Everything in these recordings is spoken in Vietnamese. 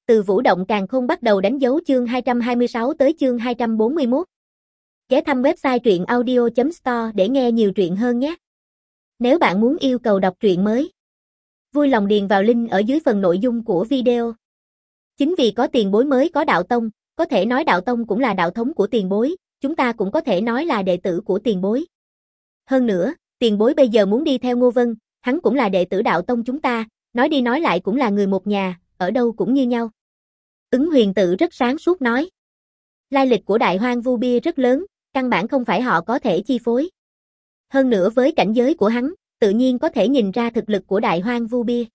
Từ Vũ Động Càn Khôn bắt đầu đánh dấu chương 226 tới chương 241. Ghé thăm website truyện audio.store để nghe nhiều truyện hơn nhé. Nếu bạn muốn yêu cầu đọc truyện mới, vui lòng điền vào link ở dưới phần nội dung của video. Chính vì có tiền bối mới có đạo tông, có thể nói đạo tông cũng là đạo thống của tiền bối, chúng ta cũng có thể nói là đệ tử của tiền bối. Hơn nữa, tiền bối bây giờ muốn đi theo Ngô Vân, hắn cũng là đệ tử đạo tông chúng ta, nói đi nói lại cũng là người một nhà, ở đâu cũng như nhau. Ứng Huyền Tự rất sáng suốt nói. Lai lịch của Đại Hoang Vu Bia rất lớn, căn bản không phải họ có thể chi phối. Hơn nữa với cảnh giới của hắn, tự nhiên có thể nhìn ra thực lực của Đại Hoang Vu Bia.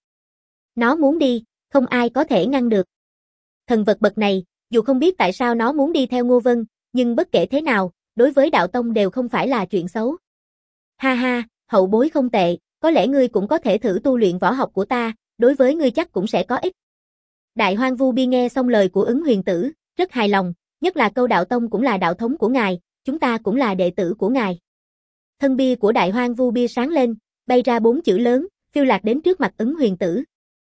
Nó muốn đi, không ai có thể ngăn được. Thần vật bậc này, dù không biết tại sao nó muốn đi theo Ngô Vân, nhưng bất kể thế nào, đối với đạo tông đều không phải là chuyện xấu. Ha ha, hậu bối không tệ, có lẽ ngươi cũng có thể thử tu luyện võ học của ta, đối với ngươi chắc cũng sẽ có ích. Đại Hoang Vu Bia nghe xong lời của Ứng Huyền Tử, rất hài lòng, nhất là câu đạo tông cũng là đạo thống của ngài, chúng ta cũng là đệ tử của ngài. Thân bia của Đại Hoang Vu Bia sáng lên, bay ra 4 chữ lớn, phiêu lạc đến trước mặt Ứng Huyền Tử.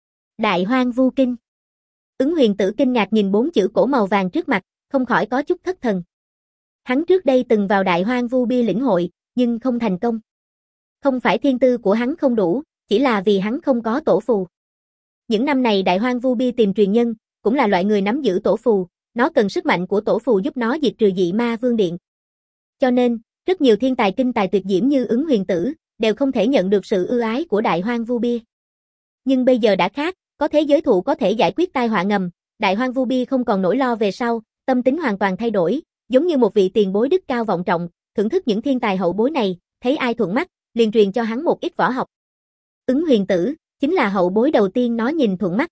Đại Hoang Vu Kinh. Ứng Huyền Tử kinh ngạc nhìn 4 chữ cổ màu vàng trước mặt, không khỏi có chút thất thần. Hắn trước đây từng vào Đại Hoang Vu Bia lĩnh hội, nhưng không thành công. Không phải thiên tư của hắn không đủ, chỉ là vì hắn không có tổ phù. Những năm này Đại Hoang Vu Bia tìm truyền nhân, cũng là loại người nắm giữ tổ phù, nó cần sức mạnh của tổ phù giúp nó diệt trừ dị ma vương điện. Cho nên, rất nhiều thiên tài kinh tài tuyệt diễm như Ứng Huyền Tử, đều không thể nhận được sự ưu ái của Đại Hoang Vu Bia. Nhưng bây giờ đã khác, có thế giới thụ có thể giải quyết tai họa ngầm, Đại Hoang Vu Bia không còn nỗi lo về sau, tâm tính hoàn toàn thay đổi, giống như một vị tiền bối đức cao vọng trọng, thưởng thức những thiên tài hậu bối này, thấy ai thuận mắt, liền truyền cho hắn một ít võ học. Ứng Huyền Tử chính là hậu bối đầu tiên nó nhìn thuận mắt.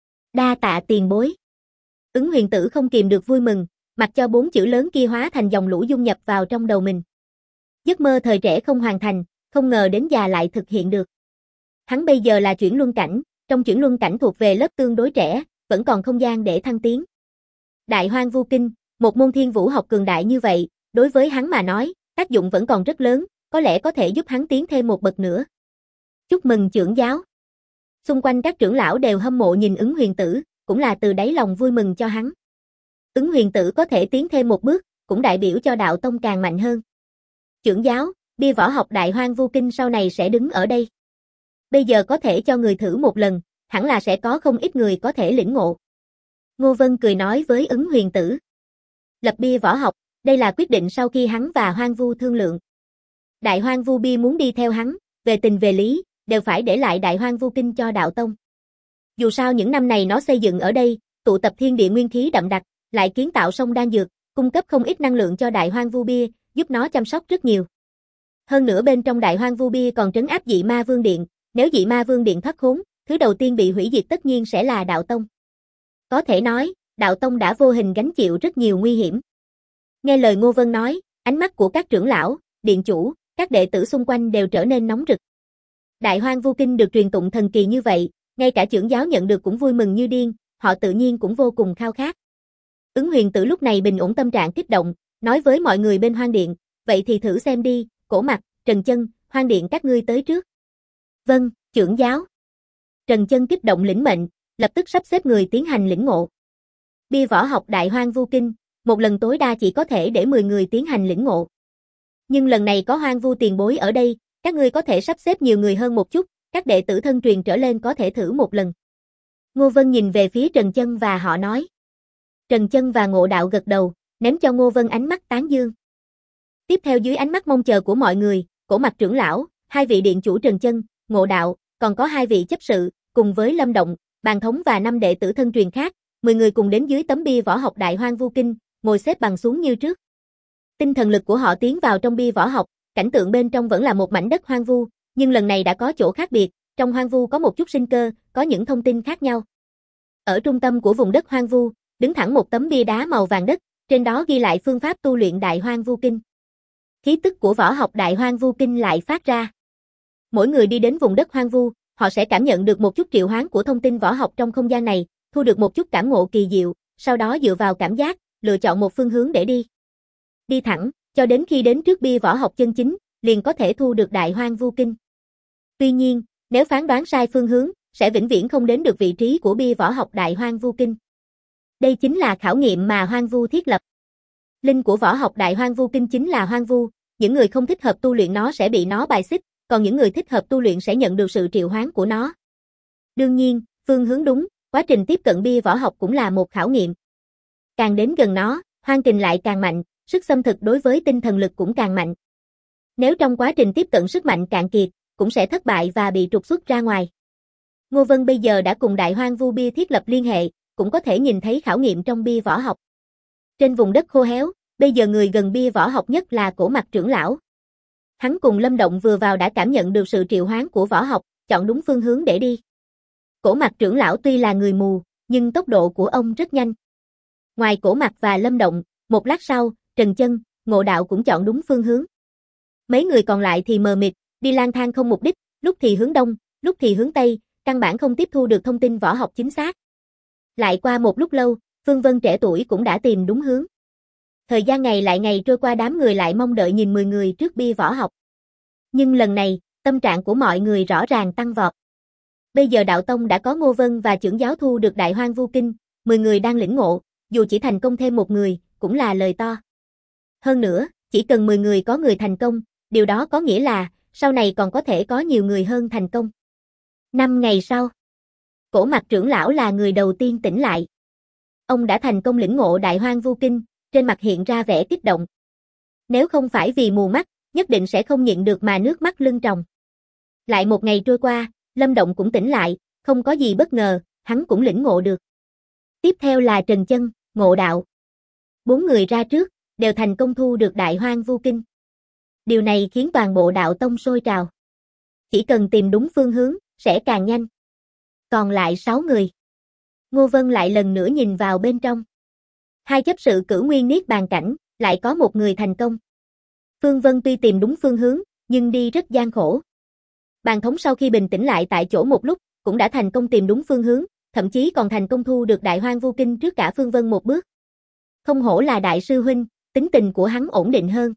Đa tạ tiền bối. Ứng Huyền Tử không kìm được vui mừng, mặc cho 4 chữ lớn kia hóa thành dòng lũ dung nhập vào trong đầu mình. Giấc mơ thời trẻ không hoàn thành, không ngờ đến già lại thực hiện được. Hắn bây giờ là chuyển luân cảnh, trong chuyển luân cảnh thuộc về lớp tương đối trẻ, vẫn còn không gian để thăng tiến. Đại Hoang Vu Kinh, một môn thiên vũ học cường đại như vậy, đối với hắn mà nói, tác dụng vẫn còn rất lớn, có lẽ có thể giúp hắn tiến thêm một bậc nữa. Chúc mừng trưởng giáo. Xung quanh các trưởng lão đều hâm mộ nhìn Ứng Huyền Tử, cũng là từ đáy lòng vui mừng cho hắn. Ứng Huyền Tử có thể tiến thêm một bước, cũng đại biểu cho đạo tông càng mạnh hơn. Trưởng giáo, bia võ học Đại Hoang Vu Kinh sau này sẽ đứng ở đây. Bây giờ có thể cho người thử một lần, hẳn là sẽ có không ít người có thể lĩnh ngộ. Ngô Vân cười nói với Ứng Huyền Tử. Lập bia võ học, đây là quyết định sau khi hắn và Hoang Vu thương lượng. Đại Hoang Vu Bia muốn đi theo hắn, về tình về lý, đều phải để lại Đại Hoang Vu Kinh cho đạo tông. Dù sao những năm này nó xây dựng ở đây, tụ tập thiên địa nguyên khí đậm đặc, lại kiến tạo sông đan dược, cung cấp không ít năng lượng cho Đại Hoang Vu Bia, giúp nó chăm sóc rất nhiều. Hơn nữa bên trong Đại Hoang Vu Bia còn trấn áp dị ma vương điện, nếu dị ma vương điện thoát khốn, thứ đầu tiên bị hủy diệt tất nhiên sẽ là đạo tông. Có thể nói, đạo tông đã vô hình gánh chịu rất nhiều nguy hiểm. Nghe lời Ngô Vân nói, ánh mắt của các trưởng lão, điện chủ, các đệ tử xung quanh đều trở nên nóng rực. Đại Hoang Vu Kinh được truyền tụng thần kỳ như vậy, ngay cả trưởng giáo nhận được cũng vui mừng như điên, họ tự nhiên cũng vô cùng khao khát. Ứng Huyền Tử lúc này bình ổn tâm trạng kích động, nói với mọi người bên Hoang Điện, vậy thì thử xem đi, Cổ Mặc, Trần Chân, Hoang Điện các ngươi tới trước. Vâng, trưởng giáo. Trần Chân kích động lĩnh mệnh, lập tức sắp xếp người tiến hành lĩnh ngộ. Bia võ học Đại Hoang Vu Kinh, một lần tối đa chỉ có thể để 10 người tiến hành lĩnh ngộ. Nhưng lần này có Hoang Vu tiền bối ở đây, các ngươi có thể sắp xếp nhiều người hơn một chút, các đệ tử thân truyền trở lên có thể thử một lần. Ngô Vân nhìn về phía Trần Chân và họ nói. Trần Chân và Ngộ Đạo gật đầu, ném cho Ngô Vân ánh mắt tán dương. Tiếp theo dưới ánh mắt mong chờ của mọi người, Cổ Mặc trưởng lão, 2 vị điện chủ Trần Chân, Ngộ Đạo, còn có 2 vị chấp sự, cùng với Lâm Động, Bàn Thống và 5 đệ tử thân truyền khác, 10 người cùng đến dưới tấm bia võ học Đại Hoang Vu Kinh, ngồi xếp bằng xuống như trước. Tinh thần lực của họ tiến vào trong bia võ học, cảnh tượng bên trong vẫn là một mảnh đất hoang vu, nhưng lần này đã có chỗ khác biệt, trong hoang vu có một chút sinh cơ, có những thông tin khác nhau. Ở trung tâm của vùng đất hoang vu, đứng thẳng một tấm bia đá màu vàng đất, trên đó ghi lại phương pháp tu luyện Đại Hoang Vu Kinh. Khí tức của võ học Đại Hoang Vu Kinh lại phát ra. Mỗi người đi đến vùng đất hoang vu, họ sẽ cảm nhận được một chút triệu hoán của thông tin võ học trong không gian này, thu được một chút cảm ngộ kỳ diệu, sau đó dựa vào cảm giác, lựa chọn một phương hướng để đi. Đi thẳng, cho đến khi đến trước bia võ học chân chính, liền có thể thu được Đại Hoang Vu Kinh. Tuy nhiên, nếu phán đoán sai phương hướng, sẽ vĩnh viễn không đến được vị trí của bia võ học Đại Hoang Vu Kinh. Đây chính là khảo nghiệm mà Hoang Vu thiết lập. Linh của võ học Đại Hoang Vu Kinh chính là Hoang Vu, những người không thích hợp tu luyện nó sẽ bị nó bài xích, còn những người thích hợp tu luyện sẽ nhận được sự triệu hoán của nó. Đương nhiên, phương hướng đúng, quá trình tiếp cận bia võ học cũng là một khảo nghiệm. Càng đến gần nó, hoang kình lại càng mạnh, sức xâm thực đối với tinh thần lực cũng càng mạnh. Nếu trong quá trình tiếp cận sức mạnh cạn kiệt, cũng sẽ thất bại và bị trục xuất ra ngoài. Ngô Vân bây giờ đã cùng Đại Hoang Vu bia thiết lập liên hệ, cũng có thể nhìn thấy khảo nghiệm trong bia võ học. Trên vùng đất khô héo, bây giờ người gần bia võ học nhất là Cổ Mặc trưởng lão. Hắn cùng Lâm Động vừa vào đã cảm nhận được sự triệu hoán của võ học, chọn đúng phương hướng để đi. Cổ Mặc trưởng lão tuy là người mù, nhưng tốc độ của ông rất nhanh. Ngoài Cổ Mặc và Lâm Động, một lát sau, Trần Chân, Ngộ Đạo cũng chọn đúng phương hướng. Mấy người còn lại thì mờ mịt, đi lang thang không mục đích, lúc thì hướng đông, lúc thì hướng tây, căn bản không tiếp thu được thông tin võ học chính xác. Lại qua một lúc lâu, Phương Vân trẻ tuổi cũng đã tìm đúng hướng. Thời gian ngày lại ngày trôi qua, đám người lại mong đợi nhìn 10 người trước bia võ học. Nhưng lần này, tâm trạng của mọi người rõ ràng tăng vọt. Bây giờ đạo tông đã có Ngô Vân và trưởng giáo thu được Đại Hoang Vu Kinh, 10 người đang lĩnh ngộ, dù chỉ thành công thêm một người, cũng là lời to. Hơn nữa, chỉ cần 10 người có người thành công, điều đó có nghĩa là, sau này còn có thể có nhiều người hơn thành công. 5 ngày sau, Cổ Mặc trưởng lão là người đầu tiên tỉnh lại. Ông đã thành công lĩnh ngộ Đại Hoang Vu Kinh, trên mặt hiện ra vẻ kích động. Nếu không phải vì mù mắt, nhất định sẽ không nhịn được mà nước mắt lưng tròng. Lại một ngày trôi qua, Lâm Động cũng tỉnh lại, không có gì bất ngờ, hắn cũng lĩnh ngộ được. Tiếp theo là Trần Chân, Ngộ Đạo. 4 người ra trước, đều thành công thu được Đại Hoang Vu Kinh. Điều này khiến toàn bộ đạo tông sôi trào. Chỉ cần tìm đúng phương hướng, sẽ càng nhanh. Còn lại 6 người. Ngô Vân lại lần nữa nhìn vào bên trong. 2 chấp sự cửu nguyên niết bàn cảnh, lại có một người thành công. Phương Vân tuy tìm đúng phương hướng, nhưng đi rất gian khổ. Bàn thống sau khi bình tĩnh lại tại chỗ một lúc, cũng đã thành công tìm đúng phương hướng, thậm chí còn thành công thu được Đại Hoang Vu Kinh trước cả Phương Vân một bước. Không hổ là đại sư huynh, tính tình của hắn ổn định hơn.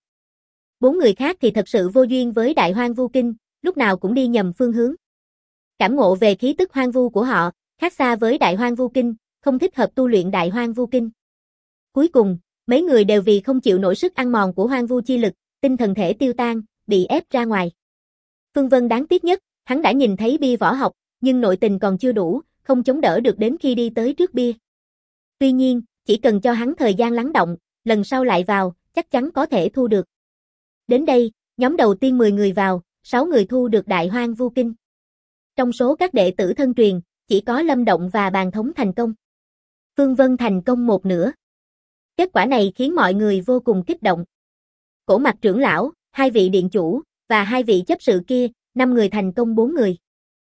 4 người khác thì thật sự vô duyên với Đại Hoang Vu Kinh, lúc nào cũng đi nhầm phương hướng. Cảm ngộ về khí tức hoang vu của họ, khác xa với Đại Hoang Vu Kinh, không thích hợp tu luyện Đại Hoang Vu Kinh. Cuối cùng, mấy người đều vì không chịu nổi sức ăn mòn của hoang vu chi lực, tinh thần thể tiêu tan, bị ép ra ngoài. Phương Vân đáng tiếc nhất, hắn đã nhìn thấy bia võ học, nhưng nội tình còn chưa đủ, không chống đỡ được đến khi đi tới trước bia. Tuy nhiên, chỉ cần cho hắn thời gian lắng động, lần sau lại vào, chắc chắn có thể thu được. Đến đây, nhóm đầu tiên 10 người vào, 6 người thu được Đại Hoang Vu Kinh. Trong số các đệ tử thân truyền, chỉ có Lâm Động và Bàn Thống thành công. Phương Vân thành công một nửa. Kết quả này khiến mọi người vô cùng kích động. Cổ Mặc trưởng lão, 2 vị điện chủ, và 2 vị chấp sự kia, 5 người thành công 4 người.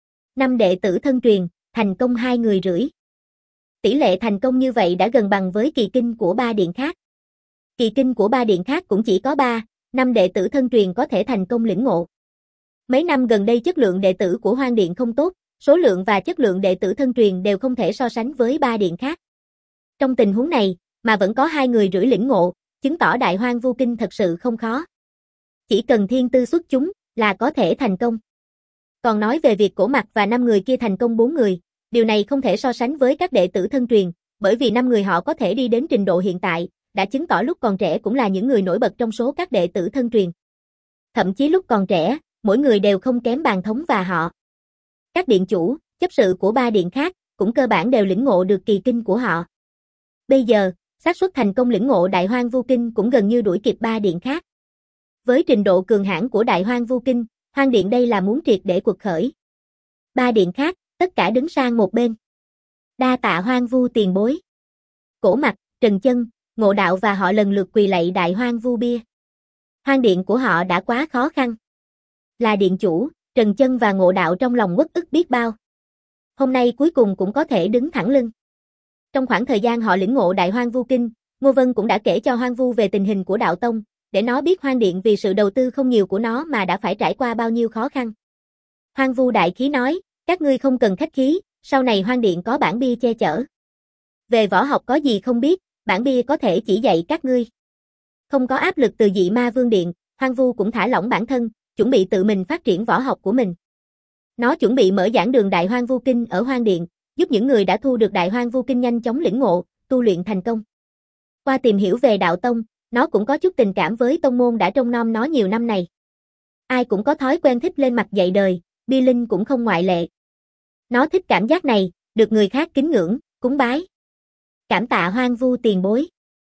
5 đệ tử thân truyền, thành công 2 người rưỡi. Tỷ lệ thành công như vậy đã gần bằng với kỳ kinh của 3 điện khác. Kỳ kinh của 3 điện khác cũng chỉ có 3, 5 đệ tử thân truyền có thể thành công lĩnh ngộ. Mấy năm gần đây chất lượng đệ tử của Hoang Điện không tốt, số lượng và chất lượng đệ tử thân truyền đều không thể so sánh với 3 điện khác. Trong tình huống này, mà vẫn có 2 người rưỡi lĩnh ngộ, chứng tỏ Đại Hoang Vu Kinh thật sự không khó. Chỉ cần thiên tư xuất chúng, là có thể thành công. Còn nói về việc Cổ Mặc và 5 người kia thành công 4 người, điều này không thể so sánh với các đệ tử thân truyền, bởi vì 5 người họ có thể đi đến trình độ hiện tại, đã chứng tỏ lúc còn trẻ cũng là những người nổi bật trong số các đệ tử thân truyền. Thậm chí lúc còn trẻ, mỗi người đều không kém Bàn Thống và họ. Các điện chủ, chấp sự của 3 điện khác, cũng cơ bản đều lĩnh ngộ được kỳ kinh của họ. Bây giờ, xác suất thành công lĩnh ngộ Đại Hoang Vu Kinh cũng gần như đuổi kịp 3 điện khác. Với trình độ cường hãn của Đại Hoang Vu Kinh, Hoang Điện đây là muốn triệt để quật khởi. 3 điện khác, tất cả đứng sang một bên. Đa tạ Hoang Vu tiền bối. Cổ Mặc, Trần Chân, Ngộ Đạo và họ lần lượt quỳ lạy Đại Hoang Vu bia. Hoang Điện của họ đã quá khó khăn. Là điện chủ, Trần Chân và Ngộ Đạo trong lòng uất ức biết bao. Hôm nay cuối cùng cũng có thể đứng thẳng lưng. Trong khoảng thời gian họ lĩnh ngộ Đại Hoang Vu Kinh, Ngô Vân cũng đã kể cho Hoang Vu về tình hình của đạo tông, để nó biết Hoang Điện vì sự đầu tư không nhiều của nó mà đã phải trải qua bao nhiêu khó khăn. Hoang Vu đại khí nói, các ngươi không cần khách khí, sau này Hoang Điện có bản bia che chở. Về võ học có gì không biết, bản bia có thể chỉ dạy các ngươi. Không có áp lực từ Dị Ma Vương Điện, Hoang Vu cũng thả lỏng bản thân, chuẩn bị tự mình phát triển võ học của mình. Nó chuẩn bị mở giảng đường Đại Hoang Vu Kinh ở Hoang Điện, giúp những người đã thu được Đại Hoang Vu Kinh nhanh chóng lĩnh ngộ, tu luyện thành công. Qua tìm hiểu về đạo tông, nó cũng có chút tình cảm với tông môn đã trông nom nó nhiều năm này. Ai cũng có thói quen thích lên mặt dạy đời, Bi Linh cũng không ngoại lệ. Nó thích cảm giác này, được người khác kính ngưỡng, cúng bái. Cảm tạ Hoang Vu tiền bối.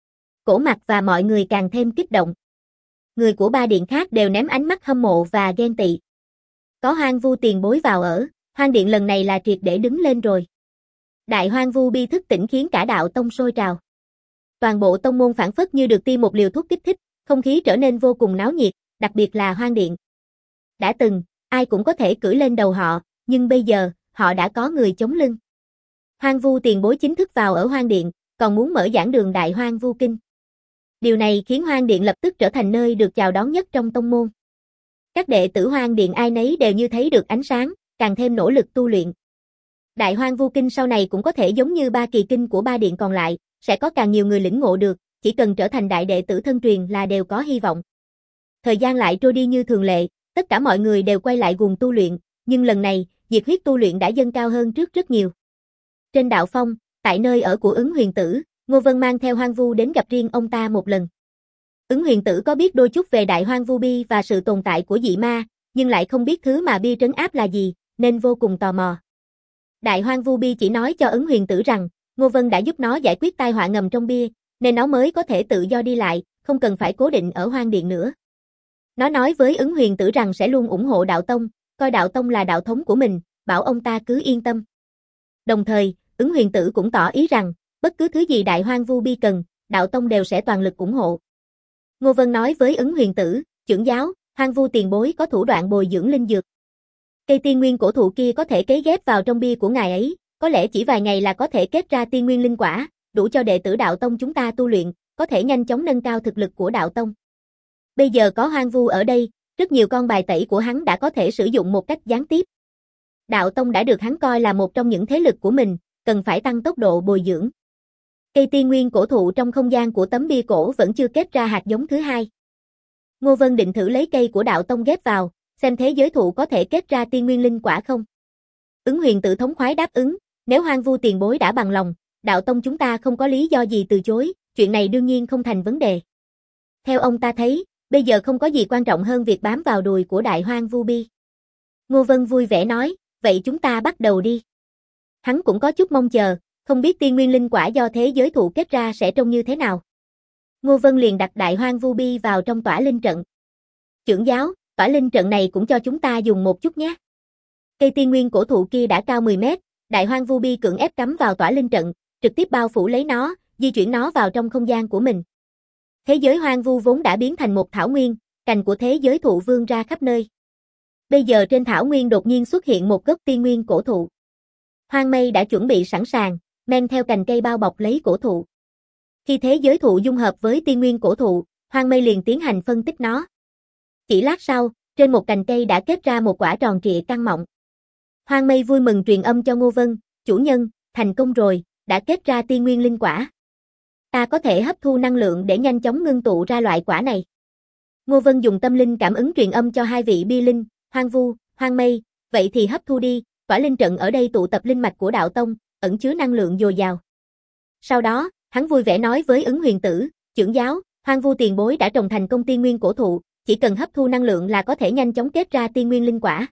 Cổ Mặc và mọi người càng thêm kích động. Người của ba điện khác đều ném ánh mắt hâm mộ và ghen tị. Có Hoang Vu tiền bối vào ở, Hoang Điện lần này là triệt để đứng lên rồi. Đại Hoang Vu bi thức tỉnh khiến cả đạo tông sôi trào. Toàn bộ tông môn phảng phất như được tiêm một liều thuốc kích thích, không khí trở nên vô cùng náo nhiệt, đặc biệt là Hoang Điện. Đã từng, ai cũng có thể cưỡi lên đầu họ, nhưng bây giờ, họ đã có người chống lưng. Hoang Vu tiền bối chính thức vào ở Hoang Điện, còn muốn mở giảng đường Đại Hoang Vu Kinh. Điều này khiến Hoang Điện lập tức trở thành nơi được chào đón nhất trong tông môn. Các đệ tử Hoang Điện ai nấy đều như thấy được ánh sáng, càng thêm nỗ lực tu luyện. Đại Hoang Vu Kinh sau này cũng có thể giống như ba kỳ kinh của ba điện còn lại, sẽ có càng nhiều người lĩnh ngộ được, chỉ cần trở thành đại đệ tử thân truyền là đều có hy vọng. Thời gian lại trôi đi như thường lệ, tất cả mọi người đều quay lại guồng tu luyện, nhưng lần này, nhiệt huyết tu luyện đã dâng cao hơn trước rất nhiều. Trên đạo phong, tại nơi ở của Ứng Huyền Tử, Ngô Vân mang theo Hoang Vu đến gặp riêng ông ta một lần. Ứng Huyền Tử có biết đôi chút về Đại Hoang Vu Bi và sự tồn tại của dị ma, nhưng lại không biết thứ mà Bi trấn áp là gì, nên vô cùng tò mò. Đại Hoang Vu Bi chỉ nói cho Ứng Huyền Tử rằng, Ngô Vân đã giúp nó giải quyết tai họa ngầm trong bia, nên nó mới có thể tự do đi lại, không cần phải cố định ở Hoang Điện nữa. Nó nói với Ứng Huyền Tử rằng sẽ luôn ủng hộ đạo tông, coi đạo tông là đạo thống của mình, bảo ông ta cứ yên tâm. Đồng thời, Ứng Huyền Tử cũng tỏ ý rằng, bất cứ thứ gì Đại Hoang Vu Bi cần, đạo tông đều sẽ toàn lực ủng hộ. Ngô Vân nói với Ứng Huyền Tử, trưởng giáo, Hoang Vu tiền bối có thủ đoạn bồi dưỡng linh dược. Cây tiên nguyên cổ thụ kia có thể cấy ghép vào trong bia của ngài ấy, có lẽ chỉ vài ngày là có thể kết ra tiên nguyên linh quả, đủ cho đệ tử đạo tông chúng ta tu luyện, có thể nhanh chóng nâng cao thực lực của đạo tông. Bây giờ có Hoang Vu ở đây, rất nhiều con bài tẩy của hắn đã có thể sử dụng một cách gián tiếp. Đạo tông đã được hắn coi là một trong những thế lực của mình, cần phải tăng tốc độ bồi dưỡng. Cây tiên nguyên cổ thụ trong không gian của tấm bia cổ vẫn chưa kết ra hạt giống thứ hai. Ngô Vân định thử lấy cây của đạo tông ghép vào, xem thế giới thụ có thể kết ra tiên nguyên linh quả không. Ứng Huyền Tử thống khoái đáp ứng, nếu Hoang Vu tiền bối đã bằng lòng, đạo tông chúng ta không có lý do gì từ chối, chuyện này đương nhiên không thành vấn đề. Theo ông ta thấy, bây giờ không có gì quan trọng hơn việc bám vào đùi của Đại Hoang Vu Bi. Ngô Vân vui vẻ nói, vậy chúng ta bắt đầu đi. Hắn cũng có chút mong chờ, không biết tiên nguyên linh quả do thế giới thụ kết ra sẽ trông như thế nào. Ngô Vân liền đặt Đại Hoang Vu Bi vào trong tỏa linh trận. Trưởng giáo, tỏa linh trận này cũng cho chúng ta dùng một chút nhé. Cây tiên nguyên cổ thụ kia đã cao 10 mét, Đại Hoang Vu Bi cưỡng ép cắm vào tỏa linh trận, trực tiếp bao phủ lấy nó, di chuyển nó vào trong không gian của mình. Thế giới hoang vu vốn đã biến thành một thảo nguyên, cành của thế giới thụ vươn ra khắp nơi. Bây giờ trên thảo nguyên đột nhiên xuất hiện một gốc tiên nguyên cổ thụ. Hoang Mây đã chuẩn bị sẵn sàng, men theo cành cây bao bọc lấy cổ thụ. Khi thế giới thụ dung hợp với tiên nguyên cổ thụ, Hoang Mây liền tiến hành phân tích nó. Chỉ lát sau, trên một cành cây đã kết ra một quả tròn trịa căng mọng. Hoang Mây vui mừng truyền âm cho Ngô Vân, chủ nhân, thành công rồi, đã kết ra tiên nguyên linh quả. Ta có thể hấp thu năng lượng để nhanh chóng ngưng tụ ra loại quả này. Ngô Vân dùng tâm linh cảm ứng truyền âm cho hai vị bi linh, Hoang Vu, Hoang Mây, vậy thì hấp thu đi, tỏa linh trận ở đây tụ tập linh mạch của đạo tông, ẩn chứa năng lượng dồi dào. Sau đó, hắn vui vẻ nói với Ứng Huyền Tử, trưởng giáo, Hoang Vu tiền bối đã trồng thành công tiên nguyên cổ thụ, chỉ cần hấp thu năng lượng là có thể nhanh chóng kết ra tiên nguyên linh quả.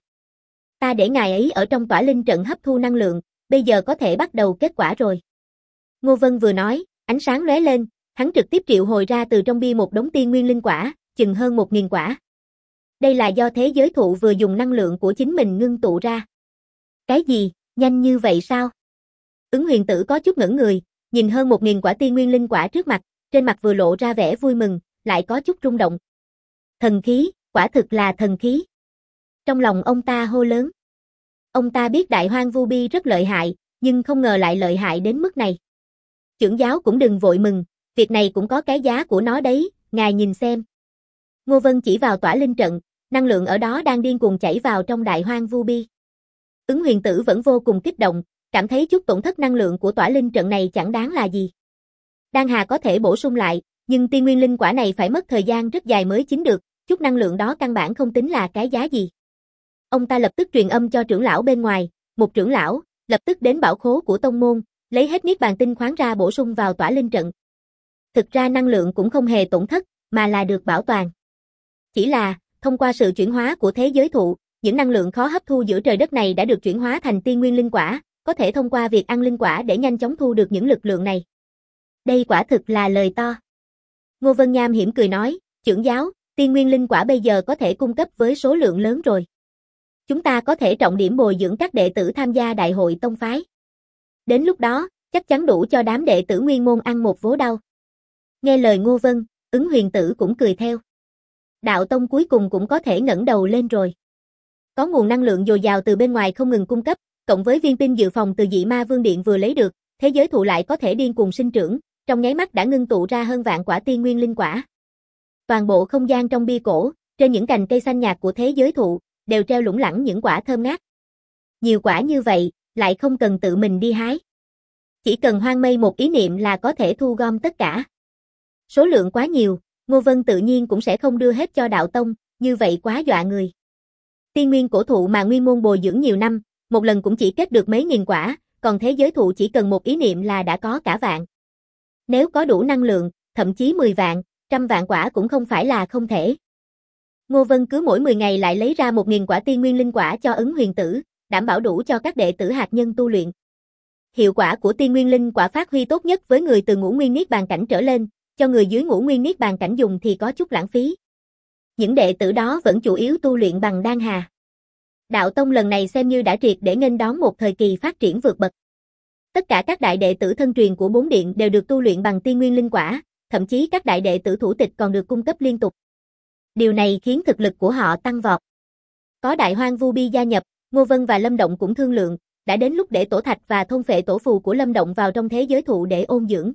Ta để ngài ấy ở trong tỏa linh trận hấp thu năng lượng, bây giờ có thể bắt đầu kết quả rồi. Ngô Vân vừa nói, ánh sáng lóe lên, hắn trực tiếp triệu hồi ra từ trong bia một đống tiên nguyên linh quả, chừng hơn 1000 quả. Đây là do thế giới thụ vừa dùng năng lượng của chính mình ngưng tụ ra. Cái gì, nhanh như vậy sao? Ứng Huyền Tử có chút ngẩn người, nhìn hơn 1000 quả tiên nguyên linh quả trước mặt, trên mặt vừa lộ ra vẻ vui mừng, lại có chút rung động. Thần khí, quả thực là thần khí. Trong lòng ông ta hô lớn. Ông ta biết Đại Hoang Vu Bi rất lợi hại, nhưng không ngờ lại lợi hại đến mức này. Trưởng giáo cũng đừng vội mừng, việc này cũng có cái giá của nó đấy, ngài nhìn xem. Ngô Vân chỉ vào tỏa linh trận, năng lượng ở đó đang điên cuồng chảy vào trong Đại Hoang Vu Bi. Ứng Huyền Tử vẫn vô cùng kích động, cảm thấy chút tổn thất năng lượng của tỏa linh trận này chẳng đáng là gì. Đan Hà có thể bổ sung lại, nhưng tiên nguyên linh quả này phải mất thời gian rất dài mới chín được, chút năng lượng đó căn bản không tính là cái giá gì. Ông ta lập tức truyền âm cho trưởng lão bên ngoài, một trưởng lão, lập tức đến bảo khố của tông môn, lấy hết niết bàn tinh khoáng ra bổ sung vào tỏa linh trận. Thực ra năng lượng cũng không hề tổn thất, mà là được bảo toàn. Chỉ là, thông qua sự chuyển hóa của thế giới thụ, những năng lượng khó hấp thu giữa trời đất này đã được chuyển hóa thành tiên nguyên linh quả, có thể thông qua việc ăn linh quả để nhanh chóng thu được những lực lượng này. Đây quả thực là lời to. Ngô Vân Nham hiểm cười nói, trưởng giáo, tiên nguyên linh quả bây giờ có thể cung cấp với số lượng lớn rồi. Chúng ta có thể trọng điểm bồi dưỡng các đệ tử tham gia đại hội tông phái. Đến lúc đó, chắc chắn đủ cho đám đệ tử nguyên môn ăn một vố đau. Nghe lời Ngô Vân, Ứng Huyền Tử cũng cười theo. Đạo tông cuối cùng cũng có thể ngẩng đầu lên rồi. Có nguồn năng lượng dồi dào từ bên ngoài không ngừng cung cấp, cộng với viên tinh dự phòng từ Dị Ma Vương Điện vừa lấy được, thế giới thụ lại có thể điên cuồng sinh trưởng, trong nháy mắt đã ngưng tụ ra hơn vạn quả tiên nguyên linh quả. Toàn bộ không gian trong bia cổ, trên những cành cây xanh nhạt của thế giới thụ, đều treo lủng lẳng những quả thơm ngát. Nhiều quả như vậy, lại không cần tự mình đi hái. Chỉ cần hoang mây một ý niệm là có thể thu gom tất cả. Số lượng quá nhiều, Ngô Vân tự nhiên cũng sẽ không đưa hết cho đạo tông, như vậy quá dọa người. Tiên nguyên cổ thụ mà nguyên môn bồi dưỡng nhiều năm, một lần cũng chỉ kết được mấy nghìn quả, còn thế giới thụ chỉ cần một ý niệm là đã có cả vạn. Nếu có đủ năng lượng, thậm chí 10 vạn, 100 vạn quả cũng không phải là không thể. Ngô Vân cứ mỗi 10 ngày lại lấy ra 1000 quả tiên nguyên linh quả cho Ứng Huyền Tử, đảm bảo đủ cho các đệ tử hạt nhân tu luyện. Hiệu quả của tiên nguyên linh quả phát huy tốt nhất với người từ ngũ nguyên niết bàn cảnh trở lên, cho người dưới ngũ nguyên niết bàn cảnh dùng thì có chút lãng phí. Những đệ tử đó vẫn chủ yếu tu luyện bằng đan hà. Đạo tông lần này xem như đã triệt để nghênh đón một thời kỳ phát triển vượt bậc. Tất cả các đại đệ tử thân truyền của 4 điện đều được tu luyện bằng tiên nguyên linh quả, thậm chí các đại đệ tử thủ tịch còn được cung cấp liên tục. Điều này khiến thực lực của họ tăng vọt. Có Đại Hoang Vu Bi gia nhập, Ngô Vân và Lâm Động cũng thương lượng, đã đến lúc để tổ thạch và thôn phệ tổ phù của Lâm Động vào trong thế giới thụ để ôn dưỡng.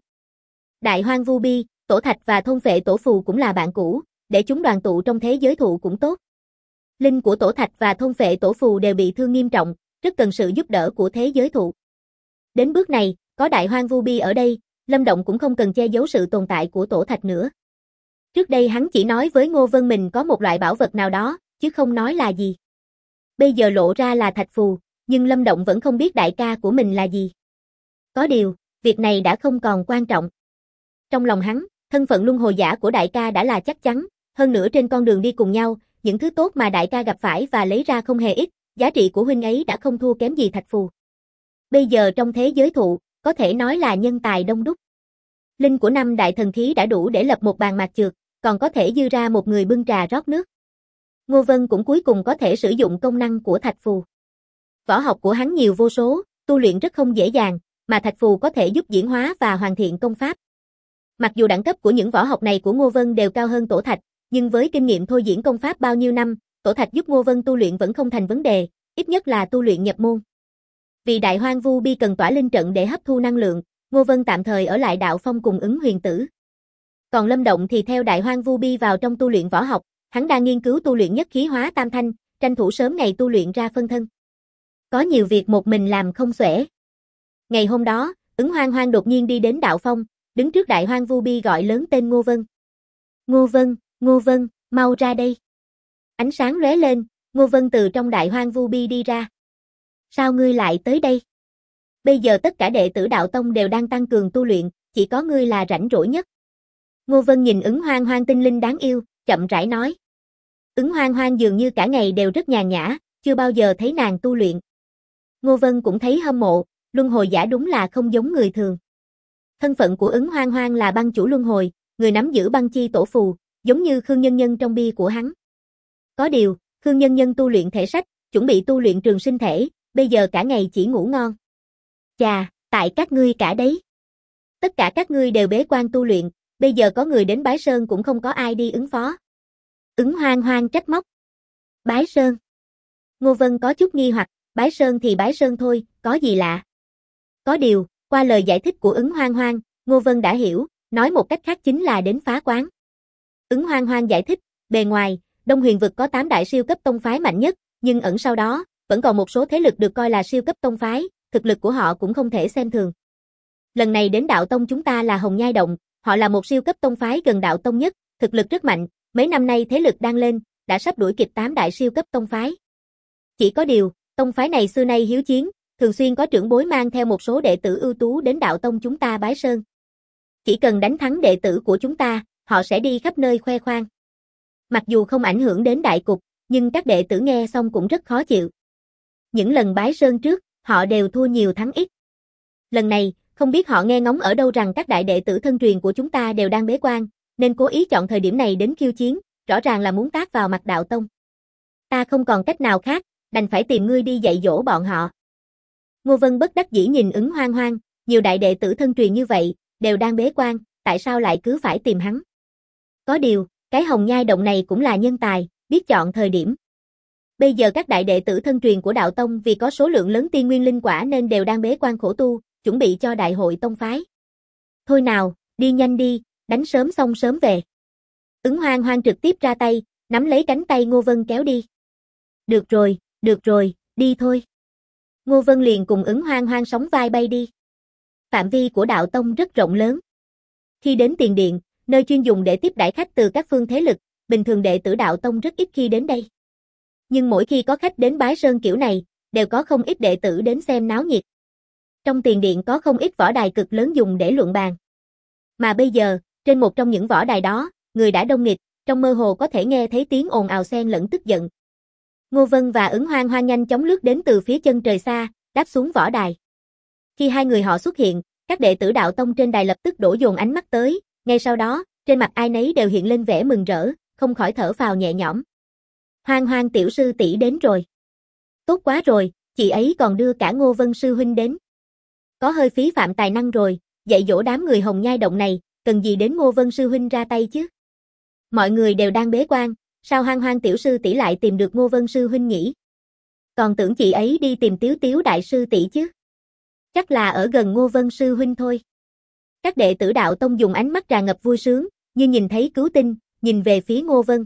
Đại Hoang Vu Bi, tổ thạch và thôn phệ tổ phù cũng là bạn cũ, để chúng đoàn tụ trong thế giới thụ cũng tốt. Linh của tổ thạch và thôn phệ tổ phù đều bị thương nghiêm trọng, rất cần sự giúp đỡ của thế giới thụ. Đến bước này, có Đại Hoang Vu Bi ở đây, Lâm Động cũng không cần che giấu sự tồn tại của tổ thạch nữa. Trước đây hắn chỉ nói với Ngô Vân mình có một loại bảo vật nào đó, chứ không nói là gì. Bây giờ lộ ra là thạch phù, nhưng Lâm Động vẫn không biết đại ca của mình là gì. Có điều, việc này đã không còn quan trọng. Trong lòng hắn, thân phận luân hồi giả của đại ca đã là chắc chắn, hơn nữa trên con đường đi cùng nhau, những thứ tốt mà đại ca gặp phải và lấy ra không hề ít, giá trị của huynh ấy đã không thua kém gì thạch phù. Bây giờ trong thế giới thụ, có thể nói là nhân tài đông đúc. Linh của 5 đại thần khí đã đủ để lập một bàn mạc trượt, còn có thể dư ra một người bưng trà rót nước. Ngô Vân cũng cuối cùng có thể sử dụng công năng của thạch phù. Võ học của hắn nhiều vô số, tu luyện rất không dễ dàng, mà thạch phù có thể giúp diễn hóa và hoàn thiện công pháp. Mặc dù đẳng cấp của những võ học này của Ngô Vân đều cao hơn tổ thạch, nhưng với kinh nghiệm thôi diễn công pháp bao nhiêu năm, tổ thạch giúp Ngô Vân tu luyện vẫn không thành vấn đề, ít nhất là tu luyện nhập môn. Vì Đại Hoang Vu Bi cần tỏa linh trận để hấp thu năng lượng, Ngô Vân tạm thời ở lại đạo phong cùng Ứng Huyền Tử. Còn Lâm Động thì theo Đại Hoang Vu Bi vào trong tu luyện võ học, hắn đang nghiên cứu tu luyện nhất khí hóa tam thanh, tranh thủ sớm ngày tu luyện ra phân thân. Có nhiều việc một mình làm không xuể. Ngày hôm đó, Ứng Hoang Hoang đột nhiên đi đến đạo phong, đứng trước Đại Hoang Vu Bi gọi lớn tên Ngô Vân. Ngô Vân, mau ra đây. Ánh sáng lóe lên, Ngô Vân từ trong Đại Hoang Vu Bi đi ra. Sao ngươi lại tới đây? Bây giờ tất cả đệ tử đạo tông đều đang tăng cường tu luyện, chỉ có ngươi là rảnh rỗi nhất. Ngô Vân nhìn Ứng Hoang Hoang tinh linh đáng yêu, chậm rãi nói. Ứng Hoang Hoang dường như cả ngày đều rất nhàn nhã, chưa bao giờ thấy nàng tu luyện. Ngô Vân cũng thấy hâm mộ, luân hồi giả đúng là không giống người thường. Thân phận của Ứng Hoang Hoang là băng chủ luân hồi, người nắm giữ băng chi tổ phù, giống như Khương Nhân Nhân trong bia của hắn. Có điều, Khương Nhân Nhân tu luyện thể sách, chuẩn bị tu luyện trường sinh thể, bây giờ cả ngày chỉ ngủ ngon. Chà, tại các ngươi cả đấy. Tất cả các ngươi đều bế quan tu luyện, bây giờ có người đến Bái Sơn cũng không có ai đi ứng phó. Ứng Hoang Hoang trách móc. Bái Sơn. Ngô Vân có chút nghi hoặc, Bái Sơn thì Bái Sơn thôi, có gì lạ. Có điều, qua lời giải thích của Ứng Hoang Hoang, Ngô Vân đã hiểu, nói một cách khác chính là đến phá quán. Ứng Hoang Hoang giải thích, bề ngoài, Đông Huyền vực có 8 đại siêu cấp tông phái mạnh nhất, nhưng ẩn sau đó, vẫn còn một số thế lực được coi là siêu cấp tông phái, thực lực của họ cũng không thể xem thường. Lần này đến đạo tông chúng ta là Hồng Nhai Động, họ là một siêu cấp tông phái gần đạo tông nhất, thực lực rất mạnh, mấy năm nay thế lực đang lên, đã sắp đuổi kịp 8 đại siêu cấp tông phái. Chỉ có điều, tông phái này xưa nay hiếu chiến, thường xuyên có trưởng bối mang theo một số đệ tử ưu tú đến đạo tông chúng ta bái sơn. Chỉ cần đánh thắng đệ tử của chúng ta, họ sẽ đi khắp nơi khoe khoang. Mặc dù không ảnh hưởng đến đại cục, nhưng các đệ tử nghe xong cũng rất khó chịu. Những lần bái sơn trước, họ đều thua nhiều thắng ít. Lần này, không biết họ nghe ngóng ở đâu rằng các đại đệ tử thân truyền của chúng ta đều đang bế quan, nên cố ý chọn thời điểm này đến khiêu chiến, rõ ràng là muốn tát vào mặt đạo tông. Ta không còn cách nào khác, đành phải tìm ngươi đi dạy dỗ bọn họ. Ngô Vân bất đắc dĩ nhìn Ứng Hoang Hoang, nhiều đại đệ tử thân truyền như vậy, đều đang bế quan, tại sao lại cứ phải tìm hắn? Có điều, cái Hồng Nhai Động này cũng là nhân tài, biết chọn thời điểm. Bây giờ các đại đệ tử thân truyền của đạo tông vì có số lượng lớn tiên nguyên linh quả nên đều đang bế quan khổ tu, chuẩn bị cho đại hội tông phái. Thôi nào, đi nhanh đi, đánh sớm xong sớm về. Ứng Hoang Hoang trực tiếp ra tay, nắm lấy cánh tay Ngô Vân kéo đi. Được rồi, đi thôi. Ngô Vân liền cùng Ứng Hoang Hoang sóng vai bay đi. Phạm vi của đạo tông rất rộng lớn. Khi đến tiền điện, nơi chuyên dùng để tiếp đãi khách từ các phương thế lực, bình thường đệ tử đạo tông rất ít khi đến đây. Nhưng mỗi khi có khách đến bái sơn kiểu này, đều có không ít đệ tử đến xem náo nhiệt. Trong tiền điện có không ít võ đài cực lớn dùng để luận bàn. Mà bây giờ, trên một trong những võ đài đó, người đã đông nghịt, trong mơ hồ có thể nghe thấy tiếng ồn ào xen lẫn tức giận. Ngô Vân và Ứng Hoang Hoang nhanh chóng lướt đến từ phía chân trời xa, đáp xuống võ đài. Khi hai người họ xuất hiện, các đệ tử đạo tông trên đài lập tức đổ dồn ánh mắt tới, ngay sau đó, trên mặt ai nấy đều hiện lên vẻ mừng rỡ, không khỏi thở phào nhẹ nhõm. Hoang Hoang tiểu sư tỷ đến rồi. Tốt quá rồi, chị ấy còn đưa cả Ngô Vân sư huynh đến. Có hơi phí phạm tài năng rồi, dạy dỗ đám người Hồng Nhai Động này, cần gì đến Ngô Vân sư huynh ra tay chứ? Mọi người đều đang bế quan, sao Hoang Hoang tiểu sư tỷ lại tìm được Ngô Vân sư huynh nhỉ? Còn tưởng chị ấy đi tìm Tiếu Tiếu đại sư tỷ chứ? Chắc là ở gần Ngô Vân sư huynh thôi. Các đệ tử đạo tông dùng ánh mắt tràn ngập vui sướng, như nhìn thấy cứu tinh, nhìn về phía Ngô Vân.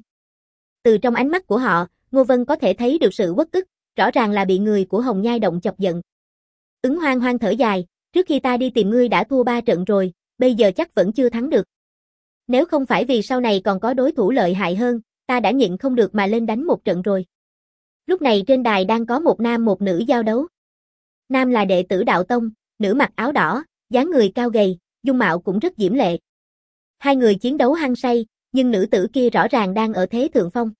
Từ trong ánh mắt của họ, Ngô Vân có thể thấy được sự uất ức, rõ ràng là bị người của Hồng Nhai Động chọc giận. Ứng Hoang Hoang thở dài, trước khi ta đi tìm ngươi đã thua 3 trận rồi, bây giờ chắc vẫn chưa thắng được. Nếu không phải vì sau này còn có đối thủ lợi hại hơn, ta đã nhịn không được mà lên đánh một trận rồi. Lúc này trên đài đang có một nam một nữ giao đấu. Nam là đệ tử đạo tông, nữ mặc áo đỏ, dáng người cao gầy, dung mạo cũng rất diễm lệ. Hai người chiến đấu hăng say, nhưng nữ tử kia rõ ràng đang ở thế thượng phong.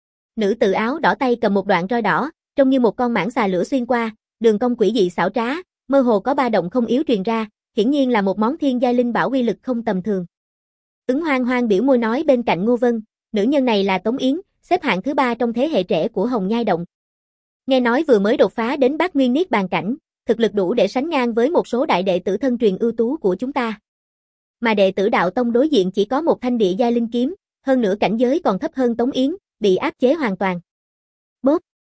Nữ tử áo đỏ tay cầm một đoạn roi đỏ, trông như một con mãng xà lửa xuyên qua, đường cong quỷ dị xảo trá, mơ hồ có ba động không yếu truyền ra, hiển nhiên là một món thiên giai linh bảo uy lực không tầm thường. Ứng Hoang Hoang biểu môi nói bên cạnh Ngô Vân, nữ nhân này là Tống Yến, xếp hạng thứ 3 trong thế hệ trẻ của Hồng Nhai Động. Nghe nói vừa mới đột phá đến Bát Nguyên Niết Bàn cảnh, thực lực đủ để sánh ngang với một số đại đệ tử thân truyền ưu tú của chúng ta. Mà đệ tử đạo tông đối diện chỉ có một thanh địa giai linh kiếm, hơn nữa cảnh giới còn thấp hơn Tống Yến, bị áp chế hoàn toàn. Bốp!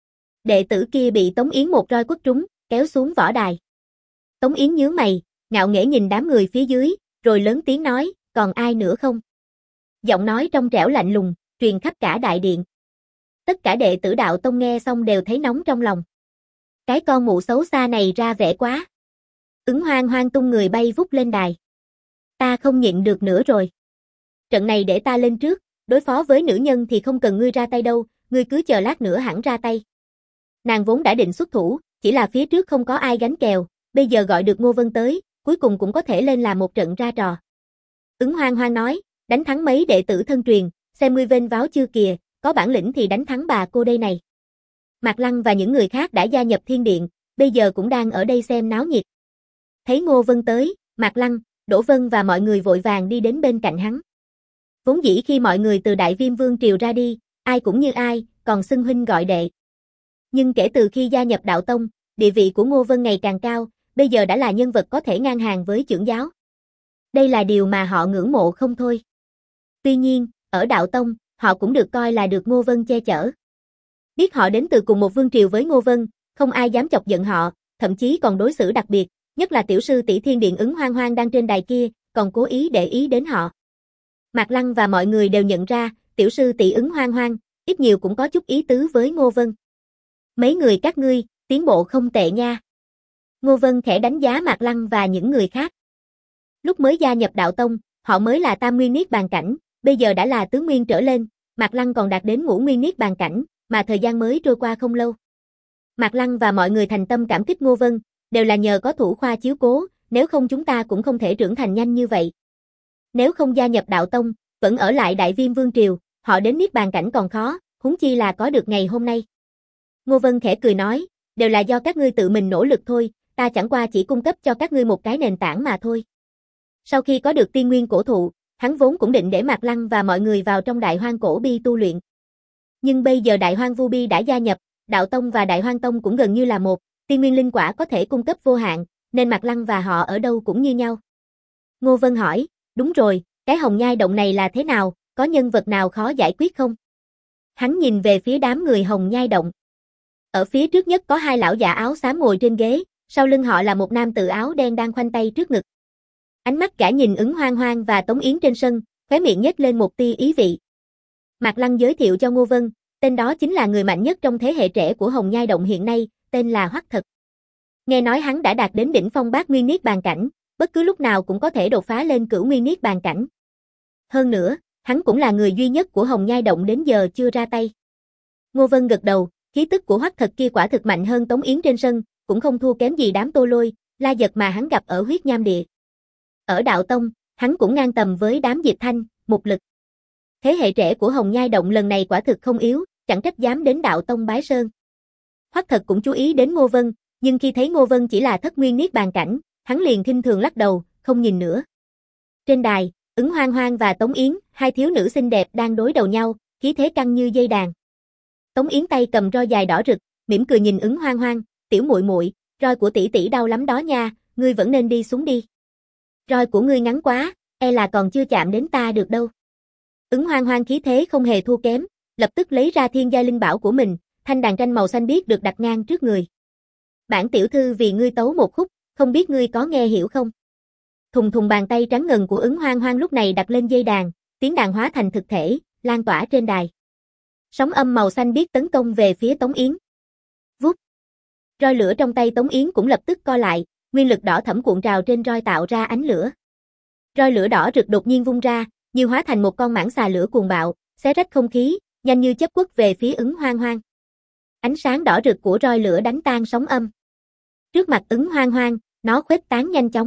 Đệ tử kia bị Tống Yến một roi quất trúng, kéo xuống võ đài. Tống Yến nhướng mày, ngạo nghễ nhìn đám người phía dưới, rồi lớn tiếng nói, còn ai nữa không? Giọng nói trong trẻo lạnh lùng, truyền khắp cả đại điện. Tất cả đệ tử đạo tông nghe xong đều thấy nóng trong lòng. Cái con mụ xấu xa này ra vẻ quá. Ứng Hoang Hoang tung người bay vút lên đài. Ta không nhịn được nữa rồi. Trận này để ta lên trước, đối phó với nữ nhân thì không cần ngươi ra tay đâu, ngươi cứ chờ lát nữa hẳn ra tay. Nàng vốn đã định xuất thủ, chỉ là phía trước không có ai gánh kèo, bây giờ gọi được Ngô Vân tới, cuối cùng cũng có thể lên làm một trận ra trò. Ứng Hoang Hoang nói, đánh thắng mấy đệ tử thân truyền, xem ngươi vênh váo chưa kìa, có bản lĩnh thì đánh thắng bà cô đây này. Mạc Lăng và những người khác đã gia nhập thiên điện, bây giờ cũng đang ở đây xem náo nhiệt. Thấy Ngô Vân tới, Mạc Lăng, Đỗ Vân và mọi người vội vàng đi đến bên cạnh hắn. Vốn dĩ khi mọi người từ Đại Viêm Vương triều ra đi, ai cũng như ai, còn xưng huynh gọi đệ. Nhưng kể từ khi gia nhập đạo tông, địa vị của Ngô Vân ngày càng cao, bây giờ đã là nhân vật có thể ngang hàng với trưởng giáo. Đây là điều mà họ ngưỡng mộ không thôi. Tuy nhiên, ở đạo tông, họ cũng được coi là được Ngô Vân che chở. Biết họ đến từ cùng một vương triều với Ngô Vân, không ai dám chọc giận họ, thậm chí còn đối xử đặc biệt, nhất là tiểu sư tỷ thiên điện Ứng Hoang Hoang đang trên đài kia, còn cố ý để ý đến họ. Mạc Lăng và mọi người đều nhận ra, tiểu sư tỷ Ứng Hoang Hoang, ít nhiều cũng có chút ý tứ với Ngô Vân. Mấy người các ngươi, tiến bộ không tệ nha. Ngô Vân khẽ đánh giá Mạc Lăng và những người khác. Lúc mới gia nhập đạo tông, họ mới là Tam Nguyên Niết Bàn cảnh, bây giờ đã là tứ nguyên trở lên, Mạc Lăng còn đạt đến Ngũ Nguyên Niết Bàn cảnh, mà thời gian mới trôi qua không lâu. Mạc Lăng và mọi người thành tâm cảm kích Ngô Vân, đều là nhờ có thủ khoa chiếu cố, nếu không chúng ta cũng không thể trưởng thành nhanh như vậy. Nếu không gia nhập đạo tông, vẫn ở lại Đại Viêm Vương Triều, họ đến niết bàn cảnh còn khó, huống chi là có được ngày hôm nay. Ngô Vân khẽ cười nói, đều là do các ngươi tự mình nỗ lực thôi, ta chẳng qua chỉ cung cấp cho các ngươi một cái nền tảng mà thôi. Sau khi có được tiên nguyên cổ thụ, hắn vốn cũng định để Mạc Lăng và mọi người vào trong Đại Hoang Cổ Bi tu luyện. Nhưng bây giờ Đại Hoang Vu Bi đã gia nhập, Đạo Tông và Đại Hoang Tông cũng gần như là một, tiên nguyên linh quả có thể cung cấp vô hạn, nên Mạc Lăng và họ ở đâu cũng như nhau. Ngô Vân hỏi, đúng rồi, cái Hồng Nhai Động này là thế nào, có nhân vật nào khó giải quyết không? Hắn nhìn về phía đám người Hồng Nhai Động. Ở phía trước nhất có hai lão già áo xám ngồi trên ghế, sau lưng họ là một nam tử áo đen đang khoanh tay trước ngực. Ánh mắt cả nhìn Ứng Hoang Hoang và Tống Yến trên sân, khóe miệng nhếch lên một tia ý vị. Mạc Lăng giới thiệu cho Ngô Vân, tên đó chính là người mạnh nhất trong thế hệ trẻ của Hồng Nhai Động hiện nay, tên là Hoắc Thật. Nghe nói hắn đã đạt đến đỉnh phong Bát Nguyên Niết Bàn cảnh, bất cứ lúc nào cũng có thể đột phá lên Cửu Nguyên Niết Bàn cảnh. Hơn nữa, hắn cũng là người duy nhất của Hồng Nhai Động đến giờ chưa ra tay. Ngô Vân gật đầu, khí tức của Hoắc Thật kia quả thực mạnh hơn Tống Yến trên sân, cũng không thua kém gì đám Tô Lôi, La Giật mà hắn gặp ở Huyết Nham Địa. Ở Đạo Tông, hắn cũng ngang tầm với đám Diệp Thanh, Mục Lực. Thế hệ trẻ của Hồng Nhai Động lần này quả thực không yếu, chẳng trách dám đến Đạo Tông bái sơn. Hoắc Thật cũng chú ý đến Ngô Vân, nhưng khi thấy Ngô Vân chỉ là Thất Nguyên Niết Bàn cảnh, hắn liền khinh thường lắc đầu, không nhìn nữa. Trên đài, Ứng Hoang Hoang và Tống Yến, hai thiếu nữ xinh đẹp đang đối đầu nhau, khí thế căng như dây đàn. Tống Yến tay cầm roi dài đỏ rực, mỉm cười nhìn Ứng Hoang Hoang, "Tiểu muội muội, roi của tỷ tỷ đau lắm đó nha, ngươi vẫn nên đi xuống đi. Roi của ngươi ngắn quá, e là còn chưa chạm đến ta được đâu." Ứng Hoang Hoang khí thế không hề thua kém, lập tức lấy ra thiên giai linh bảo của mình, thanh đàn tranh màu xanh biếc được đặt ngang trước người. "Bản tiểu thư vì ngươi tấu một khúc, không biết ngươi có nghe hiểu không?" Thùng thùng, bàn tay trắng ngần của Ứng Hoang Hoang lúc này đặt lên dây đàn, tiếng đàn hóa thành thực thể, lan tỏa trên đài. Sóng âm màu xanh biếc tấn công về phía Tống Yến. Vút. Roi lửa trong tay Tống Yến cũng lập tức co lại, nguyên lực đỏ thẫm cuộn trào trên roi tạo ra ánh lửa. Roi lửa đỏ rực đột nhiên vung ra, như hóa thành một con mãng xà lửa cuồng bạo, xé rách không khí, nhanh như chớp quất về phía Ứng Hoang Hoang. Ánh sáng đỏ rực của roi lửa đánh tan sóng âm. Trước mặt Ứng Hoang Hoang, nó khuếch tán nhanh chóng.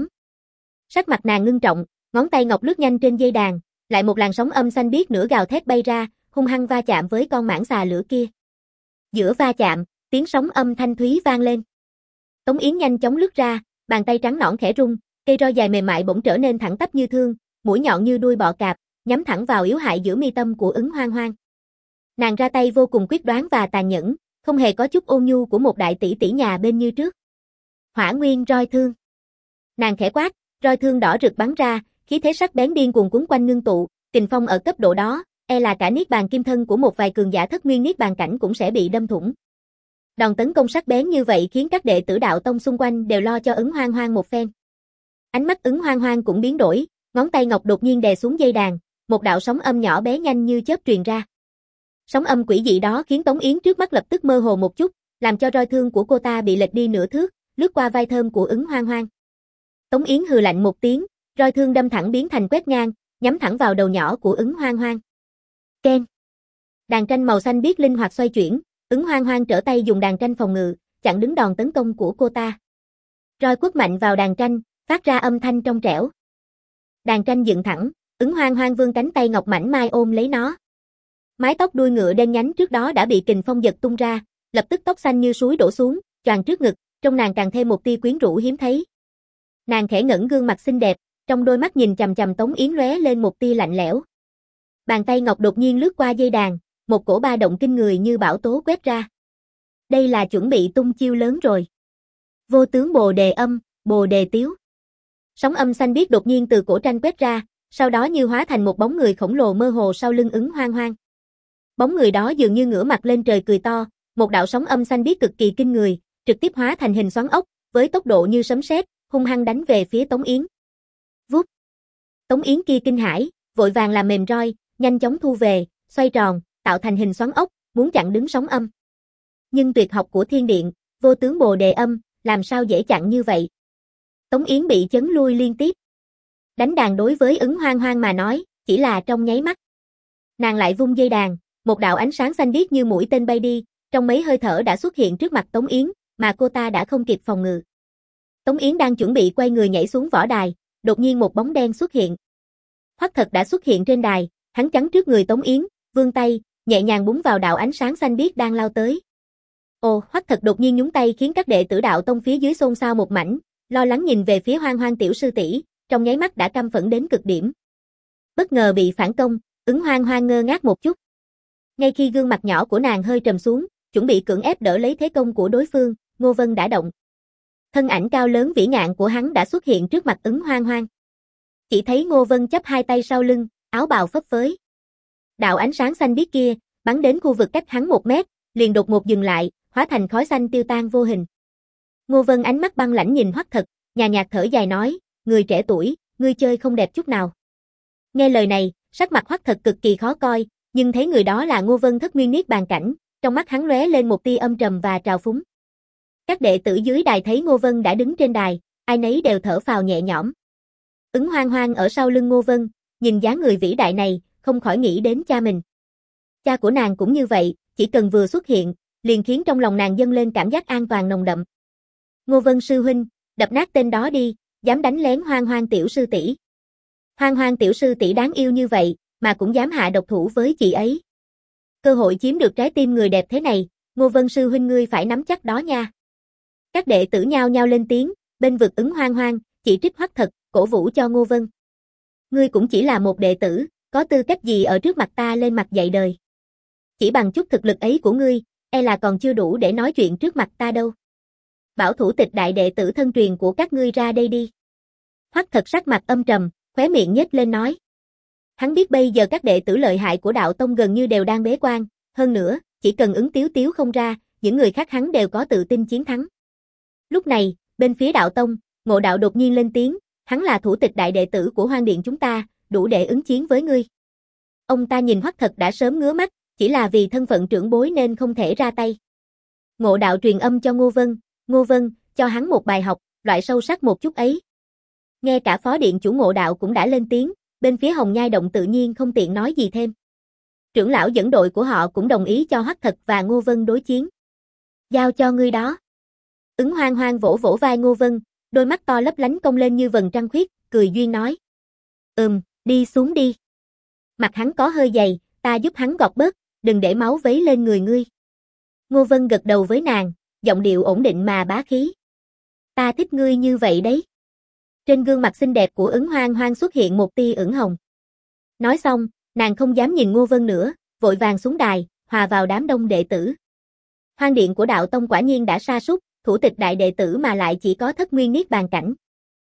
Sắc mặt nàng ngưng trọng, ngón tay ngọc lướt nhanh trên dây đàn, lại một làn sóng âm xanh biếc nửa gào thét bay ra, hung hăng va chạm với con mãng xà lửa kia. Giữa va chạm, tiếng sóng âm thanh thúy vang lên. Tống Yến nhanh chóng lướt ra, bàn tay trắng nõn khẽ rung, cây roi dài mềm mại bỗng trở nên thẳng tắp như thương, mũi nhọn như đuôi bọ cạp, nhắm thẳng vào yếu hại giữa mi tâm của Ứng Hoang Hoang. Nàng ra tay vô cùng quyết đoán và tàn nhẫn, không hề có chút ôn nhu của một đại tỷ tỷ nhà bên như trước. Hỏa nguyên roi thương. Nàng khẽ quát, roi thương đỏ rực bắn ra, khí thế sắc bén điên cuồng cuốn quanh ngưng tụ, kình phong ở cấp độ đó, e là cả niết bàn kim thân của một vài cường giả thất nguyên niết bàn cảnh cũng sẽ bị đâm thủng. Đòn tấn công sắc bén như vậy khiến các đệ tử Đạo Tông xung quanh đều lo cho Ứng Hoang Hoang một phen. Ánh mắt Ứng Hoang Hoang cũng biến đổi, ngón tay ngọc đột nhiên đè xuống dây đàn, một đạo sóng âm nhỏ bé nhanh như chớp truyền ra. Sóng âm quỷ dị đó khiến Tống Yến trước mắt lập tức mơ hồ một chút, làm cho roi thương của cô ta bị lệch đi nửa thước, lướt qua vai thơm của Ứng Hoang Hoang. Tống Yến hừ lạnh một tiếng, roi thương đâm thẳng biến thành quét ngang, nhắm thẳng vào đầu nhỏ của Ứng Hoang Hoang. Keng. Đàn tranh màu xanh biếc linh hoạt xoay chuyển, Ứng Hoang Hoang trở tay dùng đàn tranh phòng ngự, chặn đứng đòn tấn công của cô ta. Roi quất mạnh vào đàn tranh, phát ra âm thanh trong trẻo. Đàn tranh dựng thẳng, Ứng Hoang Hoang vươn cánh tay ngọc mảnh mai ôm lấy nó. Mái tóc đuôi ngựa đen nhánh trước đó đã bị kình phong giật tung ra, lập tức tóc xanh như suối đổ xuống, choàng trước ngực, trong nàng càng thêm một tia quyến rũ hiếm thấy. Nàng khẽ ngẩng gương mặt xinh đẹp, trong đôi mắt nhìn chằm chằm Tống Yến lóe lên một tia lạnh lẽo. Bàn tay ngọc đột nhiên lướt qua dây đàn, một cổ ba động kinh người như bão tố quét ra. Đây là chuẩn bị tung chiêu lớn rồi. Vô tướng Bồ Đề Âm, Bồ Đề Tiếu. Sóng âm xanh biếc đột nhiên từ cổ tranh quét ra, sau đó như hóa thành một bóng người khổng lồ mơ hồ sau lưng Ứng Hoang Hoang. Bóng người đó dường như ngửa mặt lên trời cười to, một đạo sóng âm xanh biếc cực kỳ kinh người, trực tiếp hóa thành hình xoắn ốc, với tốc độ như sấm sét, hung hăng đánh về phía Tống Yến. Vút. Tống Yến kia kinh hãi, vội vàng làm mềm roi, nhanh chóng thu về, xoay tròn, tạo thành hình xoắn ốc, muốn chặn đứng sóng âm. Nhưng tuyệt học của Thiên Điện, vô tướng Bồ Đề Âm, làm sao dễ chặn như vậy? Tống Yến bị chấn lui liên tiếp. Đánh đàn đối với Ứng Hoang Hoang mà nói, chỉ là trong nháy mắt. Nàng lại vung dây đàn, một đạo ánh sáng xanh biếc như mũi tên bay đi, trong mấy hơi thở đã xuất hiện trước mặt Tống Yến, mà cô ta đã không kịp phòng ngự. Tống Yến đang chuẩn bị quay người nhảy xuống võ đài, đột nhiên một bóng đen xuất hiện. Hoắc Thật đã xuất hiện trên đài, hắn chắn trước người Tống Yến, vươn tay, nhẹ nhàng búng vào đạo ánh sáng xanh biếc đang lao tới. Ồ, Hoắc Thật đột nhiên nhúng tay khiến các đệ tử đạo tông phía dưới xôn xao một mảnh, lo lắng nhìn về phía Hoang Hoang tiểu sư tỷ, trong nháy mắt đã căm phẫn đến cực điểm. Bất ngờ bị phản công, Ứng Hoang Hoang ngơ ngác một chút. Ngay khi gương mặt nhỏ của nàng hơi trầm xuống, chuẩn bị cưỡng ép đỡ lấy thế công của đối phương, Ngô Vân đã động. Thân ảnh cao lớn vĩ ngạn của hắn đã xuất hiện trước mặt Ứng Hoang Hoang. Chỉ thấy Ngô Vân chắp hai tay sau lưng, áo bào phấp phới. Đạo ánh sáng xanh biếc kia, bắn đến khu vực cách hắn 1 mét, liền đột ngột dừng lại, hóa thành khói xanh tiêu tan vô hình. Ngô Vân ánh mắt băng lãnh nhìn Hoắc Thật, nhàn nhạt thở dài nói, người trẻ tuổi, ngươi chơi không đẹp chút nào. Nghe lời này, sắc mặt Hoắc Thật cực kỳ khó coi, nhưng thấy người đó là Ngô Vân thất nguyên niết bàn cảnh, trong mắt hắn lóe lên một tia âm trầm và trào phúng. Các đệ tử dưới đài thấy Ngô Vân đã đứng trên đài, ai nấy đều thở phào nhẹ nhõm. Ứng Hoang Hoang ở sau lưng Ngô Vân, nhìn dáng người vĩ đại này, không khỏi nghĩ đến cha mình. Cha của nàng cũng như vậy, chỉ cần vừa xuất hiện, liền khiến trong lòng nàng dâng lên cảm giác an toàn nồng đậm. Ngô Vân sư huynh, đập nát tên đó đi, dám đánh lén Hoang Hoang tiểu sư tỷ. Hoang Hoang tiểu sư tỷ đáng yêu như vậy, mà cũng dám hạ độc thủ với chị ấy. Cơ hội chiếm được trái tim người đẹp thế này, Ngô Vân sư huynh ngươi phải nắm chắc đó nha. Các đệ tử nhao nhao lên tiếng, bên vực Ứng Hoang Hoang, chỉ trích Hoắc Thật, cổ vũ cho Ngô Vân. Ngươi cũng chỉ là một đệ tử, có tư cách gì ở trước mặt ta lên mặt dạy đời. Chỉ bằng chút thực lực ấy của ngươi, e là còn chưa đủ để nói chuyện trước mặt ta đâu. Bảo thủ tịch đại đệ tử thân truyền của các ngươi ra đây đi. Hoắc Thật sắc mặt âm trầm, khóe miệng nhếch lên nói. Hắn biết bây giờ các đệ tử lợi hại của đạo tông gần như đều đang bế quan, hơn nữa, chỉ cần Ứng Tiếu Tiếu không ra, những người khác hắn đều có tự tin chiến thắng. Lúc này, bên phía đạo tông, Ngộ Đạo đột nhiên lên tiếng, hắn là thủ tịch đại đệ tử của Hoang Điện chúng ta, đủ để ứng chiến với ngươi. Ông ta nhìn Hoắc Thật đã sớm ngứa mắt, chỉ là vì thân phận trưởng bối nên không thể ra tay. Ngộ Đạo truyền âm cho Ngô Vân, cho hắn một bài học, loại sâu sắc một chút ấy. Nghe cả phó điện chủ Ngộ Đạo cũng đã lên tiếng, bên phía Hồng Nhai Động tự nhiên không tiện nói gì thêm. Trưởng lão dẫn đội của họ cũng đồng ý cho Hoắc Thật và Ngô Vân đối chiến. Giao cho ngươi đó. Ứng Hoang Hoang vỗ vỗ vai Ngô Vân, đôi mắt to lấp lánh cong lên như vầng trăng khuyết, cười duyên nói. Đi xuống đi. Mặt hắn có hơi dày, ta giúp hắn gọt bớt, đừng để máu vấy lên người ngươi. Ngô Vân gật đầu với nàng, giọng điệu ổn định mà bá khí. Ta thích ngươi như vậy đấy. Trên gương mặt xinh đẹp của Ứng Hoang Hoang xuất hiện một tia ửng hồng. Nói xong, nàng không dám nhìn Ngô Vân nữa, vội vàng xuống đài, hòa vào đám đông đệ tử. Hoang điện của đạo tông quả nhiên đã sa sút, thủ tịch đại đệ tử mà lại chỉ có thất nguyên niết bàn cảnh.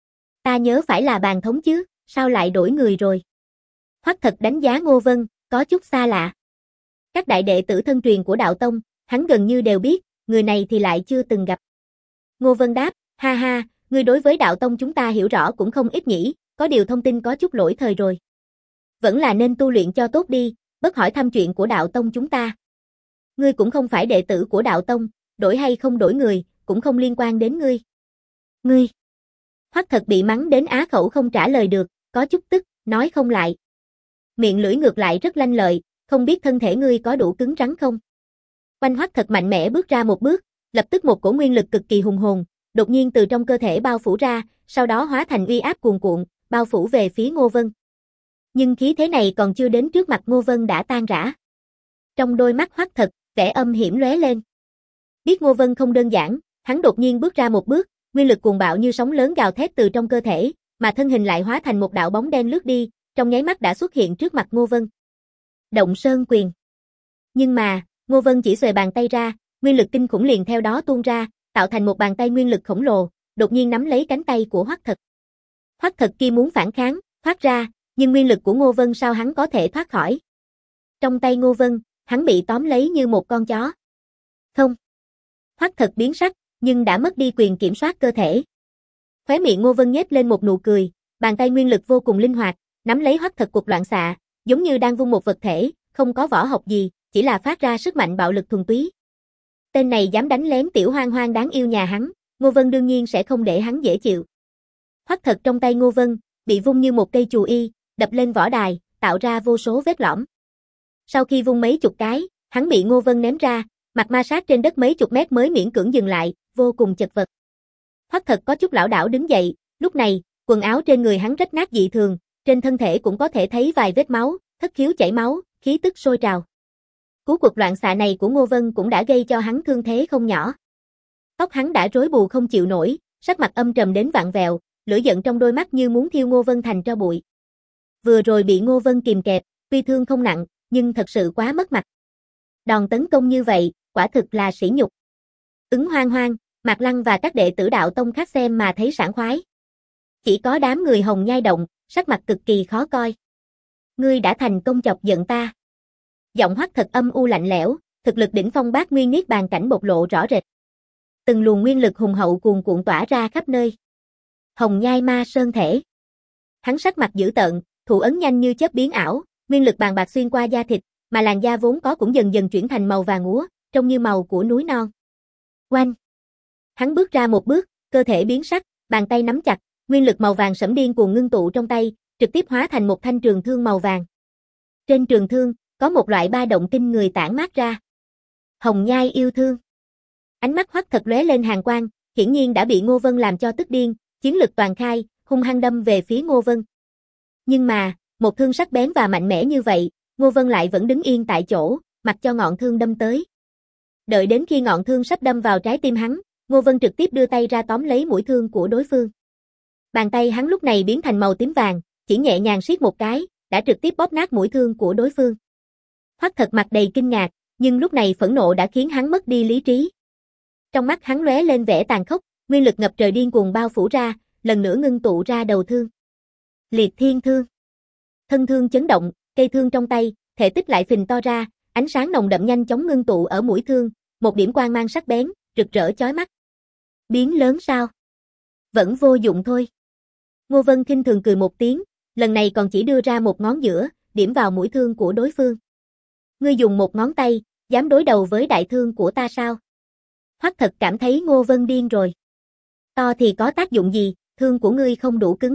Ta nhớ phải là bàn thống chứ, sao lại đổi người rồi? Hoắc Thật đánh giá Ngô Vân, có chút xa lạ. Các đại đệ tử thân truyền của đạo tông, hắn gần như đều biết, người này thì lại chưa từng gặp. Ngô Vân đáp, ha ha, ngươi đối với đạo tông chúng ta hiểu rõ cũng không ít nhỉ, có điều thông tin có chút lỗi thời rồi. Vẫn là nên tu luyện cho tốt đi, bất hỏi thăm chuyện của đạo tông chúng ta. Ngươi cũng không phải đệ tử của đạo tông, đổi hay không đổi người, cũng không liên quan đến ngươi. Ngươi. Hoắc Thật bị mắng đến á khẩu không trả lời được, có chút tức, nói không lại. Miệng lưỡi ngược lại rất lanh lợi, không biết thân thể ngươi có đủ cứng rắn không? Quanh Hoắc Thật mạnh mẽ bước ra một bước, lập tức một cổ nguyên lực cực kỳ hùng hồn, đột nhiên từ trong cơ thể bao phủ ra, sau đó hóa thành uy áp cuồn cuộn, bao phủ về phía Ngô Vân. Nhưng khí thế này còn chưa đến trước mặt Ngô Vân đã tan rã. Trong đôi mắt Hoắc Thật, vẻ âm hiểm lóe lên. Biết Ngô Vân không đơn giản, hắn đột nhiên bước ra một bước, nguyên lực cuồng bạo như sóng lớn gào thét từ trong cơ thể, mà thân hình lại hóa thành một đạo bóng đen lướt đi, trong nháy mắt đã xuất hiện trước mặt Ngô Vân. Động Sơn Quyền. Nhưng mà, Ngô Vân chỉ xuề bàn tay ra, nguyên lực kinh khủng liền theo đó tuôn ra, tạo thành một bàn tay nguyên lực khổng lồ, đột nhiên nắm lấy cánh tay của Hoắc Thật. Hoắc Thật kia muốn phản kháng, thoát ra, nhưng nguyên lực của Ngô Vân sao hắn có thể thoát khỏi? Trong tay Ngô Vân, hắn bị tóm lấy như một con chó. Không. Hoắc Thật biến sắc, nhưng đã mất đi quyền kiểm soát cơ thể. Khóe miệng Ngô Vân nhếch lên một nụ cười, bàn tay nguyên lực vô cùng linh hoạt, nắm lấy Hoắc Thật cục loạn xạ, giống như đang vung một vật thể, không có võ học gì, chỉ là phát ra sức mạnh bạo lực thuần túy. Tên này dám đánh lén tiểu Hoang Hoang đáng yêu nhà hắn, Ngô Vân đương nhiên sẽ không để hắn dễ chịu. Hoắc Thật trong tay Ngô Vân, bị vung như một cây chù y, đập lên võ đài, tạo ra vô số vết lõm. Sau khi vung mấy chục cái, hắn bị Ngô Vân ném ra, Mặt ma sát trên đất mấy chục mét mới miễn cưỡng dừng lại, vô cùng chật vật. Hoắc Thật có chút lảo đảo đứng dậy, lúc này, quần áo trên người hắn rách nát dị thường, trên thân thể cũng có thể thấy vài vết máu, thất khiếu chảy máu, khí tức sôi trào. Cú cuộc loạn xạ này của Ngô Vân cũng đã gây cho hắn thương thế không nhỏ. Tóc hắn đã rối bù không chịu nổi, sắc mặt âm trầm đến vặn vẹo, lửa giận trong đôi mắt như muốn thiêu Ngô Vân thành tro bụi. Vừa rồi bị Ngô Vân kìm kẹp, tuy thương không nặng, nhưng thật sự quá mất mặt. Đòn tấn công như vậy, quả thực là sỉ nhục. Ứng Hoang Hoang, Mạc Lăng và các đệ tử đạo tông khác xem mà thấy sảng khoái. Chỉ có đám người Hồng Nhai Động, sắc mặt cực kỳ khó coi. Ngươi đã thành công chọc giận ta. Giọng Hoắc Thật âm u lạnh lẽo, thực lực đỉnh phong bát nguyên niết bàn cảnh bộc lộ rõ rệt. Từng luồng nguyên lực hùng hậu cuồn cuộn tỏa ra khắp nơi. Hồng Nhai Ma Sơn thể. Hắn sắc mặt dữ tợn, thủ ấn nhanh như chớp biến ảo, nguyên lực bàn bạc xuyên qua da thịt, mà làn da vốn có cũng dần dần chuyển thành màu vàng úa, trông như màu của núi non. Oanh! Hắn bước ra một bước, cơ thể biến sắc, bàn tay nắm chặt, nguyên lực màu vàng sẫm điên cuồng ngưng tụ trong tay, trực tiếp hóa thành một thanh trường thương màu vàng. Trên trường thương, có một loại ba động kinh người tản mát ra. Hồng Nhai yêu thương. Ánh mắt Hoắc Thật lóe lên hàn quang, hiển nhiên đã bị Ngô Vân làm cho tức điên, chiến lực toàn khai, hung hăng đâm về phía Ngô Vân. Nhưng mà, một thương sắc bén và mạnh mẽ như vậy, Ngô Vân lại vẫn đứng yên tại chỗ, mặc cho ngọn thương đâm tới. Đợi đến khi ngọn thương sắp đâm vào trái tim hắn, Ngô Vân trực tiếp đưa tay ra tóm lấy mũi thương của đối phương. Bàn tay hắn lúc này biến thành màu tím vàng, chỉ nhẹ nhàng siết một cái, đã trực tiếp bóp nát mũi thương của đối phương. Hoắc Thật mặt đầy kinh ngạc, nhưng lúc này phẫn nộ đã khiến hắn mất đi lý trí. Trong mắt hắn lóe lên vẻ tàn khốc, nguyên lực ngập trời điên cuồng bao phủ ra, lần nữa ngưng tụ ra đầu thương. Liệt Thiên Thương. Thân thương chấn động, cây thương trong tay, thể tích lại phình to ra, ánh sáng nồng đậm nhanh chóng ngưng tụ ở mũi thương, một điểm quang mang sắc bén, rực rỡ chói mắt. Biến lớn sao? Vẫn vô dụng thôi. Ngô Vân khinh thường cười một tiếng, lần này còn chỉ đưa ra một ngón giữa, điểm vào mũi thương của đối phương. Ngươi dùng một ngón tay, dám đối đầu với đại thương của ta sao? Hoắc Thật cảm thấy Ngô Vân điên rồi. To thì có tác dụng gì, thương của ngươi không đủ cứng.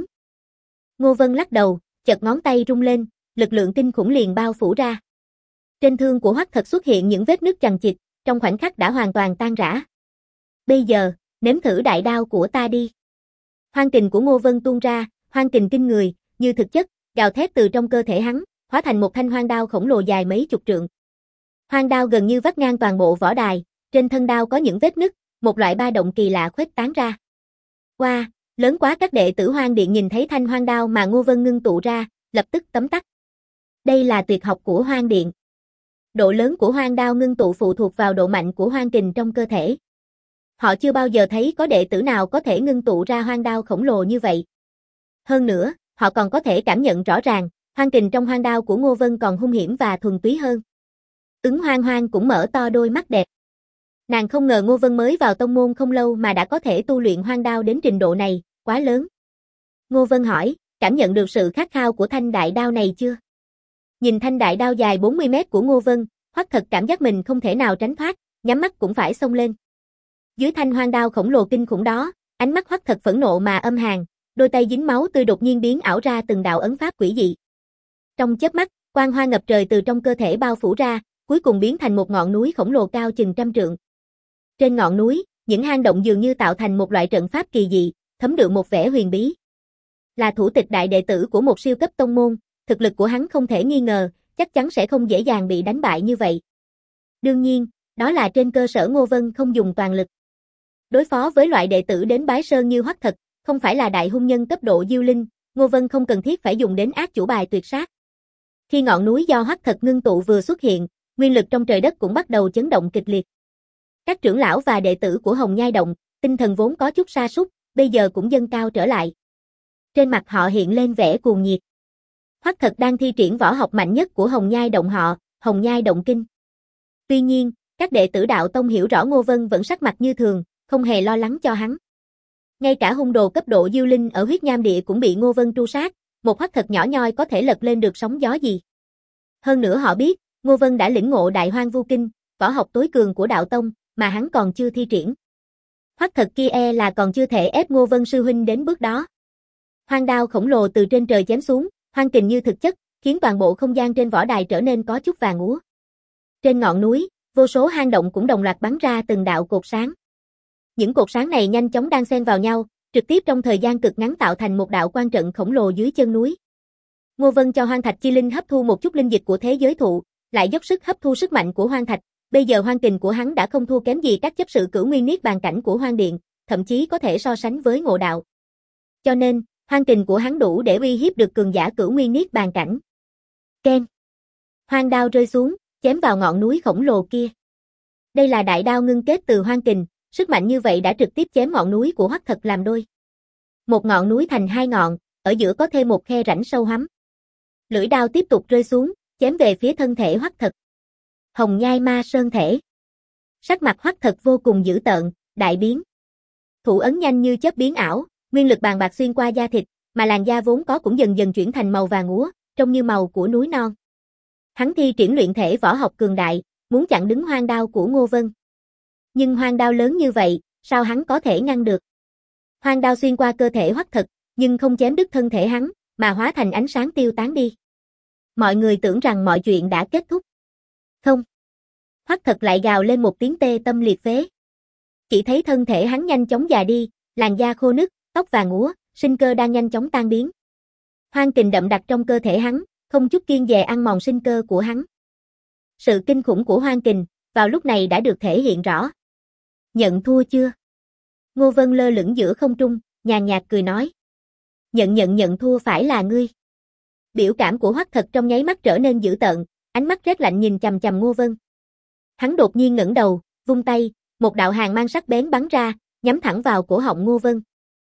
Ngô Vân lắc đầu, chợt ngón tay rung lên, lực lượng kinh khủng liền bao phủ ra. Trên thương của Hoắc Thật xuất hiện những vết nứt chằng chịt, trong khoảnh khắc đã hoàn toàn tan rã. Bây giờ, nếm thử đại đao của ta đi. Hoang kình của Ngô Vân tuôn ra, hoang kình kinh người, như thực chất, gào thét từ trong cơ thể hắn, hóa thành một thanh hoang đao khổng lồ dài mấy chục trượng. Hoang đao gần như vắt ngang toàn bộ võ đài, trên thân đao có những vết nứt, một loại ba động kỳ lạ khuếch tán ra. Wow, lớn quá! Các đệ tử Hoang Điện nhìn thấy thanh hoang đao mà Ngô Vân ngưng tụ ra, lập tức tấm tắc. Đây là tuyệt học của Hoang Điện. Độ lớn của hoang đao ngưng tụ phụ thuộc vào độ mạnh của hoang kình trong cơ thể. Họ chưa bao giờ thấy có đệ tử nào có thể ngưng tụ ra hoang đao khổng lồ như vậy. Hơn nữa, họ còn có thể cảm nhận rõ ràng, hoang kình trong hoang đao của Ngô Vân còn hung hiểm và thuần túy hơn. Ứng Hoang Hoang cũng mở to đôi mắt đẹp. Nàng không ngờ Ngô Vân mới vào tông môn không lâu mà đã có thể tu luyện hoang đao đến trình độ này, quá lớn. Ngô Vân hỏi, cảm nhận được sự khát khao của thanh đại đao này chưa? Nhìn thanh đại đao dài 40 mét của Ngô Vân, Hoắc Thật cảm giác mình không thể nào tránh thoát, nhắm mắt cũng phải xông lên. Dưới thanh hoang đao khổng lồ kinh khủng đó, ánh mắt Hoắc Thật phẫn nộ mà âm hàn, đôi tay dính máu tươi đột nhiên biến ảo ra từng đạo ấn pháp quỷ dị. Trong chớp mắt, quang hoa ngập trời từ trong cơ thể bao phủ ra, cuối cùng biến thành một ngọn núi khổng lồ cao chừng 100 trượng. Trên ngọn núi, những hang động dường như tạo thành một loại trận pháp kỳ dị, thấm đượm một vẻ huyền bí. Là thủ tịch đại đệ tử của một siêu cấp tông môn, thực lực của hắn không thể nghi ngờ, chắc chắn sẽ không dễ dàng bị đánh bại như vậy. Đương nhiên, đó là trên cơ sở Ngô Vân không dùng toàn lực. Đối phó với loại đệ tử đến bái sơn như Hoắc Thật, không phải là đại hung nhân cấp độ Diêu Linh, Ngô Vân không cần thiết phải dùng đến ác chủ bài tuyệt sát. Khi ngọn núi do Hoắc Thật ngưng tụ vừa xuất hiện, nguyên lực trong trời đất cũng bắt đầu chấn động kịch liệt. Các trưởng lão và đệ tử của Hồng Nhai Động, tinh thần vốn có chút sa sút, bây giờ cũng dâng cao trở lại. Trên mặt họ hiện lên vẻ cuồng nhiệt. Hoắc Thật đang thi triển võ học mạnh nhất của Hồng Nhai Động họ, Hồng Nhai Động Kinh. Tuy nhiên, các đệ tử đạo tông hiểu rõ Ngô Vân vẫn sắc mặt như thường, không hề lo lắng cho hắn. Ngay cả hung đồ cấp độ Diêu Linh ở huyết nham địa cũng bị Ngô Vân tru sát, một Hoắc Thật nhỏ nhoi có thể lật lên được sóng gió gì. Hơn nữa họ biết, Ngô Vân đã lĩnh ngộ Đại Hoang Vu Kinh, võ học tối cường của đạo tông, mà hắn còn chưa thi triển. Hoắc Thật kia là còn chưa thể ép Ngô Vân sư huynh đến bước đó. Hoang đao khổng lồ từ trên trời chém xuống, hoang kình như thực chất, khiến toàn bộ không gian trên võ đài trở nên có chút vàng úa. Trên ngọn núi, Vô số hang động cũng đồng loạt bắn ra từng đạo cột sáng. Những cột sáng này nhanh chóng đan xen vào nhau, trực tiếp trong thời gian cực ngắn tạo thành một đạo quan trận khổng lồ dưới chân núi. Ngô Vân cho Hoang Thạch Chi Linh hấp thu một chút linh dịch của thế giới thụ, lại dốc sức hấp thu sức mạnh của Hoang Thạch. Bây giờ hoang kình của hắn đã không thua kém gì các chấp sự Cửu Nguyên Niết Bàn cảnh của Hoang Điện, thậm chí có thể so sánh với Ngộ Đạo. Cho nên, hoang kình của hắn đủ để uy hiếp được cường giả Cửu Nguyên Niết Bàn cảnh. Keng. Hoang đao rơi xuống, chém vào ngọn núi khổng lồ kia. Đây là đại đao ngưng kết từ hoang kình, sức mạnh như vậy đã trực tiếp chém ngọn núi của Hoắc Thật làm đôi. Một ngọn núi thành hai ngọn, ở giữa có thêm một khe rãnh sâu hắm. Lưỡi đao tiếp tục rơi xuống, chém về phía thân thể Hoắc Thật. Hồng Nhai Ma Sơn thể. Sắc mặt Hoắc Thật vô cùng dữ tợn, đại biến. Thủ ấn nhanh như chớp biến ảo, nguyên lực bàn bạc xuyên qua da thịt, mà làn da vốn có cũng dần dần chuyển thành màu vàng úa, trông như màu của núi non. Hắn thi triển luyện thể võ học cường đại, muốn chặn đứng hoang đao của Ngô Vân. Nhưng hoang đao lớn như vậy, sao hắn có thể ngăn được? Hoang đao xuyên qua cơ thể Hoắc Thật, nhưng không chém đứt thân thể hắn, mà hóa thành ánh sáng tiêu tán đi. Mọi người tưởng rằng mọi chuyện đã kết thúc. Không. Hoắc Thật lại gào lên một tiếng tê tâm liệt phế. Chỉ thấy thân thể hắn nhanh chóng già đi, làn da khô nứt, tóc vàng úa, sinh cơ đang nhanh chóng tan biến. Hoang kình đậm đặc trong cơ thể hắn, không chút kiêng dè ăn mòn sinh cơ của hắn. Sự kinh khủng của hoang kình, vào lúc này đã được thể hiện rõ. Nhận thua chưa? Ngô Vân lơ lửng giữa không trung, nhàn nhạt cười nói. Nhận thua phải là ngươi. Biểu cảm của Hoắc Thật trong nháy mắt trở nên dữ tợn, ánh mắt rét lạnh nhìn chằm chằm Ngô Vân. Hắn đột nhiên ngẩng đầu, vung tay, một đạo hàn mang sắc bén bắn ra, nhắm thẳng vào cổ họng Ngô Vân.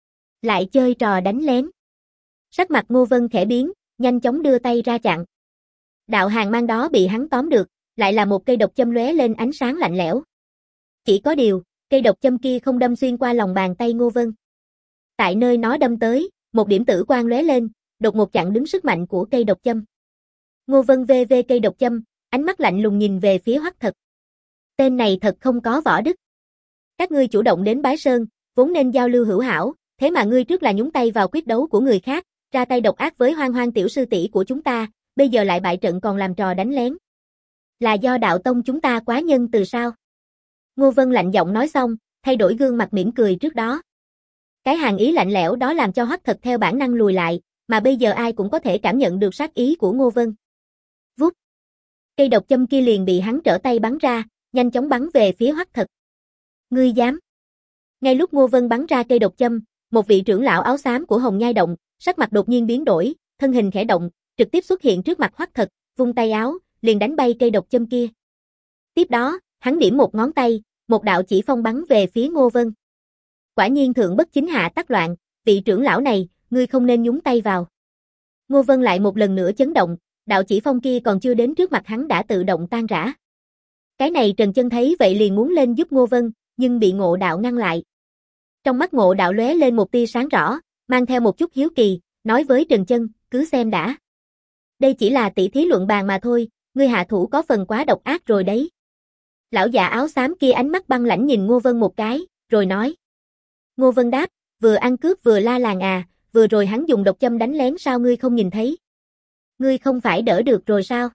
Lại chơi trò đánh lén. Sắc mặt Ngô Vân khẽ biến, nhanh chóng đưa tay ra chặn. Đạo hàn mang đó bị hắn tóm được, lại là một cây độc châm lóe lên ánh sáng lạnh lẽo. Chỉ có điều, cây độc châm kia không đâm xuyên qua lòng bàn tay Ngô Vân. Tại nơi nó đâm tới, một điểm tử quang lóe lên, đột ngột chặn đứng sức mạnh của cây độc châm. Ngô Vân vê cây độc châm, ánh mắt lạnh lùng nhìn về phía Hoắc Thật. Tên này thật không có võ đức. Các ngươi chủ động đến Bái Sơn, vốn nên giao lưu hữu hảo, thế mà ngươi trước là nhúng tay vào quyết đấu của người khác, ra tay độc ác với Hoang Hoang tiểu sư tỷ của chúng ta, bây giờ lại bại trận còn làm trò đánh lén. Là do đạo tông chúng ta quá nhân từ sao? Ngô Vân lạnh giọng nói xong, thay đổi gương mặt mỉm cười trước đó. Cái hàn ý lạnh lẽo đó làm cho Hoắc Thật theo bản năng lùi lại, mà bây giờ ai cũng có thể cảm nhận được sát ý của Ngô Vân. Vút. Cây độc châm kia liền bị hắn trở tay bắn ra, nhanh chóng bắn về phía Hoắc Thật. Ngươi dám? Ngay lúc Ngô Vân bắn ra cây độc châm, một vị trưởng lão áo xám của Hồng Nhai Động, sắc mặt đột nhiên biến đổi, thân hình khẽ động, trực tiếp xuất hiện trước mặt Hoắc Thật, vung tay áo, liền đánh bay cây độc châm kia. Tiếp đó, hắn điểm một ngón tay, một đạo chỉ phong bắn về phía Ngô Vân. Quả nhiên thượng bất chính hạ tắc loạn, vị trưởng lão này, ngươi không nên nhúng tay vào. Ngô Vân lại một lần nữa chấn động, đạo chỉ phong kia còn chưa đến trước mặt hắn đã tự động tan rã. Cái này Trần Chân thấy vậy liền muốn lên giúp Ngô Vân, nhưng bị Ngộ Đạo ngăn lại. Trong mắt Ngộ Đạo lóe lên một tia sáng rõ, mang theo một chút hiếu kỳ, nói với Trần Chân, cứ xem đã. Đây chỉ là tỷ thí luận bàn mà thôi, ngươi hạ thủ có phần quá độc ác rồi đấy. Lão già áo xám kia ánh mắt băng lãnh nhìn Ngô Vân một cái, rồi nói. Ngô Vân đáp, vừa ăn cướp vừa la làng à, vừa rồi hắn dùng độc châm đánh lén sao ngươi không nhìn thấy? Ngươi không phải đỡ được rồi sao?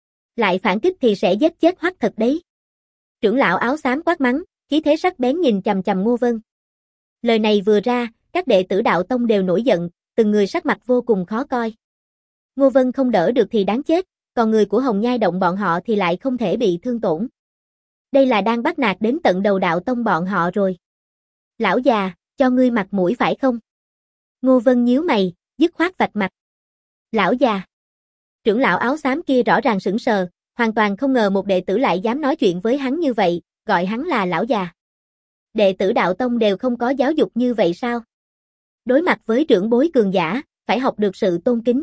Lại phản kích thì sẽ giết chết Hoắc Thật đấy. Trưởng lão áo xám quát mắng, khí thế sắc bén nhìn chằm chằm Ngô Vân. Lời này vừa ra, các đệ tử đạo tông đều nổi giận, từng người sắc mặt vô cùng khó coi. Ngô Vân không đỡ được thì đáng chết, còn người của Hồng Nhai Động bọn họ thì lại không thể bị thương tổn. Đây là đang bắt nạt đến tận đầu đạo tông bọn họ rồi. Lão già, cho ngươi mặt mũi phải không? Ngô Vân nhíu mày, dứt khoát vạch mặt. Lão già. Trưởng lão áo xám kia rõ ràng sững sờ, hoàn toàn không ngờ một đệ tử lại dám nói chuyện với hắn như vậy, gọi hắn là lão già. Đệ tử đạo tông đều không có giáo dục như vậy sao? Đối mặt với trưởng bối cường giả, phải học được sự tôn kính.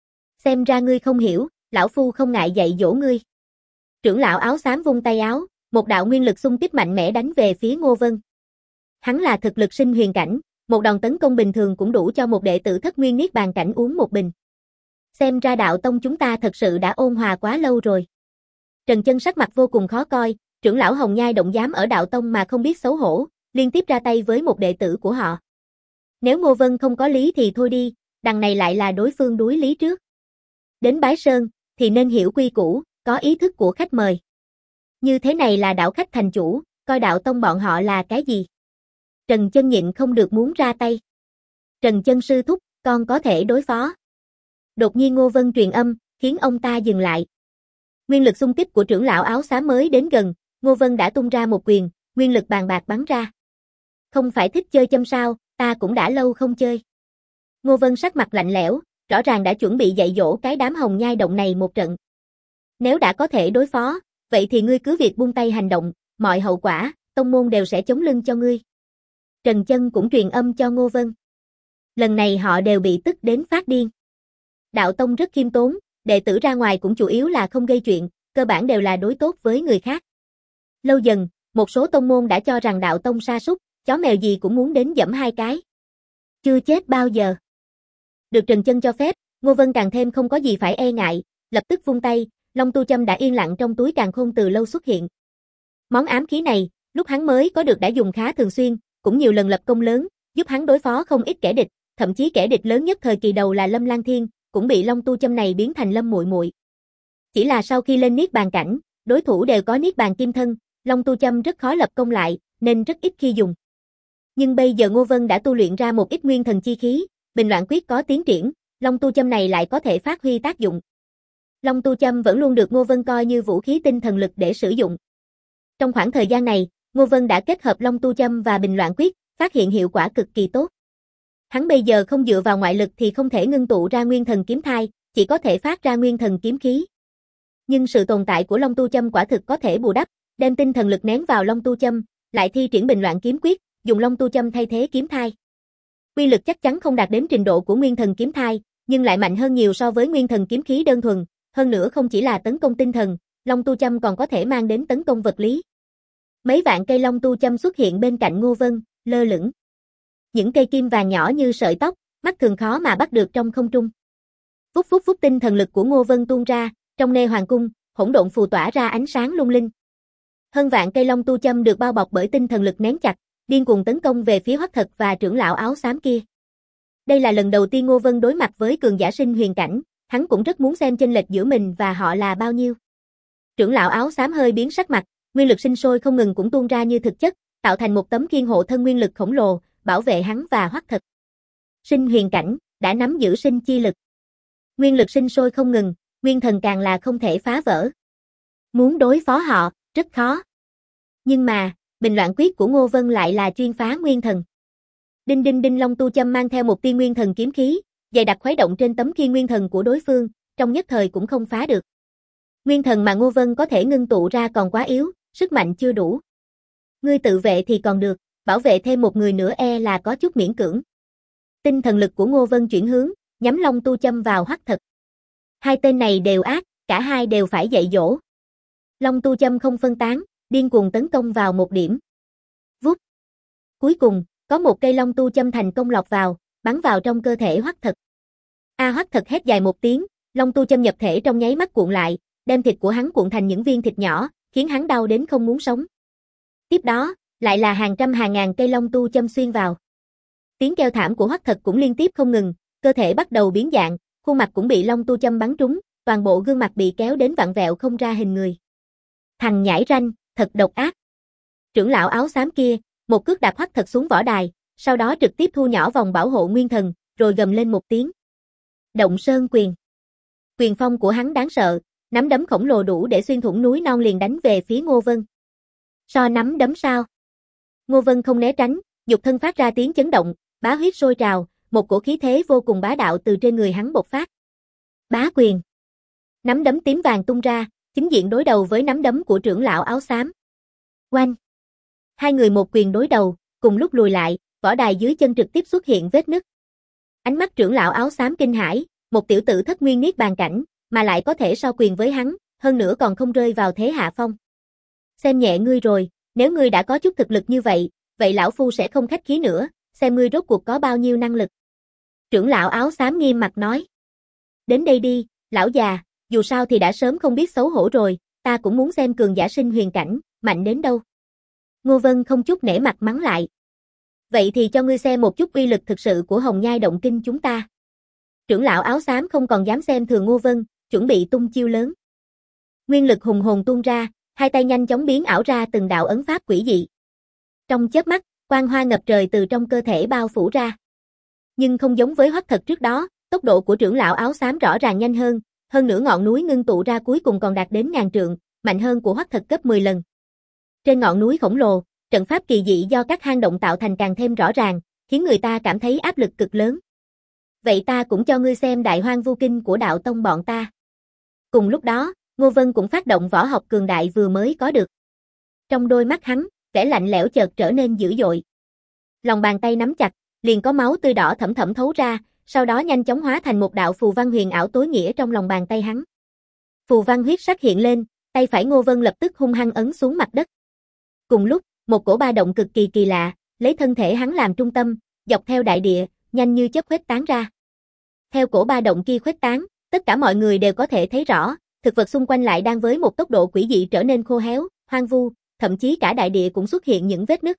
Xem ra ngươi không hiểu, lão phu không ngại dạy dỗ ngươi. Trưởng lão áo xám vung tay áo, một đạo nguyên lực xung kích mạnh mẽ đánh về phía Ngô Vân. Hắn là thực lực sinh huyền cảnh, một đòn tấn công bình thường cũng đủ cho một đệ tử thất nguyên niết bàn cảnh uống một bình. Xem ra đạo tông chúng ta thật sự đã ôn hòa quá lâu rồi. Trần Chân sắc mặt vô cùng khó coi, trưởng lão Hồng Nhai Động dám ở đạo tông mà không biết xấu hổ, liên tiếp ra tay với một đệ tử của họ. Nếu Ngô Vân không có lý thì thôi đi, đằng này lại là đối phương đuối lý trước. Đến Bái Sơn, thì nên hiểu quy củ, có ý thức của khách mời. Như thế này là đảo khách thành chủ, coi đạo tông bọn họ là cái gì? Trần Chân nhịn không được muốn ra tay. Trần Chân sư thúc, con có thể đối phó. Đột nhiên Ngô Vân truyền âm, khiến ông ta dừng lại. Nguyên lực xung kích của trưởng lão áo xám mới đến gần, Ngô Vân đã tung ra một quyền, nguyên lực bàn bạc bắn ra. Không phải thích chơi châm sao, ta cũng đã lâu không chơi. Ngô Vân sắc mặt lạnh lẽo, rõ ràng đã chuẩn bị dạy dỗ cái đám hồng nhai động này một trận. Nếu đã có thể đối phó, vậy thì ngươi cứ việc buông tay hành động, mọi hậu quả, tông môn đều sẽ chống lưng cho ngươi. Trần Chân cũng truyền âm cho Ngô Vân. Lần này họ đều bị tức đến phát điên. Đạo tông rất khiêm tốn, đệ tử ra ngoài cũng chủ yếu là không gây chuyện, cơ bản đều là đối tốt với người khác. Lâu dần, một số tông môn đã cho rằng đạo tông sa sút, chó mèo gì cũng muốn đến giẫm hai cái. Chưa chết bao giờ. Được Trần Chân cho phép, Ngô Vân càng thêm không có gì phải e ngại, lập tức vung tay, Long Tu Châm đã yên lặng trong túi càn khôn từ lâu xuất hiện. Món ám khí này, lúc hắn mới có được đã dùng khá thường xuyên, cũng nhiều lần lập công lớn, giúp hắn đối phó không ít kẻ địch, thậm chí kẻ địch lớn nhất thời kỳ đầu là Lâm Lang Thiên, cũng bị Long Tu Châm này biến thành Lâm Muội Muội. Chỉ là sau khi lên niết bàn cảnh, đối thủ đều có niết bàn kim thân, Long Tu Châm rất khó lập công lại, nên rất ít khi dùng. Nhưng bây giờ Ngô Vân đã tu luyện ra một ít nguyên thần chi khí, Bình Loạn Quyết có tiến triển, Long Tu Châm này lại có thể phát huy tác dụng. Long Tu Châm vẫn luôn được Ngô Vân coi như vũ khí tinh thần lực để sử dụng. Trong khoảng thời gian này, Ngô Vân đã kết hợp Long Tu Châm và Bình Loạn Quyết, phát hiện hiệu quả cực kỳ tốt. Hắn bây giờ không dựa vào ngoại lực thì không thể ngưng tụ ra nguyên thần kiếm thai, chỉ có thể phát ra nguyên thần kiếm khí. Nhưng sự tồn tại của Long Tu Châm quả thực có thể bù đắp, đem tinh thần lực nén vào Long Tu Châm, lại thi triển Bình Loạn Kiếm Quyết, dùng Long Tu Châm thay thế kiếm thai. Uy lực chắc chắn không đạt đến trình độ của nguyên thần kiếm thai, nhưng lại mạnh hơn nhiều so với nguyên thần kiếm khí đơn thuần, hơn nữa không chỉ là tấn công tinh thần, Long Tu Châm còn có thể mang đến tấn công vật lý. Mấy vạn cây Long Tu Châm xuất hiện bên cạnh Ngô Vân, lơ lửng. Những cây kim vàng nhỏ như sợi tóc, mắt thường khó mà bắt được trong không trung. Phút phút phút tinh thần lực của Ngô Vân tuôn ra, trong nê hoàng cung, hỗn độn phù tỏa ra ánh sáng lung linh. Hơn vạn cây Long Tu Châm được bao bọc bởi tinh thần lực nén chặt, điên cuồng tấn công về phía Hoắc Thật và trưởng lão áo xám kia. Đây là lần đầu tiên Ngô Vân đối mặt với cường giả sinh huyền cảnh, hắn cũng rất muốn xem chênh lệch giữa mình và họ là bao nhiêu. Trưởng lão áo xám hơi biến sắc mặt, nguyên lực sinh sôi không ngừng cũng tuôn ra như thực chất, tạo thành một tấm khiên hộ thân nguyên lực khổng lồ, bảo vệ hắn và Hoắc Thật. Sinh huyền cảnh, đã nắm giữ sinh chi lực. Nguyên lực sinh sôi không ngừng, nguyên thần càng là không thể phá vỡ. Muốn đối phó họ, rất khó. Nhưng mà, Bình Loạn Quyết của Ngô Vân lại là chuyên phá nguyên thần. Đinh đinh đinh, Long Tu Châm mang theo một tia nguyên thần kiếm khí, dày đặc khuấy động trên tấm khiên nguyên thần của đối phương, trong nhất thời cũng không phá được. Nguyên thần mà Ngô Vân có thể ngưng tụ ra còn quá yếu, sức mạnh chưa đủ. Ngươi tự vệ thì còn được, bảo vệ thêm một người nữa e là có chút miễn cưỡng. Tinh thần lực của Ngô Vân chuyển hướng, nhắm Long Tu Châm vào Hoắc Thật. Hai tên này đều ác, cả hai đều phải dạy dỗ. Long Tu Châm không phân tán, điên cuồng tấn công vào một điểm. Vút. Cuối cùng, có một cây Long Tu Châm thành công lọt vào, bắn vào trong cơ thể Hoắc Thật. Hoắc Thật hét dài một tiếng, Long Tu Châm nhập thể trong nháy mắt cuộn lại, đem thịt của hắn cuộn thành những viên thịt nhỏ, khiến hắn đau đến không muốn sống. Tiếp đó, lại là hàng trăm hàng ngàn cây Long Tu Châm xuyên vào. Tiếng kêu thảm của Hoắc Thật cũng liên tiếp không ngừng, cơ thể bắt đầu biến dạng, khuôn mặt cũng bị Long Tu Châm bắn trúng, toàn bộ gương mặt bị kéo đến vặn vẹo không ra hình người. Thằng nhãi ranh, thật độc ác. Trưởng lão áo xám kia, một cước đạp Hoắc Thật xuống võ đài, sau đó trực tiếp thu nhỏ vòng bảo hộ nguyên thần, rồi gầm lên một tiếng. Động Sơn Quyền. Quyền phong của hắn đáng sợ, nắm đấm khổng lồ đủ để xuyên thủng núi non liền đánh về phía Ngô Vân. So nắm đấm sao? Ngô Vân không né tránh, nhục thân phát ra tiếng chấn động, bá huyết sôi trào, một cổ khí thế vô cùng bá đạo từ trên người hắn bộc phát. Bá quyền. Nắm đấm tím vàng tung ra, chính diện đối đầu với nắm đấm của trưởng lão áo xám. Oanh. Hai người một quyền đối đầu, cùng lúc lùi lại, võ đài dưới chân trực tiếp xuất hiện vết nứt. Ánh mắt trưởng lão áo xám kinh hãi, một tiểu tử thất nguyên niết bàn cảnh, mà lại có thể so quyền với hắn, hơn nữa còn không rơi vào thế hạ phong. Xem nhẹ ngươi rồi, nếu ngươi đã có chút thực lực như vậy, vậy lão phu sẽ không khách khí nữa, xem ngươi rốt cuộc có bao nhiêu năng lực. Trưởng lão áo xám nghiêm mặt nói. Đến đây đi, lão già, dù sao thì đã sớm không biết xấu hổ rồi, ta cũng muốn xem cường giả sinh huyền cảnh, mạnh đến đâu. Ngô Vân không chút nể mặt mắng lại. Vậy thì cho ngươi xem một chút uy lực thực sự của Hồng Nhai Động Kinh chúng ta. Trưởng lão áo xám không còn dám xem thường Ngô Vân, chuẩn bị tung chiêu lớn. Nguyên lực hùng hồn tuôn ra, Hai tay nhanh chóng biến ảo ra từng đạo ấn pháp quỷ dị. Trong chớp mắt, quang hoa ngập trời từ trong cơ thể bao phủ ra. Nhưng không giống với Hoắc Thật trước đó, tốc độ của trưởng lão áo xám rõ ràng nhanh hơn nữa ngọn núi ngưng tụ ra cuối cùng còn đạt đến ngàn trượng, mạnh hơn của Hoắc Thật gấp 10 lần. Trên ngọn núi khổng lồ, trận pháp kỳ dị do các hang động tạo thành càng thêm rõ ràng, khiến người ta cảm thấy áp lực cực lớn. Vậy ta cũng cho ngươi xem Đại Hoang Vu Kinh của đạo tông bọn ta. Cùng lúc đó, Ngô Vân cũng phát động võ học cường đại vừa mới có được. Trong đôi mắt hắn, vẻ lạnh lẽo chợt trở nên dữ dội. Lòng bàn tay nắm chặt, liền có máu tươi đỏ thẫm thẫm thấu ra, sau đó nhanh chóng hóa thành một đạo phù văn huyền ảo tối nghĩa trong lòng bàn tay hắn. Phù văn huyết sắc hiện lên, tay phải Ngô Vân lập tức hung hăng ấn xuống mặt đất. Cùng lúc, một cổ ba động cực kỳ lạ, lấy thân thể hắn làm trung tâm, dọc theo đại địa, nhanh như chớp khuếch tán ra. Theo cổ ba động kia khuếch tán, tất cả mọi người đều có thể thấy rõ, thực vật xung quanh lại đang với một tốc độ quỷ dị trở nên khô héo, hoang vu, thậm chí cả đại địa cũng xuất hiện những vết nứt.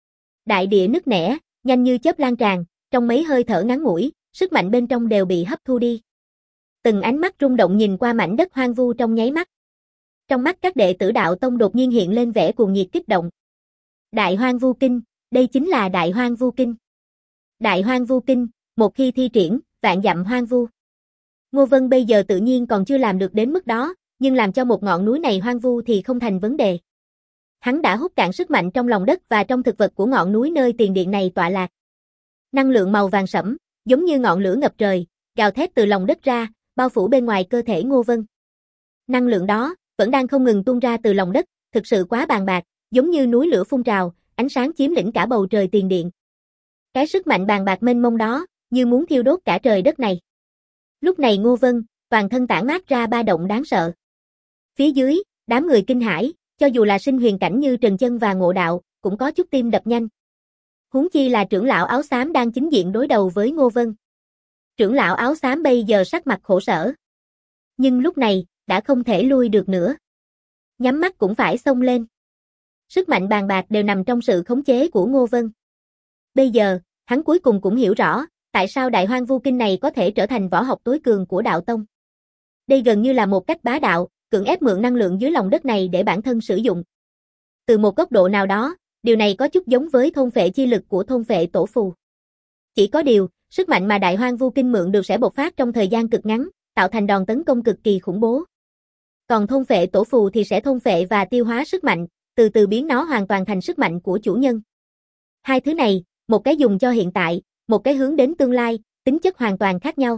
Đại địa nứt nẻ, nhanh như chớp lan tràn, trong mấy hơi thở ngắn ngủi, sức mạnh bên trong đều bị hấp thu đi. Từng ánh mắt rung động nhìn qua mảnh đất hoang vu trong nháy mắt. Trong mắt các đệ tử đạo tông đột nhiên hiện lên vẻ cuồng nhiệt kích động. Đại Hoang Vu Kinh, đây chính là Đại Hoang Vu Kinh. Đại Hoang Vu Kinh, một khi thi triển, vạn dặm hoang vu. Ngô Vân bây giờ tự nhiên còn chưa làm được đến mức đó, nhưng làm cho một ngọn núi này hoang vu thì không thành vấn đề. Hắn đã hút cạn sức mạnh trong lòng đất và trong thực vật của ngọn núi nơi tiền điện này tọa lạc. Năng lượng màu vàng sẫm, giống như ngọn lửa ngập trời, gào thét từ lòng đất ra, bao phủ bên ngoài cơ thể Ngô Vân. Năng lượng đó vẫn đang không ngừng tuôn ra từ lòng đất, thực sự quá bàng bạc, giống như núi lửa phun trào, ánh sáng chiếm lĩnh cả bầu trời tiền điện. Cái sức mạnh bàng bạc mênh mông đó, như muốn thiêu đốt cả trời đất này. Lúc này Ngô Vân, toàn thân tản mát ra ba động đáng sợ. Phía dưới, đám người kinh hãi, cho dù là sinh huyền cảnh như Trần Chân và Ngộ Đạo, cũng có chút tim đập nhanh. Huống chi là trưởng lão áo xám đang chính diện đối đầu với Ngô Vân. Trưởng lão áo xám bây giờ sắc mặt khổ sở. Nhưng lúc này, đã không thể lui được nữa. Nhắm mắt cũng phải xông lên. Sức mạnh bàng bạc đều nằm trong sự khống chế của Ngô Vân. Bây giờ, hắn cuối cùng cũng hiểu rõ, tại sao Đại Hoang Vu Kinh này có thể trở thành võ học tối cường của đạo tông. Đây gần như là một cách bá đạo, cưỡng ép mượn năng lượng dưới lòng đất này để bản thân sử dụng. Từ một góc độ nào đó, điều này có chút giống với thôn phệ chi lực của thôn phệ tổ phù. Chỉ có điều, sức mạnh mà Đại Hoang Vu Kinh mượn được sẽ bộc phát trong thời gian cực ngắn, tạo thành đòn tấn công cực kỳ khủng bố. Còn thôn phệ tổ phù thì sẽ thôn phệ và tiêu hóa sức mạnh, từ từ biến nó hoàn toàn thành sức mạnh của chủ nhân. Hai thứ này, một cái dùng cho hiện tại, một cái hướng đến tương lai, tính chất hoàn toàn khác nhau.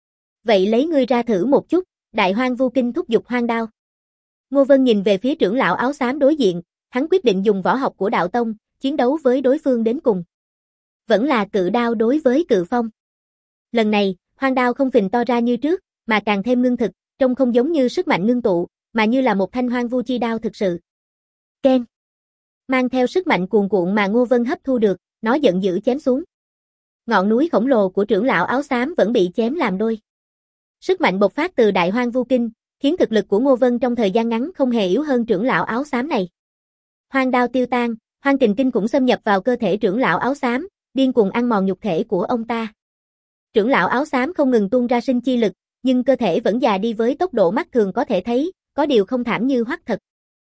Vậy lấy ngươi ra thử một chút, Đại Hoang Vu Kinh thúc giục hoang đao. Ngô Vân nhìn về phía trưởng lão áo xám đối diện, hắn quyết định dùng võ học của đạo tông, chiến đấu với đối phương đến cùng. Vẫn là cự đao đối với cự phong. Lần này, hoang đao không phình to ra như trước, mà càng thêm ngưng thực, trông không giống như sức mạnh ngưng tụ, mà như là một thanh hoang vu chi đao thực sự. Keng. Mang theo sức mạnh cuồn cuộn mà Ngô Vân hấp thu được, nó giận dữ chém xuống. Ngọn núi khổng lồ của trưởng lão áo xám vẫn bị chém làm đôi. Sức mạnh bộc phát từ Đại Hoang Vu Kinh, khiến thực lực của Ngô Vân trong thời gian ngắn không hề yếu hơn trưởng lão áo xám này. Hoang đao tiêu tan, hoang kình kinh cũng xâm nhập vào cơ thể trưởng lão áo xám, điên cuồng ăn mòn nhục thể của ông ta. Trưởng lão áo xám không ngừng tuôn ra sinh chi lực, nhưng cơ thể vẫn già đi với tốc độ mắt thường có thể thấy, có điều không thảm như Hoắc Thật.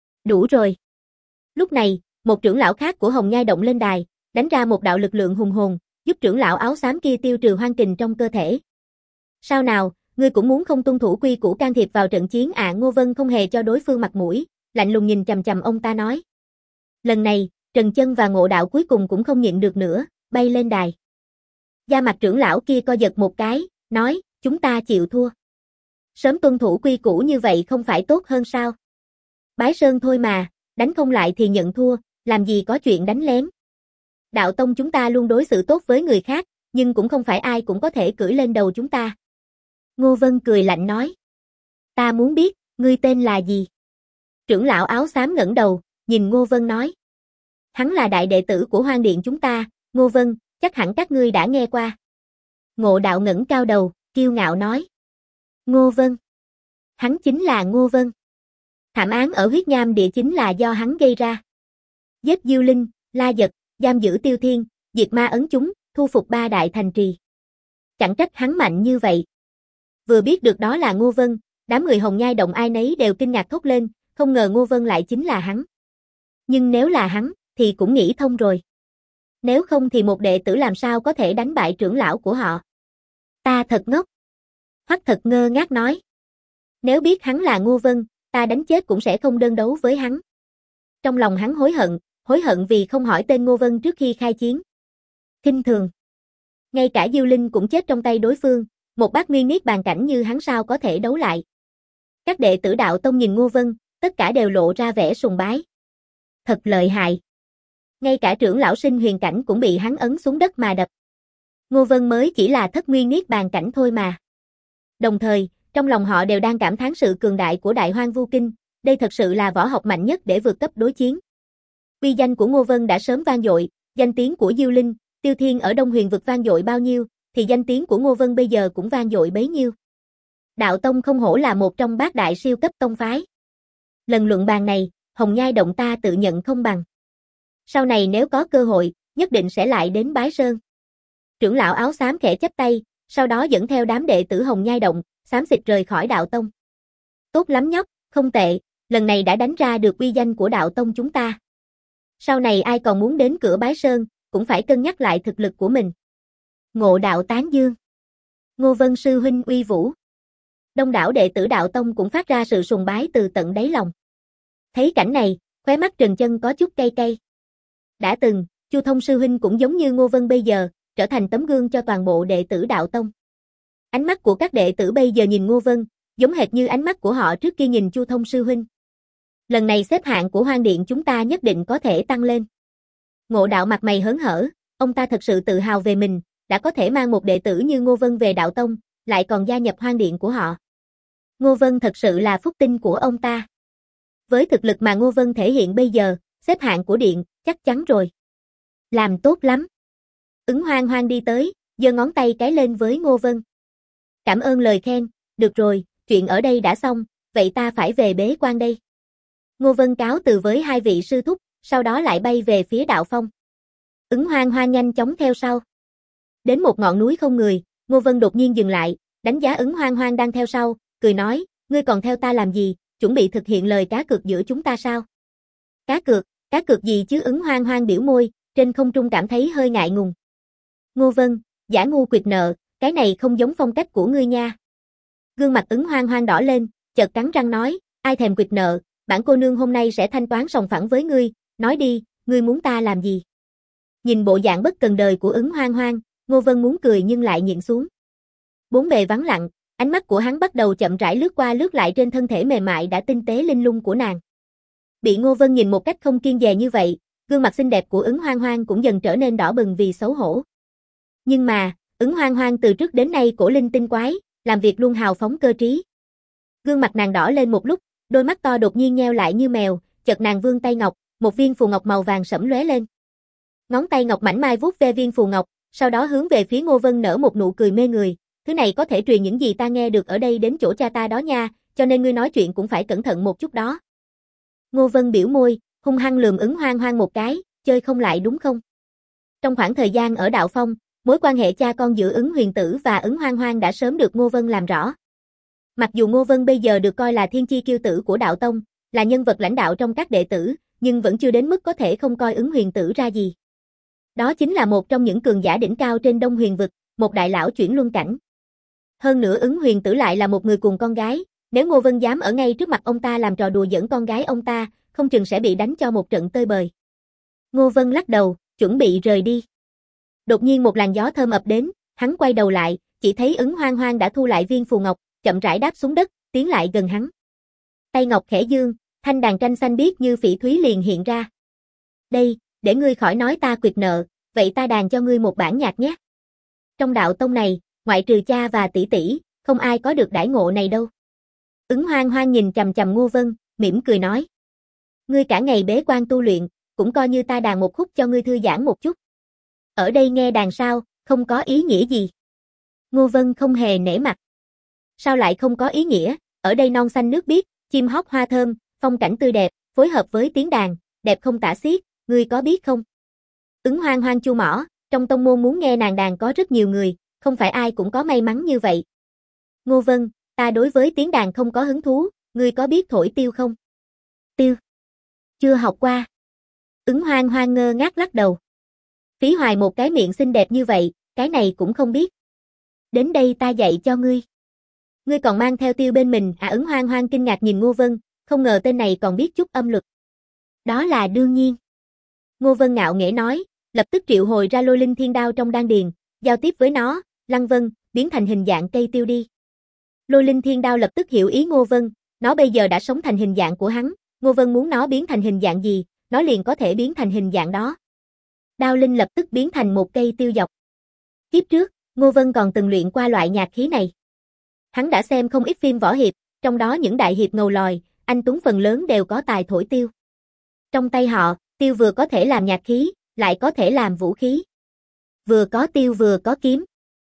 Đủ rồi. Lúc này, một trưởng lão khác của Hồng Nhai động lên đài, đánh ra một đạo lực lượng hùng hồn, giúp trưởng lão áo xám kia tiêu trừ hoang kình trong cơ thể. Sao nào, ngươi cũng muốn không tuân thủ quy củ can thiệp vào trận chiến à? Ngô Vân không hề cho đối phương mặt mũi, lạnh lùng nhìn chằm chằm ông ta nói. Lần này, Trần Chân và Ngộ Đạo cuối cùng cũng không nhịn được nữa, bay lên đài. Da mặt trưởng lão kia co giật một cái, nói, chúng ta chịu thua. Sớm tuân thủ quy củ như vậy không phải tốt hơn sao? Bái sơn thôi mà, đánh không lại thì nhận thua, làm gì có chuyện đánh lén. Đạo tông chúng ta luôn đối xử tốt với người khác, nhưng cũng không phải ai cũng có thể cưỡi lên đầu chúng ta. Ngô Vân cười lạnh nói. Ta muốn biết, ngươi tên là gì? Trưởng lão áo xám ngẩng đầu, nhìn Ngô Vân nói. Hắn là đại đệ tử của Hoang Điện chúng ta, Ngô Vân, chắc hẳn các ngươi đã nghe qua. Ngộ Đạo ngẩng cao đầu, kiêu ngạo nói. Ngô Vân. Hắn chính là Ngô Vân. Thảm án ở huyết nham địa chính là do hắn gây ra. Giết Diêu Linh, La Giật, giam giữ Tiêu Thiên, diệt ma ấn chúng, thu phục ba đại thành trì. Chẳng trách hắn mạnh như vậy. Vừa biết được đó là Ngô Vân, đám người Hồng Nhai động ai nấy đều kinh ngạc thốt lên, không ngờ Ngô Vân lại chính là hắn. Nhưng nếu là hắn, thì cũng nghĩ thông rồi. Nếu không thì một đệ tử làm sao có thể đánh bại trưởng lão của họ. Ta thật ngốc. Hoắc Thật ngơ ngác nói. Nếu biết hắn là Ngô Vân, ta đánh chết cũng sẽ không đơn đấu với hắn. Trong lòng hắn hối hận vì không hỏi tên Ngô Vân trước khi khai chiến. Khinh thường. Ngay cả Diêu Linh cũng chết trong tay đối phương, một bát nguyên niết bàn cảnh như hắn sao có thể đấu lại. Các đệ tử đạo tông nhìn Ngô Vân, tất cả đều lộ ra vẻ sùng bái. Thật lợi hại. Ngay cả trưởng lão sinh huyền cảnh cũng bị hắn ấn xuống đất mà đập. Ngô Vân mới chỉ là thất nguyên niết bàn cảnh thôi mà. Đồng thời, trong lòng họ đều đang cảm thán sự cường đại của Đại Hoang Vu Kinh, đây thật sự là võ học mạnh nhất để vượt cấp đối chiến. Uy danh của Ngô Vân đã sớm vang dội, danh tiếng của Diêu Linh, Tiêu Thiên ở Đông Huyền vực vang dội bao nhiêu, thì danh tiếng của Ngô Vân bây giờ cũng vang dội bấy nhiêu. Đạo tông không hổ là một trong bát đại siêu cấp tông phái. Lần luận bàn này, Hồng Nhai Động ta tự nhận không bằng. Sau này nếu có cơ hội, nhất định sẽ lại đến bái sơn. Trưởng lão áo xám khẽ chắp tay, sau đó dẫn theo đám đệ tử Hồng Nhai Động, xám xịt rời khỏi đạo tông. Tốt lắm nhóc, không tệ, lần này đã đánh ra được uy danh của đạo tông chúng ta. Sau này ai còn muốn đến cửa bái sơn, cũng phải cân nhắc lại thực lực của mình. Ngộ đạo tán dương. Ngô Vân sư huynh uy vũ. Đông đảo đệ tử đạo tông cũng phát ra sự sùng bái từ tận đáy lòng. Thấy cảnh này, khóe mắt Trần Chân có chút cay cay. Đã từng, Chu Thông sư huynh cũng giống như Ngô Vân bây giờ, trở thành tấm gương cho toàn bộ đệ tử đạo tông. Ánh mắt của các đệ tử bây giờ nhìn Ngô Vân, giống hệt như ánh mắt của họ trước khi nhìn Chu Thông sư huynh. Lần này xếp hạng của Hoang Điện chúng ta nhất định có thể tăng lên. Ngộ đạo mặt mày hớn hở, ông ta thật sự tự hào về mình, đã có thể mang một đệ tử như Ngô Vân về đạo tông, lại còn gia nhập Hoang Điện của họ. Ngô Vân thật sự là phúc tinh của ông ta. Với thực lực mà Ngô Vân thể hiện bây giờ, xếp hạng của điện, chắc chắn rồi. Làm tốt lắm. Ứng Hoang Hoang đi tới, giơ ngón tay cái lên với Ngô Vân. Cảm ơn lời khen, được rồi, chuyện ở đây đã xong, vậy ta phải về bế quan đây. Ngô Vân cáo từ với hai vị sư thúc, sau đó lại bay về phía đạo phong. Ứng Hoang Hoang nhanh chóng theo sau. Đến một ngọn núi không người, Ngô Vân đột nhiên dừng lại, đánh giá Ứng Hoang Hoang đang theo sau, cười nói, ngươi còn theo ta làm gì, chuẩn bị thực hiện lời cá cược giữa chúng ta sao? Cá cược gì chứ? Ứng Hoang Hoang biểu môi, trên không trung cảm thấy hơi ngại ngùng. Ngô Vân, giả ngu quỵt nợ, cái này không giống phong cách của ngươi nha. Gương mặt Ứng Hoang Hoang đỏ lên, chợt cắn răng nói, ai thèm quỵt nợ, bản cô nương hôm nay sẽ thanh toán sòng phẳng với ngươi, nói đi, ngươi muốn ta làm gì? Nhìn bộ dạng bất cần đời của Ứng Hoang Hoang, Ngô Vân muốn cười nhưng lại nhịn xuống. Bốn bề vắng lặng, ánh mắt của hắn bắt đầu chậm rãi lướt qua lướt lại trên thân thể mềm mại đã tinh tế linh lung của nàng. Bị Ngô Vân nhìn một cách không kiêng dè như vậy, gương mặt xinh đẹp của Ứng Hoang Hoang cũng dần trở nên đỏ bừng vì xấu hổ. Nhưng mà, Ứng Hoang Hoang từ trước đến nay cổ linh tinh quái, làm việc luôn hào phóng cơ trí. Gương mặt nàng đỏ lên một lúc, đôi mắt to đột nhiên nheo lại như mèo, chợt nàng vươn tay ngọc, một viên phù ngọc màu vàng sẫm lóe lên. Ngón tay ngọc mảnh mai vuốt ve viên phù ngọc, sau đó hướng về phía Ngô Vân nở một nụ cười mê người, thứ này có thể truyền những gì ta nghe được ở đây đến chỗ cha ta đó nha, cho nên ngươi nói chuyện cũng phải cẩn thận một chút đó. Ngô Vân biểu môi, hung hăng lườm Ứng Hoang Hoang một cái, chơi không lại đúng không? Trong khoảng thời gian ở đạo phong, mối quan hệ cha con giữa Ứng Huyền Tử và Ứng Hoang Hoang đã sớm được Ngô Vân làm rõ. Mặc dù Ngô Vân bây giờ được coi là thiên chi kiêu tử của đạo tông, là nhân vật lãnh đạo trong các đệ tử, nhưng vẫn chưa đến mức có thể không coi Ứng Huyền Tử ra gì. Đó chính là một trong những cường giả đỉnh cao trên Đông Huyền vực, một đại lão chuyển luân cảnh. Hơn nữa Ứng Huyền Tử lại là một người cùng con gái, nếu Ngô Vân dám ở ngay trước mặt ông ta làm trò đùa giỡn con gái ông ta, không chừng sẽ bị đánh cho một trận tơi bời. Ngô Vân lắc đầu, chuẩn bị rời đi. Đột nhiên một làn gió thơm ập đến, hắn quay đầu lại, chỉ thấy Ứng Hoang Hoang đã thu lại viên phù ngọc, chậm rãi đáp xuống đất, tiến lại gần hắn. Tay ngọc khẽ dương, thanh đàn tranh xanh biếc như phỉ thúy liền hiện ra. Đây, để ngươi khỏi nói ta quỵt nợ, vậy ta đàn cho ngươi một bản nhạc nhé. Trong đạo tông này, ngoại trừ cha và tỷ tỷ, không ai có được đãi ngộ này đâu. Ứng Hoang Hoang nhìn chằm chằm Ngô Vân, mỉm cười nói. Ngươi cả ngày bế quan tu luyện, cũng coi như ta đàn một khúc cho ngươi thư giãn một chút. Ở đây nghe đàn sao, không có ý nghĩa gì. Ngô Vân không hề nể mặt. Sao lại không có ý nghĩa, ở đây non xanh nước biếc, chim hót hoa thơm, phong cảnh tươi đẹp, phối hợp với tiếng đàn, đẹp không tả xiết, ngươi có biết không? Ứng Hoang Hoang chu mỏ, trong tông môn muốn nghe nàng đàn có rất nhiều người, không phải ai cũng có may mắn như vậy. Ngô Vân, ta đối với tiếng đàn không có hứng thú, ngươi có biết thổi tiêu không? Tiêu. Chưa học qua. Ứng Hoang Hoang ngơ ngác lắc đầu. Phí Hoài một cái miệng xinh đẹp như vậy, cái này cũng không biết. Đến đây ta dạy cho ngươi. Ngươi còn mang theo tiêu bên mình à? Ứng Hoang Hoang kinh ngạc nhìn Ngô Vân, không ngờ tên này còn biết chút âm luật. Đó là đương nhiên. Ngô Vân ngạo nghễ nói, lập tức triệu hồi ra lôi linh thiên đao trong đan điền, giao tiếp với nó, Lăng Vân, biến thành hình dạng cây tiêu đi. Lôi linh thiên đao lập tức hiểu ý Ngô Vân, nó bây giờ đã sống thành hình dạng của hắn, Ngô Vân muốn nó biến thành hình dạng gì, nó liền có thể biến thành hình dạng đó. Đao linh lập tức biến thành một cây tiêu dọc. Kiếp trước, Ngô Vân còn từng luyện qua loại nhạc khí này. Hắn đã xem không ít phim võ hiệp, trong đó những đại hiệp ngầu lòi, anh tuấn phần lớn đều có tài thổi tiêu. Trong tay họ, tiêu vừa có thể làm nhạc khí, lại có thể làm vũ khí. Vừa có tiêu vừa có kiếm.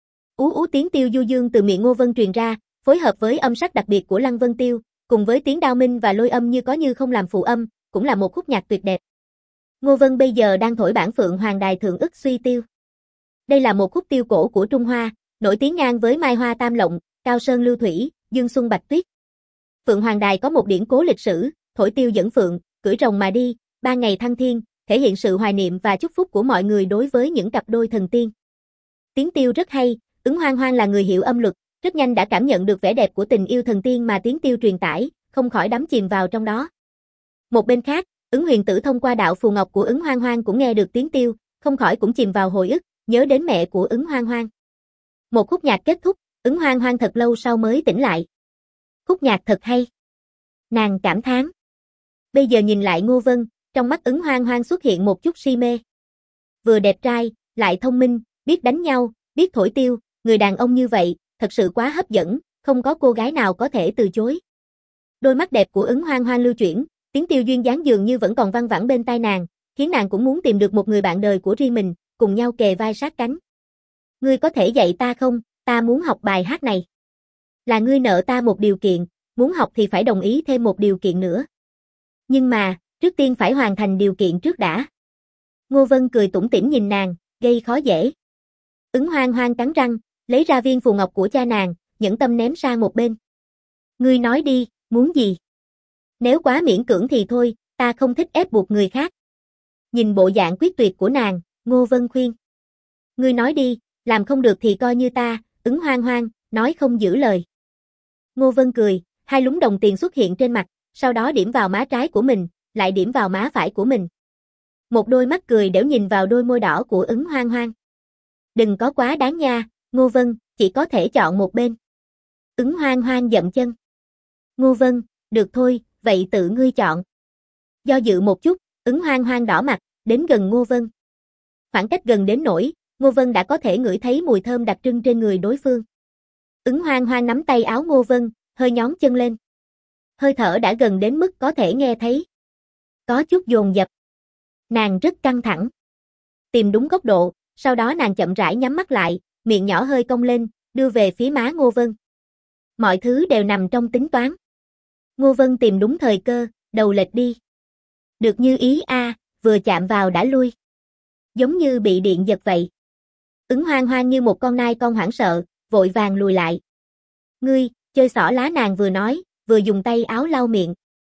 Ú ú tiếng tiêu du dương từ miệng Ngô Vân truyền ra, phối hợp với âm sắc đặc biệt của Lăng Vân Tiêu, cùng với tiếng đao minh và lôi âm như có như không làm phụ âm, cũng là một khúc nhạc tuyệt đẹp. Ngô Vân bây giờ đang thổi bản Phượng Hoàng Đài Thượng Ức Suy Tiêu. Đây là một khúc tiêu cổ của Trung Hoa, nổi tiếng ngang với Mai Hoa Tam Lộng, Cao Sơn Lưu Thủy, Dương Xuân Bạch Tuyết. Phượng Hoàng Đài có một điển cố lịch sử, thổi tiêu dẫn phượng, cưỡi rồng mà đi, 3 ngày thăng thiên, thể hiện sự hoài niệm và chúc phúc của mọi người đối với những cặp đôi thần tiên. Tiếng tiêu rất hay, Ứng Hoang Hoang là người hiểu âm luật, rất nhanh đã cảm nhận được vẻ đẹp của tình yêu thần tiên mà tiếng tiêu truyền tải, không khỏi đắm chìm vào trong đó. Một bên khác, Ứng Huyền Tử thông qua đạo phù ngọc của Ứng Hoang Hoang cũng nghe được tiếng tiêu, không khỏi cũng chìm vào hồi ức, nhớ đến mẹ của Ứng Hoang Hoang. Một khúc nhạc kết thúc, Ứng Hoang Hoang thật lâu sau mới tỉnh lại. Khúc nhạc thật hay. Nàng cảm thán. Bây giờ nhìn lại Ngô Vân, trong mắt Ứng Hoang Hoang xuất hiện một chút si mê. Vừa đẹp trai, lại thông minh, biết đánh nhau, biết thổi tiêu, người đàn ông như vậy, thật sự quá hấp dẫn, không có cô gái nào có thể từ chối. Đôi mắt đẹp của Ứng Hoang Hoang lưu chuyển, tiếng tiêu duyên dáng dường như vẫn còn văng vẳng bên tai nàng, khiến nàng cũng muốn tìm được một người bạn đời của riêng mình, cùng nhau kề vai sát cánh. Ngươi có thể dạy ta không, ta muốn học bài hát này. Là ngươi nợ ta một điều kiện, muốn học thì phải đồng ý thêm một điều kiện nữa. Nhưng mà, trước tiên phải hoàn thành điều kiện trước đã. Ngô Vân cười tủm tỉm nhìn nàng, gây khó dễ. Ứng Hoang Hoang cắn răng, lấy ra viên phù ngọc của cha nàng, nhẫn tâm ném sang một bên. Ngươi nói đi, muốn gì? Nếu quá miễn cưỡng thì thôi, ta không thích ép buộc người khác. Nhìn bộ dạng quyết tuyệt của nàng, Ngô Vân khuyên. Ngươi nói đi, làm không được thì coi như ta, Ứng Hoang Hoang, nói không giữ lời. Ngô Vân cười, hai lúm đồng tiền xuất hiện trên mặt, sau đó điểm vào má trái của mình, lại điểm vào má phải của mình. Một đôi mắt cười đểu nhìn vào đôi môi đỏ của Ứng Hoang Hoang. Đừng có quá đáng nha, Ngô Vân, chỉ có thể chọn một bên. Ứng Hoang Hoang dậm chân. Ngô Vân, được thôi, vậy tự ngươi chọn. Do dự một chút, Ứng Hoang Hoang đỏ mặt, đến gần Ngô Vân. Khoảng cách gần đến nỗi, Ngô Vân đã có thể ngửi thấy mùi thơm đặc trưng trên người đối phương. Ứng Hoang Hoang nắm tay áo Ngô Vân, hơi nhón chân lên. Hơi thở đã gần đến mức có thể nghe thấy. Có chút dồn dập. Nàng rất căng thẳng. Tìm đúng góc độ, sau đó nàng chậm rãi nhắm mắt lại, miệng nhỏ hơi cong lên, đưa về phía má Ngô Vân. Mọi thứ đều nằm trong tính toán. Ngô Vân tìm đúng thời cơ, đầu lệch đi. Được như ý a, vừa chạm vào đã lui. Giống như bị điện giật vậy. Ứng Hoang Hoang như một con nai con hoảng sợ, vội vàng lùi lại. Ngươi, chơi xỏ lá, nàng vừa nói, vừa dùng tay áo lau miệng.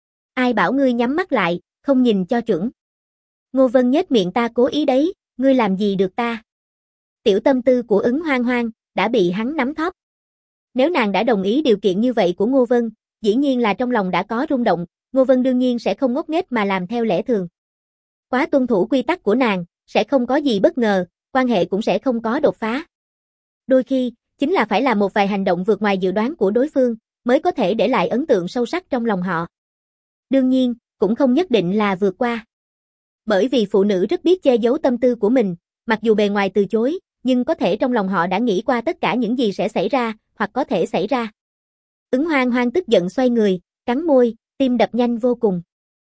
Ai bảo ngươi nhắm mắt lại, không nhìn cho chuẩn. Ngô Vân nhếch miệng, ta cố ý đấy, ngươi làm gì được ta. Tiểu tâm tư của Ứng Hoang Hoang, đã bị hắn nắm thóp. Nếu nàng đã đồng ý điều kiện như vậy của Ngô Vân, dĩ nhiên là trong lòng đã có rung động, Ngô Vân đương nhiên sẽ không ngốc nghếch mà làm theo lẽ thường. Quá tuân thủ quy tắc của nàng, sẽ không có gì bất ngờ, quan hệ cũng sẽ không có đột phá. Đôi khi, chính là phải làm một vài hành động vượt ngoài dự đoán của đối phương, mới có thể để lại ấn tượng sâu sắc trong lòng họ. Đương nhiên, cũng không nhất định là vượt qua. Bởi vì phụ nữ rất biết che giấu tâm tư của mình, mặc dù bề ngoài từ chối, nhưng có thể trong lòng họ đã nghĩ qua tất cả những gì sẽ xảy ra, hoặc có thể xảy ra. Ứng Hoang Hoang tức giận xoay người, cắn môi, tim đập nhanh vô cùng.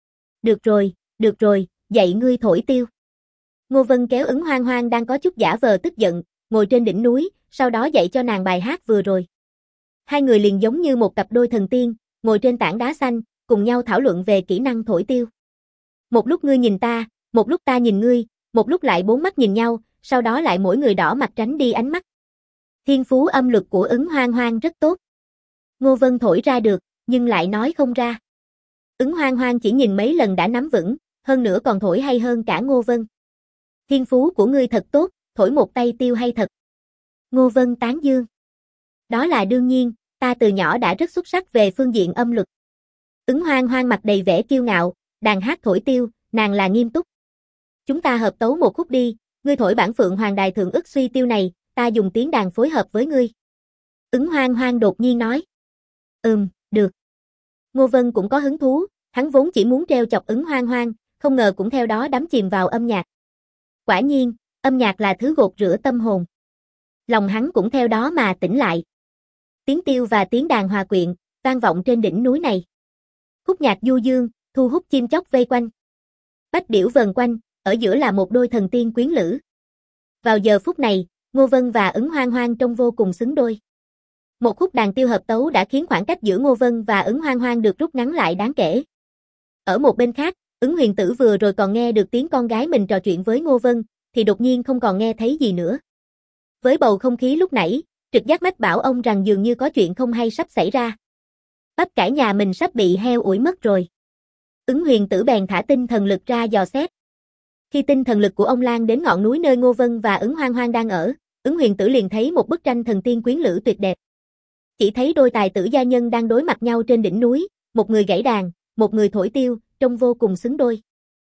Được rồi, dạy ngươi thổi tiêu. Ngô Vân kéo Ứng Hoang Hoang đang có chút giả vờ tức giận, ngồi trên đỉnh núi, sau đó dạy cho nàng bài hát vừa rồi. Hai người liền giống như một cặp đôi thần tiên, ngồi trên tảng đá xanh, cùng nhau thảo luận về kỹ năng thổi tiêu. Một lúc ngươi nhìn ta, một lúc ta nhìn ngươi, một lúc lại bốn mắt nhìn nhau, sau đó lại mỗi người đỏ mặt tránh đi ánh mắt. Thiên phú âm lực của Ứng Hoang Hoang rất tốt. Ngô Vân thổi ra được, nhưng lại nói không ra. Ứng Hoang Hoang chỉ nhìn mấy lần đã nắm vững, hơn nữa còn thổi hay hơn cả Ngô Vân. Thiên phú của ngươi thật tốt, thổi một tay tiêu hay thật. Ngô Vân tán dương. Đó là đương nhiên, ta từ nhỏ đã rất xuất sắc về phương diện âm luật. Ứng Hoang Hoang mặt đầy vẻ kiêu ngạo, đàn hát thổi tiêu, nàng là nghiêm túc. Chúng ta hợp tấu một khúc đi, ngươi thổi bản Phượng Hoàng Đài Thượng ức suy tiêu này, ta dùng tiếng đàn phối hợp với ngươi. Ứng Hoang Hoang đột nhiên nói. Được. Ngô Vân cũng có hứng thú, hắn vốn chỉ muốn trêu chọc Ứng Hoang Hoang, không ngờ cũng theo đó đắm chìm vào âm nhạc. Quả nhiên, âm nhạc là thứ gột rửa tâm hồn. Lòng hắn cũng theo đó mà tỉnh lại. Tiếng tiêu và tiếng đàn hòa quyện, vang vọng trên đỉnh núi này. Khúc nhạc du dương, thu hút chim chóc vây quanh. Bách điểu vần quanh, ở giữa là một đôi thần tiên quyến lữ. Vào giờ phút này, Ngô Vân và Ứng Hoang Hoang trông vô cùng xứng đôi. Một khúc đàn tiêu hợp tấu đã khiến khoảng cách giữa Ngô Vân và Ứng Hoang Hoang được rút ngắn lại đáng kể. Ở một bên khác, Ứng Huyền Tử vừa rồi còn nghe được tiếng con gái mình trò chuyện với Ngô Vân, thì đột nhiên không còn nghe thấy gì nữa. Với bầu không khí lúc nãy, trực giác mách bảo ông rằng dường như có chuyện không hay sắp xảy ra. Bắp cải nhà mình sắp bị heo ủi mất rồi. Ứng Huyền Tử bèn thả tinh thần lực ra dò xét. Khi tinh thần lực của ông lan đến ngọn núi nơi Ngô Vân và Ứng Hoang Hoang đang ở, Ứng Huyền Tử liền thấy một bức tranh thần tiên quyến lữ tuyệt đẹp. Chỉ thấy đôi tài tử gia nhân đang đối mặt nhau trên đỉnh núi, một người gảy đàn, một người thổi tiêu, trông vô cùng xứng đôi.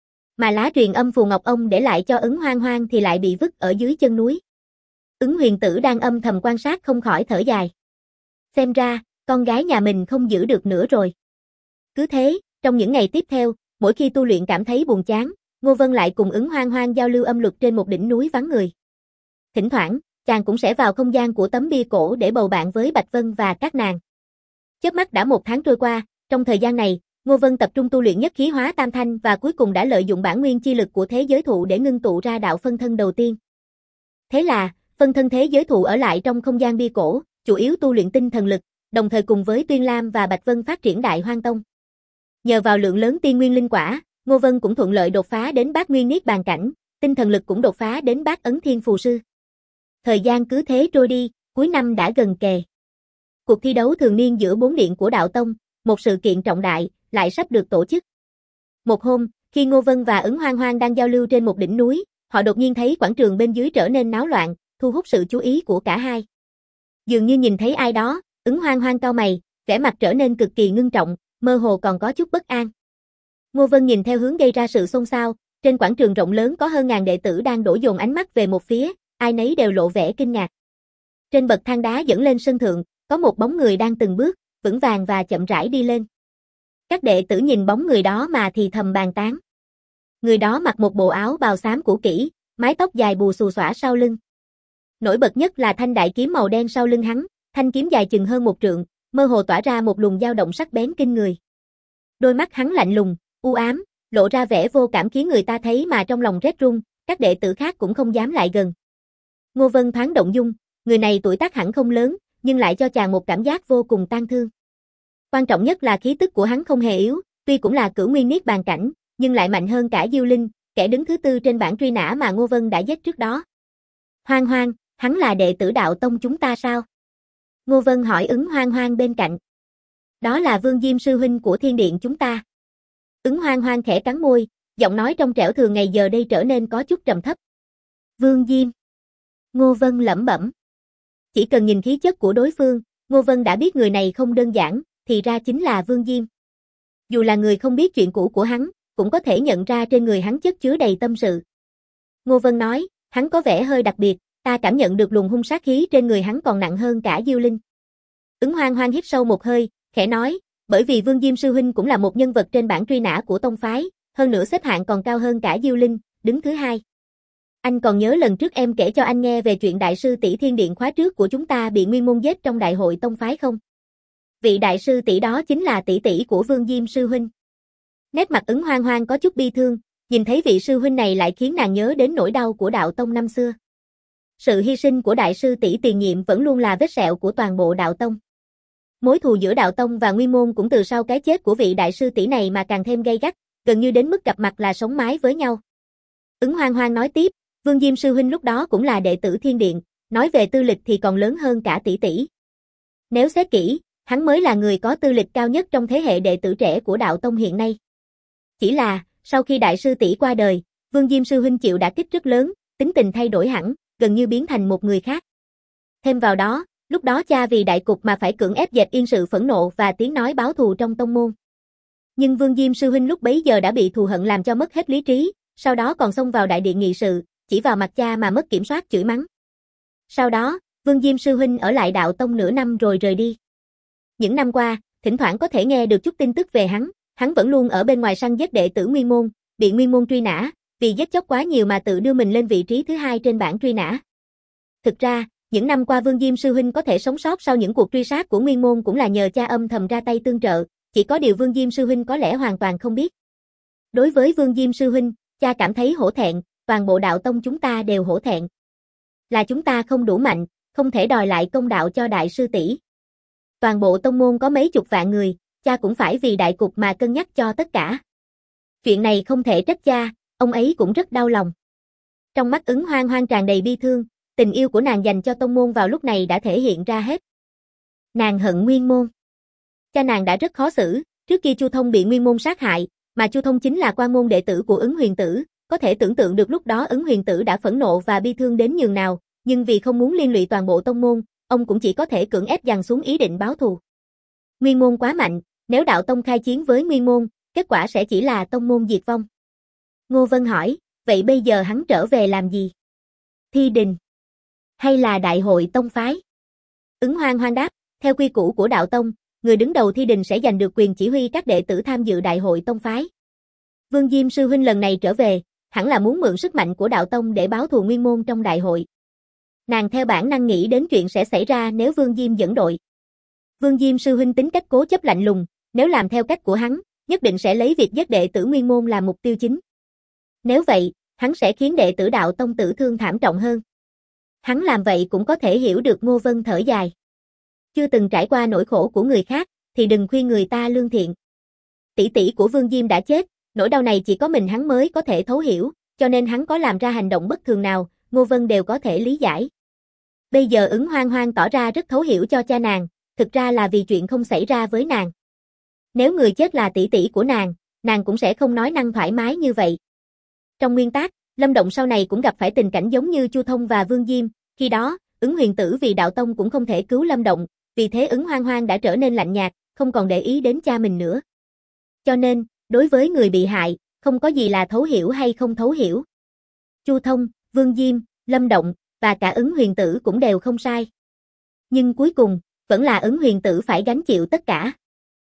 Mà lá truyền âm phù ngọc ông để lại cho Ứng Hoang Hoang thì lại bị vứt ở dưới chân núi. Ứng Huyền Tử đang âm thầm quan sát không khỏi thở dài. Xem ra, con gái nhà mình không giữ được nữa rồi. Cứ thế, trong những ngày tiếp theo, mỗi khi tu luyện cảm thấy buồn chán, Ngô Vân lại cùng Ứng Hoang Hoang giao lưu âm luật trên một đỉnh núi vắng người. Thỉnh thoảng, chàng cũng sẽ vào không gian của tấm bia cổ để bầu bạn với Bạch Vân và các nàng. Chớp mắt đã 1 tháng trôi qua, trong thời gian này, Ngô Vân tập trung tu luyện nhất khí hóa tam thanh và cuối cùng đã lợi dụng bản nguyên chi lực của thế giới thụ để ngưng tụ ra đạo phân thân đầu tiên. Thế là, phân thân thế giới thụ ở lại trong không gian bia cổ, chủ yếu tu luyện tinh thần lực, đồng thời cùng với Tuyên Lam và Bạch Vân phát triển Đại Hoang Tông. Nhờ vào lượng lớn tiên nguyên linh quả, Ngô Vân cũng thuận lợi đột phá đến Bát Nguyên Niết Bàn cảnh, tinh thần lực cũng đột phá đến Bát Ấn Thiên Phù Sư. Thời gian cứ thế trôi đi, cuối năm đã gần kề. Cuộc thi đấu thường niên giữa 4 điện của Đạo Tông, một sự kiện trọng đại, lại sắp được tổ chức. Một hôm, khi Ngô Vân và Ứng Hoang Hoang đang giao lưu trên một đỉnh núi, họ đột nhiên thấy quảng trường bên dưới trở nên náo loạn, thu hút sự chú ý của cả hai. Dường như nhìn thấy ai đó, Ứng Hoang Hoang cau mày, vẻ mặt trở nên cực kỳ ngưng trọng, mơ hồ còn có chút bất an. Ngô Vân nhìn theo hướng gây ra sự xôn xao, trên quảng trường rộng lớn có hơn ngàn đệ tử đang đổ dồn ánh mắt về một phía, ai nấy đều lộ vẻ kinh ngạc. Trên bậc thang đá dẫn lên sân thượng, có một bóng người đang từng bước, vững vàng và chậm rãi đi lên. Các đệ tử nhìn bóng người đó mà thì thầm bàn tán. Người đó mặc một bộ áo bào xám cũ kỹ, mái tóc dài bù xù xõa sau lưng. Nổi bật nhất là thanh đại kiếm màu đen sau lưng hắn, thanh kiếm dài chừng hơn 1 trượng, mơ hồ tỏa ra một luồng dao động sắc bén kinh người. Đôi mắt hắn lạnh lùng, u ám, lộ ra vẻ vô cảm khiến người ta thấy mà trong lòng rét run, các đệ tử khác cũng không dám lại gần. Ngô Vân thoáng động dung, người này tuổi tác hẳn không lớn, nhưng lại cho chàng một cảm giác vô cùng tang thương. Quan trọng nhất là khí tức của hắn không hề yếu, tuy cũng là cửu nguyên niết bàn cảnh, nhưng lại mạnh hơn cả Diêu Linh, kẻ đứng thứ 4 trên bảng truy nã mà Ngô Vân đã giết trước đó. Hoang Hoang, hắn là đệ tử Đạo Tông chúng ta sao? Ngô Vân hỏi Ứng Hoang Hoang bên cạnh. Đó là Vương Diêm sư huynh của Thiên Điện chúng ta. Ứng Hoang Hoang khẽ cắn môi, giọng nói trong trẻo thường ngày giờ đây trở nên có chút trầm thấp. Vương Diêm. Ngô Vân lẩm bẩm. Chỉ cần nhìn khí chất của đối phương, Ngô Vân đã biết người này không đơn giản, thì ra chính là Vương Diêm. Dù là người không biết chuyện cũ của hắn, cũng có thể nhận ra trên người hắn chất chứa đầy tâm sự. Ngô Vân nói, hắn có vẻ hơi đặc biệt, ta cảm nhận được luồng hung sát khí trên người hắn còn nặng hơn cả Diêu Linh. Ứng Hoang Hoang hít sâu một hơi, khẽ nói, bởi vì Vương Diêm sư huynh cũng là một nhân vật trên bảng truy nã của tông phái, hơn nữa xếp hạng còn cao hơn cả Diêu Linh, đứng thứ 2. Anh còn nhớ lần trước em kể cho anh nghe về chuyện đại sư tỷ Thiên Điện khóa trước của chúng ta bị Nguyên Môn giết trong đại hội tông phái không? Vị đại sư tỷ đó chính là tỷ tỷ của Vương Diêm sư huynh. Nét mặt Ứng Hoang Hoang có chút bi thương, nhìn thấy vị sư huynh này lại khiến nàng nhớ đến nỗi đau của Đạo Tông năm xưa. Sự hy sinh của đại sư tỷ tiền nhiệm vẫn luôn là vết sẹo của toàn bộ Đạo Tông. Mối thù giữa Đạo Tông và Nguyên Môn cũng từ sau cái chết của vị đại sư tỷ này mà càng thêm gay gắt, gần như đến mức gặp mặt là sống mái với nhau. Ứng Hoang Hoang nói tiếp, Vương Diêm sư huynh lúc đó cũng là đệ tử Thiên Điện, nói về tư lịch thì còn lớn hơn cả tỷ tỷ. Nếu xét kỹ, hắn mới là người có tư lịch cao nhất trong thế hệ đệ tử trẻ của đạo tông hiện nay. Chỉ là, sau khi đại sư tỷ qua đời, Vương Diêm sư huynh chịu đả kích rất lớn, tính tình thay đổi hẳn, gần như biến thành một người khác. Thêm vào đó, lúc đó cha vì đại cục mà phải cưỡng ép dẹp yên sự phẫn nộ và tiếng nói báo thù trong tông môn. Nhưng Vương Diêm sư huynh lúc bấy giờ đã bị thù hận làm cho mất hết lý trí, sau đó còn xông vào đại điện nghị sự, chỉ vào mặt cha mà mất kiểm soát chửi mắng. Sau đó, Vương Diêm sư huynh ở lại đạo tông nửa năm rồi rời đi. Những năm qua, thỉnh thoảng có thể nghe được chút tin tức về hắn vẫn luôn ở bên ngoài săn giết đệ tử Nguyên môn, bị Nguyên môn truy nã, vì giết chóc quá nhiều mà tự đưa mình lên vị trí thứ 2 trên bảng truy nã. Thực ra, những năm qua Vương Diêm sư huynh có thể sống sót sau những cuộc truy sát của Nguyên môn cũng là nhờ cha âm thầm ra tay tương trợ, chỉ có điều Vương Diêm sư huynh có lẽ hoàn toàn không biết. Đối với Vương Diêm sư huynh, cha cảm thấy hổ thẹn, toàn bộ đạo tông chúng ta đều hổ thẹn. Là chúng ta không đủ mạnh, không thể đòi lại công đạo cho đại sư tỷ. Toàn bộ tông môn có mấy chục vạn người, cha cũng phải vì đại cục mà cân nhắc cho tất cả. Chuyện này không thể trách cha, ông ấy cũng rất đau lòng. Trong mắt Ứng Hoang Hoang tràn đầy bi thương, tình yêu của nàng dành cho tông môn vào lúc này đã thể hiện ra hết. Nàng hận Nguyên môn. Cha nàng đã rất khó xử, trước kia Chu Thông bị Nguyên môn sát hại, mà Chu Thông chính là quan môn đệ tử của Ứng Huyền Tử, có thể tưởng tượng được lúc đó Ứng Huyền Tử đã phẫn nộ và bi thương đến nhường nào, nhưng vì không muốn liên lụy toàn bộ tông môn, ông cũng chỉ có thể cưỡng ép dằn xuống ý định báo thù. Nguyên môn quá mạnh, nếu đạo tông khai chiến với Nguyên môn, kết quả sẽ chỉ là tông môn diệt vong. Ngô Vân hỏi, vậy bây giờ hắn trở về làm gì? Thi đình? Hay là đại hội tông phái? Ứng Hoang Hoang đáp, theo quy củ của đạo tông, người đứng đầu thi đình sẽ giành được quyền chỉ huy các đệ tử tham dự đại hội tông phái. Vương Diêm sư huynh lần này trở về, hẳn là muốn mượn sức mạnh của đạo tông để báo thù Nguyên môn trong đại hội. Nàng theo bản năng nghĩ đến chuyện sẽ xảy ra nếu Vương Diêm dẫn đội. Vương Diêm sư huynh tính cách cố chấp lạnh lùng, nếu làm theo cách của hắn, nhất định sẽ lấy việc giết đệ tử Nguyên môn làm mục tiêu chính. Nếu vậy, hắn sẽ khiến đệ tử đạo tông tử thương thảm trọng hơn. Hắn làm vậy cũng có thể hiểu được Ngô Vân thở dài. Chưa từng trải qua nỗi khổ của người khác, thì đừng khuyên người ta lương thiện. Tỷ tỷ của Vương Diêm đã chết, nỗi đau này chỉ có mình hắn mới có thể thấu hiểu, cho nên hắn có làm ra hành động bất thường nào, Ngô Vân đều có thể lý giải. Bây giờ Ứng Hoang Hoang tỏ ra rất thấu hiểu cho cha nàng, thực ra là vì chuyện không xảy ra với nàng. Nếu người chết là tỷ tỷ của nàng cũng sẽ không nói năng thoải mái như vậy. Trong nguyên tắc, Lâm Động sau này cũng gặp phải tình cảnh giống như Chu Thông và Vương Diêm, khi đó, Ứng Huyền Tử vì đạo tông cũng không thể cứu Lâm Động, vì thế Ứng Hoang Hoang đã trở nên lạnh nhạt, không còn để ý đến cha mình nữa. Cho nên, đối với người bị hại, không có gì là thấu hiểu hay không thấu hiểu. Chu Thông, Vương Diêm, Lâm Động, và cả Ứng Huyền Tử cũng đều không sai. Nhưng cuối cùng, vẫn là Ứng Huyền Tử phải gánh chịu tất cả.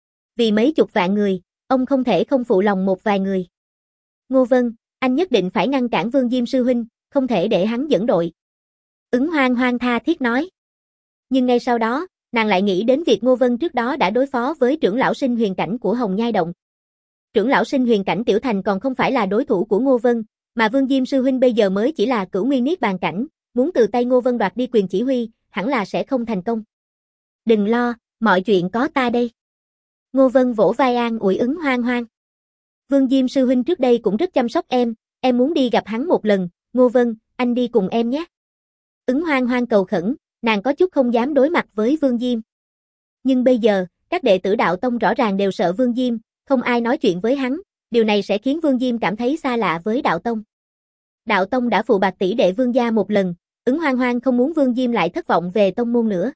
Vì mấy chục vạn người, ông không thể không phụ lòng một vài người. Ngô Vân, anh nhất định phải ngăn cản Vương Diêm sư huynh, không thể để hắn dẫn đội. Ứng Hoang Hoang tha thiết nói. Nhưng ngay sau đó, nàng lại nghĩ đến việc Ngô Vân trước đó đã đối phó với trưởng lão sinh huyền cảnh của Hồng Nhai Động. Trưởng lão sinh huyền cảnh Tiểu Thành còn không phải là đối thủ của Ngô Vân, mà Vương Diêm sư huynh bây giờ mới chỉ là cửu nguyên niết bàn cảnh, muốn từ tay Ngô Vân đoạt đi quyền chỉ huy, hẳn là sẽ không thành công. Đừng lo, mọi chuyện có ta đây. Ngô Vân vỗ vai an ủi Ứng Hoang Hoang. Vương Diêm sư huynh trước đây cũng rất chăm sóc em muốn đi gặp hắn một lần, Ngô Vân, anh đi cùng em nhé. Ứng Hoang Hoang cầu khẩn, nàng có chút không dám đối mặt với Vương Diêm. Nhưng bây giờ, các đệ tử đạo tông rõ ràng đều sợ Vương Diêm, không ai nói chuyện với hắn, điều này sẽ khiến Vương Diêm cảm thấy xa lạ với đạo tông. Đạo tông đã phụ bạc tỷ đệ Vương gia một lần, Ứng Hoang Hoang không muốn Vương Diêm lại thất vọng về tông môn nữa.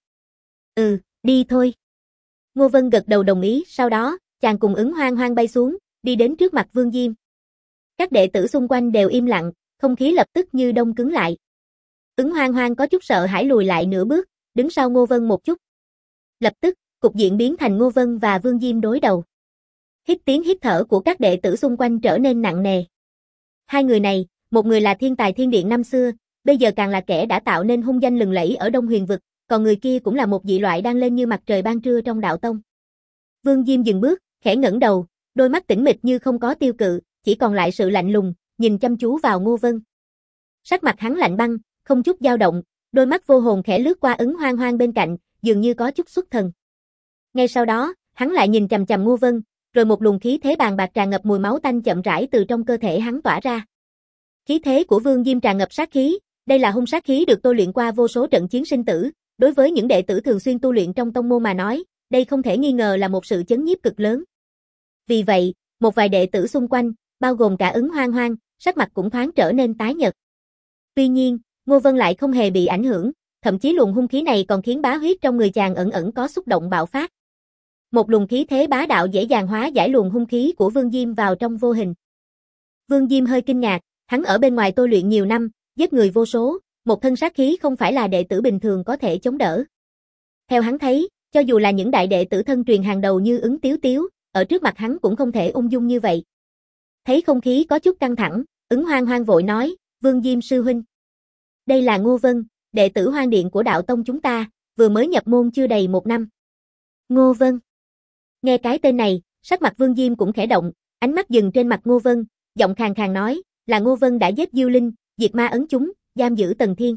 Đi thôi. Ngô Vân gật đầu đồng ý, sau đó, chàng cùng Ứng Hoang Hoang bay xuống, đi đến trước mặt Vương Diêm. Các đệ tử xung quanh đều im lặng, không khí lập tức như đông cứng lại. Ứng Hoang Hoang có chút sợ hãi lùi lại nửa bước, đứng sau Ngô Vân một chút. Lập tức, cục diện biến thành Ngô Vân và Vương Diêm đối đầu. Tiếng hít thở của các đệ tử xung quanh trở nên nặng nề. Hai người này, một người là thiên tài thiên điện năm xưa, bây giờ càng là kẻ đã tạo nên hung danh lừng lẫy ở Đông Huyền vực, còn người kia cũng là một dị loại đang lên như mặt trời ban trưa trong đạo tông. Vương Diêm dừng bước, khẽ ngẩng đầu, đôi mắt tĩnh mịch như không có tiêu cự, chỉ còn lại sự lạnh lùng, nhìn chăm chú vào Ngô Vân. Sắc mặt hắn lạnh băng, không chút dao động, đôi mắt vô hồn khẽ lướt qua Ứng Hoang Hoang bên cạnh, dường như có chút xuất thần. Ngay sau đó, hắn lại nhìn chằm chằm Ngô Vân, rồi một luồng khí thế bàn bạc tràn ngập mùi máu tanh chậm rãi từ trong cơ thể hắn tỏa ra. Khí thế của Vương Diêm tràn ngập sát khí, đây là hung sát khí được tôi luyện qua vô số trận chiến sinh tử, đối với những đệ tử thường xuyên tu luyện trong tông môn mà nói, đây không thể nghi ngờ là một sự chấn nhiếp cực lớn. Vì vậy, một vài đệ tử xung quanh, bao gồm cả Ứng Hoang Hoang, sắc mặt cũng thoáng trở nên tái nhợt. Tuy nhiên, Ngô Vân lại không hề bị ảnh hưởng, thậm chí luồng hung khí này còn khiến bá huyết trong người chàng ẩn ẩn có xúc động bạo phát. Một luồng khí thế bá đạo dễ dàng hóa giải luồng hung khí của Vương Diêm vào trong vô hình. Vương Diêm hơi kinh ngạc, hắn ở bên ngoài tôi luyện nhiều năm, giết người vô số, một thân sát khí không phải là đệ tử bình thường có thể chống đỡ. Theo hắn thấy, cho dù là những đại đệ tử thân truyền hàng đầu như Ứng Tiếu Tiếu, ở trước mặt hắn cũng không thể ung dung như vậy. Thấy không khí có chút căng thẳng, Ứng Hoang Hoang vội nói, Vương Diêm sư huynh. Đây là Ngô Vân, đệ tử Hoang Điện của đạo tông chúng ta, vừa mới nhập môn chưa đầy 1 năm. Ngô Vân. Nghe cái tên này, sắc mặt Vương Diêm cũng khẽ động, ánh mắt dừng trên mặt Ngô Vân, giọng khàn khàn nói, là Ngô Vân đã giết Diêu Linh, diệt ma ấn chúng, giam giữ Tần Thiên.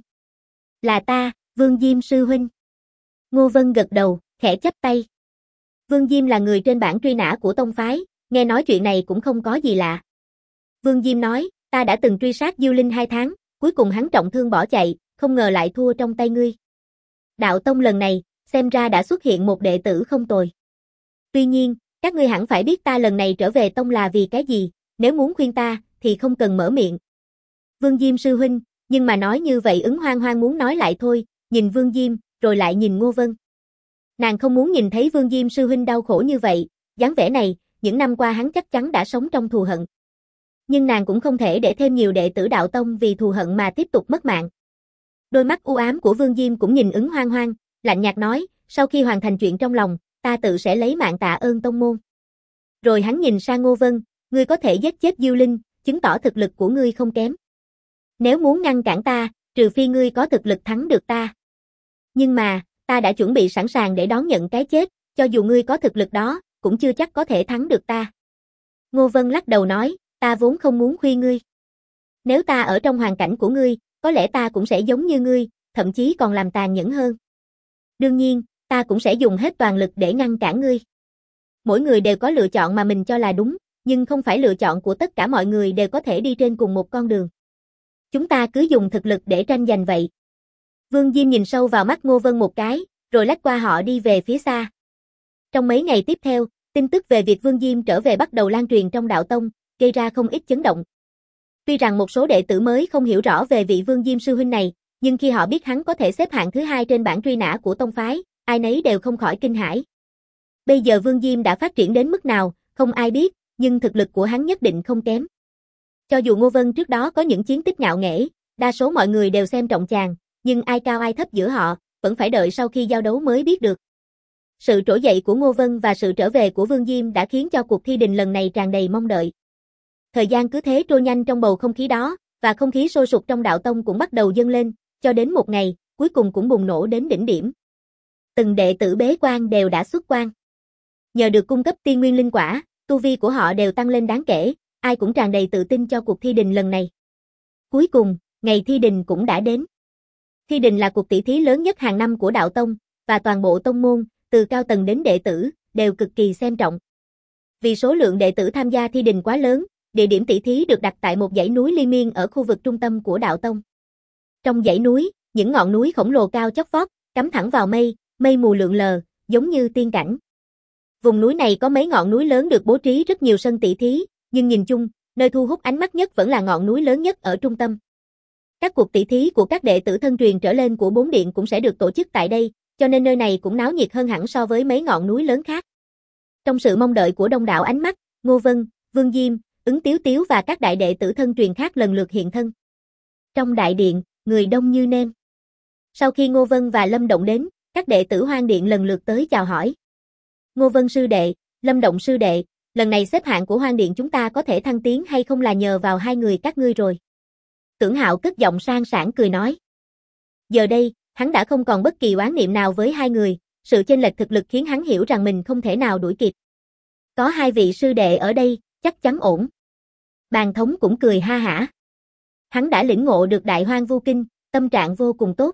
Là ta, Vương Diêm sư huynh. Ngô Vân gật đầu, khẽ chắp tay. Vương Diêm là người trên bảng truy nã của tông phái, nghe nói chuyện này cũng không có gì lạ. Vương Diêm nói, ta đã từng truy sát Diêu Linh 2 tháng, cuối cùng hắn trọng thương bỏ chạy, không ngờ lại thua trong tay ngươi. Đạo tông lần này, xem ra đã xuất hiện một đệ tử không tồi. Tuy nhiên, các ngươi hẳn phải biết ta lần này trở về tông là vì cái gì, nếu muốn khuyên ta, thì không cần mở miệng. Vương Diêm sư huynh, nhưng mà nói như vậy Ứng Hoang Hoang muốn nói lại thôi, nhìn Vương Diêm, rồi lại nhìn Ngô Vân. Nàng không muốn nhìn thấy Vương Diêm sư huynh đau khổ như vậy, dáng vẻ này, những năm qua hắn chắc chắn đã sống trong thù hận. Nhưng nàng cũng không thể để thêm nhiều đệ tử đạo tông vì thù hận mà tiếp tục mất mạng. Đôi mắt u ám của Vương Diêm cũng nhìn Ứng Hoang Hoang, lạnh nhạt nói, sau khi hoàn thành chuyện trong lòng, ta tự sẽ lấy mạng tạ ơn tông môn. Rồi hắn nhìn sang Ngô Vân, ngươi có thể giết chết Diêu Linh, chứng tỏ thực lực của ngươi không kém. Nếu muốn ngăn cản ta, trừ phi ngươi có thực lực thắng được ta. Nhưng mà, ta đã chuẩn bị sẵn sàng để đón nhận cái chết, cho dù ngươi có thực lực đó, cũng chưa chắc có thể thắng được ta. Ngô Vân lắc đầu nói, ta vốn không muốn khuyên ngươi. Nếu ta ở trong hoàn cảnh của ngươi, có lẽ ta cũng sẽ giống như ngươi, thậm chí còn làm tàn nhẫn hơn. Đương nhiên, ta cũng sẽ dùng hết toàn lực để ngăn cản ngươi. Mỗi người đều có lựa chọn mà mình cho là đúng, nhưng không phải lựa chọn của tất cả mọi người đều có thể đi trên cùng một con đường. Chúng ta cứ dùng thực lực để tranh giành vậy. Vương Diêm nhìn sâu vào mắt Ngô Vân một cái, rồi lách qua họ đi về phía xa. Trong mấy ngày tiếp theo, tin tức về việc Vương Diêm trở về bắt đầu lan truyền trong đạo tông, gây ra không ít chấn động. Tuy rằng một số đệ tử mới không hiểu rõ về vị Vương Diêm sư huynh này, nhưng khi họ biết hắn có thể xếp hạng thứ 2 trên bảng truy nã của tông phái, ai nấy đều không khỏi kinh hãi. Bây giờ Vương Diêm đã phát triển đến mức nào, không ai biết, nhưng thực lực của hắn nhất định không kém. Cho dù Ngô Vân trước đó có những chiến tích ngạo nghễ, đa số mọi người đều xem trọng chàng, nhưng ai cao ai thấp giữa họ, vẫn phải đợi sau khi giao đấu mới biết được. Sự trỗi dậy của Ngô Vân và sự trở về của Vương Diêm đã khiến cho cuộc thi đình lần này tràn đầy mong đợi. Thời gian cứ thế trôi nhanh trong bầu không khí đó, và không khí sôi sục trong đạo tông cũng bắt đầu dâng lên, cho đến một ngày, cuối cùng cũng bùng nổ đến đỉnh điểm. Từng đệ tử bế quan đều đã xuất quan. Nhờ được cung cấp tiên nguyên linh quả, tu vi của họ đều tăng lên đáng kể, ai cũng tràn đầy tự tin cho cuộc thi đình lần này. Cuối cùng, ngày thi đình cũng đã đến. Thi đình là cuộc tỷ thí lớn nhất hàng năm của đạo tông, và toàn bộ tông môn, từ cao tầng đến đệ tử, đều cực kỳ xem trọng. Vì số lượng đệ tử tham gia thi đình quá lớn, địa điểm tỷ thí được đặt tại một dãy núi liên miên ở khu vực trung tâm của đạo tông. Trong dãy núi, những ngọn núi khổng lồ cao chót vót, cắm thẳng vào mây, mây mù lượn lờ, giống như tiên cảnh. Vùng núi này có mấy ngọn núi lớn được bố trí rất nhiều sân tỷ thí, nhưng nhìn chung, nơi thu hút ánh mắt nhất vẫn là ngọn núi lớn nhất ở trung tâm. Các cuộc tỷ thí của các đệ tử thân truyền trở lên của 4 điện cũng sẽ được tổ chức tại đây, cho nên nơi này cũng náo nhiệt hơn hẳn so với mấy ngọn núi lớn khác. Trong sự mong đợi của đông đảo ánh mắt, Ngô Vân, Vương Diêm, Ứng Tiếu Tiếu và các đại đệ tử thân truyền khác lần lượt hiện thân. Trong đại điện, người đông như nêm. Sau khi Ngô Vân và Lâm Động đến, các đệ tử Hoang Điện lần lượt tới chào hỏi. Ngô Vân sư đệ, Lâm Động sư đệ, lần này xếp hạng của Hoang Điện chúng ta có thể thăng tiến hay không là nhờ vào hai người các ngươi rồi. Tưởng Hạo cất giọng sang sảng cười nói. Giờ đây, hắn đã không còn bất kỳ oán niệm nào với hai người, sự chênh lệch thực lực khiến hắn hiểu rằng mình không thể nào đuổi kịp. Có hai vị sư đệ ở đây, chắc chắn ổn. Bàn thống cũng cười ha hả. Hắn đã lĩnh ngộ được Đại Hoang Vu Kinh, tâm trạng vô cùng tốt.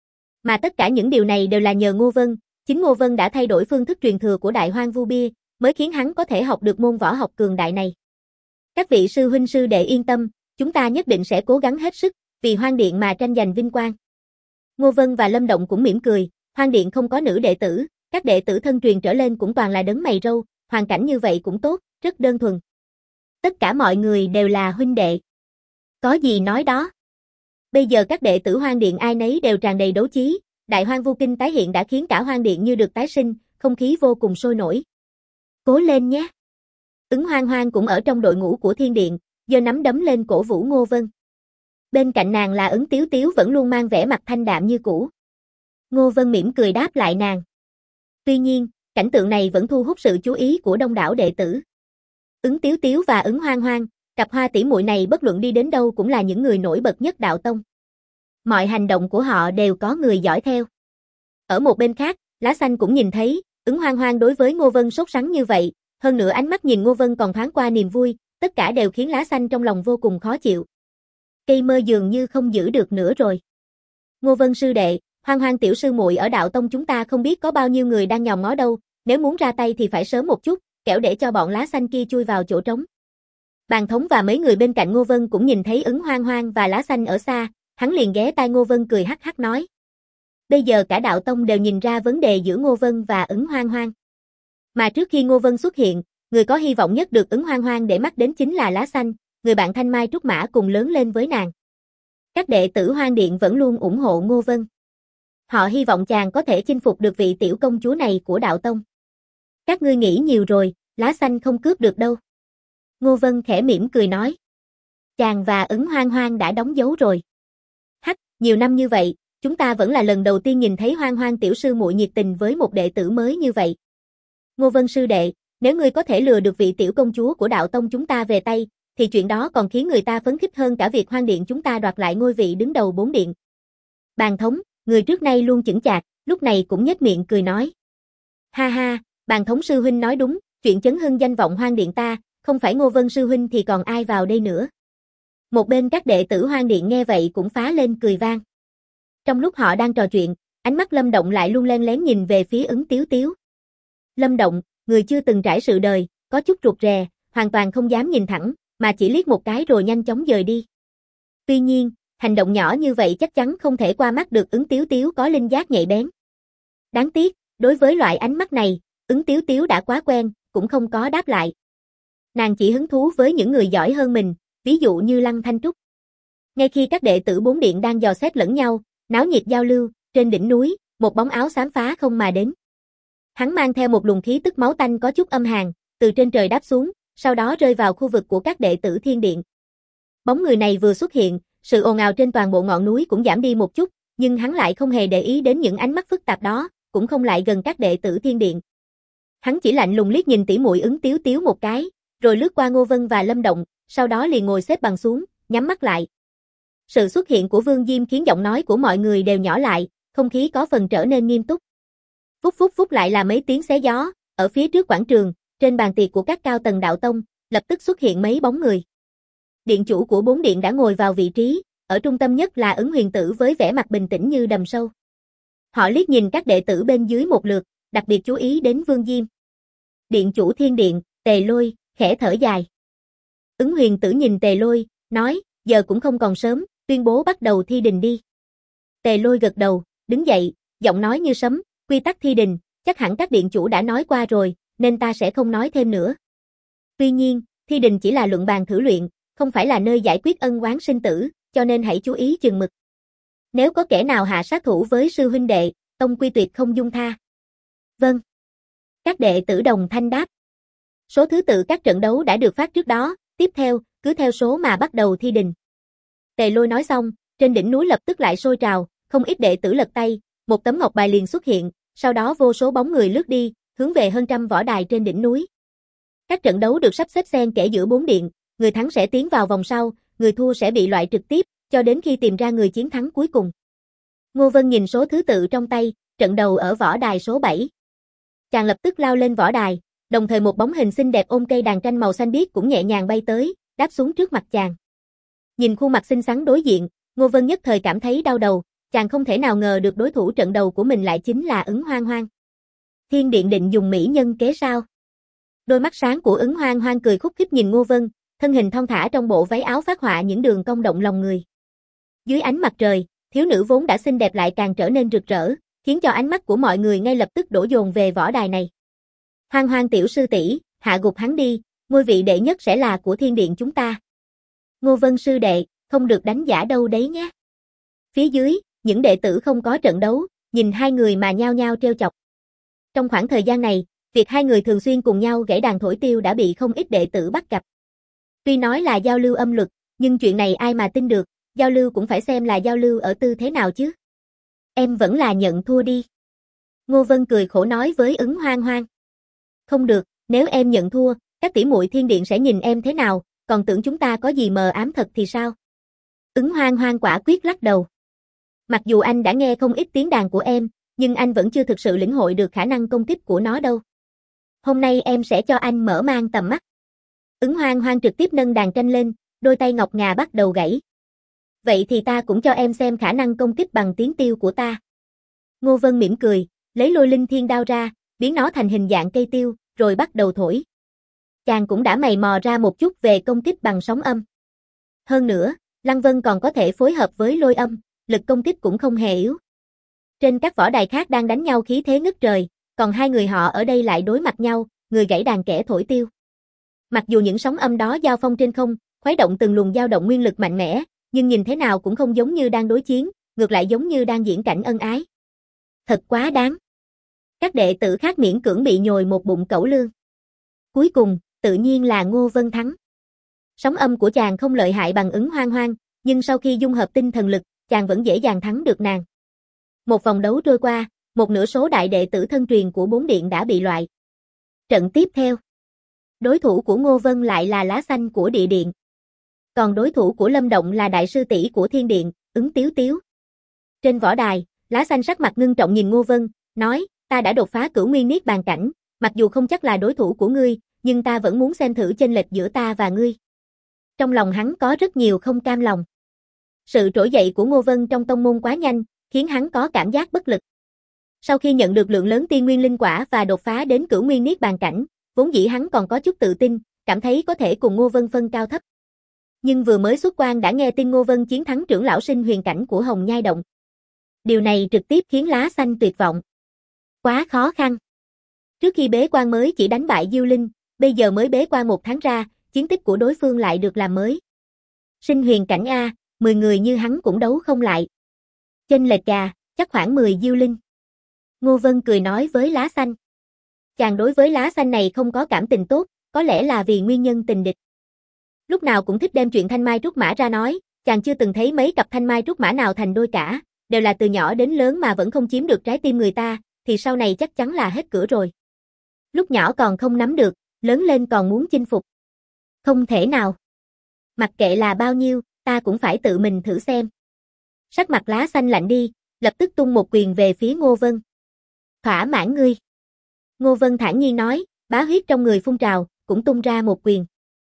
Mà tất cả những điều này đều là nhờ Ngô Vân, chính Ngô Vân đã thay đổi phương thức truyền thừa của Đại Hoang Vu Bia, mới khiến hắn có thể học được môn võ học cường đại này. Các vị sư huynh sư đệ yên tâm, chúng ta nhất định sẽ cố gắng hết sức, vì Hoang Điện mà tranh giành vinh quang. Ngô Vân và Lâm Động cũng mỉm cười, Hoang Điện không có nữ đệ tử, Các đệ tử thân truyền trở lên cũng toàn là đấng mày râu, hoàn cảnh như vậy cũng tốt, rất đơn thuần. Tất cả mọi người đều là huynh đệ. Có gì nói đó. Bây giờ các đệ tử Hoang Điện ai nấy đều tràn đầy đấu chí, Đại Hoang Vu Kinh tái hiện đã khiến cả Hoang Điện như được tái sinh, không khí vô cùng sôi nổi. Cố lên nhé. Ứng Hoang Hoang cũng ở trong đội ngũ của Thiên Điện, giơ nắm đấm lên cổ vũ Ngô Vân. Bên cạnh nàng là Ứng Tiếu Tiếu vẫn luôn mang vẻ mặt thanh đạm như cũ. Ngô Vân mỉm cười đáp lại nàng. Tuy nhiên, cảnh tượng này vẫn thu hút sự chú ý của đông đảo đệ tử. Ứng Tiếu Tiếu và Ứng Hoang Hoang, cặp hoa tỷ muội này bất luận đi đến đâu cũng là những người nổi bật nhất đạo tông. Mọi hành động của họ đều có người dõi theo. Ở một bên khác, Lá Xanh cũng nhìn thấy, Ứng Hoang Hoang đối với Ngô Vân sốt sắng như vậy, hơn nữa ánh mắt nhìn Ngô Vân còn thoáng qua niềm vui, tất cả đều khiến Lá Xanh trong lòng vô cùng khó chịu. Cây mơ dường như không giữ được nữa rồi. Ngô Vân sư đệ, Hoang Hoang tiểu sư muội ở đạo tông chúng ta không biết có bao nhiêu người đang nhòm ngó đâu, nếu muốn ra tay thì phải sớm một chút, kẻo để cho bọn Lá Xanh kia chui vào chỗ trống. Bàn Thống và mấy người bên cạnh Ngô Vân cũng nhìn thấy Ứng Hoang Hoang và Lá Xanh ở xa, hắn liền ghé tai Ngô Vân cười hắc hắc nói. Bây giờ cả đạo tông đều nhìn ra vấn đề giữa Ngô Vân và Ứng Hoang Hoang. Mà trước khi Ngô Vân xuất hiện, người có hy vọng nhất được Ứng Hoang Hoang để mắt đến chính là Lá Xanh, người bạn thanh mai trúc mã cùng lớn lên với nàng. Các đệ tử Hoang Điện vẫn luôn ủng hộ Ngô Vân. Họ hy vọng chàng có thể chinh phục được vị tiểu công chúa này của đạo tông. Các ngươi nghĩ nhiều rồi, Lá Xanh không cướp được đâu. Ngô Vân khẽ mỉm cười nói. Chàng và Ứng Hoang Hoang đã đóng dấu rồi. Hắc, nhiều năm như vậy, chúng ta vẫn là lần đầu tiên nhìn thấy Hoang Hoang tiểu sư muội nhiệt tình với một đệ tử mới như vậy. Ngô Vân sư đệ, nếu ngươi có thể lừa được vị tiểu công chúa của đạo tông chúng ta về tay, thì chuyện đó còn khiến người ta phấn khích hơn cả việc Hoang Điện chúng ta đoạt lại ngôi vị đứng đầu 4 điện. Bàn Thống, người trước nay luôn chững chạc, lúc này cũng nhếch miệng cười nói. Ha ha, Bàn Thống sư huynh nói đúng, chuyện chấn hưng danh vọng Hoang Điện ta, không phải Ngô Vân sư huynh thì còn ai vào đây nữa. Một bên các đệ tử Hoang Điện nghe vậy cũng phá lên cười vang. Trong lúc họ đang trò chuyện, ánh mắt Lâm Động lại luôn len lén nhìn về phía Ứng Tiếu Tiếu. Lâm Động, người chưa từng trải sự đời, có chút rụt rè, hoàn toàn không dám nhìn thẳng, mà chỉ liếc một cái rồi nhanh chóng dời đi. Tuy nhiên, hành động nhỏ như vậy chắc chắn không thể qua mắt được Ứng Tiếu Tiếu có linh giác nhạy bén. Đáng tiếc, đối với loại ánh mắt này, Ứng Tiếu Tiếu đã quá quen, cũng không có đáp lại. Nàng chỉ hứng thú với những người giỏi hơn mình, ví dụ như Lăng Thanh Trúc. Ngay khi các đệ tử 4 điện đang dò xét lẫn nhau, náo nhiệt giao lưu, trên đỉnh núi, một bóng áo xám phá không mà đến. Hắn mang theo một luồng khí tức máu tanh có chút âm hàn, từ trên trời đáp xuống, sau đó rơi vào khu vực của các đệ tử Thiên Điện. Bóng người này vừa xuất hiện, sự ồn ào trên toàn bộ ngọn núi cũng giảm đi một chút, nhưng hắn lại không hề để ý đến những ánh mắt phức tạp đó, cũng không lại gần các đệ tử Thiên Điện. Hắn chỉ lạnh lùng liếc nhìn tỷ muội Ứng Tiếu Tiếu một cái, rồi lướt qua Ngô Vân và Lâm Động, sau đó liền ngồi xếp bằng xuống, nhắm mắt lại. Sự xuất hiện của Vương Diêm khiến giọng nói của mọi người đều nhỏ lại, không khí có phần trở nên nghiêm túc. Phúc phúc phúc lại là mấy tiếng xé gió, ở phía trước quảng trường, trên bàn tiệc của các cao tầng đạo tông, lập tức xuất hiện mấy bóng người. Điện chủ của 4 điện đã ngồi vào vị trí, ở trung tâm nhất là Ứng Huyền Tử với vẻ mặt bình tĩnh như đầm sâu. Họ liếc nhìn các đệ tử bên dưới một lượt, đặc biệt chú ý đến Vương Diêm. Điện chủ Thiên Điện, Tề Lôi, khẽ thở dài. Ứng Huyền Tử nhìn Tề Lôi, nói, giờ cũng không còn sớm, tuyên bố bắt đầu thi đình đi. Tề Lôi gật đầu, đứng dậy, giọng nói như sấm, quy tắc thi đình, chắc hẳn các điện chủ đã nói qua rồi, nên ta sẽ không nói thêm nữa. Tuy nhiên, thi đình chỉ là luận bàn thử luyện, không phải là nơi giải quyết ân oán sinh tử, cho nên hãy chú ý chừng mực. Nếu có kẻ nào hạ sát thủ với sư huynh đệ, tông quy tuyệt không dung tha. Vâng. Các đệ tử đồng thanh đáp. Số thứ tự các trận đấu đã được phát trước đó, tiếp theo, cứ theo số mà bắt đầu thi đình. Tề Lôi nói xong, trên đỉnh núi lập tức lại sôi trào, không ít đệ tử lật tay, một tấm ngọc bài liền xuất hiện, sau đó vô số bóng người lướt đi, hướng về hơn trăm võ đài trên đỉnh núi. Các trận đấu được sắp xếp xen kẽ giữa 4 điện, người thắng sẽ tiến vào vòng sau, người thua sẽ bị loại trực tiếp, cho đến khi tìm ra người chiến thắng cuối cùng. Ngô Vân nhìn số thứ tự trong tay, trận đầu ở võ đài số 7. Chàng lập tức lao lên võ đài, đồng thời một bóng hình xinh đẹp ôm cây đàn tranh màu xanh biếc cũng nhẹ nhàng bay tới, đáp xuống trước mặt chàng. Nhìn khuôn mặt xinh xắn đối diện, Ngô Vân nhất thời cảm thấy đau đầu, chàng không thể nào ngờ được đối thủ trận đầu của mình lại chính là Ứng Hoang Hoang. Thiên Điện định dùng mỹ nhân kế sao? Đôi mắt sáng của Ứng Hoang Hoang cười khúc khích nhìn Ngô Vân, thân hình thon thả trong bộ váy áo phác họa những đường cong động lòng người. Dưới ánh mặt trời, thiếu nữ vốn đã xinh đẹp lại càng trở nên rực rỡ, khiến cho ánh mắt của mọi người ngay lập tức đổ dồn về võ đài này. Hoang Hoang tiểu sư tỷ, hạ gục hắn đi, ngôi vị đệ nhất sẽ là của thiên điện chúng ta. Ngô Vân sư đệ, không được đánh giả đâu đấy nhé. Phía dưới, những đệ tử không có trận đấu, nhìn hai người mà nhao nhao trêu chọc. Trong khoảng thời gian này, việc hai người thường xuyên cùng nhau gãy đàn thổi tiêu đã bị không ít đệ tử bắt gặp. Tuy nói là giao lưu âm luật, nhưng chuyện này ai mà tin được, giao lưu cũng phải xem là giao lưu ở tư thế nào chứ. Em vẫn là nhận thua đi. Ngô Vân cười khổ nói với Ứng Hoang Hoang. Không được, nếu em nhận thua, các tỷ muội thiên điện sẽ nhìn em thế nào, còn tưởng chúng ta có gì mờ ám thật thì sao? Ứng Hoang Hoang quả quyết lắc đầu. Mặc dù anh đã nghe không ít tiếng đàn của em, nhưng anh vẫn chưa thực sự lĩnh hội được khả năng công kích của nó đâu. Hôm nay em sẽ cho anh mở mang tầm mắt. Ứng Hoang Hoang trực tiếp nâng đàn tranh lên, đôi tay ngọc ngà bắt đầu gãy. Vậy thì ta cũng cho em xem khả năng công kích bằng tiếng tiêu của ta. Ngô Vân mỉm cười, lấy lôi linh thiên đao ra, biến nó thành hình dạng cây tiêu, rồi bắt đầu thổi. Chàng cũng đã mày mò ra một chút về công kích bằng sóng âm. Hơn nữa, Lăng Vân còn có thể phối hợp với lôi âm, lực công kích cũng không hề yếu. Trên các võ đài khác đang đánh nhau khí thế ngất trời, còn hai người họ ở đây lại đối mặt nhau, người gãy đàn kẻ thổi tiêu. Mặc dù những sóng âm đó giao phong trên không, khuấy động từng luồng dao động nguyên lực mạnh mẽ, nhưng nhìn thế nào cũng không giống như đang đối chiến, ngược lại giống như đang diễn cảnh ân ái. Thật quá đáng. Các đệ tử khác miễn cưỡng bị nhồi một bụng cẩu lương. Cuối cùng, tự nhiên là Ngô Vân thắng. Sóng âm của chàng không lợi hại bằng Ứng Hoang Hoang, nhưng sau khi dung hợp tinh thần lực, chàng vẫn dễ dàng thắng được nàng. Một vòng đấu trôi qua, một nửa số đại đệ tử thân truyền của 4 điện đã bị loại. Trận tiếp theo, đối thủ của Ngô Vân lại là lá xanh của địa điện. Còn đối thủ của Lâm Động là đại sư tỷ của thiên điện, Ứng Tiếu Tiếu. Trên võ đài, lá xanh sắc mặt ngưng trọng nhìn Ngô Vân, nói, ta đã đột phá cửu nguyên niết bàn cảnh, mặc dù không chắc là đối thủ của ngươi, nhưng ta vẫn muốn xem thử chênh lệch giữa ta và ngươi. Trong lòng hắn có rất nhiều không cam lòng. Sự trỗi dậy của Ngô Vân trong tông môn quá nhanh, khiến hắn có cảm giác bất lực. Sau khi nhận được lượng lớn tiên nguyên linh quả và đột phá đến cửu nguyên niết bàn cảnh, vốn dĩ hắn còn có chút tự tin, cảm thấy có thể cùng Ngô Vân phân cao thấp. Nhưng vừa mới xuất quan đã nghe tin Ngô Vân chiến thắng trưởng lão sinh huyền cảnh của Hồng Nhai Động. Điều này trực tiếp khiến lá xanh tuyệt vọng. Quá khó khăn. Trước khi bế quan mới chỉ đánh bại Diêu Linh, bây giờ mới bế quan 1 tháng ra, chiến tích của đối phương lại được làm mới. Sinh huyền cảnh A, 10 người như hắn cũng đấu không lại. Chênh lệch gà, chắc khoảng 10 Diêu Linh. Ngô Vân cười nói với lá xanh. Chàng đối với lá xanh này không có cảm tình tốt, có lẽ là vì nguyên nhân tình địch. Lúc nào cũng thích đem chuyện thanh mai trúc mã ra nói, chàng chưa từng thấy mấy cặp thanh mai trúc mã nào thành đôi cả, đều là từ nhỏ đến lớn mà vẫn không chiếm được trái tim người ta, thì sau này chắc chắn là hết cửa rồi. Lúc nhỏ còn không nắm được, lớn lên còn muốn chinh phục. Không thể nào. Mặc kệ là bao nhiêu, ta cũng phải tự mình thử xem. Sắc mặt lá xanh lạnh đi, lập tức tung một quyền về phía Ngô Vân. Thỏa mãn ngươi. Ngô Vân thản nhiên nói, bá huyết trong người phun trào, cũng tung ra một quyền.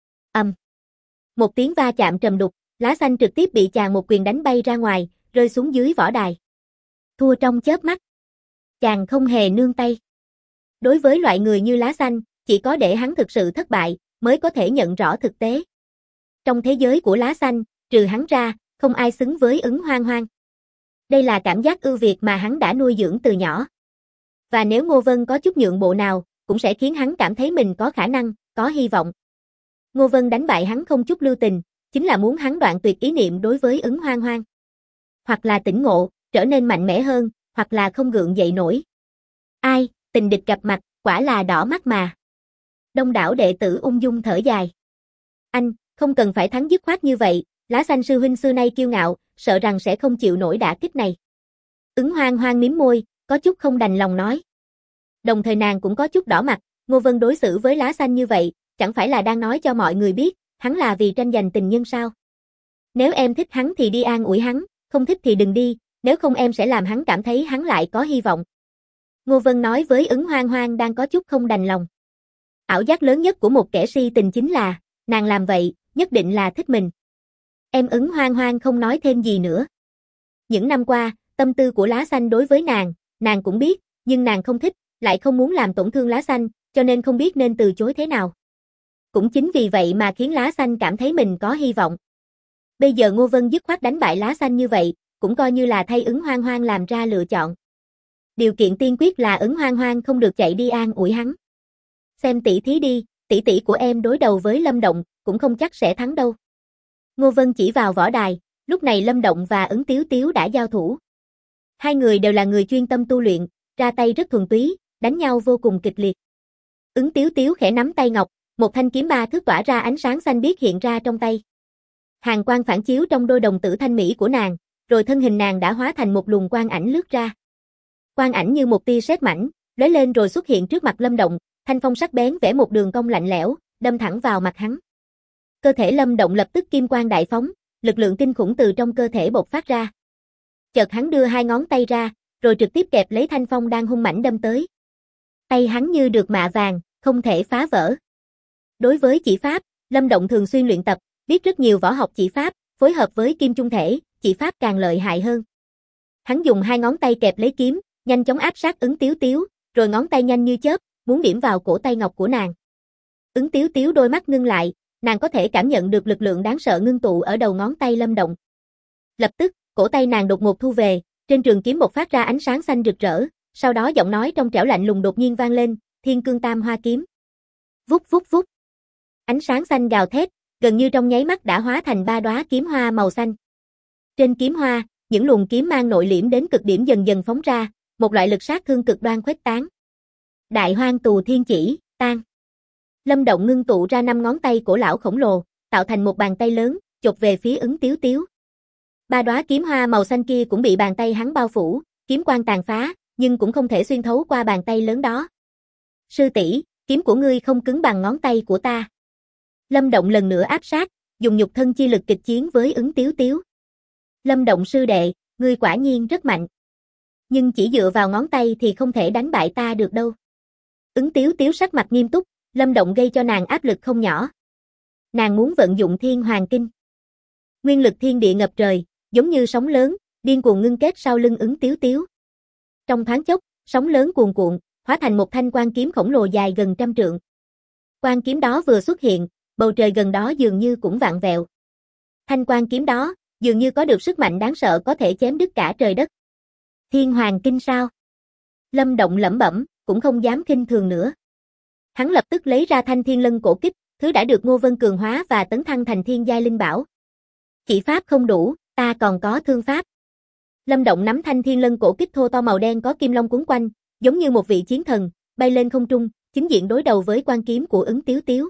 Một tiếng va chạm trầm đục, lá xanh trực tiếp bị chàng một quyền đánh bay ra ngoài, rơi xuống dưới võ đài. Thua trong chớp mắt. Chàng không hề nương tay. Đối với loại người như lá xanh, chỉ có để hắn thực sự thất bại, mới có thể nhận rõ thực tế. Trong thế giới của lá xanh, trừ hắn ra, không ai xứng với Ứng Hoang Hoang. Đây là cảm giác ưu việt mà hắn đã nuôi dưỡng từ nhỏ. Và nếu Ngô Vân có chút nhượng bộ nào, cũng sẽ khiến hắn cảm thấy mình có khả năng, có hy vọng. Ngô Vân đánh bại hắn không chút lưu tình, chính là muốn hắn đoạn tuyệt ý niệm đối với Ứng Hoang Hoang. Hoặc là tỉnh ngộ, trở nên mạnh mẽ hơn, hoặc là không gượng dậy nổi. Ai, tình địch gặp mặt, quả là đỏ mắt mà. Đông đảo đệ tử ung dung thở dài. Anh, không cần phải thắng dứt khoát như vậy, lá xanh sư huynh xưa nay kiêu ngạo, sợ rằng sẽ không chịu nổi đả kích này. Ứng Hoang Hoang mím môi, có chút không đành lòng nói. Đồng thời nàng cũng có chút đỏ mặt, Ngô Vân đối xử với lá xanh như vậy, chẳng phải là đang nói cho mọi người biết, hắn là vì tranh giành tình nhân sao? Nếu em thích hắn thì đi an ủi hắn, không thích thì đừng đi, nếu không em sẽ làm hắn cảm thấy hắn lại có hy vọng. Ngô Vân nói với Ứng Hoang Hoang đang có chút không đành lòng. Ảo giác lớn nhất của một kẻ si tình chính là, nàng làm vậy, nhất định là thích mình. Em Ứng Hoang Hoang không nói thêm gì nữa. Những năm qua, tâm tư của lá xanh đối với nàng cũng biết, nhưng nàng không thích, lại không muốn làm tổn thương lá xanh, cho nên không biết nên từ chối thế nào. Cũng chính vì vậy mà khiến lá xanh cảm thấy mình có hy vọng. Bây giờ Ngô Vân dứt khoát đánh bại lá xanh như vậy, cũng coi như là thay Ứng Hoang Hoang làm ra lựa chọn. Điều kiện tiên quyết là Ứng Hoang Hoang không được chạy đi an ủi hắn. Xem tỷ thí đi, tỷ tỷ của em đối đầu với Lâm Động, cũng không chắc sẽ thắng đâu. Ngô Vân chỉ vào võ đài, lúc này Lâm Động và Ứng Tiếu Tiếu đã giao thủ. Hai người đều là người chuyên tâm tu luyện, ra tay rất thuần túy, đánh nhau vô cùng kịch liệt. Ứng Tiếu Tiếu khẽ nắm tay ngọc, một thanh kiếm 3 thước tỏa ra ánh sáng xanh biếc hiện ra trong tay. Hàn quang phản chiếu trong đôi đồng tử thanh mỹ của nàng, rồi thân hình nàng đã hóa thành một luồng quang ảnh lướt ra. Quang ảnh như một tia sét mảnh, lóe lên rồi xuất hiện trước mặt Lâm Động, thanh phong sắc bén vẽ một đường cong lạnh lẽo, đâm thẳng vào mặt hắn. Cơ thể Lâm Động lập tức kim quang đại phóng, lực lượng kinh khủng từ trong cơ thể bộc phát ra. Chợt hắn đưa hai ngón tay ra, rồi trực tiếp kẹp lấy thanh phong đang hung mãnh đâm tới. Tay hắn như được mạ vàng, không thể phá vỡ. Đối với chỉ pháp, Lâm Động thường xuyên luyện tập, biết rất nhiều võ học chỉ pháp, phối hợp với kim trung thể, chỉ pháp càng lợi hại hơn. Hắn dùng hai ngón tay kẹp lấy kiếm, nhanh chóng áp sát Ứng Tiếu Tiếu, rồi ngón tay nhanh như chớp, muốn điểm vào cổ tay ngọc của nàng. Ứng Tiếu Tiếu đôi mắt ngưng lại, nàng có thể cảm nhận được lực lượng đáng sợ ngưng tụ ở đầu ngón tay Lâm Động. Lập tức, cổ tay nàng đột ngột thu về, trên trường kiếm bộc phát ra ánh sáng xanh rực rỡ, sau đó giọng nói trong trẻo lạnh lùng đột nhiên vang lên, Thiên Cương Tam Hoa kiếm. Vút vút vút. Ánh sáng xanh gào thét, gần như trong nháy mắt đã hóa thành 3 đóa kiếm hoa màu xanh. Trên kiếm hoa, những luồng kiếm mang nội liễm đến cực điểm dần dần phóng ra, một loại lực sát thương cực đoan khuếch tán. Đại Hoang Tù Thiên Chỉ, tan. Lâm Động ngưng tụ ra 5 ngón tay cổ lão khổng lồ, tạo thành một bàn tay lớn, chộp về phía Ứng Tiếu Tiếu. 3 đóa kiếm hoa màu xanh kia cũng bị bàn tay hắn bao phủ, kiếm quang tàn phá, nhưng cũng không thể xuyên thấu qua bàn tay lớn đó. Sư tỷ, kiếm của ngươi không cứng bằng ngón tay của ta. Lâm Động lần nữa áp sát, dùng nhục thân chi lực kịch chiến với Ứng Tiếu Tiếu. Lâm Động sư đệ, ngươi quả nhiên rất mạnh. Nhưng chỉ dựa vào ngón tay thì không thể đánh bại ta được đâu. Ứng Tiếu Tiếu sắc mặt nghiêm túc, Lâm Động gây cho nàng áp lực không nhỏ. Nàng muốn vận dụng Thiên Hoàng Kinh. Nguyên lực thiên địa ngập trời, giống như sóng lớn, điên cuồng ngưng kết sau lưng Ứng Tiếu Tiếu. Trong thoáng chốc, sóng lớn cuồn cuộn, hóa thành một thanh quang kiếm khổng lồ dài gần 100 trượng. Quang kiếm đó vừa xuất hiện, bầu trời gần đó dường như cũng vặn vẹo. Thanh quang kiếm đó, dường như có được sức mạnh đáng sợ có thể chém đứt cả trời đất. Thiên Hoàng Kinh sao? Lâm Động lẩm bẩm, cũng không dám khinh thường nữa. Hắn lập tức lấy ra thanh Thiên Lân cổ kích, thứ đã được Ngô Vân cường hóa và tấn thăng thành thiên giai linh bảo. Chỉ pháp không đủ, ta còn có thương pháp. Lâm Động nắm thanh Thiên Lân cổ kích thô to màu đen có kim long quấn quanh, giống như một vị chiến thần, bay lên không trung, chính diện đối đầu với quan kiếm của Ứng Tiếu Tiếu.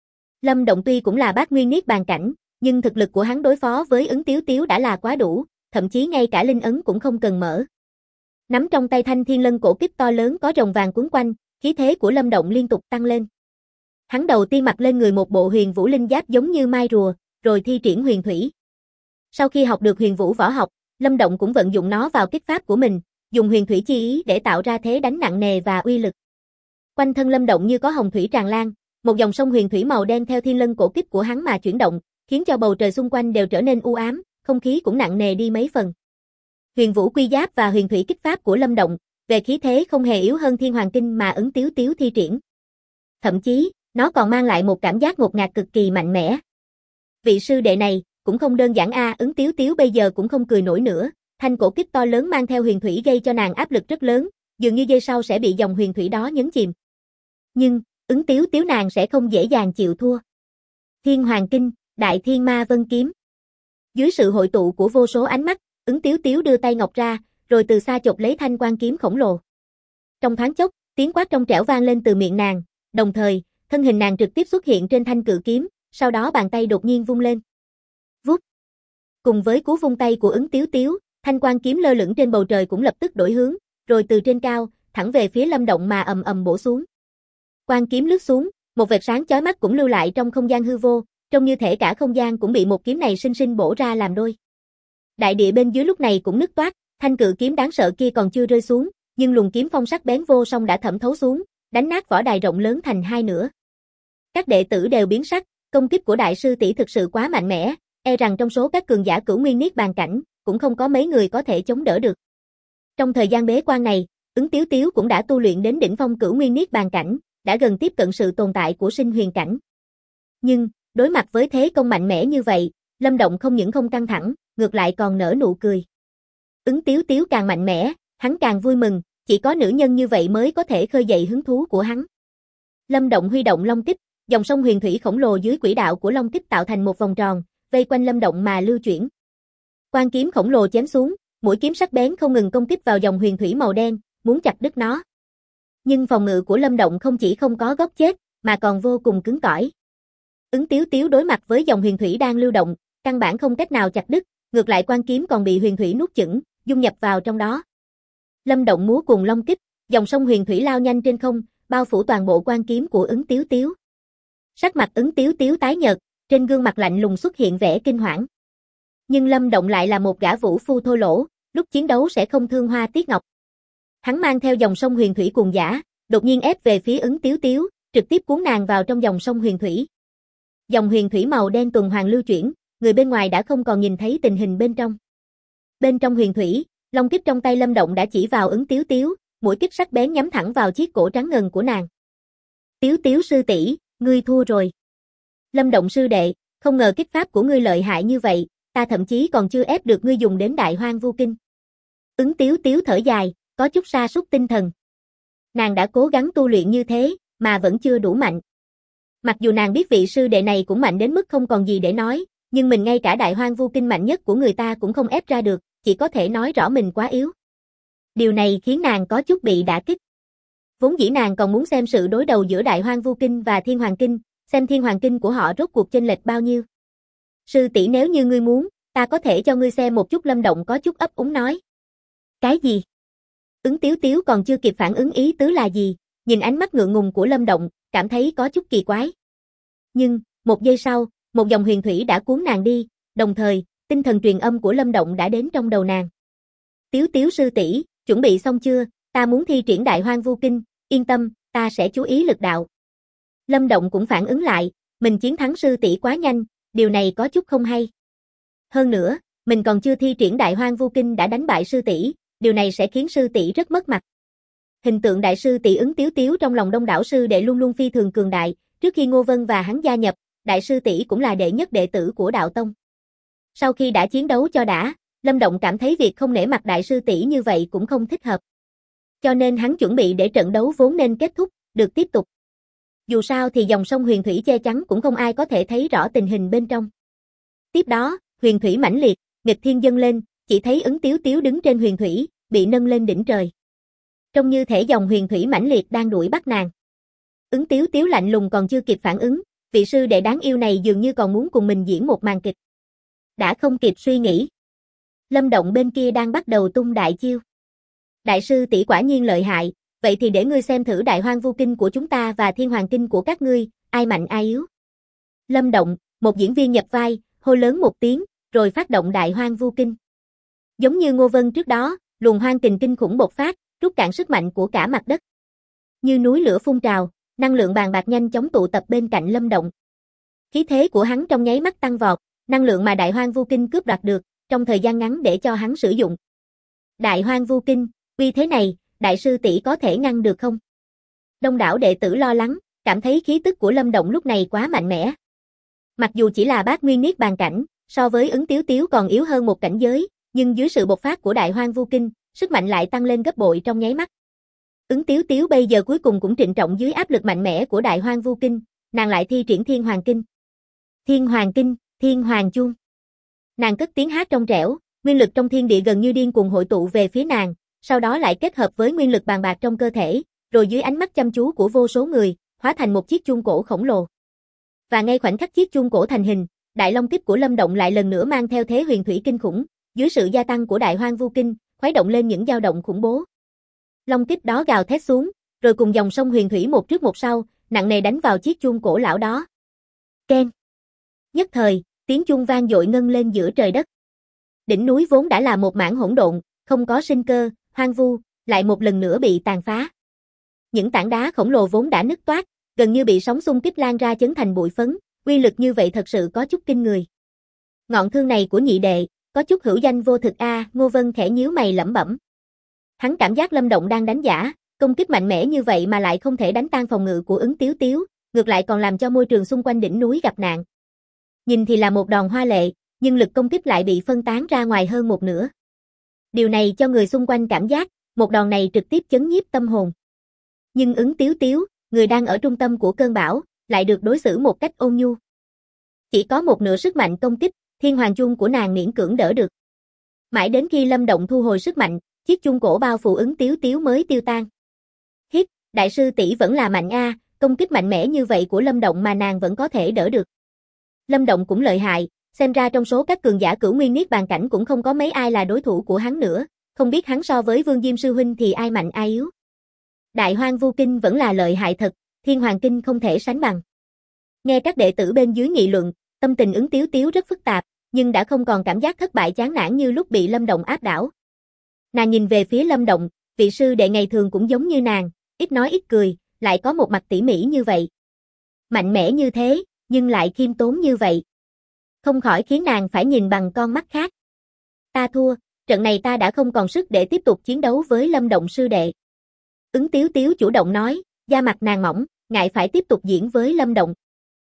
Lâm Động tuy cũng là bát nguyên niết bàn cảnh, nhưng thực lực của hắn đối phó với Ứng Tiếu Tiếu đã là quá đủ, thậm chí ngay cả linh ấn cũng không cần mở. Nắm trong tay thanh Thiên Lân cổ kích to lớn có rồng vàng quấn quanh, khí thế của Lâm Động liên tục tăng lên. Hắn đầu tiên mặc lên người một bộ huyền vũ linh giáp giống như mai rùa, rồi thi triển huyền thủy. Sau khi học được huyền vũ võ học, Lâm Động cũng vận dụng nó vào kích pháp của mình, dùng huyền thủy chi ý để tạo ra thế đánh nặng nề và uy lực. Quanh thân Lâm Động như có hồng thủy tràn lan, một dòng sông huyền thủy màu đen theo Thiên Lân cổ kích của hắn mà chuyển động, khiến cho bầu trời xung quanh đều trở nên u ám, không khí cũng nặng nề đi mấy phần. Huyền vũ quy giáp và huyền thủy kích pháp của Lâm Động, về khí thế không hề yếu hơn Thiên Hoàng Kinh mà Ứng Tiếu Tiếu thi triển. Thậm chí, nó còn mang lại một cảm giác ngột ngạt cực kỳ mạnh mẽ. Vị sư đệ này, cũng không đơn giản a. Ứng Tiếu Tiếu bây giờ cũng không cười nổi nữa, thanh cổ kích to lớn mang theo huyền thủy gây cho nàng áp lực rất lớn, dường như giây sau sẽ bị dòng huyền thủy đó nhấn chìm. Nhưng, Ứng Tiếu Tiếu nàng sẽ không dễ dàng chịu thua. Thiên Hoàng Kinh, Đại Thiên Ma Vân Kiếm. Dưới sự hội tụ của vô số ánh mắt, Ứng Tiếu Tiếu đưa tay ngọc ra, rồi từ xa chộp lấy thanh quang kiếm khổng lồ. Trong thoáng chốc, tiếng quát trong trẻo vang lên từ miệng nàng, đồng thời, thân hình nàng trực tiếp xuất hiện trên thanh cự kiếm, sau đó bàn tay đột nhiên vung lên. Vút. Cùng với cú vung tay của Ứng Tiếu Tiếu, thanh quang kiếm lơ lửng trên bầu trời cũng lập tức đổi hướng, rồi từ trên cao, thẳng về phía Lâm Động mà ầm ầm bổ xuống. Quang kiếm lướt xuống, một vệt sáng chói mắt cũng lưu lại trong không gian hư vô, trông như thể cả không gian cũng bị một kiếm này sinh sinh bổ ra làm đôi. Đại địa bên dưới lúc này cũng nứt toác, thanh cự kiếm đáng sợ kia còn chưa rơi xuống, nhưng luồng kiếm phong sắc bén vô song đã thẩm thấu xuống, đánh nát võ đài rộng lớn thành hai nửa. Các đệ tử đều biến sắc, công kích của đại sư tỷ thực sự quá mạnh mẽ, e rằng trong số các cường giả cửu nguyên niết bàn cảnh, cũng không có mấy người có thể chống đỡ được. Trong thời gian bế quan này, Ứng Tiếu Tiếu cũng đã tu luyện đến đỉnh phong cửu nguyên niết bàn cảnh, đã gần tiếp cận sự tồn tại của sinh huyền cảnh. Nhưng, đối mặt với thế công mạnh mẽ như vậy, Lâm Động không những không căng thẳng, ngược lại còn nở nụ cười. Ứng Tiếu Tiếu càng mạnh mẽ, hắn càng vui mừng, chỉ có nữ nhân như vậy mới có thể khơi dậy hứng thú của hắn. Lâm Động huy động long kích, dòng sông huyền thủy khổng lồ dưới quỹ đạo của long kích tạo thành một vòng tròn, vây quanh Lâm Động mà lưu chuyển. Quan kiếm khổng lồ chém xuống, mũi kiếm sắc bén không ngừng công kích vào dòng huyền thủy màu đen, muốn chặt đứt nó. Nhưng phòng ngự của Lâm Động không chỉ không có góc chết, mà còn vô cùng cứng cỏi. Ứng Tiếu Tiếu đối mặt với dòng huyền thủy đang lưu động, căn bản không cách nào chặt đứt, ngược lại quan kiếm còn bị huyền thủy nuốt chửng, dung nhập vào trong đó. Lâm Động múa cùng long kích, dòng sông huyền thủy lao nhanh trên không, bao phủ toàn bộ quan kiếm của Ứng Tiếu Tiếu. Sắc mặt Ứng Tiếu Tiếu tái nhợt, trên gương mặt lạnh lùng xuất hiện vẻ kinh hoảng. Nhưng Lâm Động lại là một gã vũ phu thô lỗ, lúc chiến đấu sẽ không thương hoa tiếc ngọc. Hắn mang theo dòng sông huyền thủy cuồng dã, đột nhiên ép về phía Ứng Tiếu Tiếu, trực tiếp cuốn nàng vào trong dòng sông huyền thủy. Dòng huyền thủy màu đen tuần hoàn lưu chuyển, người bên ngoài đã không còn nhìn thấy tình hình bên trong. Bên trong huyền thủy, long kích trong tay Lâm Động đã chỉ vào Ứng Tiếu Tiếu, mũi kích sắc bén nhắm thẳng vào chiếc cổ trắng ngần của nàng. Tiếu Tiếu sư tỷ, ngươi thua rồi. Lâm Động sư đệ, không ngờ kích pháp của ngươi lợi hại như vậy, ta thậm chí còn chưa ép được ngươi dùng đến Đại Hoang Vu Kinh. Ứng Tiếu Tiếu thở dài, có chút sa sút tinh thần. Nàng đã cố gắng tu luyện như thế, mà vẫn chưa đủ mạnh. Mặc dù nàng biết vị sư đệ này cũng mạnh đến mức không còn gì để nói, nhưng mình ngay cả Đại Hoang Vu Kinh mạnh nhất của người ta cũng không ép ra được, chỉ có thể nói rõ mình quá yếu. Điều này khiến nàng có chút bị đả kích. Vốn dĩ nàng còn muốn xem sự đối đầu giữa Đại Hoang Vu Kinh và Thiên Hoàng Kinh, xem Thiên Hoàng Kinh của họ rốt cuộc chênh lệch bao nhiêu. Sư tỷ, nếu như ngươi muốn, ta có thể cho ngươi xem một chút. Lâm Động có chút ấp úng nói. Cái gì? Ứng Tiếu Tiếu còn chưa kịp phản ứng ý tứ là gì, nhìn ánh mắt ngượng ngùng của Lâm Động, cảm thấy có chút kỳ quái. Nhưng, một giây sau, một dòng huyền thủy đã cuốn nàng đi, đồng thời, tinh thần truyền âm của Lâm Động đã đến trong đầu nàng. Tiếu Tiếu sư tỷ, chuẩn bị xong chưa? Ta muốn thi triển Đại Hoang Vu Kinh, yên tâm, ta sẽ chú ý lực đạo. Lâm Động cũng phản ứng lại, mình chiến thắng sư tỷ quá nhanh, điều này có chút không hay. Hơn nữa, mình còn chưa thi triển Đại Hoang Vu Kinh đã đánh bại sư tỷ, điều này sẽ khiến sư tỷ rất mất mặt. Hình tượng đại sư tỷ Ứng Tiếu Tiếu trong lòng đông đảo sư đệ luôn luôn phi thường cường đại, trước khi Ngô Vân và hắn gia nhập, đại sư tỷ cũng là đệ nhất đệ tử của đạo tông. Sau khi đã chiến đấu cho đã, Lâm Động cảm thấy việc không nể mặt đại sư tỷ như vậy cũng không thích hợp. Cho nên hắn chuẩn bị để trận đấu vốn nên kết thúc, được tiếp tục. Dù sao thì dòng sông huyền thủy che chắn cũng không ai có thể thấy rõ tình hình bên trong. Tiếp đó, huyền thủy mãnh liệt, nghịch thiên dâng lên, chỉ thấy Ứng Tiếu Tiếu đứng trên huyền thủy, bị nâng lên đỉnh trời. Trông như thể dòng huyền thủy mãnh liệt đang đuổi bắt nàng. Ứng Tiếu Tiếu lạnh lùng còn chưa kịp phản ứng, vị sư đệ đáng yêu này dường như còn muốn cùng mình diễn một màn kịch. Đã không kịp suy nghĩ. Lâm Động bên kia đang bắt đầu tung đại chiêu. Đại sư tỷ quả nhiên lợi hại, vậy thì để ngươi xem thử Đại Hoang Vu Kinh của chúng ta và Thiên Hoàng Kinh của các ngươi, ai mạnh ai yếu. Lâm Động, một diễn viên nhập vai, hô lớn một tiếng, rồi phát động Đại Hoang Vu Kinh. Giống như Ngô Vân trước đó, luồng hoang kình kinh khủng bộc phát, rút cạn sức mạnh của cả mặt đất. Như núi lửa phun trào, năng lượng bàn bạc nhanh chóng tụ tập bên cạnh Lâm Động. Khí thế của hắn trong nháy mắt tăng vọt, năng lượng mà Đại Hoang Vu Kinh cướp đoạt được, trong thời gian ngắn để cho hắn sử dụng. Đại Hoang Vu Kinh, uy thế này, đại sư tỷ có thể ngăn được không? Đông đảo đệ tử lo lắng, cảm thấy khí tức của Lâm Động lúc này quá mạnh mẽ. Mặc dù chỉ là bát nguyên niết bàn cảnh, so với Ứng Tiếu Tiếu còn yếu hơn một cảnh giới, nhưng dưới sự bộc phát của Đại Hoang Vu Kinh, sức mạnh lại tăng lên gấp bội trong nháy mắt. Ứng Tiếu Tiếu bây giờ cuối cùng cũng trịnh trọng dưới áp lực mạnh mẽ của Đại Hoang Vu Kinh, nàng lại thi triển Thiên Hoàng Kinh. Thiên Hoàng Kinh, Thiên Hoàng Chuông. Nàng cất tiếng hát trong trẻo, nguyên lực trong thiên địa gần như điên cuồng hội tụ về phía nàng, sau đó lại kết hợp với nguyên lực bàn bạc trong cơ thể, rồi dưới ánh mắt chăm chú của vô số người, hóa thành một chiếc chuông cổ khổng lồ. Và ngay khoảnh khắc chiếc chuông cổ thành hình, đại long kích của Lâm Động lại lần nữa mang theo thế huyền thủy kinh khủng, dưới sự gia tăng của Đại Hoang Vu Kinh, khuấy động lên những dao động khủng bố. Long kích đó gào thét xuống, rồi cùng dòng sông huyền thủy một trước một sau, nặng nề đánh vào chiếc chuông cổ lão đó. Keng. Nhất thời, tiếng chuông vang dội ngân lên giữa trời đất. Đỉnh núi vốn đã là một mảng hỗn độn, không có sinh cơ, hoang vu, lại một lần nữa bị tàn phá. Những tảng đá khổng lồ vốn đã nứt toác, gần như bị sóng xung kích lan ra chấn thành bụi phấn, uy lực như vậy thật sự có chút kinh người. Ngọn thương này của nhị đệ, có chút hữu danh vô thực a, Ngô Vân khẽ nhíu mày lẩm bẩm. Hắn cảm giác Lâm Động đang đánh giả, công kích mạnh mẽ như vậy mà lại không thể đánh tan phòng ngự của Ứng Tiếu Tiếu, ngược lại còn làm cho môi trường xung quanh đỉnh núi gặp nạn. Nhìn thì là một đòn hoa lệ, nhưng lực công kích lại bị phân tán ra ngoài hơn một nửa. Điều này cho người xung quanh cảm giác, một đòn này trực tiếp chấn nhiếp tâm hồn. Nhưng Ứng Tiếu Tiếu, người đang ở trung tâm của cơn bão, lại được đối xử một cách ôn nhu. Chỉ có một nửa sức mạnh công kích, thiên hoàng chuông của nàng miễn cưỡng đỡ được. Mãi đến khi Lâm Động thu hồi sức mạnh, chiếc chuông cổ bao phủ Ứng Tiếu Tiếu mới tiêu tan. Hít, đại sư tỷ vẫn là mạnh a, công kích mạnh mẽ như vậy của Lâm Động mà nàng vẫn có thể đỡ được. Lâm Động cũng lợi hại, xem ra trong số các cường giả cửu nguyên niết bàn cảnh cũng không có mấy ai là đối thủ của hắn nữa, không biết hắn so với Vương Diêm sư huynh thì ai mạnh ai yếu. Đại Hoang Vu Kinh vẫn là lợi hại thật, Thiên Hoàng Kinh không thể sánh bằng. Nghe các đệ tử bên dưới nghị luận, tâm tình Ứng Tiếu Tiếu rất phức tạp, nhưng đã không còn cảm giác thất bại chán nản như lúc bị Lâm Động áp đảo. Nàng nhìn về phía Lâm Động, vị sư đệ ngày thường cũng giống như nàng, ít nói ít cười, lại có một mặt tỉ mỉ như vậy. Mạnh mẽ như thế, nhưng lại khiêm tốn như vậy. Không khỏi khiến nàng phải nhìn bằng con mắt khác. Ta thua, trận này ta đã không còn sức để tiếp tục chiến đấu với Lâm Động sư đệ. Ứng Tiếu Tiếu chủ động nói, da mặt nàng mỏng, ngại phải tiếp tục diễn với Lâm Động.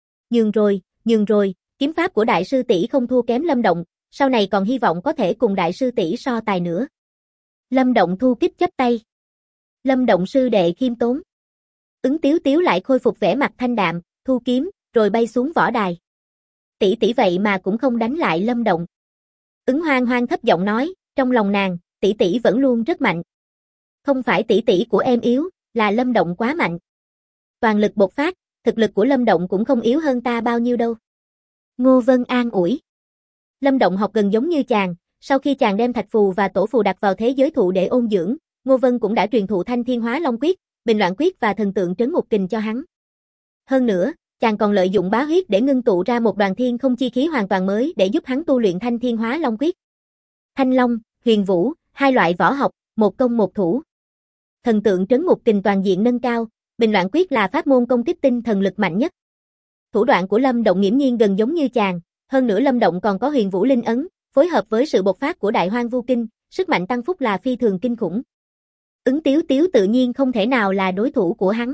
Nhường rồi, kiếm pháp của đại sư tỷ không thua kém Lâm Động, sau này còn hy vọng có thể cùng đại sư tỷ so tài nữa. Lâm Động thu kích chắp tay. Lâm Động sư đệ khiêm tốn. Ứng Tiếu Tiếu lại khôi phục vẻ mặt thanh đạm, thu kiếm, rồi bay xuống võ đài. Tỷ tỷ vậy mà cũng không đánh lại Lâm Động. Ứng Hoang Hoang thấp giọng nói, trong lòng nàng, tỷ tỷ vẫn luôn rất mạnh. Không phải tỷ tỷ của em yếu, là Lâm Động quá mạnh. Toàn lực bộc phát, thực lực của Lâm Động cũng không yếu hơn ta bao nhiêu đâu. Ngô Vân an ủi. Lâm Động học gần giống như chàng, sau khi chàng đem thạch phù và tổ phù đặt vào thế giới thụ để ôn dưỡng, Ngô Vân cũng đã truyền thụ Thanh Thiên Hóa Long Quyết, Bình Loạn Quyết và thần tượng trấn ngục kình cho hắn. Hơn nữa, chàng còn lợi dụng bá huyết để ngưng tụ ra một đoàn thiên không chi khí hoàn toàn mới để giúp hắn tu luyện Thanh Thiên Hóa Long Quyết. Thanh Long, Huyền Vũ, hai loại võ học, một công một thủ. Thần tượng trấn ngục kình toàn diện nâng cao, Bình Loạn Quyết là pháp môn công kích tinh thần lực mạnh nhất. Thủ đoạn của Lâm Động nghiễm nhiên gần giống như chàng, hơn nữa Lâm Động còn có Huyền Vũ Linh Ấn, phối hợp với sự bộc phát của Đại Hoang Vu Kinh, sức mạnh tăng phúc là phi thường kinh khủng. Ứng Tiếu Tiếu tự nhiên không thể nào là đối thủ của hắn.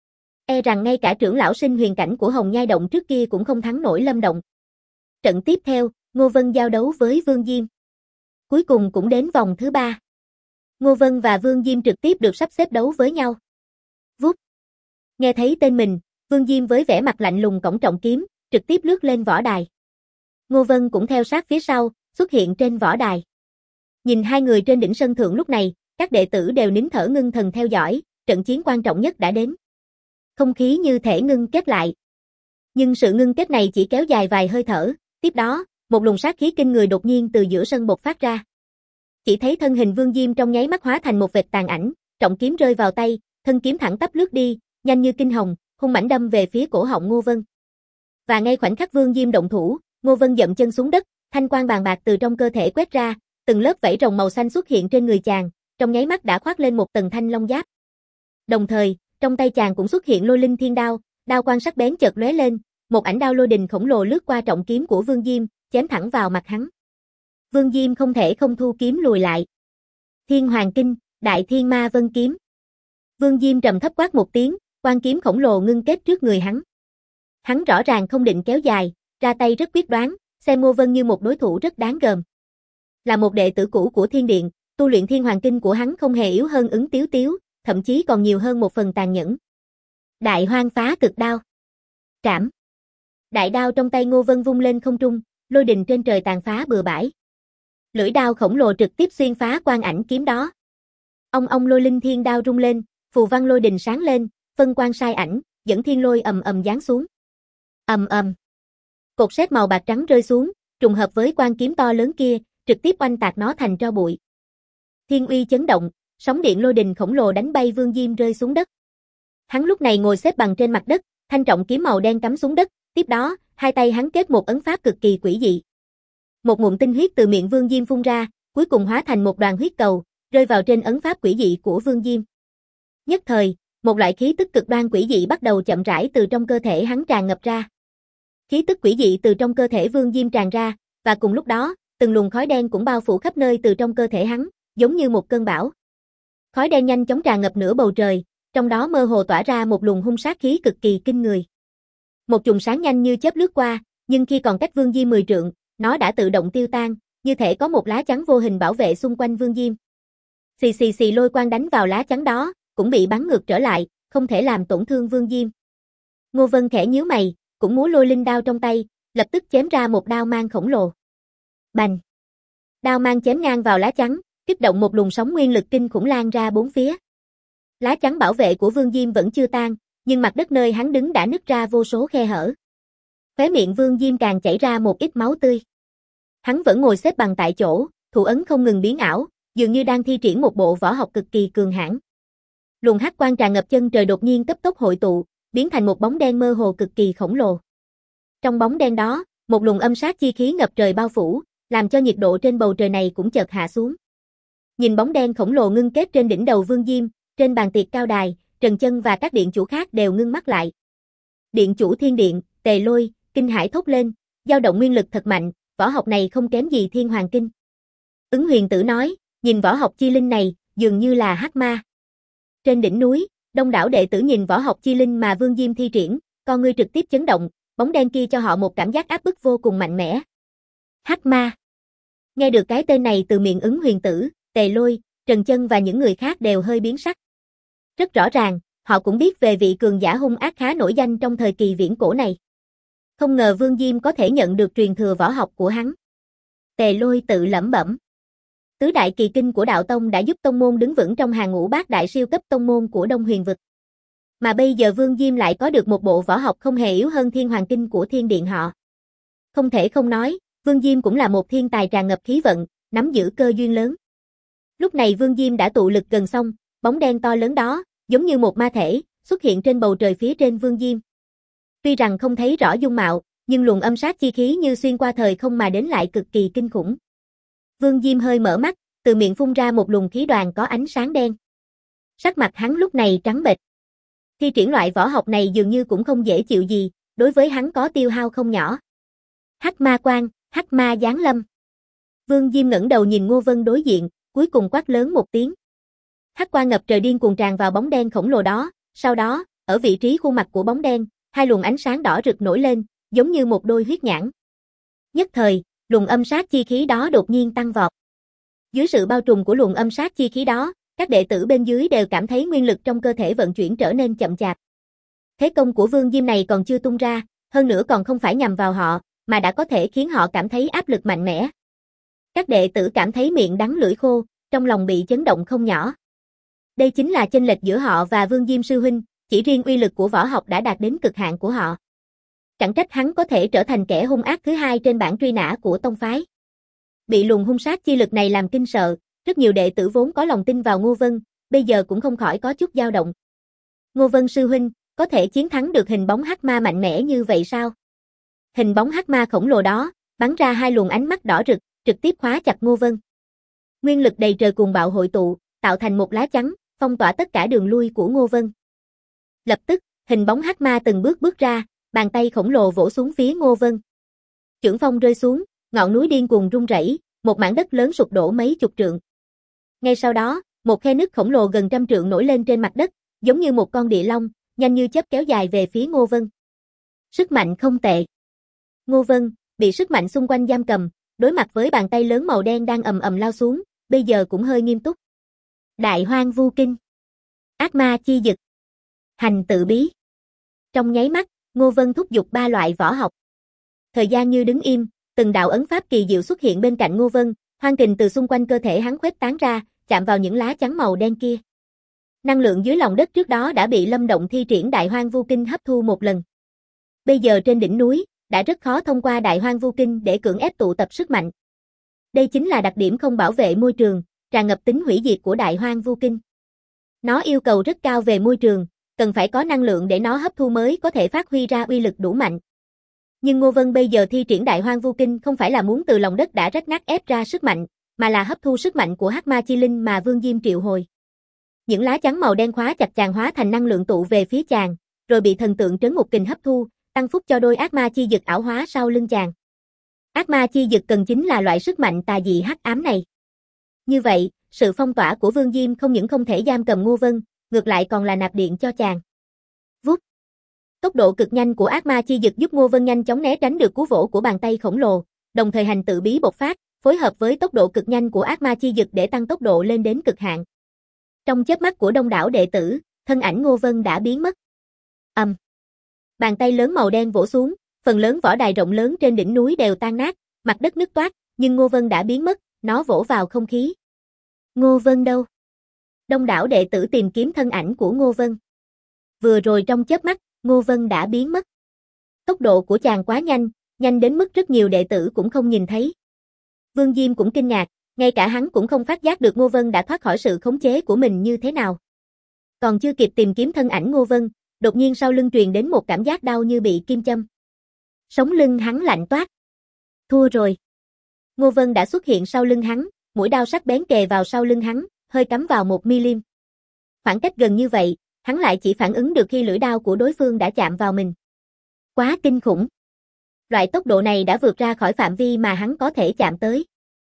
E rằng ngay cả trưởng lão sinh huyền cảnh của Hồng Nhai Động trước kia cũng không thắng nổi Lâm Động. Trận tiếp theo, Ngô Vân giao đấu với Vương Diêm. Cuối cùng cũng đến vòng thứ 3. Ngô Vân và Vương Diêm trực tiếp được sắp xếp đấu với nhau. Vút. Nghe thấy tên mình, Vương Diêm với vẻ mặt lạnh lùng cõng trọng kiếm, trực tiếp lướt lên võ đài. Ngô Vân cũng theo sát phía sau, xuất hiện trên võ đài. Nhìn hai người trên đỉnh sân thượng lúc này, các đệ tử đều nín thở ngưng thần theo dõi, trận chiến quan trọng nhất đã đến. Không khí như thể ngưng kết lại. Nhưng sự ngưng kết này chỉ kéo dài vài hơi thở, tiếp đó, một luồng sát khí kinh người đột nhiên từ giữa sân bộc phát ra. Chỉ thấy thân hình Vương Diêm trong nháy mắt hóa thành một vệt tàn ảnh, trọng kiếm rơi vào tay, thân kiếm thẳng tắp lướt đi, nhanh như kinh hồng, hung mãnh đâm về phía cổ họng Ngô Vân. Và ngay khoảnh khắc Vương Diêm động thủ, Ngô Vân dậm chân xuống đất, thanh quang bàn bạc từ trong cơ thể quét ra, từng lớp vảy rồng màu xanh xuất hiện trên người chàng, trong nháy mắt đã khoác lên một tầng thanh long giáp. Đồng thời, trong tay chàng cũng xuất hiện Lôi Linh Thiên Đao, đao quang sắc bén chợt lóe lên, một ảnh đao lôi đình khổng lồ lướt qua trọng kiếm của Vương Diêm, chém thẳng vào mặt hắn. Vương Diêm không thể không thu kiếm lùi lại. Thiên Hoàng Kinh, Đại Thiên Ma Vân Kiếm. Vương Diêm trầm thấp quát một tiếng, quang kiếm khổng lồ ngưng kết trước người hắn. Hắn rõ ràng không định kéo dài, ra tay rất quyết đoán, xem Ngô Vân như một đối thủ rất đáng gờm. Là một đệ tử cũ của Thiên Điện, tu luyện Thiên Hoàng Kinh của hắn không hề yếu hơn Ứng Tiếu Tiếu, thậm chí còn nhiều hơn một phần tàn nhẫn. Đại Hoang Phá Cực Đao. Trảm. Đại đao trong tay Ngô Vân vung lên không trung, lôi đình trên trời tàn phá bừa bãi. Lưỡi đao khổng lồ trực tiếp xuyên phá quang ảnh kiếm đó. Ông Lôi Linh Thiên Đao rung lên, phù văn lôi đình sáng lên, phân quang sai ảnh, dẫn thiên lôi ầm ầm giáng xuống. Ầm ầm. Cột sét màu bạc trắng rơi xuống, trùng hợp với quang kiếm to lớn kia, trực tiếp oanh tạc nó thành tro bụi. Thiên uy chấn động, sóng điện lôi đình khổng lồ đánh bay Vương Diêm rơi xuống đất. Hắn lúc này ngồi xếp bằng trên mặt đất, thanh trọng kiếm màu đen cắm xuống đất, tiếp đó, hai tay hắn kết một ấn pháp cực kỳ quỷ dị. Một ngụm tinh huyết từ miệng Vương Diêm phun ra, cuối cùng hóa thành một đoàn huyết cầu, rơi vào trên ấn pháp quỷ dị của Vương Diêm. Nhất thời, một loại khí tức cực đoan quỷ dị bắt đầu chậm rãi từ trong cơ thể hắn tràn ngập ra. Khí tức quỷ dị từ trong cơ thể Vương Diêm tràn ra, và cùng lúc đó, từng luồng khói đen cũng bao phủ khắp nơi từ trong cơ thể hắn, giống như một cơn bão. Khói đen nhanh chóng tràn ngập nửa bầu trời, trong đó mơ hồ tỏa ra một luồng hung sát khí cực kỳ kinh người. Một chùm sáng nhanh như chớp lướt qua, nhưng khi còn cách Vương Diêm 10 trượng, nó đã tự động tiêu tan, như thể có một lá chắn vô hình bảo vệ xung quanh Vương Diêm. Xì xì xì, lôi quang đánh vào lá chắn đó, cũng bị bắn ngược trở lại, không thể làm tổn thương Vương Diêm. Ngô Vân khẽ nhíu mày, cũng múa lôi linh đao trong tay, lập tức chém ra một đao mang khổng lồ. Bành! Đao mang chém ngang vào lá chắn, kích động một luồng sóng nguyên lực kinh khủng lan ra bốn phía. Lá chắn bảo vệ của Vương Diêm vẫn chưa tan, nhưng mặt đất nơi hắn đứng đã nứt ra vô số khe hở. Khóe miệng Vương Diêm càng chảy ra một ít máu tươi. Hắn vẫn ngồi xếp bằng tại chỗ, thủ ấn không ngừng biến ảo, dường như đang thi triển một bộ võ học cực kỳ cường hãn. Luồng hắc quang tràn ngập chân trời đột nhiên cấp tốc hội tụ, biến thành một bóng đen mơ hồ cực kỳ khổng lồ. Trong bóng đen đó, một luồng âm sát chi khí ngập trời bao phủ, làm cho nhiệt độ trên bầu trời này cũng chợt hạ xuống. Nhìn bóng đen khổng lồ ngưng kết trên đỉnh đầu Vương Diêm, trên bàn tiệc cao đài, Trần Chân và các điện chủ khác đều ngưng mắt lại. Điện chủ Thiên Điện, Tề Lôi, kinh hãi thốt lên, dao động nguyên lực thật mạnh, võ học này không kém gì Thiên Hoàng Kinh. Ứng Huyền Tử nói, nhìn võ học chi linh này, dường như là hắc ma. Trên đỉnh núi, đông đảo đệ tử nhìn võ học chi linh mà Vương Diêm thi triển, con ngươi trực tiếp chấn động, bóng đen kia cho họ một cảm giác áp bức vô cùng mạnh mẽ. Hắc ma. Nghe được cái tên này từ miệng Ứng Huyền Tử, Tề Lôi, Trần Chân và những người khác đều hơi biến sắc. Rất rõ ràng, họ cũng biết về vị cường giả hung ác khá nổi danh trong thời kỳ viễn cổ này. Không ngờ Vương Diêm có thể nhận được truyền thừa võ học của hắn. Tề Lôi tự lẩm bẩm. Tứ đại kỳ kinh của đạo tông đã giúp tông môn đứng vững trong hàng ngũ bát đại siêu cấp tông môn của Đông Huyền vực. Mà bây giờ Vương Diêm lại có được một bộ võ học không hề yếu hơn Thiên Hoàng Kinh của Thiên Điện họ. Không thể không nói, Vương Diêm cũng là một thiên tài tràn ngập khí vận, nắm giữ cơ duyên lớn. Lúc này Vương Diêm đã tụ lực gần xong, bóng đen to lớn đó, giống như một ma thể, xuất hiện trên bầu trời phía trên Vương Diêm. Tuy rằng không thấy rõ dung mạo, nhưng luồng âm sát chi khí như xuyên qua thời không mà đến lại cực kỳ kinh khủng. Vương Diêm hơi mở mắt, từ miệng phun ra một luồng khí đoàn có ánh sáng đen. Sắc mặt hắn lúc này trắng bệch. Thi triển loại võ học này dường như cũng không dễ chịu gì, đối với hắn có tiêu hao không nhỏ. Hắc ma quang, hắc ma giáng lâm. Vương Diêm ngẩng đầu nhìn Ngô Vân đối diện, cuối cùng quát lớn một tiếng. Hắc quang ngập trời điên cuồng tràn vào bóng đen khổng lồ đó, sau đó, ở vị trí khuôn mặt của bóng đen, hai luồng ánh sáng đỏ rực nổi lên, giống như một đôi huyết nhãn. Nhất thời, luồng âm sát chi khí đó đột nhiên tăng vọt. Dưới sự bao trùm của luồng âm sát chi khí đó, các đệ tử bên dưới đều cảm thấy nguyên lực trong cơ thể vận chuyển trở nên chậm chạp. Thế công của Vương Diêm này còn chưa tung ra, hơn nữa còn không phải nhằm vào họ, mà đã có thể khiến họ cảm thấy áp lực mạnh mẽ. Các đệ tử cảm thấy miệng đắng lưỡi khô, trong lòng bị chấn động không nhỏ. Đây chính là chênh lệch giữa họ và Vương Diêm sư huynh, chỉ riêng uy lực của võ học đã đạt đến cực hạn của họ. Chẳng trách hắn có thể trở thành kẻ hung ác thứ hai trên bảng truy nã của tông phái. Bị luồng hung sát chi lực này làm kinh sợ, rất nhiều đệ tử vốn có lòng tin vào Ngô Vân, bây giờ cũng không khỏi có chút dao động. Ngô Vân sư huynh, có thể chiến thắng được hình bóng hắc ma mạnh mẽ như vậy sao? Hình bóng hắc ma khổng lồ đó, bắn ra hai luồng ánh mắt đỏ rực, trực tiếp khóa chặt Ngô Vân. Nguyên lực đầy trời cuồng bạo hội tụ, tạo thành một lá chắn, phong tỏa tất cả đường lui của Ngô Vân. Lập tức, hình bóng hắc ma từng bước bước ra, bàn tay khổng lồ vỗ xuống phía Ngô Vân. Chưởng phong rơi xuống, ngọn núi điên cuồng rung rẩy, một mảng đất lớn sụp đổ mấy chục trượng. Ngay sau đó, một khe nứt khổng lồ gần trăm trượng nổi lên trên mặt đất, giống như một con địa long, nhanh như chớp kéo dài về phía Ngô Vân. Sức mạnh không tệ. Ngô Vân bị sức mạnh xung quanh giam cầm, đối mặt với bàn tay lớn màu đen đang ầm ầm lao xuống, bây giờ cũng hơi nghiêm túc. Đại Hoang Vu Kinh, Ác Ma Chi Dực, Hành Tự Bí. Trong nháy mắt, Ngô Vân thúc giục ba loại võ học. Thời gian như đứng im, từng đạo ấn pháp kỳ diệu xuất hiện bên cạnh Ngô Vân, hoang kình từ xung quanh cơ thể hắn khuếch tán ra, chạm vào những lá chắn màu đen kia. Năng lượng dưới lòng đất trước đó đã bị Lâm Động thi triển Đại Hoang Vu Kinh hấp thu một lần. Bây giờ trên đỉnh núi, đã rất khó thông qua Đại Hoang Vu Kinh để cưỡng ép tụ tập sức mạnh. Đây chính là đặc điểm không bảo vệ môi trường, tràn ngập tính hủy diệt của Đại Hoang Vu Kinh. Nó yêu cầu rất cao về môi trường, cần phải có năng lượng để nó hấp thu mới có thể phát huy ra uy lực đủ mạnh. Nhưng Ngô Vân bây giờ thi triển Đại Hoang Vu Kinh không phải là muốn từ lòng đất đã rách nát ép ra sức mạnh, mà là hấp thu sức mạnh của hắc ma chi linh mà Vương Diêm triệu hồi. Những lá chắn màu đen khóa chặt chàng hóa thành năng lượng tụ về phía chàng, rồi bị thần tượng Trấn Ngục Kình hấp thu, tăng phúc cho đôi ác ma chi dực ảo hóa sau lưng chàng. Ác ma chi dực cần chính là loại sức mạnh tà dị hắc ám này. Như vậy, sự phong tỏa của Vương Diêm không những không thể giam cầm Ngô Vân, ngược lại còn là nạp điện cho chàng. Vút. Tốc độ cực nhanh của ác ma chi dực giúp Ngô Vân nhanh chóng né tránh được cú vỗ của bàn tay khổng lồ, đồng thời hành tự bí bộc phát, phối hợp với tốc độ cực nhanh của ác ma chi dực để tăng tốc độ lên đến cực hạn. Trong chớp mắt của đông đảo đệ tử, thân ảnh Ngô Vân đã biến mất. Bàn tay lớn màu đen vỗ xuống, phần lớn võ đài rộng lớn trên đỉnh núi đều tan nát, mặt đất nứt toác, nhưng Ngô Vân đã biến mất, nó vỗ vào không khí. Ngô Vân đâu? Đông đảo đệ tử tìm kiếm thân ảnh của Ngô Vân. Vừa rồi trong chớp mắt, Ngô Vân đã biến mất. Tốc độ của chàng quá nhanh, nhanh đến mức rất nhiều đệ tử cũng không nhìn thấy. Vương Diêm cũng kinh ngạc, ngay cả hắn cũng không phát giác được Ngô Vân đã thoát khỏi sự khống chế của mình như thế nào. Còn chưa kịp tìm kiếm thân ảnh Ngô Vân, đột nhiên sau lưng truyền đến một cảm giác đau như bị kim châm. Sống lưng hắn lạnh toát. Thua rồi. Ngô Vân đã xuất hiện sau lưng hắn, mũi đao sắc bén kề vào sau lưng hắn, hơi cắm vào 1 mm. Khoảng cách gần như vậy, hắn lại chỉ phản ứng được khi lưỡi đao của đối phương đã chạm vào mình. Quá kinh khủng. Loại tốc độ này đã vượt ra khỏi phạm vi mà hắn có thể chạm tới.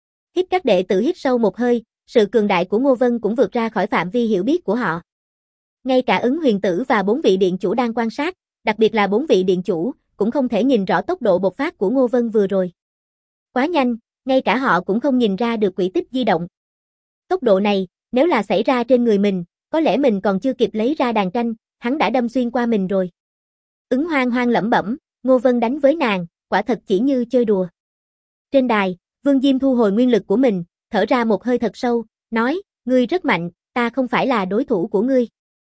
Các đệ tử hít sâu một hơi, sự cường đại của Ngô Vân cũng vượt ra khỏi phạm vi hiểu biết của họ. Ngay cả Ứng Huyền Tử và 4 vị điện chủ đang quan sát, đặc biệt là 4 vị điện chủ, cũng không thể nhìn rõ tốc độ bộc phát của Ngô Vân vừa rồi. Quá nhanh, ngay cả họ cũng không nhìn ra được quỹ tích di động. Tốc độ này, nếu là xảy ra trên người mình, có lẽ mình còn chưa kịp lấy ra đàn tranh, hắn đã đâm xuyên qua mình rồi. Ứng Hoang Hoang lẩm bẩm, Ngô Vân đánh với nàng, quả thật chỉ như chơi đùa. Trên đài, Vương Diêm thu hồi nguyên lực của mình, thở ra một hơi thật sâu, nói, ngươi rất mạnh, ta không phải là đối thủ của ngươi.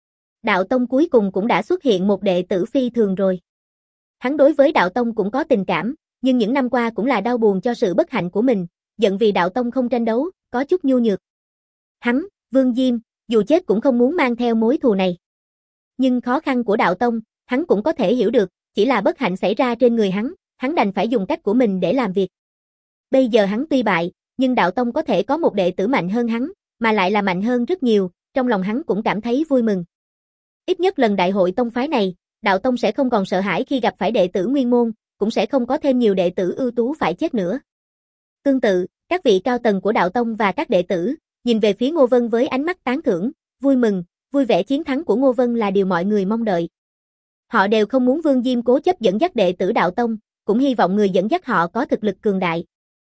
Đạo Tông cuối cùng cũng đã xuất hiện một đệ tử phi thường rồi. Hắn đối với Đạo Tông cũng có tình cảm, nhưng những năm qua cũng là đau buồn cho sự bất hạnh của mình, giận vì Đạo Tông không tranh đấu, có chút nhu nhược. Hắn, Vương Diêm, dù chết cũng không muốn mang theo mối thù này. Nhưng khó khăn của Đạo Tông, hắn cũng có thể hiểu được, chỉ là bất hạnh xảy ra trên người hắn đành phải dùng cách của mình để làm việc. Bây giờ hắn tuy bại, nhưng Đạo Tông có thể có một đệ tử mạnh hơn hắn, mà lại là mạnh hơn rất nhiều, trong lòng hắn cũng cảm thấy vui mừng. Ít nhất lần đại hội tông phái này, Đạo Tông sẽ không còn sợ hãi khi gặp phải đệ tử nguyên môn, cũng sẽ không có thêm nhiều đệ tử ưu tú phải chết nữa. Tương tự, các vị cao tầng của Đạo Tông và các đệ tử, nhìn về phía Ngô Vân với ánh mắt tán thưởng, vui mừng, vui vẻ chiến thắng của Ngô Vân là điều mọi người mong đợi. Họ đều không muốn Vương Diêm cố chấp dẫn dắt đệ tử Đạo Tông, cũng hy vọng người dẫn dắt họ có thực lực cường đại.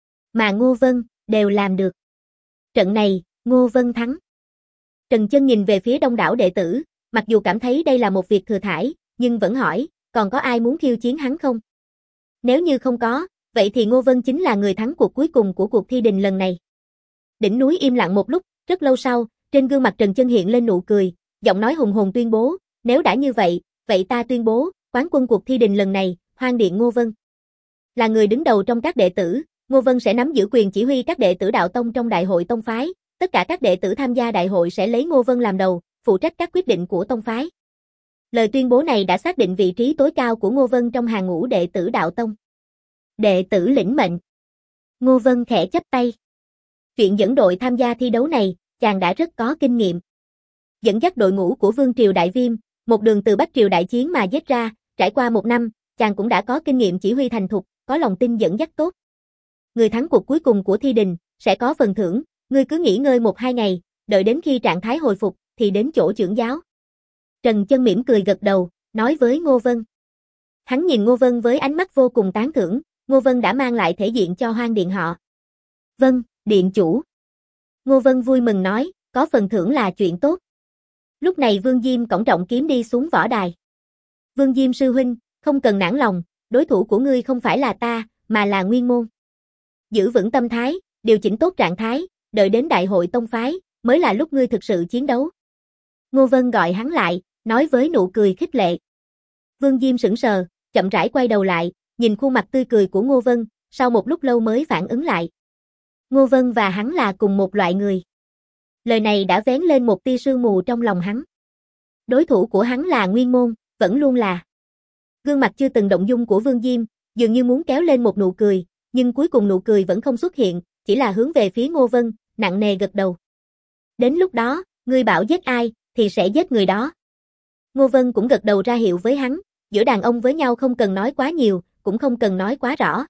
Mà Ngô Vân, đều làm được. Trận này, Ngô Vân thắng. Trần Chân nhìn về phía đông đảo đệ tử, mặc dù cảm thấy đây là một việc thừa thãi, nhưng vẫn hỏi, còn có ai muốn khiêu chiến hắn không? Nếu như không có, vậy thì Ngô Vân chính là người thắng cuộc cuối cùng của cuộc thi đình lần này. Đỉnh núi im lặng một lúc, rất lâu sau, trên gương mặt Trần Chân hiện lên nụ cười, giọng nói hùng hồn tuyên bố, nếu đã như vậy, vậy ta tuyên bố, quán quân cuộc thi đình lần này, Hoang Điện Ngô Vân. Là người đứng đầu trong các đệ tử, Ngô Vân sẽ nắm giữ quyền chỉ huy các đệ tử Đạo Tông trong đại hội tông phái, tất cả các đệ tử tham gia đại hội sẽ lấy Ngô Vân làm đầu, phụ trách các quyết định của tông phái. Lời tuyên bố này đã xác định vị trí tối cao của Ngô Vân trong hàng ngũ đệ tử Đạo Tông. Đệ tử lĩnh mệnh. Ngô Vân khẽ chắp tay. Chuyện dẫn đội tham gia thi đấu này, chàng đã rất có kinh nghiệm. Dẫn dắt đội ngũ của Vương Triều Đại Viêm, một đường từ Bắc Triều Đại Chiến mà giết ra, trải qua 1 năm, chàng cũng đã có kinh nghiệm chỉ huy thành thục, có lòng tin dẫn dắt tốt. Người thắng cuộc cuối cùng của thi đình, sẽ có phần thưởng, ngươi cứ nghỉ ngơi 1-2 ngày, đợi đến khi trạng thái hồi phục, thì đến chỗ trưởng giáo. Trần Chân mỉm cười gật đầu, nói với Ngô Vân. Hắn nhìn Ngô Vân với ánh mắt vô cùng tán thưởng, Ngô Vân đã mang lại thể diện cho Hoang Điện họ. Vâng, điện chủ. Ngô Vân vui mừng nói, có phần thưởng là chuyện tốt. Lúc này Vương Diêm cõng trọng kiếm đi xuống võ đài. Vương Diêm sư huynh, không cần nản lòng, đối thủ của ngươi không phải là ta, mà là Nguyên Môn. Giữ vững tâm thái, điều chỉnh tốt trạng thái, đợi đến đại hội tông phái, mới là lúc ngươi thực sự chiến đấu. Ngô Vân gọi hắn lại, nói với nụ cười khích lệ. Vương Diêm sững sờ, chậm rãi quay đầu lại, nhìn khuôn mặt tươi cười của Ngô Vân, sau một lúc lâu mới phản ứng lại. Ngô Vân và hắn là cùng một loại người. Lời này đã vén lên một tia sương mù trong lòng hắn. Đối thủ của hắn là Nguyên Môn, vẫn luôn là. Gương mặt chưa từng động dung của Vương Diêm, dường như muốn kéo lên một nụ cười, nhưng cuối cùng nụ cười vẫn không xuất hiện, chỉ là hướng về phía Ngô Vân, nặng nề gật đầu. Đến lúc đó, ngươi bảo giết ai, thì sẽ giết người đó. Ngô Vân cũng gật đầu ra hiệu với hắn, giữa đàn ông với nhau không cần nói quá nhiều, cũng không cần nói quá rõ.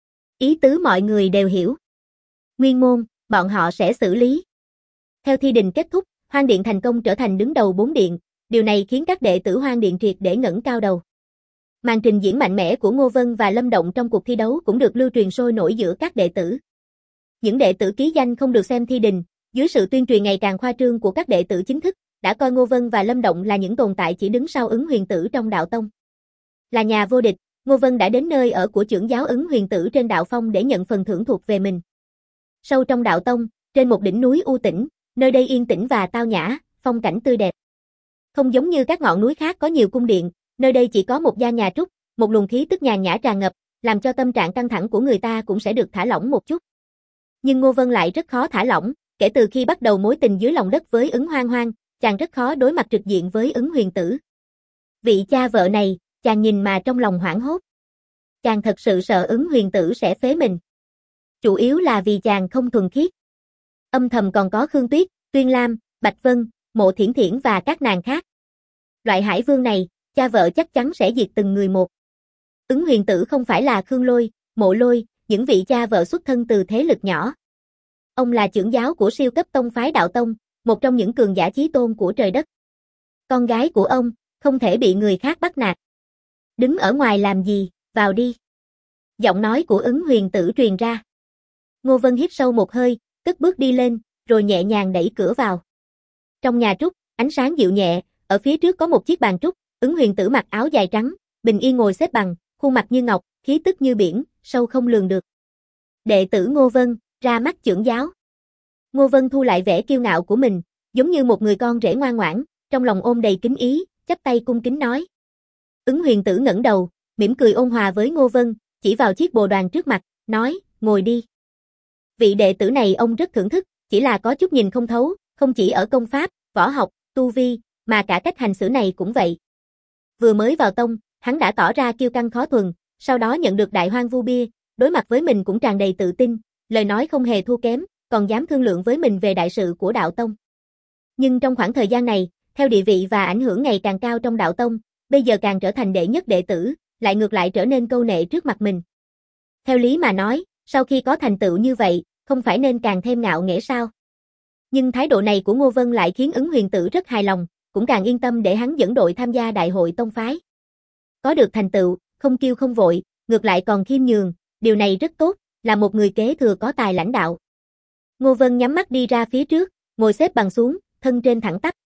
Ý tứ mọi người đều hiểu. Nguyên Môn, bọn họ sẽ xử lý. Theo thi đình kết thúc, Hoang Điện thành công trở thành đứng đầu 4 điện, điều này khiến các đệ tử Hoang Điện triệt để ngẩng cao đầu. Màn trình diễn mạnh mẽ của Ngô Vân và Lâm Động trong cuộc thi đấu cũng được lưu truyền sôi nổi giữa các đệ tử. những đệ tử ký danh không được xem thi đình, dưới sự tuyên truyền ngày càng khoa trương của các đệ tử chính thức, đã coi Ngô Vân và Lâm Động là những tồn tại chỉ đứng sau Ứng Huyền Tử trong đạo tông. Là nhà vô địch, Ngô Vân đã đến nơi ở của trưởng giáo Ứng Huyền Tử trên đạo phong để nhận phần thưởng thuộc về mình. Sâu trong đạo tông, trên một đỉnh núi u tĩnh, nơi đây yên tĩnh và tao nhã, phong cảnh tươi đẹp. Không giống như các ngọn núi khác có nhiều cung điện, nơi đây chỉ có một gian nhà trúc, một luồng khí tức nhàn nhã tràn ngập, làm cho tâm trạng căng thẳng của người ta cũng sẽ được thả lỏng một chút. Nhưng Ngô Vân lại rất khó thả lỏng, kể từ khi bắt đầu mối tình dưới lòng đất với Ứng Hoang Hoang, chàng rất khó đối mặt trực diện với Ứng Huyền Tử. Vị cha vợ này, chàng nhìn mà trong lòng hoảng hốt. Chàng thật sự sợ Ứng Huyền Tử sẽ phế mình. Chủ yếu là vì chàng không thuần khiết. Âm thầm còn có Khương Tuyết, Tuyên Lam, Bạch Vân, Mộ Thiển Thiển và các nàng khác. Loại hải vương này, cha vợ chắc chắn sẽ diệt từng người một. Ứng Huyền Tử không phải là Khương Lôi, Mộ Lôi, những vị cha vợ xuất thân từ thế lực nhỏ. Ông là trưởng giáo của siêu cấp tông phái đạo tông, một trong những cường giả chí tôn của trời đất. Con gái của ông, không thể bị người khác bắt nạt. Đứng ở ngoài làm gì, vào đi. Giọng nói của Ứng Huyền Tử truyền ra. Ngô Vân hít sâu một hơi, cất bước đi lên, rồi nhẹ nhàng đẩy cửa vào. Trong nhà trúc, ánh sáng dịu nhẹ, ở phía trước có một chiếc bàn trúc, Ứng Huyền Tử mặc áo dài trắng, bình yên ngồi xếp bằng, khuôn mặt như ngọc, khí tức như biển, sâu không lường được. Đệ tử Ngô Vân, ra mắt trưởng giáo. Ngô Vân thu lại vẻ kiêu ngạo của mình, giống như một người con rể ngoan ngoãn, trong lòng ôm đầy kính ý, chắp tay cung kính nói. Ứng Huyền Tử ngẩng đầu, mỉm cười ôn hòa với Ngô Vân, chỉ vào chiếc bồ đoàn trước mặt, nói, ngồi đi. Vị đệ tử này ông rất thưởng thức, chỉ là có chút nhìn không thấu, không chỉ ở công pháp, võ học, tu vi, mà cả cách hành xử này cũng vậy. Vừa mới vào tông, hắn đã tỏ ra kiêu căng khó thuần, sau đó nhận được Đại Hoang Vu Bia, đối mặt với mình cũng tràn đầy tự tin, lời nói không hề thua kém, còn dám thương lượng với mình về đại sự của đạo tông. Nhưng trong khoảng thời gian này, theo địa vị và ảnh hưởng ngày càng cao trong đạo tông, bây giờ càng trở thành đệ nhất đệ tử, lại ngược lại trở nên câu nệ trước mặt mình. Theo lý mà nói, sau khi có thành tựu như vậy, không phải nên càng thêm ngạo nghễ sao? Nhưng thái độ này của Ngô Vân lại khiến Ứng Huyền Tử rất hài lòng, cũng càng yên tâm để hắn dẫn đội tham gia đại hội tông phái. Có được thành tựu, không kiêu không vội, ngược lại còn khiêm nhường, điều này rất tốt, là một người kế thừa có tài lãnh đạo. Ngô Vân nhắm mắt đi ra phía trước, ngồi xếp bằng xuống, thân trên thẳng tắp.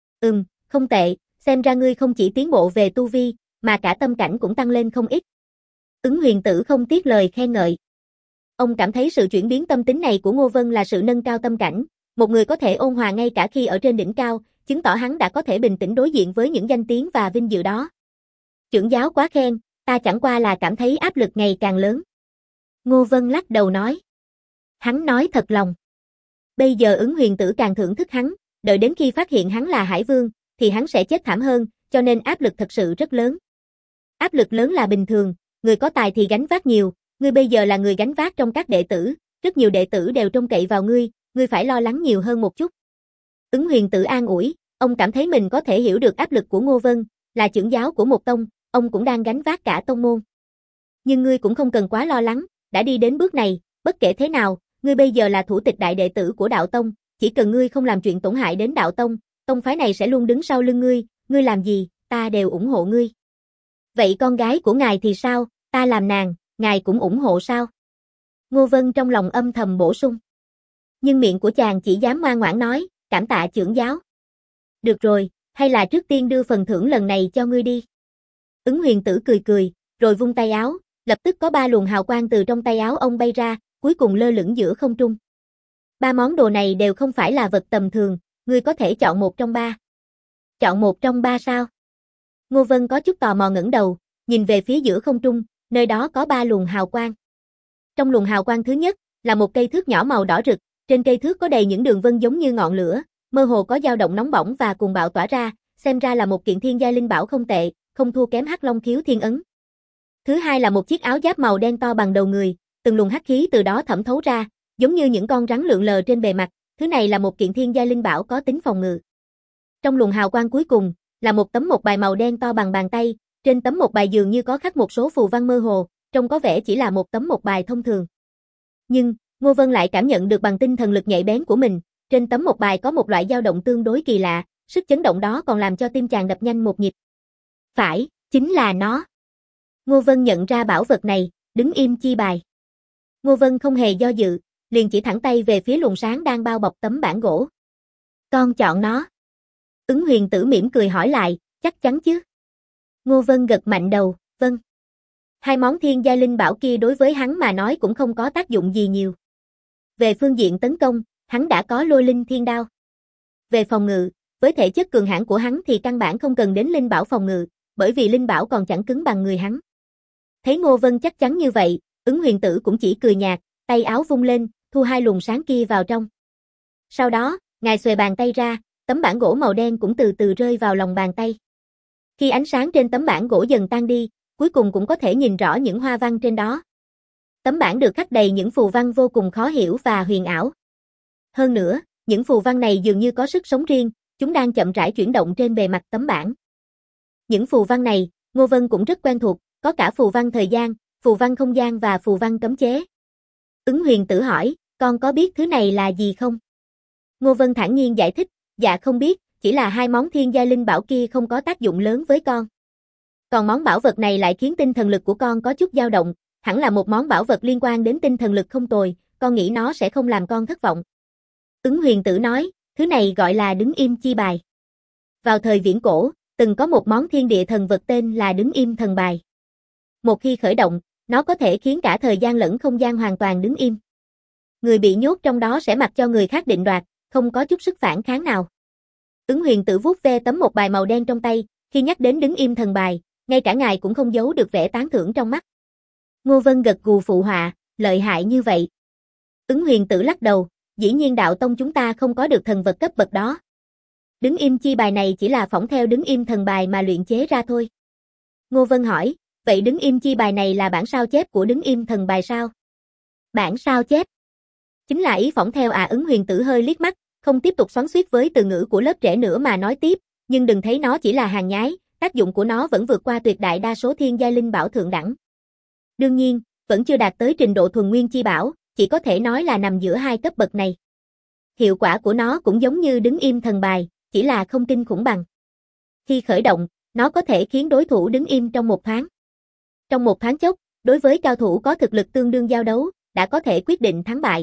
Không tệ, xem ra ngươi không chỉ tiến bộ về tu vi, mà cả tâm cảnh cũng tăng lên không ít. Ứng Huyền Tử không tiếc lời khen ngợi. Ông cảm thấy sự chuyển biến tâm tính này của Ngô Vân là sự nâng cao tâm cảnh, một người có thể ôn hòa ngay cả khi ở trên đỉnh cao, chứng tỏ hắn đã có thể bình tĩnh đối diện với những danh tiếng và vinh dự đó. Trưởng giáo quá khen, ta chẳng qua là cảm thấy áp lực ngày càng lớn. Ngô Vân lắc đầu nói. Hắn nói thật lòng. Bây giờ Ứng Huyền Tử càng thưởng thức hắn, đợi đến khi phát hiện hắn là Hải Vương, thì hắn sẽ chết thảm hơn, cho nên áp lực thật sự rất lớn. Áp lực lớn là bình thường, người có tài thì gánh vác nhiều, ngươi bây giờ là người gánh vác trong các đệ tử, rất nhiều đệ tử đều trông cậy vào ngươi phải lo lắng nhiều hơn một chút. Ứng Huyền Tử an ủi, ông cảm thấy mình có thể hiểu được áp lực của Ngô Vân, là trưởng giáo của một tông, ông cũng đang gánh vác cả tông môn. Nhưng ngươi cũng không cần quá lo lắng, đã đi đến bước này, bất kể thế nào, ngươi bây giờ là thủ tịch đại đệ tử của đạo tông, chỉ cần ngươi không làm chuyện tổn hại đến đạo tông, tông phái này sẽ luôn đứng sau lưng ngươi làm gì, ta đều ủng hộ ngươi. Vậy con gái của ngài thì sao, ta làm nàng, ngài cũng ủng hộ sao? Ngô Vân trong lòng âm thầm bổ sung. Nhưng miệng của chàng chỉ dám ngoan ngoãn nói, cảm tạ trưởng giáo. Được rồi, hay là trước tiên đưa phần thưởng lần này cho ngươi đi. Ứng Huyền Tử cười cười, rồi vung tay áo, lập tức có 3 luồng hào quang từ trong tay áo ông bay ra, cuối cùng lơ lửng giữa không trung. 3 món đồ này đều không phải là vật tầm thường, ngươi có thể chọn một trong 3. Chọn một trong 3 sao? Ngô Vân có chút tò mò ngẩng đầu, nhìn về phía giữa không trung, nơi đó có 3 luồng hào quang. Trong luồng hào quang thứ nhất, là một cây thước nhỏ màu đỏ rực, trên cây thước có đầy những đường vân giống như ngọn lửa, mơ hồ có dao động nóng bỏng và cuồng bạo tỏa ra, xem ra là một kiện thiên giai linh bảo không tệ, không thua kém Hắc Long Khiếu Thiên Ấn. Thứ hai là một chiếc áo giáp màu đen to bằng đầu người, từng luồng hắc khí từ đó thẩm thấu ra, giống như những con rắn lượn lờ trên bề mặt, thứ này là một kiện thiên giai linh bảo có tính phòng ngự. Trong luồng hào quang cuối cùng, là một tấm một bài màu đen to bằng bàn tay, trên tấm một bài dường như có khắc một số phù văn mơ hồ, trông có vẻ chỉ là một tấm một bài thông thường. Nhưng, Ngô Vân lại cảm nhận được bằng tinh thần lực nhạy bén của mình, trên tấm một bài có một loại dao động tương đối kỳ lạ, sức chấn động đó còn làm cho tim chàng đập nhanh một nhịp. Phải, chính là nó. Ngô Vân nhận ra bảo vật này, đứng im chi bài. Ngô Vân không hề do dự, liền chỉ thẳng tay về phía luồng sáng đang bao bọc tấm bảng gỗ. Con chọn nó. Ứng Huyền Tử mỉm cười hỏi lại, chắc chắn chứ? Ngô Vân gật mạnh đầu, vâng. Hai món thiên giai linh bảo kia đối với hắn mà nói cũng không có tác dụng gì nhiều. Về phương diện tấn công, hắn đã có lôi linh thiên đao. Về phòng ngự, với thể chất cường hãn của hắn thì căn bản không cần đến linh bảo phòng ngự, bởi vì linh bảo còn chẳng cứng bằng người hắn. Thấy Ngô Vân chắc chắn như vậy, Ứng Huyền Tử cũng chỉ cười nhạt, tay áo vung lên, thu hai luồng sáng kia vào trong. Sau đó, ngài xuề bàn tay ra, tấm bảng gỗ màu đen cũng từ từ rơi vào lòng bàn tay. Khi ánh sáng trên tấm bảng gỗ dần tan đi, cuối cùng cũng có thể nhìn rõ những hoa văn trên đó. Tấm bảng được khắc đầy những phù văn vô cùng khó hiểu và huyền ảo. Hơn nữa, những phù văn này dường như có sức sống riêng, chúng đang chậm rãi chuyển động trên bề mặt tấm bảng. Những phù văn này, Ngô Vân cũng rất quen thuộc, có cả phù văn thời gian, phù văn không gian và phù văn cấm chế. Ứng Huyền Tử hỏi, con có biết thứ này là gì không? Ngô Vân thản nhiên giải thích, dạ không biết, chỉ là hai món thiên giai linh bảo kia không có tác dụng lớn với con. Còn món bảo vật này lại khiến tinh thần lực của con có chút dao động, hẳn là một món bảo vật liên quan đến tinh thần lực không tồi, con nghĩ nó sẽ không làm con thất vọng. Ứng Huyền Tử nói, thứ này gọi là đứng im chi bài. Vào thời viễn cổ, từng có một món thiên địa thần vật tên là đứng im thần bài. Một khi khởi động, nó có thể khiến cả thời gian lẫn không gian hoàn toàn đứng im. Người bị nhốt trong đó sẽ mặc cho người khác định đoạt, không có chút sức phản kháng nào. Ứng Huyền Tử vuốt ve tấm một bài màu đen trong tay, khi nhắc đến đứng im thần bài, ngay cả ngài cũng không giấu được vẻ tán thưởng trong mắt. Ngô Vân gật gù phụ họa, lợi hại như vậy. Ứng Huyền Tử lắc đầu, dĩ nhiên đạo tông chúng ta không có được thần vật cấp bậc đó. Đứng im chi bài này chỉ là phỏng theo đứng im thần bài mà luyện chế ra thôi. Ngô Vân hỏi, vậy đứng im chi bài này là bản sao chép của đứng im thần bài sao? Bản sao chép? Chính là ý phỏng theo à? Ứng Huyền Tử hơi liếc mắt, không tiếp tục xoắn xuýt với từ ngữ của lớp trẻ nữa mà nói tiếp, nhưng đừng thấy nó chỉ là hàng nhái, tác dụng của nó vẫn vượt qua tuyệt đại đa số thiên giai linh bảo thượng đẳng. Đương nhiên, vẫn chưa đạt tới trình độ thuần nguyên chi bảo, chỉ có thể nói là nằm giữa hai cấp bậc này. Hiệu quả của nó cũng giống như đứng im thần bài, chỉ là không kinh khủng bằng. Khi khởi động, nó có thể khiến đối thủ đứng im trong một thoáng. Trong một thoáng chốc, đối với cao thủ có thực lực tương đương giao đấu, đã có thể quyết định thắng bại.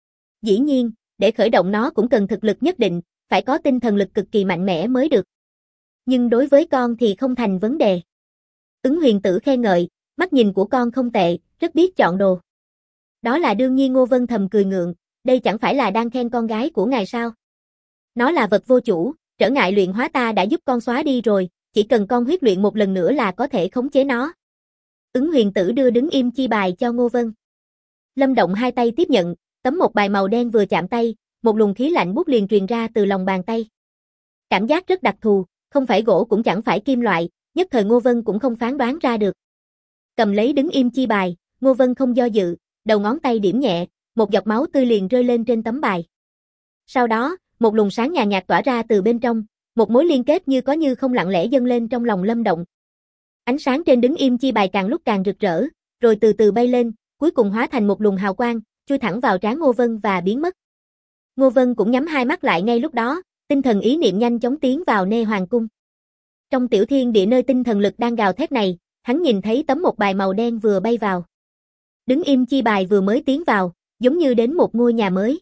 Dĩ nhiên, để khởi động nó cũng cần thực lực nhất định, phải có tinh thần lực cực kỳ mạnh mẽ mới được. Nhưng đối với con thì không thành vấn đề. Ứng Huyền Tử khen ngợi, mắt nhìn của con không tệ, rất biết chọn đồ. Đó là đương nhiên. Ngô Vân thầm cười ngượng, đây chẳng phải là đang khen con gái của ngài sao? Nó là vật vô chủ, trở ngại luyện hóa ta đã giúp con xóa đi rồi, chỉ cần con huyết luyện một lần nữa là có thể khống chế nó. Ứng Huyền Tử đưa đứng im chi bài cho Ngô Vân. Lâm Động hai tay tiếp nhận, tấm một bài màu đen vừa chạm tay, một luồng khí lạnh buốt liền truyền ra từ lòng bàn tay. Cảm giác rất đặc thù, không phải gỗ cũng chẳng phải kim loại, nhất thời Ngô Vân cũng không phán đoán ra được. Cầm lấy đứng im chi bài, Ngô Vân không do dự, đầu ngón tay điểm nhẹ, một giọt máu tươi liền rơi lên trên tấm bài. Sau đó, một luồng sáng nhàn nhạt tỏa ra từ bên trong, một mối liên kết như có như không lặng lẽ dâng lên trong lòng Lâm Động. Ánh sáng trên đứng im chi bài càng lúc càng rực rỡ, rồi từ từ bay lên, cuối cùng hóa thành một luồng hào quang, chui thẳng vào trán Ngô Vân và biến mất. Ngô Vân cũng nhắm hai mắt lại ngay lúc đó, tinh thần ý niệm nhanh chóng tiến vào Nê Hoàng cung. Trong tiểu thiên địa nơi tinh thần lực đang gào thét này, hắn nhìn thấy tấm một bài màu đen vừa bay vào. Đứng im chi bài vừa mới tiến vào, giống như đến một ngôi nhà mới.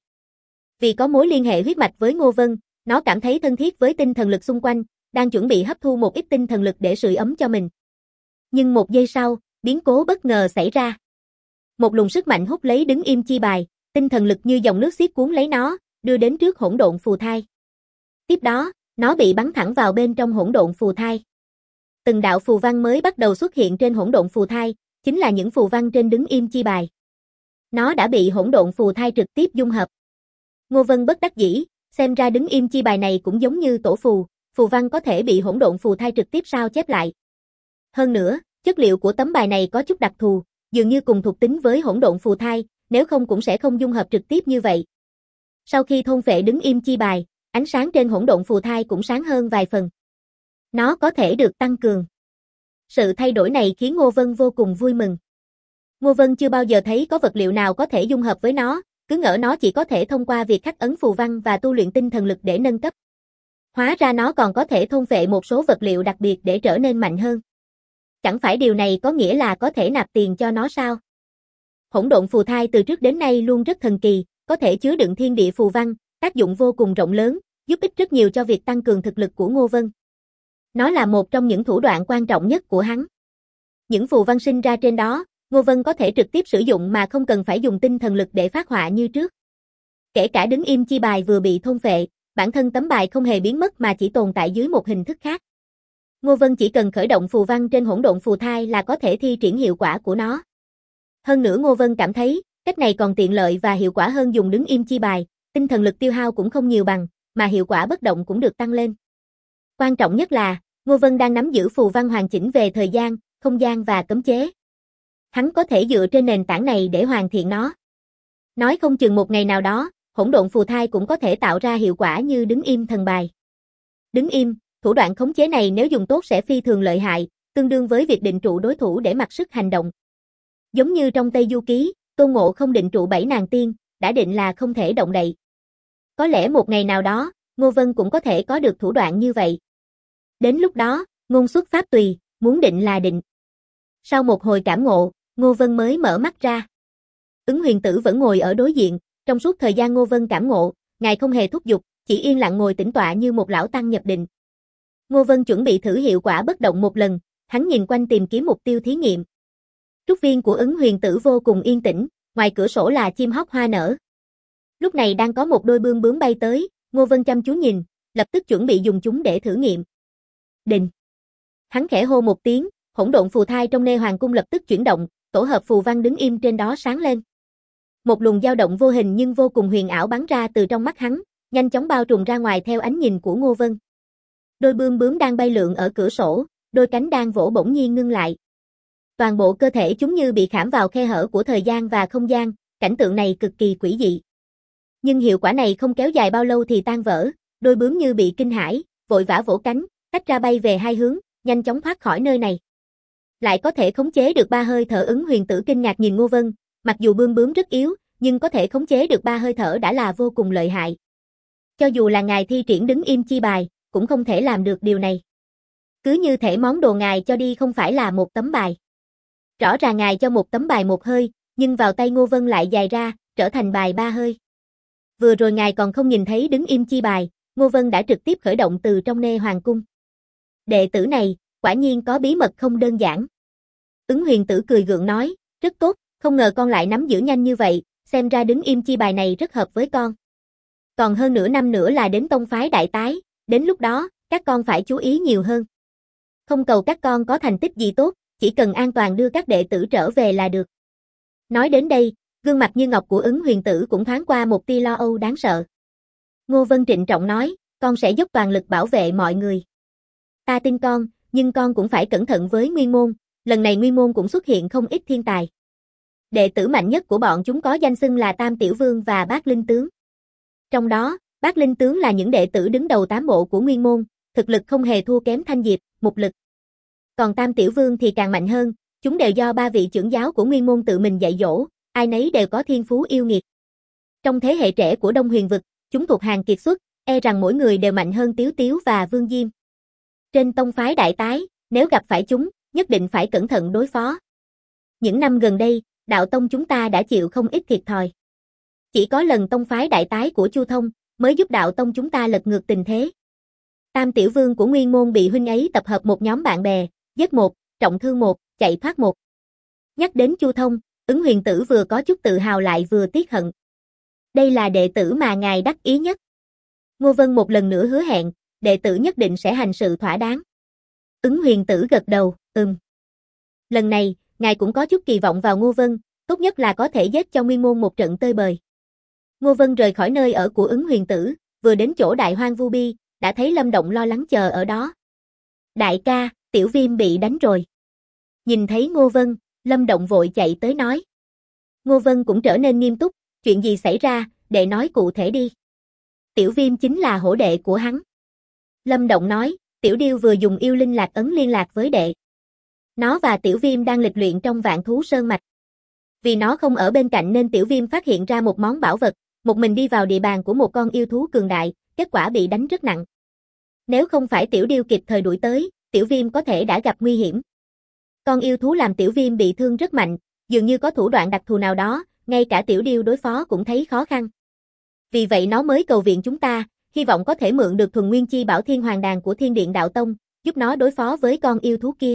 Vì có mối liên hệ huyết mạch với Ngô Vân, nó cảm thấy thân thiết với tinh thần lực xung quanh, đang chuẩn bị hấp thu một ít tinh thần lực để sưởi ấm cho mình. Nhưng một giây sau, biến cố bất ngờ xảy ra. Một luồng sức mạnh hút lấy đứng im chi bài, tinh thần lực như dòng nước xiết cuốn lấy nó, đưa đến trước hỗn độn phù thai. Tiếp đó, nó bị bắn thẳng vào bên trong hỗn độn phù thai. Từng đạo phù văn mới bắt đầu xuất hiện trên hỗn độn phù thai, chính là những phù văn trên đứng im chi bài. Nó đã bị hỗn độn phù thai trực tiếp dung hợp. Ngô Vân bất đắc dĩ, xem ra đứng im chi bài này cũng giống như tổ phù, phù văn có thể bị hỗn độn phù thai trực tiếp sao chép lại. Hơn nữa, chất liệu của tấm bài này có chút đặc thù, dường như cùng thuộc tính với hỗn độn phù thai, nếu không cũng sẽ không dung hợp trực tiếp như vậy. Sau khi thôn phệ đứng im chi bài, ánh sáng trên hỗn độn phù thai cũng sáng hơn vài phần. Nó có thể được tăng cường. Sự thay đổi này khiến Ngô Vân vô cùng vui mừng. Ngô Vân chưa bao giờ thấy có vật liệu nào có thể dung hợp với nó, cứ ngỡ nó chỉ có thể thông qua việc khắc ấn phù văn và tu luyện tinh thần lực để nâng cấp. Hóa ra nó còn có thể thôn phệ một số vật liệu đặc biệt để trở nên mạnh hơn. Chẳng phải điều này có nghĩa là có thể nạp tiền cho nó sao? Hỗn độn phù thai từ trước đến nay luôn rất thần kỳ, có thể chứa đựng thiên địa phù văn, tác dụng vô cùng rộng lớn, giúp ích rất nhiều cho việc tăng cường thực lực của Ngô Vân. Nó là một trong những thủ đoạn quan trọng nhất của hắn. Những phù văn sinh ra trên đó, Ngô Vân có thể trực tiếp sử dụng mà không cần phải dùng tinh thần lực để phát họa như trước. Kể cả đứng im chi bài vừa bị thôn phệ, bản thân tấm bài không hề biến mất mà chỉ tồn tại dưới một hình thức khác. Ngô Vân chỉ cần khởi động phù văn trên hỗn độn phù thai là có thể thi triển hiệu quả của nó. Hơn nữa Ngô Vân cảm thấy, cách này còn tiện lợi và hiệu quả hơn dùng đứng im chi bài, tinh thần lực tiêu hao cũng không nhiều bằng, mà hiệu quả bất động cũng được tăng lên. Quan trọng nhất là, Ngô Vân đang nắm giữ phù văn hoàn chỉnh về thời gian, không gian và cấm chế. Hắn có thể dựa trên nền tảng này để hoàn thiện nó. Nói không chừng một ngày nào đó, hỗn độn phù thai cũng có thể tạo ra hiệu quả như đứng im thần bài. Đứng im, thủ đoạn khống chế này nếu dùng tốt sẽ phi thường lợi hại, tương đương với việc định trụ đối thủ để mặc sức hành động. Giống như trong Tây Du Ký, Tôn Ngộ không định trụ 7 nàng tiên, đã định là không thể động đậy. Có lẽ một ngày nào đó, Ngô Vân cũng có thể có được thủ đoạn như vậy. Đến lúc đó, ngôn xuất pháp tùy, muốn định là định. Sau một hồi cảm ngộ, Ngô Vân mới mở mắt ra. Ứng Huyền Tử vẫn ngồi ở đối diện, trong suốt thời gian Ngô Vân cảm ngộ, ngài không hề thúc giục, chỉ yên lặng ngồi tĩnh tọa như một lão tăng nhập định. Ngô Vân chuẩn bị thử hiệu quả bất động một lần, hắn nhìn quanh tìm kiếm mục tiêu thí nghiệm. Trúc viên của Ứng Huyền Tử vô cùng yên tĩnh, ngoài cửa sổ là chim hót hoa nở. Lúc này đang có một đôi bươm bướm bay tới, Ngô Vân chăm chú nhìn, lập tức chuẩn bị dùng chúng để thử nghiệm. Định. Hắn khẽ hô một tiếng, hỗn độn phù thai trong Nê Hoàng cung lập tức chuyển động, tổ hợp phù văn đứng im trên đó sáng lên. Một luồng dao động vô hình nhưng vô cùng huyền ảo bắn ra từ trong mắt hắn, nhanh chóng bao trùm ra ngoài theo ánh nhìn của Ngô Vân. Đôi bươm bướm đang bay lượn ở cửa sổ, đôi cánh đang vỗ bỗng nhiên ngưng lại. Toàn bộ cơ thể chúng như bị khảm vào khe hở của thời gian và không gian, cảnh tượng này cực kỳ quỷ dị. Nhưng hiệu quả này không kéo dài bao lâu thì tan vỡ, đôi bướm như bị kinh hãi, vội vã vỗ cánh, tách ra bay về hai hướng, nhanh chóng thoát khỏi nơi này. Lại có thể khống chế được 3 hơi thở. Ứng Huyền Tử kinh ngạc nhìn Ngô Vân, mặc dù bươm bướm rất yếu, nhưng có thể khống chế được 3 hơi thở đã là vô cùng lợi hại. Cho dù là ngài thi triển đứng im chi bài, cũng không thể làm được điều này. Cứ như thể món đồ ngài cho đi không phải là một tấm bài. Rõ ràng ngài cho một tấm bài một hơi, nhưng vào tay Ngô Vân lại dài ra, trở thành bài 3 hơi. Vừa rồi ngài còn không nhìn thấy đứng im chi bài, Ngô Vân đã trực tiếp khởi động từ trong Nê Hoàng cung. Đệ tử này, quả nhiên có bí mật không đơn giản. Ứng Huyền Tử cười gượng nói, rất tốt, không ngờ con lại nắm giữ nhanh như vậy, xem ra đứng im chi bài này rất hợp với con. Còn hơn nửa năm nữa là đến tông phái đại tái, đến lúc đó, các con phải chú ý nhiều hơn. Không cầu các con có thành tích gì tốt, chỉ cần an toàn đưa các đệ tử trở về là được. Nói đến đây, gương mặt như ngọc của Ứng Huyền Tử cũng thoáng qua một tia lo âu đáng sợ. Ngô Vân trịnh trọng nói, con sẽ dốc toàn lực bảo vệ mọi người. Ta tin con, nhưng con cũng phải cẩn thận với Nguyên Môn, lần này Nguyên Môn cũng xuất hiện không ít thiên tài. Đệ tử mạnh nhất của bọn chúng có danh xưng là Tam Tiểu Vương và Bát Linh Tướng. Trong đó, Bát Linh Tướng là những đệ tử đứng đầu 8 bộ của Nguyên Môn, thực lực không hề thua kém Thanh Diệp, Mục Lực. Còn Tam Tiểu Vương thì càng mạnh hơn, chúng đều do 3 vị trưởng giáo của Nguyên Môn tự mình dạy dỗ, ai nấy đều có thiên phú yêu nghiệt. Trong thế hệ trẻ của Đông Huyền Vực, chúng thuộc hàng kiệt xuất, e rằng mỗi người đều mạnh hơn Tiếu Tiếu và Vương Diêm. Trên tông phái đại tái, nếu gặp phải chúng, nhất định phải cẩn thận đối phó. Những năm gần đây, đạo tông chúng ta đã chịu không ít thiệt thòi. Chỉ có lần tông phái đại tái của Chu Thông mới giúp đạo tông chúng ta lật ngược tình thế. Tam Tiểu Vương của Nguyên Môn bị huynh ấy tập hợp một nhóm bạn bè, giết một, trọng thương một, chạy thoát một. Nhắc đến Chu Thông, Ứng Huyền Tử vừa có chút tự hào lại vừa tiếc hận. Đây là đệ tử mà ngài đắc ý nhất. Ngô Vân một lần nữa hứa hẹn, đệ tử nhất định sẽ hành sự thỏa đáng. Ứng Huyền Tử gật đầu, Lần này, ngài cũng có chút kỳ vọng vào Ngô Vân, tốt nhất là có thể giết cho Nguyên Môn một trận tơi bời. Ngô Vân rời khỏi nơi ở của Ứng Huyền Tử, vừa đến chỗ Đại Hoang Vu Bi, đã thấy Lâm Động lo lắng chờ ở đó. Đại ca, Tiểu Viêm bị đánh rồi. Nhìn thấy Ngô Vân, Lâm Động vội chạy tới nói. Ngô Vân cũng trở nên nghiêm túc, chuyện gì xảy ra, đệ nói cụ thể đi. Tiểu Viêm chính là hổ đệ của hắn. Lâm Động nói, Tiểu Điêu vừa dùng yêu linh lạc ấn liên lạc với đệ. Nó và Tiểu Viêm đang lịch luyện trong Vạn Thú Sơn Mạch. Vì nó không ở bên cạnh nên Tiểu Viêm phát hiện ra một món bảo vật, một mình đi vào địa bàn của một con yêu thú cường đại, kết quả bị đánh rất nặng. Nếu không phải Tiểu Điêu kịp thời đuổi tới, Tiểu Viêm có thể đã gặp nguy hiểm. Con yêu thú làm Tiểu Viêm bị thương rất mạnh, dường như có thủ đoạn đặc thù nào đó, ngay cả tiểu điêu đối phó cũng thấy khó khăn. Vì vậy nó mới cầu viện chúng ta, hy vọng có thể mượn được thuần nguyên chi bảo Thiên Hoàng Đàn của Thiên Điện Đạo Tông, giúp nó đối phó với con yêu thú kia.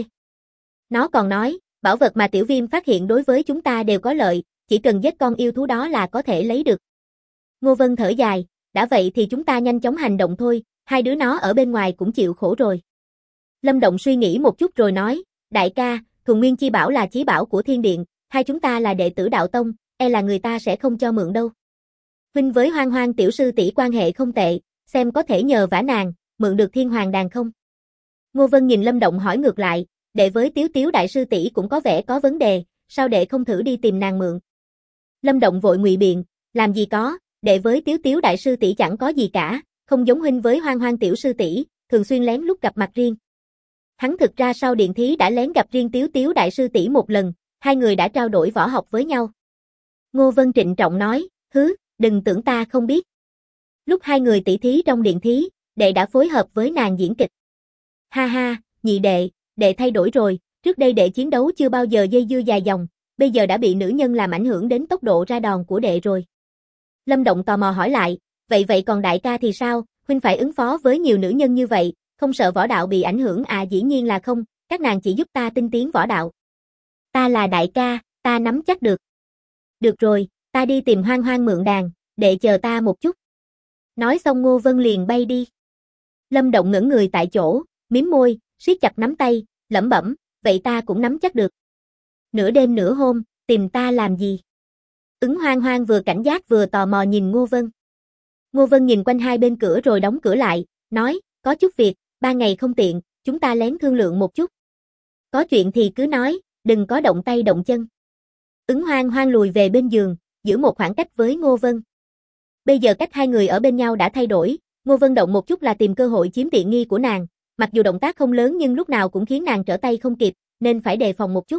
Nó còn nói, bảo vật mà tiểu viêm phát hiện đối với chúng ta đều có lợi, chỉ cần giết con yêu thú đó là có thể lấy được. Ngô Vân thở dài, đã vậy thì chúng ta nhanh chóng hành động thôi, hai đứa nó ở bên ngoài cũng chịu khổ rồi. Lâm Động suy nghĩ một chút rồi nói, đại ca, thuần nguyên chi bảo là chí bảo của Thiên Điện, hai chúng ta là đệ tử Đạo Tông, e là người ta sẽ không cho mượn đâu. Huynh với Hoang Hoang tiểu sư tỷ quan hệ không tệ, xem có thể nhờ vả nàng, mượn được Thiên Hoàng Đàn không? Ngô Vân nhìn Lâm Động hỏi ngược lại, đệ với Tiếu Tiếu đại sư tỷ cũng có vẻ có vấn đề, sao đệ không thử đi tìm nàng mượn? Lâm Động vội ngụy biện, làm gì có, đệ với Tiếu Tiếu đại sư tỷ chẳng có gì cả, không giống huynh với Hoang Hoang tiểu sư tỷ, thường xuyên lén lút gặp mặt riêng. Hắn thực ra sau điện thí đã lén gặp riêng Tiếu Tiếu đại sư tỷ một lần, hai người đã trao đổi võ học với nhau. Ngô Vân trịnh trọng nói, đừng tưởng ta không biết. Lúc hai người tỷ thí trong điện thí, đệ đã phối hợp với nàng diễn kịch. Ha ha, nhị đệ, đệ thay đổi rồi, trước đây đệ chiến đấu chưa bao giờ dây dưa dài dòng, bây giờ đã bị nữ nhân làm ảnh hưởng đến tốc độ ra đòn của đệ rồi. Lâm Động tò mò hỏi lại, vậy còn đại ca thì sao, huynh phải ứng phó với nhiều nữ nhân như vậy, không sợ võ đạo bị ảnh hưởng à? Dĩ nhiên là không, các nàng chỉ giúp ta tinh tiến võ đạo. Ta là đại ca, ta nắm chắc được. Được rồi, ta đi tìm Hoang Hoang mượn đàn, đệ chờ ta một chút. Nói xong Ngô Vân liền bay đi. Lâm Động ngẩn người tại chỗ, mím môi, siết chặt nắm tay, lẩm bẩm, vậy ta cũng nắm chắc được. Nửa đêm nửa hôm, tìm ta làm gì? Hoang Hoang vừa cảnh giác vừa tò mò nhìn Ngô Vân. Ngô Vân nhìn quanh hai bên cửa rồi đóng cửa lại, nói, có chút việc, 3 ngày không tiện, chúng ta lén thương lượng một chút. Có chuyện thì cứ nói, đừng có động tay động chân. Hoang Hoang lùi về bên giường, giữ một khoảng cách với Ngô Vân. Bây giờ cách hai người ở bên nhau đã thay đổi, Ngô Vân động một chút là tìm cơ hội chiếm tiện nghi của nàng, mặc dù động tác không lớn nhưng lúc nào cũng khiến nàng trở tay không kịp, nên phải đề phòng một chút.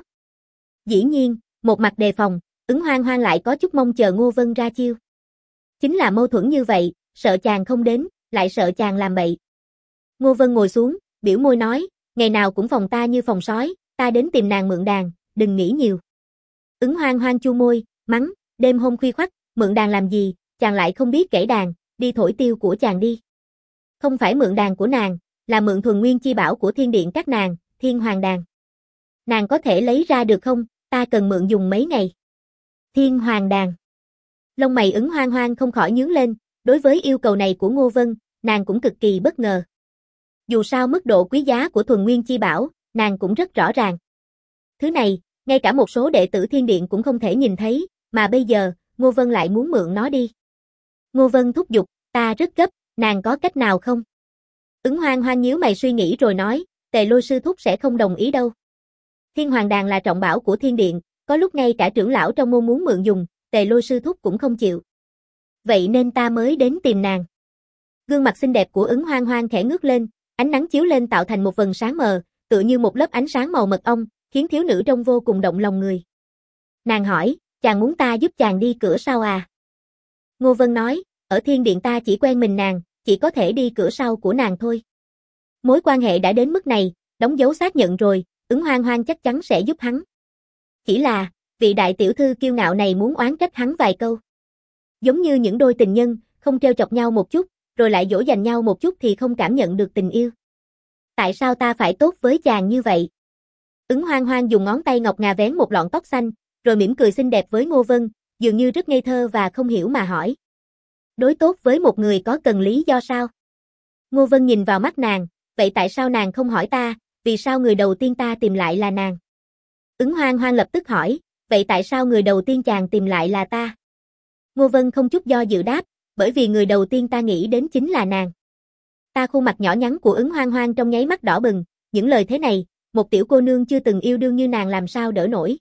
Dĩ nhiên, một mặt đề phòng, Hoang Hoang lại có chút mong chờ Ngô Vân ra chiêu. Chính là mâu thuẫn như vậy, sợ chàng không đến, lại sợ chàng làm bậy. Ngô Vân ngồi xuống, biểu môi nói, ngày nào cũng phòng ta như phòng sói, ta đến tìm nàng mượn đàn, đừng nghĩ nhiều. Hoang Hoang chu môi, mắng, đêm hôm khuya khoắt, mượn đàn làm gì, chàng lại không biết gãy đàn, đi thổi tiêu của chàng đi. Không phải mượn đàn của nàng, là mượn thuần nguyên chi bảo của Thiên Điện các nàng, Thiên Hoàng Đàn. Nàng có thể lấy ra được không, ta cần mượn dùng mấy ngày. Thiên Hoàng Đàn. Lông mày Hoang Hoang không khỏi nhướng lên, đối với yêu cầu này của Ngô Vân, nàng cũng cực kỳ bất ngờ. Dù sao mức độ quý giá của thuần nguyên chi bảo, nàng cũng rất rõ ràng. Thứ này, ngay cả một số đệ tử Thiên Điện cũng không thể nhìn thấy, mà bây giờ, Ngô Vân lại muốn mượn nó đi. Ngô Vân thúc giục, ta rất gấp, nàng có cách nào không? Hoang Hoang nhíu mày suy nghĩ rồi nói, Tề Lôi sư thúc sẽ không đồng ý đâu. Thiên Hoàng Đàn là trọng bảo của Thiên Điện, có lúc ngay cả trưởng lão trong môn muốn mượn dùng, Tề Lôi sư thúc cũng không chịu. Vậy nên ta mới đến tìm nàng. Gương mặt xinh đẹp của Hoang Hoang khẽ ngước lên, ánh nắng chiếu lên tạo thành một vầng sáng mờ, tựa như một lớp ánh sáng màu mật ong, khiến thiếu nữ trông vô cùng động lòng người. Nàng hỏi, chàng muốn ta giúp chàng đi cửa sau à? Ngô Vân nói, ở Thiên Điện ta chỉ quen mình nàng, chỉ có thể đi cửa sau của nàng thôi. Mối quan hệ đã đến mức này, đóng dấu xác nhận rồi, Hoang Hoang chắc chắn sẽ giúp hắn. Chỉ là, vị đại tiểu thư kiêu ngạo này muốn oán trách hắn vài câu. Giống như những đôi tình nhân, không trêu chọc nhau một chút, rồi lại dỗ dành nhau một chút thì không cảm nhận được tình yêu. Tại sao ta phải tốt với chàng như vậy? Hoang Hoang dùng ngón tay ngọc ngà vén một lọn tóc xanh, rồi mỉm cười xinh đẹp với Ngô Vân, dường như rất ngây thơ và không hiểu mà hỏi. Đối tốt với một người có cần lý do sao? Ngô Vân nhìn vào mắt nàng, vậy tại sao nàng không hỏi ta, vì sao người đầu tiên ta tìm lại là nàng? Hoang Hoang lập tức hỏi, vậy tại sao người đầu tiên chàng tìm lại là ta? Ngô Vân không chút do dự đáp, bởi vì người đầu tiên ta nghĩ đến chính là nàng. Ta khuôn mặt nhỏ nhắn của Hoang Hoang trong nháy mắt đỏ bừng, những lời thế này, một tiểu cô nương chưa từng yêu đương như nàng làm sao đỡ nổi.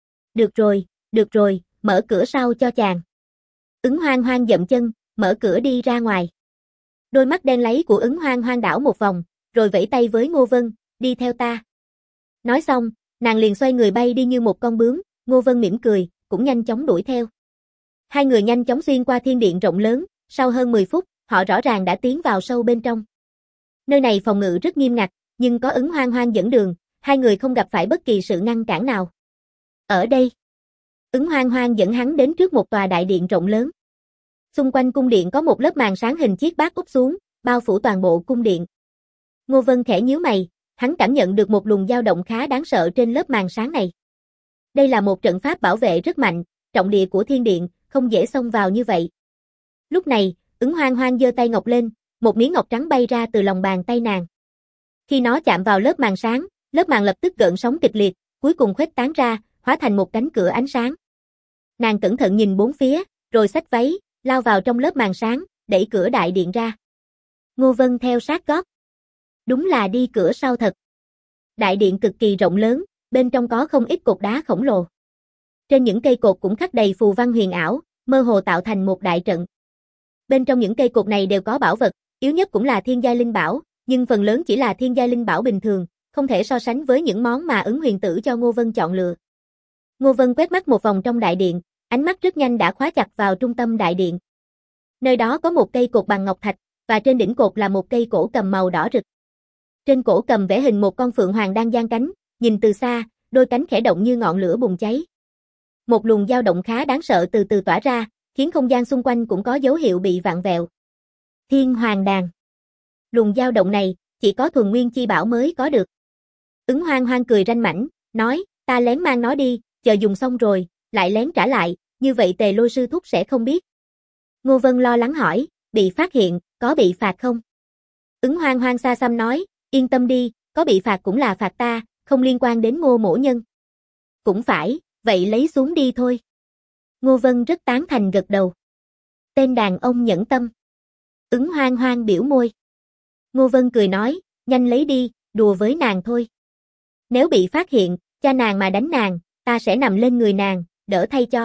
Được rồi, mở cửa sau cho chàng. Hoang Hoang dậm chân, mở cửa đi ra ngoài. Đôi mắt đen láy của Hoang Hoang đảo một vòng, rồi vẫy tay với Ngô Vân, đi theo ta. Nói xong, nàng liền xoay người bay đi như một con bướm, Ngô Vân mỉm cười, cũng nhanh chóng đuổi theo. Hai người nhanh chóng xuyên qua thiên điện rộng lớn, sau hơn 10 phút, họ rõ ràng đã tiến vào sâu bên trong. Nơi này phòng ngự rất nghiêm ngặt, nhưng có Hoang Hoang dẫn đường, hai người không gặp phải bất kỳ sự ngăn cản nào. Ở đây, Ứng Hoang Hoang dẫn hắn đến trước một tòa đại điện rộng lớn. Xung quanh cung điện có một lớp màn sáng hình chiếc bát úp xuống, bao phủ toàn bộ cung điện. Ngô Vân khẽ nhíu mày, hắn cảm nhận được một luồng dao động khá đáng sợ trên lớp màn sáng này. Đây là một trận pháp bảo vệ rất mạnh, trọng địa của thiên điện, không dễ xông vào như vậy. Lúc này, Ứng Hoang Hoang giơ tay ngọc lên, một miếng ngọc trắng bay ra từ lòng bàn tay nàng. Khi nó chạm vào lớp màn sáng, lớp màn lập tức gợn sóng kịch liệt, cuối cùng khuếch tán ra, hóa thành một cánh cửa ánh sáng. Nàng cẩn thận nhìn bốn phía, rồi xách váy, lao vào trong lớp màn sáng, đẩy cửa đại điện ra. Ngô Vân theo sát gót. Đúng là đi cửa sau thật. Đại điện cực kỳ rộng lớn, bên trong có không ít cột đá khổng lồ. Trên những cây cột cũng khắc đầy phù văn huyền ảo, mơ hồ tạo thành một đại trận. Bên trong những cây cột này đều có bảo vật, yếu nhất cũng là thiên giai linh bảo, nhưng phần lớn chỉ là thiên giai linh bảo bình thường, không thể so sánh với những món mà Ứng Huyền Tử cho Ngô Vân chọn lựa. Ngô Vân quét mắt một vòng trong đại điện, ánh mắt rất nhanh đã khóa chặt vào trung tâm đại điện. Nơi đó có một cây cột bằng ngọc thạch, và trên đỉnh cột là một cây cổ cầm màu đỏ rực. Trên cổ cầm vẽ hình một con phượng hoàng đang giang cánh, nhìn từ xa, đôi cánh khẽ động như ngọn lửa bùng cháy. Một luồng dao động khá đáng sợ từ từ tỏa ra, khiến không gian xung quanh cũng có dấu hiệu bị vặn vẹo. Thiên Hoàng Đàn. Luồng dao động này, chỉ có thuần nguyên chi bảo mới có được. Ứng Hoang Hoang cười ranh mãnh, nói, ta lén mang nó đi, chờ dùng xong rồi, lại lén trả lại, như vậy Tề Lôi sư thúc sẽ không biết. Ngô Vân lo lắng hỏi, bị phát hiện, có bị phạt không? Ứng Hoang Hoang xa xăm nói, yên tâm đi, có bị phạt cũng là phạt ta, không liên quan đến Ngô mỗ nhân. Cũng phải, vậy lấy xuống đi thôi. Ngô Vân rất tán thành gật đầu. Tên đàn ông nhẫn tâm. Ứng Hoang Hoang biểu môi. Ngô Vân cười nói, nhanh lấy đi, đùa với nàng thôi. Nếu bị phát hiện, cha nàng mà đánh nàng, ta sẽ nằm lên người nàng, đỡ thay cho.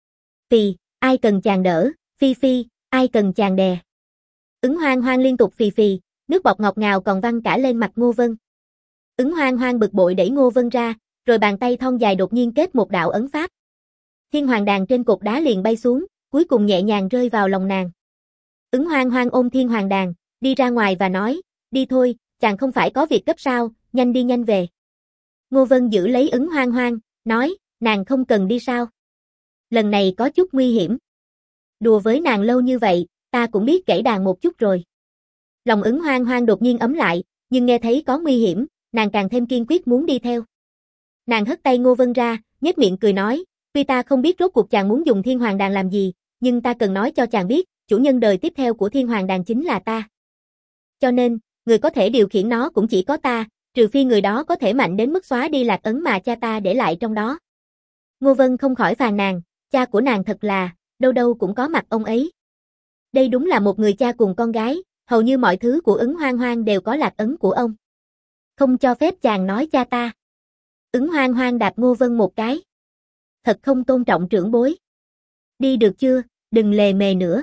Phì, ai cần chàng đỡ, phi phi, ai cần chàng đè. Ứng Hoang Hoang liên tục phì phì, nước bọt ngọt ngào còn văng cả lên mặt Ngô Vân. Ứng Hoang Hoang bực bội đẩy Ngô Vân ra, rồi bàn tay thon dài đột nhiên kết một đạo ấn pháp. Thiên Hoàng Đàn trên cột đá liền bay xuống, cuối cùng nhẹ nhàng rơi vào lòng nàng. Ứng Hoang Hoang ôm Thiên Hoàng Đàn, đi ra ngoài và nói, đi thôi, chàng không phải có việc gấp sao, nhanh đi nhanh về. Ngô Vân giữ lấy Ứng Hoang Hoang, nói, nàng không cần đi sao. Lần này có chút nguy hiểm. Đùa với nàng lâu như vậy, ta cũng biết gãy đàn một chút rồi. Lòng Ứng Hoang Hoang đột nhiên ấm lại, nhưng nghe thấy có nguy hiểm, nàng càng thêm kiên quyết muốn đi theo. Nàng hất tay Ngô Vân ra, nhếch miệng cười nói, tuy ta không biết rốt cuộc chàng muốn dùng Thiên Hoàng Đàn làm gì, nhưng ta cần nói cho chàng biết, chủ nhân đời tiếp theo của Thiên Hoàng Đàn chính là ta. Cho nên, người có thể điều khiển nó cũng chỉ có ta, trừ phi người đó có thể mạnh đến mức xóa đi lạc ấn mà cha ta để lại trong đó. Ngô Vân không khỏi phàn nàn, cha của nàng thật là, đâu đâu cũng có mặt ông ấy. Đây đúng là một người cha cùng con gái, hầu như mọi thứ của Ứng Hoang Hoang đều có lạc ấn của ông. Không cho phép chàng nói cha ta. Ứng Hoang Hoang đạp Ngô Vân một cái. Thật không tôn trọng trưởng bối. Đi được chưa, đừng lề mề nữa.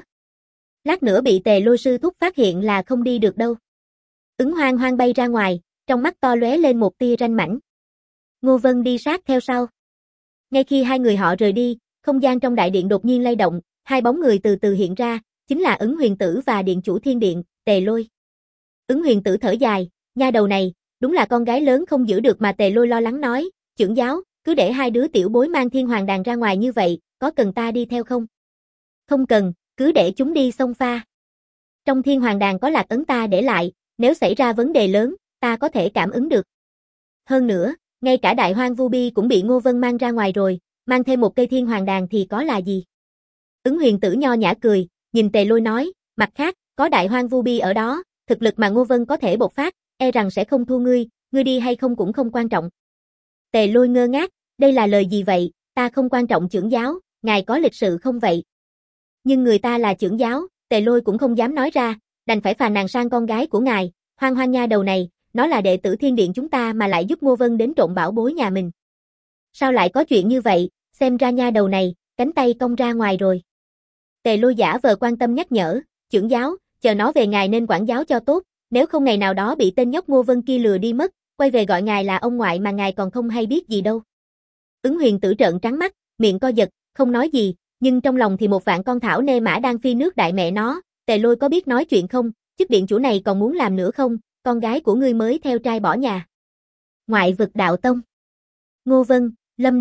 Lát nữa bị Tề Lôi sư thúc phát hiện là không đi được đâu. Ứng Hoang Hoang bay ra ngoài, trong mắt to lóe lên một tia ranh mãnh. Ngô Vân đi sát theo sau. Ngay khi hai người họ rời đi, không gian trong đại điện đột nhiên lay động, hai bóng người từ từ hiện ra, chính là Ứng Huyền Tử và điện chủ thiên điện, Tề Lôi. Ứng Huyền Tử thở dài, nha đầu này, đúng là con gái lớn không giữ được mà. Tề Lôi lo lắng nói, trưởng giáo, cứ để hai đứa tiểu bối mang Thiên Hoàng Đàn ra ngoài như vậy, có cần ta đi theo không? Không cần, cứ để chúng đi xông pha. Trong Thiên Hoàng Đàn có lạc ấn ta để lại, nếu xảy ra vấn đề lớn, ta có thể cảm ứng được. Hơn nữa, ngay cả Đại Hoang Vu Bi cũng bị Ngô Vân mang ra ngoài rồi, mang thêm một cây Thiên Hoàng Đàn thì có là gì? Ứng Huyền Tử nho nhã cười, nhìn Tề Lôi nói, mặt khác, có Đại Hoang Vu Bi ở đó, thực lực mà Ngô Vân có thể bộc phát, e rằng sẽ không thua ngươi đi hay không cũng không quan trọng. Tề Lôi ngơ ngác, đây là lời gì vậy, ta không quan trọng trưởng giáo, ngài có lịch sự không vậy? Nhưng người ta là trưởng giáo, Tề Lôi cũng không dám nói ra, đành phải phàn nàn sang con gái của ngài, Hoang Hoang nha đầu này, nó là đệ tử thiên điện chúng ta mà lại giúp Ngô Vân đến trộm bảo bối nhà mình. Sao lại có chuyện như vậy, xem ra nha đầu này, cánh tay cong ra ngoài rồi. Tề Lôi giả vờ quan tâm nhắc nhở, trưởng giáo, chờ nó về ngài nên quản giáo cho tốt, nếu không ngày nào đó bị tên nhóc Ngô Vân kia lừa đi mất, quay về gọi ngài là ông ngoại mà ngài còn không hay biết gì đâu. Ứng Huyền Tử trợn trắng mắt, miệng co giật, không nói gì, nhưng trong lòng thì một vạn con thảo nê mã đang phi nước đại mẹ nó. Tề Lôi có biết nói chuyện không, chức điện chủ này còn muốn làm nữa không, con gái của ngươi mới theo trai bỏ nhà. Ngoại vực đạo tông. Ngô Vân, Lâm Động,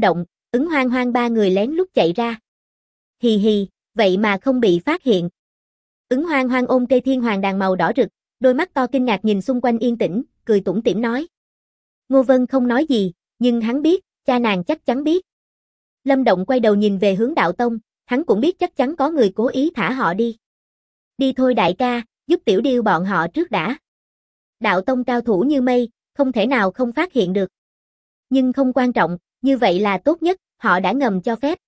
Ứng Hoang Hoang ba người lén lút chạy ra. Hì hì, vậy mà không bị phát hiện. Ứng Hoang Hoang ôm cây thiên hoàng đàn màu đỏ rực, đôi mắt to kinh ngạc nhìn xung quanh yên tĩnh, cười tủm tỉm nói. Ngô Vân không nói gì, nhưng hắn biết, cha nàng chắc chắn biết. Lâm Động quay đầu nhìn về hướng Đạo Tông, hắn cũng biết chắc chắn có người cố ý thả họ đi. Đi thôi đại ca, giúp Tiểu Điêu bọn họ trước đã. Đạo Tông cao thủ như mây, không thể nào không phát hiện được. Nhưng không quan trọng, như vậy là tốt nhất, họ đã ngầm cho phép.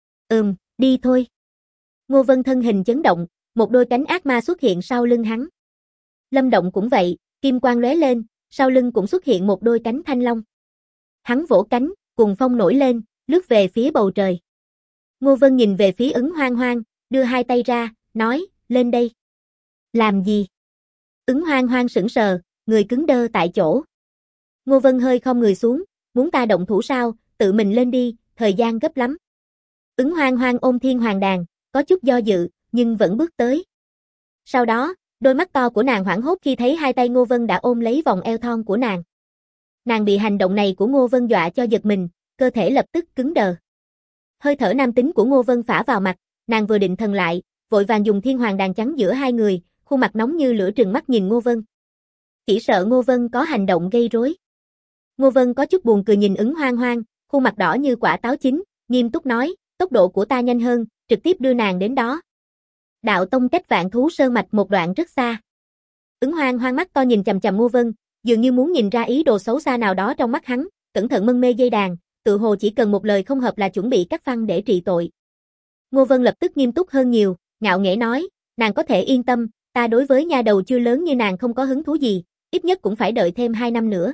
Đi thôi. Ngô Vân thân hình chấn động, một đôi cánh ác ma xuất hiện sau lưng hắn. Lâm Động cũng vậy, kim quang lóe lên, sau lưng cũng xuất hiện một đôi cánh thanh long. Hắn vỗ cánh, cùng phong nổi lên, lướt về phía bầu trời. Ngô Vân nhìn về phía Ứng Hoang Hoang, đưa hai tay ra, nói, lên đây. Làm gì? Ứng Hoang Hoang sững sờ, người cứng đơ tại chỗ. Ngô Vân hơi khom người xuống, muốn ta động thủ sao, tự mình lên đi, thời gian gấp lắm. Ứng Hoang Hoang ôm thiên hoàng đàn, có chút do dự, nhưng vẫn bước tới. Sau đó, đôi mắt to của nàng hoảng hốt khi thấy hai tay Ngô Vân đã ôm lấy vòng eo thon của nàng. Nàng bị hành động này của Ngô Vân dọa cho giật mình, cơ thể lập tức cứng đờ. Hơi thở nam tính của Ngô Vân phả vào mặt, nàng vừa định thần lại, vội vàng dùng thiên hoàng đàn chắn giữa hai người, khuôn mặt nóng như lửa trừng mắt nhìn Ngô Vân. Chỉ sợ Ngô Vân có hành động gây rối. Ngô Vân có chút buồn cười nhìn Ứng Hoang Hoang, khuôn mặt đỏ như quả táo chín, nghiêm túc nói, tốc độ của ta nhanh hơn, trực tiếp đưa nàng đến đó. Đạo Tông cách Vạn Thú Sơn mạch một đoạn rất xa. Ứng Hoang Hoang mắt to nhìn chằm chằm Ngô Vân, dường như muốn nhìn ra ý đồ xấu xa nào đó trong mắt hắn, cẩn thận mân mê dây đàn, tự hồ chỉ cần một lời không hợp là chuẩn bị cắt phăng để trị tội. Ngô Vân lập tức nghiêm túc hơn nhiều, ngạo nghễ nói, nàng có thể yên tâm, ta đối với nha đầu chưa lớn như nàng không có hứng thú gì, ít nhất cũng phải đợi thêm 2 năm nữa.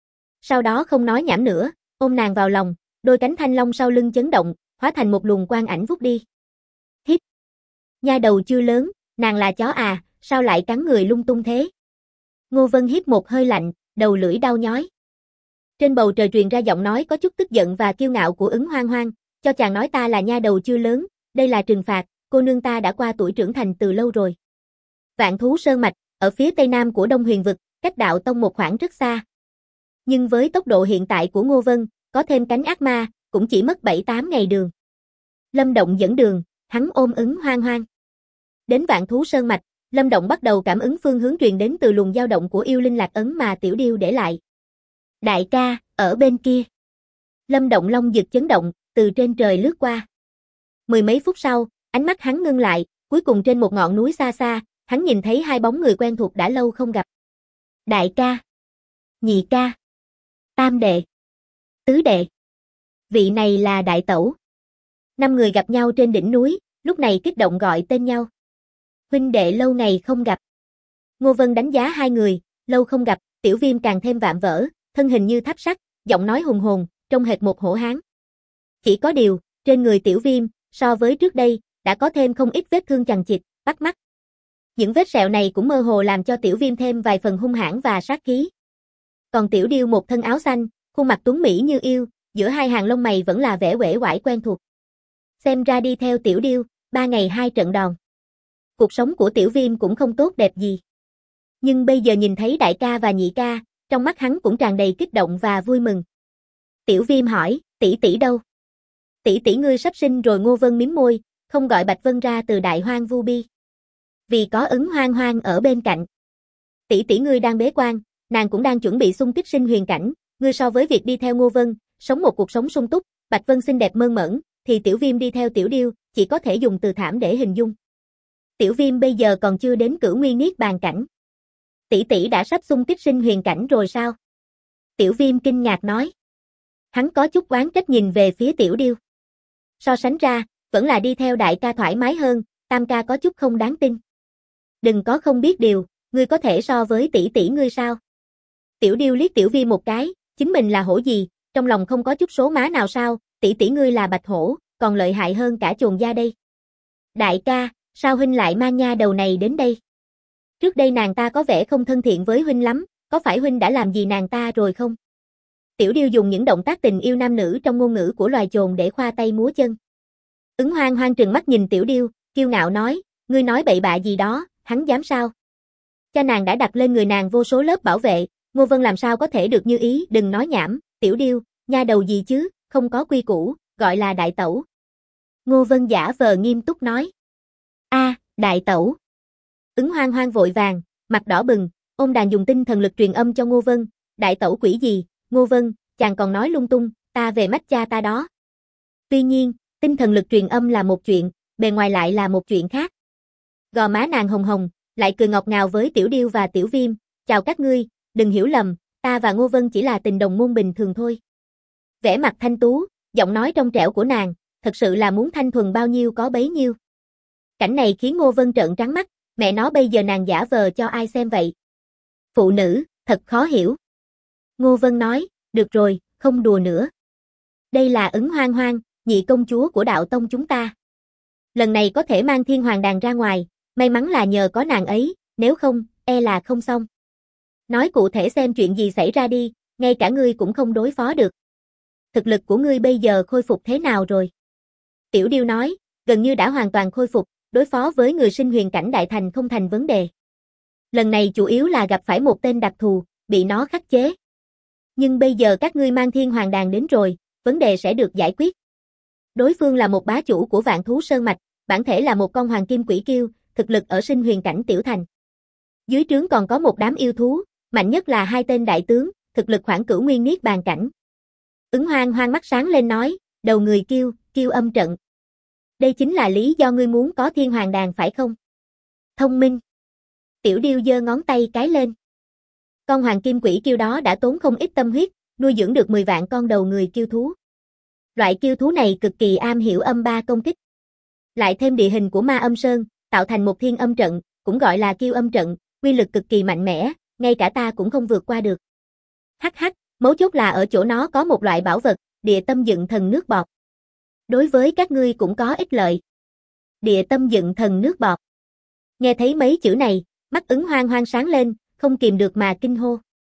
Sau đó không nói nhảm nữa, ôm nàng vào lòng, đôi cánh thanh long sau lưng chấn động, hóa thành một luồng quang ảnh vút đi. Hít. Nha đầu chưa lớn, nàng là chó à, sao lại cắn người lung tung thế? Ngô Vân hít một hơi lạnh, đầu lưỡi đau nhói. Trên bầu trời truyền ra giọng nói có chút tức giận và kiêu ngạo của Ứng Hoang Hoang, cho chàng nói ta là nha đầu chưa lớn, đây là trừng phạt, cô nương ta đã qua tuổi trưởng thành từ lâu rồi. Vạn Thú Sơn mạch, ở phía tây nam của Đông Huyền vực, cách Đạo Tông một khoảng rất xa. Nhưng với tốc độ hiện tại của Ngô Vân, có thêm cánh ác ma, cũng chỉ mất 7-8 ngày đường. Lâm Động dẫn đường, hắn ôm Ứng Hoang Hoang. Đến Vạn Thú Sơn mạch, Lâm Động bắt đầu cảm ứng phương hướng truyền đến từ luồng dao động của yêu linh lạc ấn mà Tiểu Điêu để lại. Đại ca, ở bên kia. Lâm Động long giật chấn động, từ trên trời lướt qua. 10 mấy phút sau, ánh mắt hắn ngưng lại, cuối cùng trên một ngọn núi xa xa, hắn nhìn thấy hai bóng người quen thuộc đã lâu không gặp. Đại ca, nhị ca, tam đệ, tứ đệ. Vị này là đại tẩu. 5 người gặp nhau trên đỉnh núi, lúc này kích động gọi tên nhau. Huynh đệ lâu ngày không gặp. Ngô Vân đánh giá hai người, lâu không gặp, Tiểu Viêm càng thêm vạm vỡ, thân hình như tháp sắt, giọng nói hùng hồn, trông hệt một hổ hán. Chỉ có điều, trên người Tiểu Viêm, so với trước đây, đã có thêm không ít vết thương chằng chịt, bắt mắt. Những vết sẹo này cũng mơ hồ làm cho Tiểu Viêm thêm vài phần hung hãn và sát khí. Còn Tiểu Điêu một thân áo xanh, khuôn mặt tuấn mỹ như yêu, giữa hai hàng lông mày vẫn là vẻ uể oải quen thuộc. Xem ra đi theo Tiểu Điêu, 3 ngày 2 trận đòn. Cuộc sống của Tiểu Viêm cũng không tốt đẹp gì. Nhưng bây giờ nhìn thấy đại ca và nhị ca, trong mắt hắn cũng tràn đầy kích động và vui mừng. Tiểu Viêm hỏi, tỷ tỷ đâu? Tỷ tỷ ngươi sắp sinh rồi. Ngô Vân mím môi, không gọi Bạch Vân ra từ Đại Hoang Vu Bi. Vì có Ứng Hoang Hoang ở bên cạnh. Tỷ tỷ ngươi đang bế quan, nàng cũng đang chuẩn bị xung kích sinh huyền cảnh, ngươi so với việc đi theo Ngô Vân, sống một cuộc sống sung túc, Bạch Vân xinh đẹp mơn mởn, thì Tiểu Viêm đi theo Tiểu Điêu, chỉ có thể dùng từ thảm để hình dung. Tiểu Viêm bây giờ còn chưa đến cửu nguyên niết bàn cảnh. Tỷ tỷ đã sắp xung kích sinh huyền cảnh rồi sao? Tiểu Viêm kinh ngạc nói. Hắn có chút oán trách nhìn về phía Tiểu Điêu. So sánh ra, vẫn là đi theo đại ca thoải mái hơn, tam ca có chút không đáng tin. Đừng có không biết điều, ngươi có thể so với tỷ tỷ ngươi sao? Tiểu Điêu liếc Tiểu Viêm một cái, chính mình là hổ gì, trong lòng không có chút số má nào sao, tỷ tỷ ngươi là bạch hổ, còn lợi hại hơn cả chồn gia đây. Đại ca, sao huynh lại mang nha đầu này đến đây? Trước đây nàng ta có vẻ không thân thiện với huynh lắm, có phải huynh đã làm gì nàng ta rồi không? Tiểu Điêu dùng những động tác tình yêu nam nữ trong ngôn ngữ của loài chồn để khoa tay múa chân. Ứng Hoang Hoang trừng mắt nhìn Tiểu Điêu, kiêu ngạo nói, ngươi nói bậy bạ gì đó, hắn dám sao? Cha nàng đã đặt lên người nàng vô số lớp bảo vệ, Ngô Vân làm sao có thể được như ý, đừng nói nhảm, Tiểu Điêu, nha đầu gì chứ, không có quy củ, gọi là đại tẩu. Ngô Vân giả vờ nghiêm túc nói. Đại tẩu. Ứng Hoang Hoang vội vàng, mặt đỏ bừng, ôm đàn dùng tinh thần lực truyền âm cho Ngô Vân, đại tẩu quỷ gì, Ngô Vân, chàng còn nói lung tung, ta về mách cha ta đó. Tuy nhiên, tinh thần lực truyền âm là một chuyện, bề ngoài lại là một chuyện khác. Gò má nàng hồng hồng, lại cười ngọt ngào với Tiểu Điêu và Tiểu Viêm, chào các ngươi, đừng hiểu lầm, ta và Ngô Vân chỉ là tình đồng môn bình thường thôi. Vẻ mặt thanh tú, giọng nói trong trẻo của nàng, thật sự là muốn thanh thuần bao nhiêu có bấy nhiêu. Cảnh này khiến Ngô Vân trợn trắng mắt, mẹ nó bây giờ nàng giả vờ cho ai xem vậy? Phụ nữ, thật khó hiểu. Ngô Vân nói, được rồi, không đùa nữa. Đây là Ứng Hoang Hoang, nhị công chúa của đạo tông chúng ta. Lần này có thể mang Thiên Hoàng đàn ra ngoài, may mắn là nhờ có nàng ấy, nếu không, e là không xong. Nói cụ thể xem chuyện gì xảy ra đi, ngay cả ngươi cũng không đối phó được. Thực lực của ngươi bây giờ khôi phục thế nào rồi? Tiểu Điêu nói, gần như đã hoàn toàn khôi phục, đối phó với người sinh huyền cảnh đại thành không thành vấn đề. Lần này chủ yếu là gặp phải một tên đặc thù, bị nó khắc chế. Nhưng bây giờ các ngươi mang Thiên Hoàng đàn đến rồi, vấn đề sẽ được giải quyết. Đối phương là một bá chủ của Vạn Thú Sơn Mạch, bản thể là một con hoàng kim quỷ kiêu, thực lực ở sinh huyền cảnh tiểu thành. Dưới trướng còn có một đám yêu thú, mạnh nhất là 2 tên đại tướng, thực lực khoảng cửu nguyên niết bàn cảnh. Ứng Hoang Hoang mắt sáng lên nói, đầu người kiêu âm trận. Đây chính là lý do ngươi muốn có Thiên Hoàng đàn phải không? Thông minh. Tiểu Điêu giơ ngón tay cái lên. Con hoàng kim quỷ kiêu đó đã tốn không ít tâm huyết, nuôi dưỡng được 10 vạn con đầu người kiêu thú. Loại kiêu thú này cực kỳ am hiểu âm ba công kích. Lại thêm địa hình của Ma Âm Sơn, tạo thành một thiên âm trận, cũng gọi là kiêu âm trận, uy lực cực kỳ mạnh mẽ, ngay cả ta cũng không vượt qua được. Hắc, mấu chốt là ở chỗ nó có một loại bảo vật, địa tâm dựng thần nước bọt. Đối với các ngươi cũng có ích lợi. Địa tâm dựng thần nước bọt. Nghe thấy mấy chữ này, mắt Ứng Hoang Hoang sáng lên, không kìm được mà kinh hô.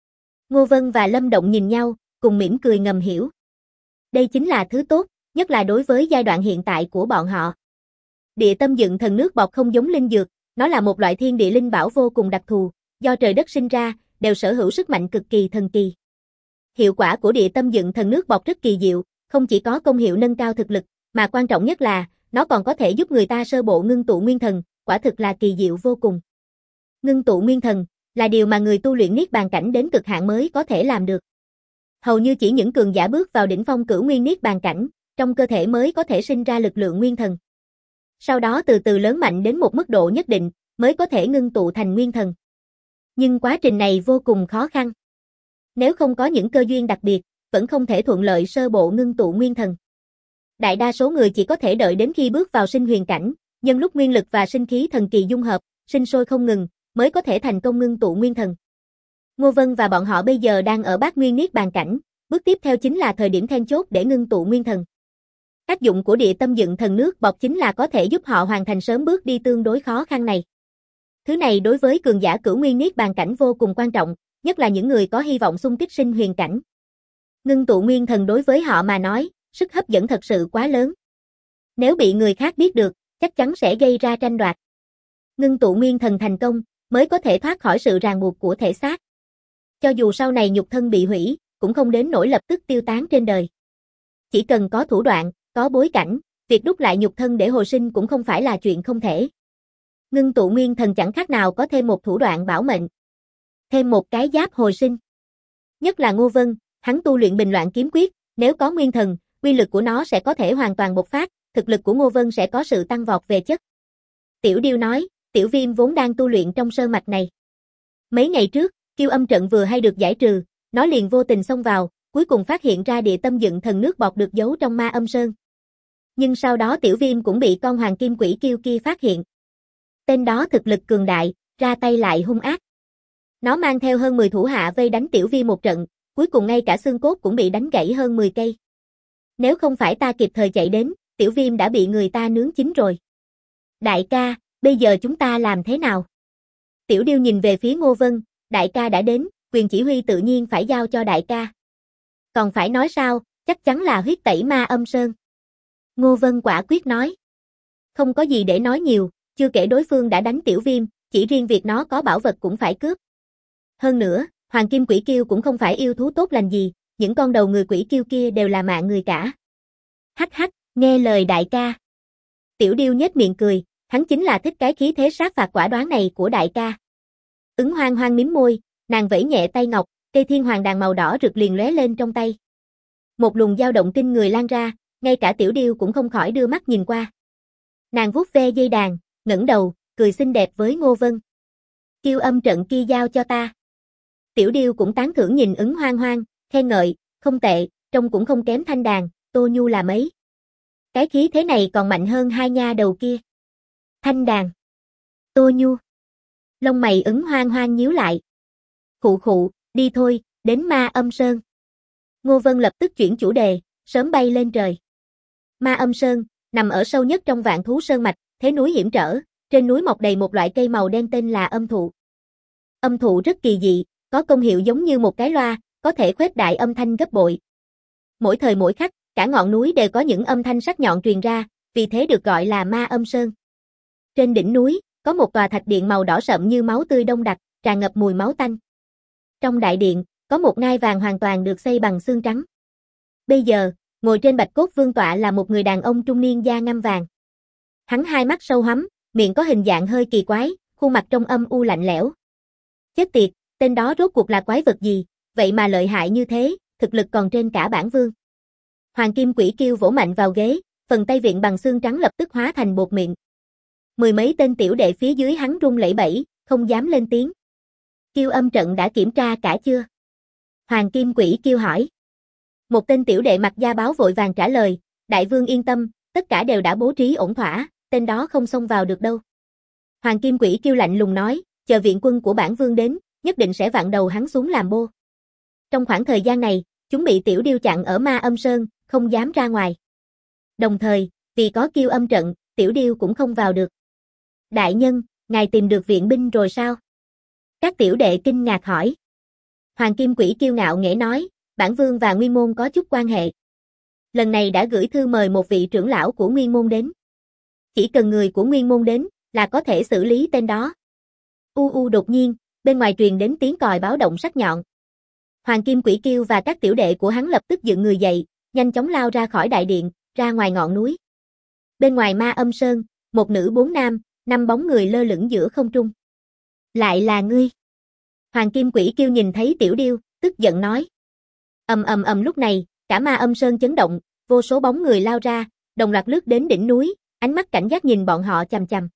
Ngô Vân và Lâm Động nhìn nhau, cùng mỉm cười ngầm hiểu. Đây chính là thứ tốt, nhất là đối với giai đoạn hiện tại của bọn họ. Địa tâm dựng thần nước bọt không giống linh dược, nó là một loại thiên địa linh bảo vô cùng đặc thù, do trời đất sinh ra, đều sở hữu sức mạnh cực kỳ thần kỳ. Hiệu quả của địa tâm dựng thần nước bọt rất kỳ diệu, không chỉ có công hiệu nâng cao thực lực, mà quan trọng nhất là, nó còn có thể giúp người ta sơ bộ ngưng tụ nguyên thần, quả thực là kỳ diệu vô cùng. Ngưng tụ nguyên thần, là điều mà người tu luyện niết bàn cảnh đến cực hạn mới có thể làm được. Hầu như chỉ những cường giả bước vào đỉnh phong cửu nguyên niết bàn cảnh, trong cơ thể mới có thể sinh ra lực lượng nguyên thần. Sau đó từ từ lớn mạnh đến một mức độ nhất định, mới có thể ngưng tụ thành nguyên thần. Nhưng quá trình này vô cùng khó khăn. Nếu không có những cơ duyên đặc biệt, vẫn không thể thuận lợi sơ bộ ngưng tụ nguyên thần. Đại đa số người chỉ có thể đợi đến khi bước vào sinh huyền cảnh, nhân lúc nguyên lực và sinh khí thần kỳ dung hợp, sinh sôi không ngừng, mới có thể thành công ngưng tụ nguyên thần. Ngô Vân và bọn họ bây giờ đang ở Bát Nguyên Niết Bàn cảnh, bước tiếp theo chính là thời điểm then chốt để ngưng tụ nguyên thần. Tác dụng của địa tâm dựng thần nước bọt chính là có thể giúp họ hoàn thành sớm bước đi tương đối khó khăn này. Thứ này đối với cường giả cửu nguyên niết bàn cảnh vô cùng quan trọng, nhất là những người có hy vọng xung kích sinh huyền cảnh. Ngưng tụ nguyên thần đối với họ mà nói, sức hấp dẫn thật sự quá lớn. Nếu bị người khác biết được, chắc chắn sẽ gây ra tranh đoạt. Ngưng tụ nguyên thần thành công, mới có thể thoát khỏi sự ràng buộc của thể xác. Cho dù sau này nhục thân bị hủy, cũng không đến nỗi lập tức tiêu tán trên đời. Chỉ cần có thủ đoạn, có bối cảnh, việc đúc lại nhục thân để hồi sinh cũng không phải là chuyện không thể. Ngưng tụ nguyên thần chẳng khác nào có thêm một thủ đoạn bảo mệnh. Thêm một cái giáp hồi sinh. Nhất là Ngô Vân, hắn tu luyện Bình Loạn kiếm quyết, nếu có nguyên thần, uy lực của nó sẽ có thể hoàn toàn bộc phát, thực lực của Ngô Vân sẽ có sự tăng vọt về chất. Tiểu Điêu nói, Tiểu Viêm vốn đang tu luyện trong sơn mạch này. Mấy ngày trước, kiêu âm trận vừa hay được giải trừ, nó liền vô tình xông vào, cuối cùng phát hiện ra địa tâm dựng thần nước bọt được giấu trong Ma Âm Sơn. Nhưng sau đó Tiểu Viêm cũng bị con hoàng kim quỷ kiêu kia phát hiện. Tên đó thực lực cường đại, ra tay lại hung ác. Nó mang theo hơn 10 thủ hạ vây đánh Tiểu Viêm một trận, cuối cùng ngay cả xương cốt cũng bị đánh gãy hơn 10 cây. Nếu không phải ta kịp thời chạy đến, Tiểu Viêm đã bị người ta nướng chín rồi. Đại ca, bây giờ chúng ta làm thế nào? Tiểu Điêu nhìn về phía Ngô Vân, đại ca đã đến, quyền chỉ huy tự nhiên phải giao cho đại ca. Còn phải nói sao, chắc chắn là huyết tẩy Ma Âm Sơn. Ngô Vân quả quyết nói. Không có gì để nói nhiều, chưa kể đối phương đã đánh Tiểu Viêm, chỉ riêng việc nó có bảo vật cũng phải cướp. Hơn nữa, hoàng kim quỷ kiêu cũng không phải yêu thú tốt lành gì, những con đầu người quỷ kiêu kia đều là mạng người cả. Hắc hắc, nghe lời đại ca. Tiểu Điêu nhếch miệng cười, hắn chính là thích cái khí thế sát phạt quả đoán này của đại ca. Ứng Hoang Hoang mím môi, nàng vẫy nhẹ tay ngọc, cây thiên hoàng đàn màu đỏ rực liền lóe lên trong tay. Một luồng dao động kinh người lan ra, ngay cả Tiểu Điêu cũng không khỏi đưa mắt nhìn qua. Nàng vuốt ve dây đàn, ngẩng đầu, cười xinh đẹp với Ngô Vân. Kiêu âm trận kia giao cho ta. Tiểu Điêu cũng tán thưởng nhìn Ứng Hoang Hoang, khen ngợi, không tệ, trông cũng không kém thanh đàn, Tô Nhu là mấy. Cái khí thế này còn mạnh hơn hai nha đầu kia. Thanh đàn. Tô Nhu. Lông mày Ứng Hoang Hoang nhíu lại. Khụ khụ, đi thôi, đến Ma Âm Sơn. Ngô Vân lập tức chuyển chủ đề, sớm bay lên trời. Ma Âm Sơn, nằm ở sâu nhất trong Vạn Thú Sơn mạch, thế núi hiểm trở, trên núi mọc đầy một loại cây màu đen tên là âm thụ. Âm thụ rất kỳ dị, có công hiệu giống như một cái loa, có thể khuếch đại âm thanh gấp bội. Mỗi thời mỗi khắc, cả ngọn núi đều có những âm thanh sắc nhọn truyền ra, vì thế được gọi là Ma Âm Sơn. Trên đỉnh núi, có một tòa thạch điện màu đỏ sậm như máu tươi đông đặc, tràn ngập mùi máu tanh. Trong đại điện, có một ngai vàng hoàn toàn được xây bằng xương trắng. Bây giờ, ngồi trên bạch cốt vương tọa là một người đàn ông trung niên da ngăm vàng. Hắn hai mắt sâu hoắm, miệng có hình dạng hơi kỳ quái, khuôn mặt trông âm u lạnh lẽo. Chết tiệt, tên đó rốt cuộc là quái vật gì, vậy mà lợi hại như thế, thực lực còn trên cả bản vương. Hoàng Kim Quỷ Kiêu vỗ mạnh vào ghế, phần tay vịn bằng xương trắng lập tức hóa thành bột mịn. Mười mấy tên tiểu đệ phía dưới hắn run lẩy bẩy, không dám lên tiếng. Kiêu âm trận đã kiểm tra cả chưa? Hoàng Kim Quỷ Kiêu hỏi. Một tên tiểu đệ mặc da báo vội vàng trả lời, đại vương yên tâm, tất cả đều đã bố trí ổn thỏa, tên đó không xông vào được đâu. Hoàng Kim Quỷ Kiêu lạnh lùng nói, chờ viện quân của bản vương đến, nhất định sẽ vặn đầu hắn xuống làm bô. Trong khoảng thời gian này, chúng bị Tiểu Điêu chặn ở Ma Âm Sơn, không dám ra ngoài. Đồng thời, vì có Kiêu âm trận, Tiểu Điêu cũng không vào được. Đại nhân, ngài tìm được viện binh rồi sao? Các tiểu đệ kinh ngạc hỏi. Hoàng Kim Quỷ kiêu ngạo nghễ nói, bản vương và Nguyên Môn có chút quan hệ. Lần này đã gửi thư mời một vị trưởng lão của Nguyên Môn đến. Chỉ cần người của Nguyên Môn đến, là có thể xử lý tên đó. Đột nhiên, bên ngoài truyền đến tiếng còi báo động sắc nhọn. Hoàng Kim Quỷ kiêu và các tiểu đệ của hắn lập tức dựng người dậy, nhanh chóng lao ra khỏi đại điện, ra ngoài ngọn núi. Bên ngoài Ma Âm Sơn, một nữ bốn nam, 5 bóng người lơ lửng giữa không trung. Lại là ngươi. Hoàng Kim Quỷ kiêu nhìn thấy Tiểu Điêu, tức giận nói. Ầm lúc này, cả Ma Âm Sơn chấn động, vô số bóng người lao ra, đồng loạt lướt đến đỉnh núi, ánh mắt cảnh giác nhìn bọn họ chằm chằm.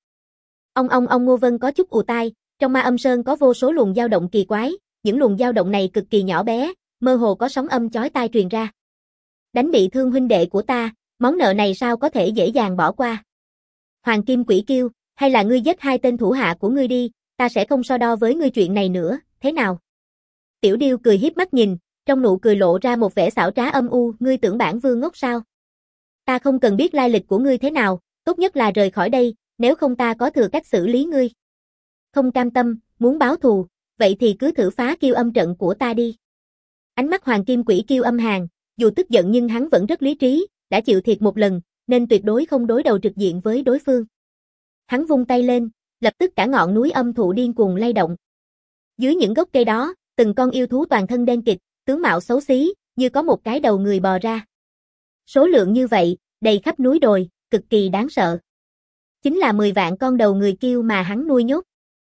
Ông Ngô Vân có chút ù tai, trong Ma Âm Sơn có vô số luồng dao động kỳ quái, những luồng dao động này cực kỳ nhỏ bé, mơ hồ có sóng âm chói tai truyền ra. Đánh bị thương huynh đệ của ta, món nợ này sao có thể dễ dàng bỏ qua. Hoàng Kim Quỷ kiêu, hay là ngươi giết 2 tên thủ hạ của ngươi đi, ta sẽ không so đo với ngươi chuyện này nữa, thế nào? Tiểu Điêu cười hiếp mắt nhìn, trong nụ cười lộ ra một vẻ xảo trá âm u, ngươi tưởng bản vương ngốc sao? Ta không cần biết lai lịch của ngươi thế nào, tốt nhất là rời khỏi đây, nếu không ta có thừa cách xử lý ngươi. Không cam tâm, muốn báo thù, vậy thì cứ thử phá Kiêu âm trận của ta đi. Ánh mắt Hoàng Kim Quỷ kiêu âm hàn, dù tức giận nhưng hắn vẫn rất lý trí, đã chịu thiệt một lần, nên tuyệt đối không đối đầu trực diện với đối phương. Hắn vung tay lên, lập tức cả ngọn núi âm thụ điên cuồng lay động. Dưới những gốc cây đó, từng con yêu thú toàn thân đen kịt, tướng mạo xấu xí, như có một cái đầu người bò ra. Số lượng như vậy, đầy khắp núi đồi, cực kỳ đáng sợ. Chính là 10 vạn con đầu người kiêu mà hắn nuôi nhốt.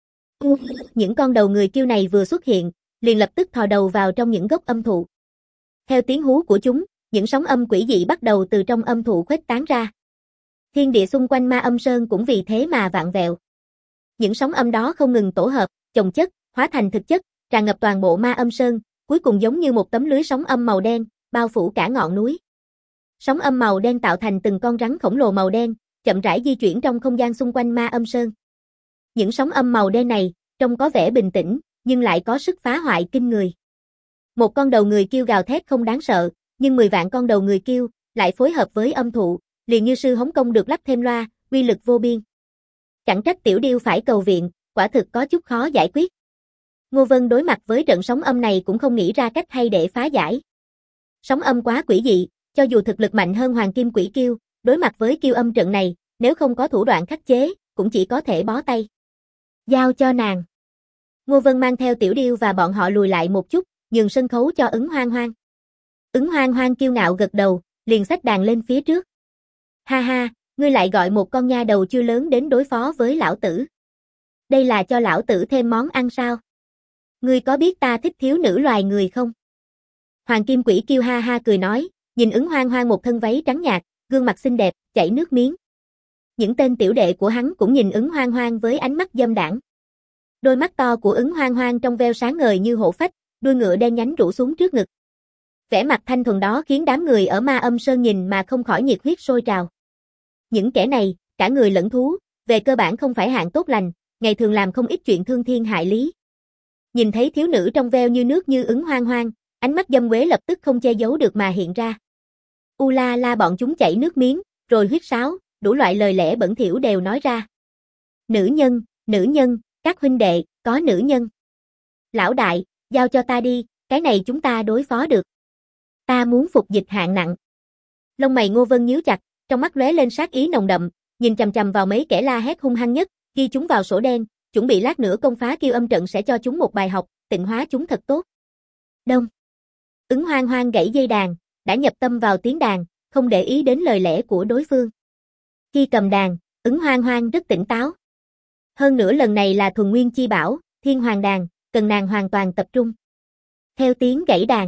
Những con đầu người kiêu này vừa xuất hiện, liền lập tức thò đầu vào trong những gốc âm thụ. Theo tiếng hú của chúng, những sóng âm quỷ dị bắt đầu từ trong âm thụ khuếch tán ra. Thiên địa xung quanh Ma Âm Sơn cũng vì thế mà vạn vẹo. Những sóng âm đó không ngừng tổ hợp, chồng chất, hóa thành thực chất, tràn ngập toàn bộ Ma Âm Sơn, cuối cùng giống như một tấm lưới sóng âm màu đen, bao phủ cả ngọn núi. Sóng âm màu đen tạo thành từng con rắn khổng lồ màu đen, chậm rãi di chuyển trong không gian xung quanh Ma Âm Sơn. Những sóng âm màu đen này, trông có vẻ bình tĩnh, nhưng lại có sức phá hoại kinh người. Một con đầu người kiêu gào thét không đáng sợ, nhưng 10 vạn con đầu người kiêu lại phối hợp với âm thụ, liền như sư hống công được lắp thêm loa, uy lực vô biên. Chẳng trách Tiểu Điêu phải cầu viện, quả thực có chút khó giải quyết. Ngô Vân đối mặt với trận sóng âm này cũng không nghĩ ra cách hay để phá giải. Sóng âm quá quỷ dị, cho dù thực lực mạnh hơn Hoàng Kim Quỷ kiêu, đối mặt với kiêu âm trận này, nếu không có thủ đoạn khắc chế, cũng chỉ có thể bó tay. Giao cho nàng. Ngô Vân mang theo Tiểu Điêu và bọn họ lùi lại một chút, nhường sân khấu cho Ứng Hoang Hoang. Ứng Hoang Hoang kiêu ngạo gật đầu, liền xách đàn lên phía trước. Ha ha, ngươi lại gọi một con nha đầu chưa lớn đến đối phó với lão tử. Đây là cho lão tử thêm món ăn sao? Ngươi có biết ta thích thiếu nữ loài người không? Hoàng Kim Quỷ kêu ha ha cười nói, nhìn Ứng Hoang Hoang một thân váy trắng nhạt, gương mặt xinh đẹp, chảy nước miếng. Những tên tiểu đệ của hắn cũng nhìn Ứng Hoang Hoang với ánh mắt dâm đãng. Đôi mắt to của Ứng Hoang Hoang trong veo sáng ngời như hổ phách, đuôi ngựa đen nhánh rủ xuống trước ngực. Vẻ mặt thanh thuần đó khiến đám người ở Ma Âm Sơn nhìn mà không khỏi nhiệt huyết sôi trào. Những kẻ này, cả người lẫn thú, về cơ bản không phải hạng tốt lành, ngày thường làm không ít chuyện thương thiên hại lý. Nhìn thấy thiếu nữ trong veo như nước như Ứng Hoang Hoang, ánh mắt dâm quế lập tức không che giấu được mà hiện ra. U la la bọn chúng chảy nước miếng, rồi huýt sáo, đủ loại lời lẽ bẩn thỉu đều nói ra. Nữ nhân, các huynh đệ, có nữ nhân. Lão đại, giao cho ta đi, cái này chúng ta đối phó được. Ta muốn phục dịch hạng nặng. Lông mày Ngô Vân nhíu chặt, trong mắt lóe lên sát ý nồng đậm, nhìn chằm chằm vào mấy kẻ la hét hung hăng nhất, ghi chúng vào sổ đen, chuẩn bị lát nữa công phá Kiêu Âm trận sẽ cho chúng một bài học, tịnh hóa chúng thật tốt. Đông. Ứng Hoang Hoang gãy dây đàn, đã nhập tâm vào tiếng đàn, không để ý đến lời lẽ của đối phương. Khi cầm đàn, Ứng Hoang Hoang rất tỉnh táo. Hơn nữa lần này là thuần nguyên chi bảo, Thiên Hoàng đàn, cần nàng hoàn toàn tập trung. Theo tiếng gãy đàn,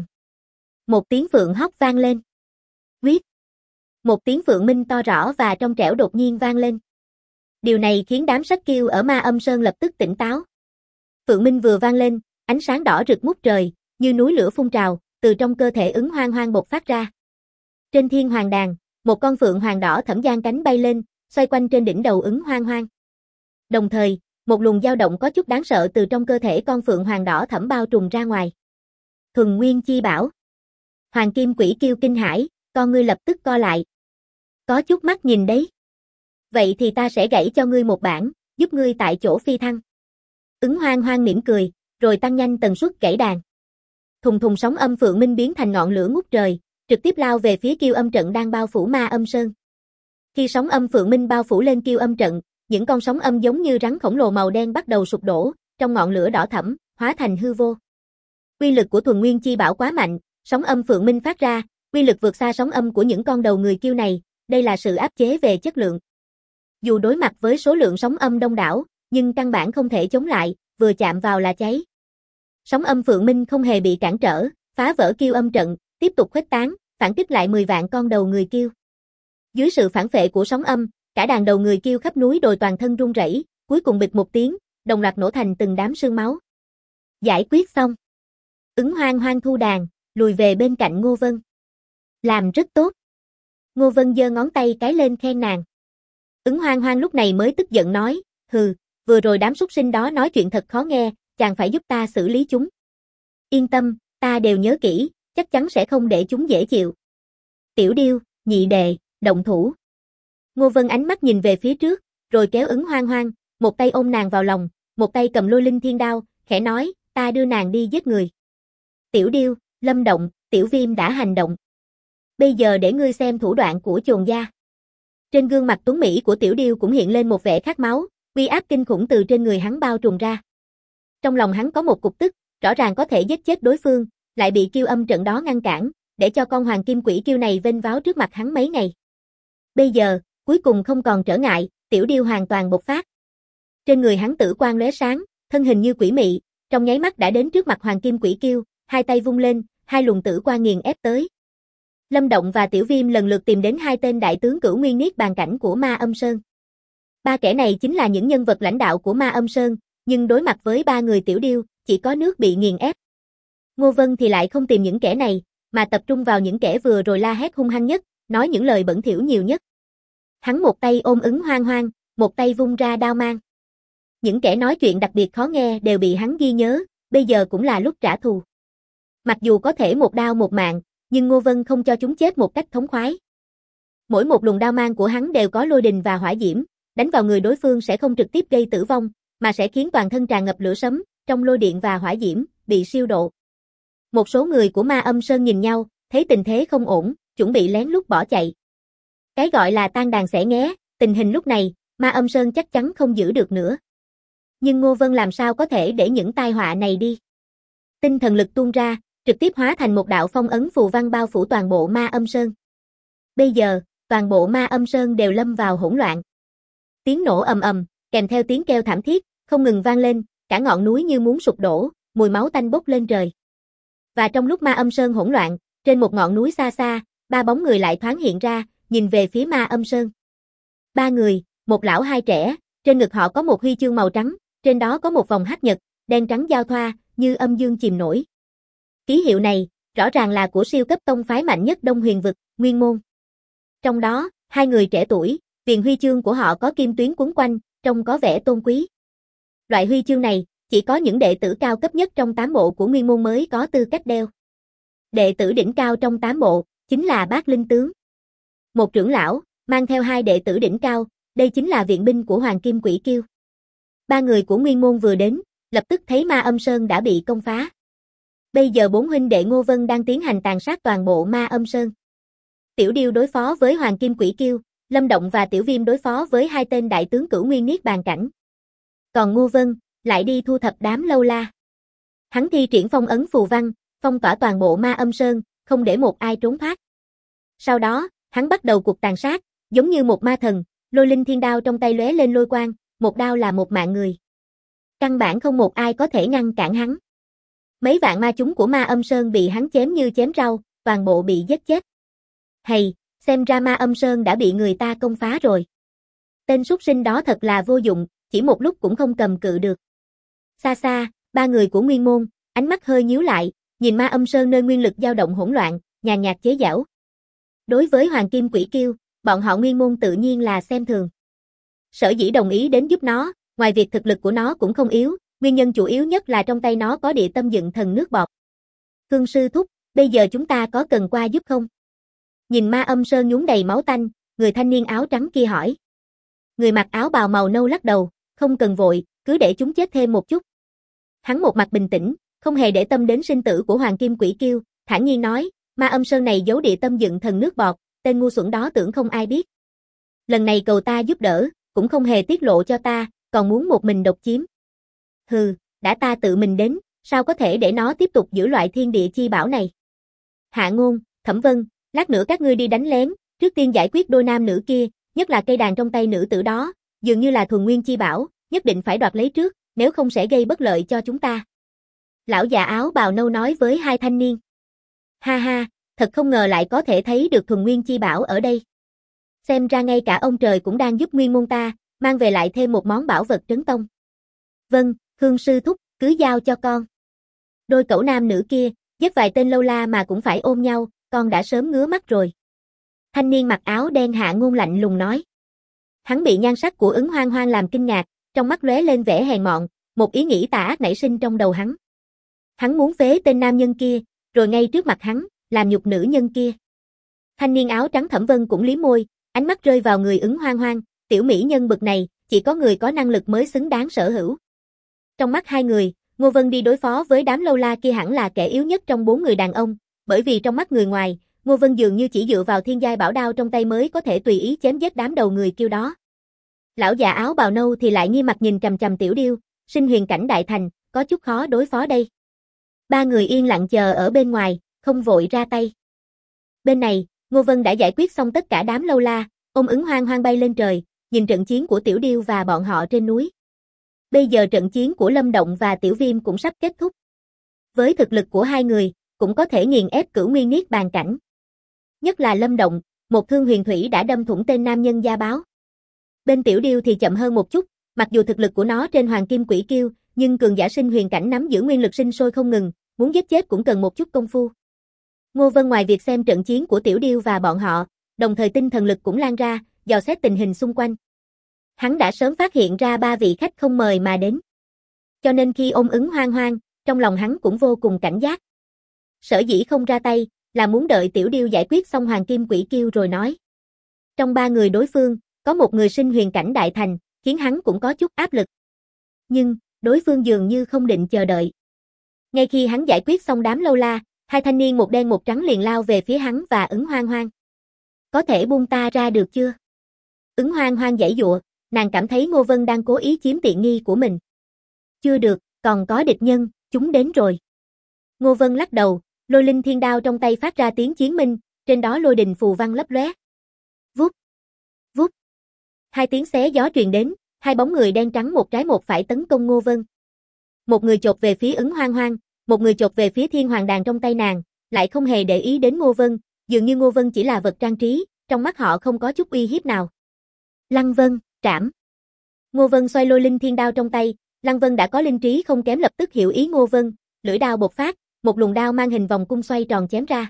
một tiếng phượng hót vang lên. Quyết. Một tiếng phượng minh to rõ và trong trẻo đột nhiên vang lên. Điều này khiến đám sách kiêu ở Ma Âm Sơn lập tức tỉnh táo. Phượng minh vừa vang lên, ánh sáng đỏ rực ngút trời, như núi lửa phun trào, từ trong cơ thể Ứng Hoang Hoang bộc phát ra. Trên Thiên Hoàng đàn, một con phượng hoàng đỏ thẫm giang cánh bay lên, xoay quanh trên đỉnh đầu Ứng Hoang Hoang. Đồng thời, một luồng dao động có chút đáng sợ từ trong cơ thể con phượng hoàng đỏ thẫm bao trùm ra ngoài. Thuần nguyên chi bảo. Hoàng Kim Quỷ kêu kinh hãi, con ngươi lập tức co lại. Có chút mắt nhìn đấy. Vậy thì ta sẽ gãy cho ngươi một bản, giúp ngươi tại chỗ phi thăng. Ứng Hoang Hoang mỉm cười, rồi tăng nhanh tần suất gãy đàn. Thùng thùng sóng âm phượng minh biến thành ngọn lửa ngút trời, trực tiếp lao về phía Kiêu Âm trận đang bao phủ Ma Âm Sơn. Khi sóng âm phượng minh bao phủ lên Kiêu Âm trận, những con sóng âm giống như rắn khổng lồ màu đen bắt đầu sụp đổ, trong ngọn lửa đỏ thẫm, hóa thành hư vô. Uy lực của thuần nguyên chi bảo quá mạnh, sóng âm phượng minh phát ra, uy lực vượt xa sóng âm của những con đầu người kiêu này, đây là sự áp chế về chất lượng. Dù đối mặt với số lượng sóng âm đông đảo, nhưng căn bản không thể chống lại, vừa chạm vào là cháy. Sóng âm phượng minh không hề bị cản trở, phá vỡ Kiêu Âm trận, tiếp tục khuếch tán, phản kích lại 10 vạn con đầu người kiêu. Dưới sự phản phệ của sóng âm, cả đàn đầu người kiêu khắp núi đồi toàn thân run rẩy, cuối cùng bịch một tiếng, đồng loạt nổ thành từng đám sương máu. Giải quyết xong. Ứng Hoang Hoang thu đàn, lùi về bên cạnh Ngô Vân. Làm rất tốt. Ngô Vân giơ ngón tay cái lên khen nàng. Ứng Hoang Hoang lúc này mới tức giận nói, hừ, vừa rồi đám súc sinh đó nói chuyện thật khó nghe, chàng phải giúp ta xử lý chúng. Yên tâm, ta đều nhớ kỹ, chắc chắn sẽ không để chúng dễ chịu. Tiểu Điêu, nhị đệ, động thủ. Ngô Vân ánh mắt nhìn về phía trước, rồi kéo Ứng Hoang Hoang, một tay ôm nàng vào lòng, một tay cầm Lôi Linh Thiên Đao, khẽ nói, ta đưa nàng đi giết người. Tiểu Điêu, Lâm Động, Tiểu Viêm đã hành động. Bây giờ để ngươi xem thủ đoạn của chồn gia. Trên gương mặt tuấn mỹ của Tiểu Điêu cũng hiện lên một vẻ khát máu, uy áp kinh khủng từ trên người hắn bao trùm ra. Trong lòng hắn có một cục tức, rõ ràng có thể giết chết đối phương, lại bị Kiêu Âm trận đó ngăn cản, để cho con Hoàng Kim Quỷ kiêu này vênh váo trước mặt hắn mấy ngày. Bây giờ, cuối cùng không còn trở ngại, Tiểu Điêu hoàn toàn bộc phát. Trên người hắn tử quang lóe sáng, thân hình như quỷ mị, trong nháy mắt đã đến trước mặt Hoàng Kim Quỷ kiêu, hai tay vung lên, hai luồng tử quang nghiền ép tới. Lâm Động và Tiểu Viêm lần lượt tìm đến hai tên đại tướng Cửu Nguyên Niết Bàn cảnh của Ma Âm Sơn. Ba kẻ này chính là những nhân vật lãnh đạo của Ma Âm Sơn, nhưng đối mặt với ba người Tiểu Điêu, chỉ có nước bị nghiền ép. Ngô Vân thì lại không tìm những kẻ này, mà tập trung vào những kẻ vừa rồi la hét hung hăng nhất, nói những lời bẩn thỉu nhiều nhất. Hắn một tay ôm Ứng Hoang Hoang, một tay vung ra đao mang. Những kẻ nói chuyện đặc biệt khó nghe đều bị hắn ghi nhớ, bây giờ cũng là lúc trả thù. Mặc dù có thể một đao một mạng, nhưng Ngô Vân không cho chúng chết một cách thống khoái. Mỗi một luồng đao mang của hắn đều có lôi đình và hỏa diễm, đánh vào người đối phương sẽ không trực tiếp gây tử vong, mà sẽ khiến toàn thân tràn ngập lửa sấm, trong lôi điện và hỏa diễm, bị siêu độ. Một số người của Ma Âm Sơn nhìn nhau, thấy tình thế không ổn, chuẩn bị lén lút bỏ chạy. Cái gọi là tan đàn xẻ nghé, tình hình lúc này, Ma Âm Sơn chắc chắn không giữ được nữa. Nhưng Ngô Vân làm sao có thể để những tai họa này đi. Tinh thần lực tuôn ra, trực tiếp hóa thành một đạo phong ấn phù văn bao phủ toàn bộ Ma Âm Sơn. Bây giờ, toàn bộ Ma Âm Sơn đều lâm vào hỗn loạn. Tiếng nổ ầm ầm, kèm theo tiếng kêu thảm thiết, không ngừng vang lên, cả ngọn núi như muốn sụp đổ, mùi máu tanh bốc lên trời. Và trong lúc Ma Âm Sơn hỗn loạn, trên một ngọn núi xa xa, ba bóng người lại thoáng hiện ra, nhìn về phía Ma Âm Sơn. Ba người, một lão hai trẻ, trên ngực họ có một huy chương màu trắng, trên đó có một vòng hắc nhật, đen trắng giao thoa, như âm dương chìm nổi. Ký hiệu này, rõ ràng là của siêu cấp tông phái mạnh nhất Đông Huyền vực, Nguyên Môn. Trong đó, hai người trẻ tuổi, viền huy chương của họ có kim tuyến quấn quanh, trông có vẻ tôn quý. Loại huy chương này, chỉ có những đệ tử cao cấp nhất trong 8 bộ của Nguyên Môn mới có tư cách đeo. Đệ tử đỉnh cao trong 8 bộ, chính là Bát Linh Tướng. Một trưởng lão, mang theo hai đệ tử đỉnh cao, đây chính là viện binh của Hoàng Kim Quỷ Kiêu. Ba người của Nguyên Môn vừa đến, lập tức thấy Ma Âm Sơn đã bị công phá. Bây giờ bốn huynh đệ Ngô Vân đang tiến hành tàn sát toàn bộ Ma Âm Sơn. Tiểu Điêu đối phó với Hoàng Kim Quỷ Kiêu, Lâm Động và Tiểu Viêm đối phó với hai tên đại tướng Cửu Nguyên Niết Bàn Cảnh. Còn Ngô Vân, lại đi thu thập đám lâu la. Hắn thi triển phong ấn phù văn, phong tỏa toàn bộ Ma Âm Sơn, không để một ai trốn thoát. Sau đó, hắn bắt đầu cuộc tàn sát, giống như một ma thần, lôi linh thiên đao trong tay lóe lên lôi quang, một đao là một mạng người. Căn bản không một ai có thể ngăn cản hắn. Mấy vạn ma chúng của Ma Âm Sơn bị hắn chém như chém rau, toàn bộ bị giết chết. Hay, xem ra Ma Âm Sơn đã bị người ta công phá rồi. Tên súc sinh đó thật là vô dụng, chỉ một lúc cũng không cầm cự được. Xa xa, ba người của Nguyên Môn, ánh mắt hơi nhíu lại, nhìn Ma Âm Sơn nơi nguyên lực dao động hỗn loạn, nhàn nhạt chế giễu. Đối với Hoàng Kim Quỷ Kiêu, bọn họ Nguyên Môn tự nhiên là xem thường. Sở dĩ đồng ý đến giúp nó, ngoài việc thực lực của nó cũng không yếu, nguyên nhân chủ yếu nhất là trong tay nó có địa tâm dựng thần nước bọt. Khương sư thúc, bây giờ chúng ta có cần qua giúp không? Nhìn Ma Âm Sơn nhúng đầy máu tanh, người thanh niên áo trắng kia hỏi. Người mặc áo bào màu nâu lắc đầu, không cần vội, cứ để chúng chết thêm một chút. Hắn một mặt bình tĩnh, không hề để tâm đến sinh tử của Hoàng Kim Quỷ Kiêu, thản nhiên nói, Ma Âm Sơn này giấu địa tâm dựng thần nước bọt, tên ngu xuẩn đó tưởng không ai biết. Lần này cầu ta giúp đỡ, cũng không hề tiết lộ cho ta, còn muốn một mình độc chiếm. Hừ, đã ta tự mình đến, sao có thể để nó tiếp tục giữ loại thiên địa chi bảo này. Hạ Ngôn, Thẩm Vân, lát nữa các ngươi đi đánh lén, trước tiên giải quyết đôi nam nữ kia, nhất là cây đàn trong tay nữ tử đó, dường như là thuần nguyên chi bảo, nhất định phải đoạt lấy trước, nếu không sẽ gây bất lợi cho chúng ta. Lão già áo bào nâu nói với hai thanh niên. Ha ha, thật không ngờ lại có thể thấy được thuần nguyên chi bảo ở đây. Xem ra ngay cả ông trời cũng đang giúp Nguyên Môn ta, mang về lại thêm một món bảo vật trấn tông. Vâng, Khương sư thúc, cứ giao cho con. Đôi cẩu nam nữ kia, giết vài tên lâu la mà cũng phải ôm nhau, con đã sớm ngứa mắt rồi. Thanh niên mặc áo đen Hạ Ngôn lạnh lùng nói. Hắn bị nhan sắc của Ứng Hoang Hoang làm kinh ngạc, trong mắt lóe lên vẻ hèn mọn, một ý nghĩ tà ác nảy sinh trong đầu hắn. Hắn muốn phế tên nam nhân kia, rồi ngay trước mặt hắn, làm nhục nữ nhân kia. Thanh niên áo trắng Thẩm Vân cũng liếm môi, ánh mắt rơi vào người Ứng Hoang Hoang, tiểu mỹ nhân bực này, chỉ có người có năng lực mới xứng đáng sở hữu. Trong mắt hai người, Ngô Vân đi đối phó với đám lâu la kia hẳn là kẻ yếu nhất trong 4 người đàn ông, bởi vì trong mắt người ngoài, Ngô Vân dường như chỉ dựa vào thiên giai bảo đao trong tay mới có thể tùy ý chém giết đám đầu người kêu đó. Lão già áo bào nâu thì lại nghiêm mặt nhìn chằm chằm Tiểu Điêu, sinh huyền cảnh đại thành, có chút khó đối phó đây. Ba người yên lặng chờ ở bên ngoài, không vội ra tay. Bên này, Ngô Vân đã giải quyết xong tất cả đám lâu la, ôm Ứng Hoang Hoang bay lên trời, nhìn trận chiến của Tiểu Điêu và bọn họ trên núi. Bây giờ trận chiến của Lâm Động và Tiểu Viêm cũng sắp kết thúc. Với thực lực của hai người, cũng có thể nghiền ép Cửu Nguyên Niết Bàn Cảnh. Nhất là Lâm Động, một thương huyền thủy đã đâm thủng tên nam nhân gia báo. Bên Tiểu Điêu thì chậm hơn một chút, mặc dù thực lực của nó trên Hoàng Kim Quỷ Kiêu, nhưng cường giả sinh huyền cảnh nắm giữ nguyên lực sinh sôi không ngừng, muốn giết chết cũng cần một chút công phu. Ngô Vân ngoài việc xem trận chiến của Tiểu Điêu và bọn họ, đồng thời tinh thần lực cũng lan ra, dò xét tình hình xung quanh. Hắn đã sớm phát hiện ra ba vị khách không mời mà đến. Cho nên khi ôm Ứng Hoang Hoang, trong lòng hắn cũng vô cùng cảnh giác. Sở dĩ không ra tay, là muốn đợi Tiểu Điêu giải quyết xong Hoàng Kim Quỷ Kiêu rồi nói. Trong ba người đối phương, có một người sinh huyền cảnh đại thành, khiến hắn cũng có chút áp lực. Nhưng, đối phương dường như không định chờ đợi. Ngay khi hắn giải quyết xong đám lâu la, hai thanh niên một đen một trắng liền lao về phía hắn và Ứng Hoang Hoang. Có thể buông ta ra được chưa? Ứng Hoang Hoang giãy giụa, nàng cảm thấy Ngô Vân đang cố ý chiếm tiện nghi của mình. Chưa được, còn có địch nhân, chúng đến rồi. Ngô Vân lắc đầu, lôi linh thiên đao trong tay phát ra tiếng chiến minh, trên đó lôi đình phù văn lấp lóe. Vút, vút. Hai tiếng xé gió truyền đến, hai bóng người đen trắng một trái một phải tấn công Ngô Vân. Một người chộp về phía Ứng Hoang Hoang, một người chộp về phía Thiên Hoàng đàn trong tay nàng, lại không hề để ý đến Ngô Vân, dường như Ngô Vân chỉ là vật trang trí, trong mắt họ không có chút uy hiếp nào. Lăng Vân, trảm. Ngô Vân xoay lôi linh thiên đao trong tay, Lăng Vân đã có linh trí không kém lập tức hiểu ý Ngô Vân, lưỡi đao bộc phát, một luồng đao mang hình vòng cung xoay tròn chém ra.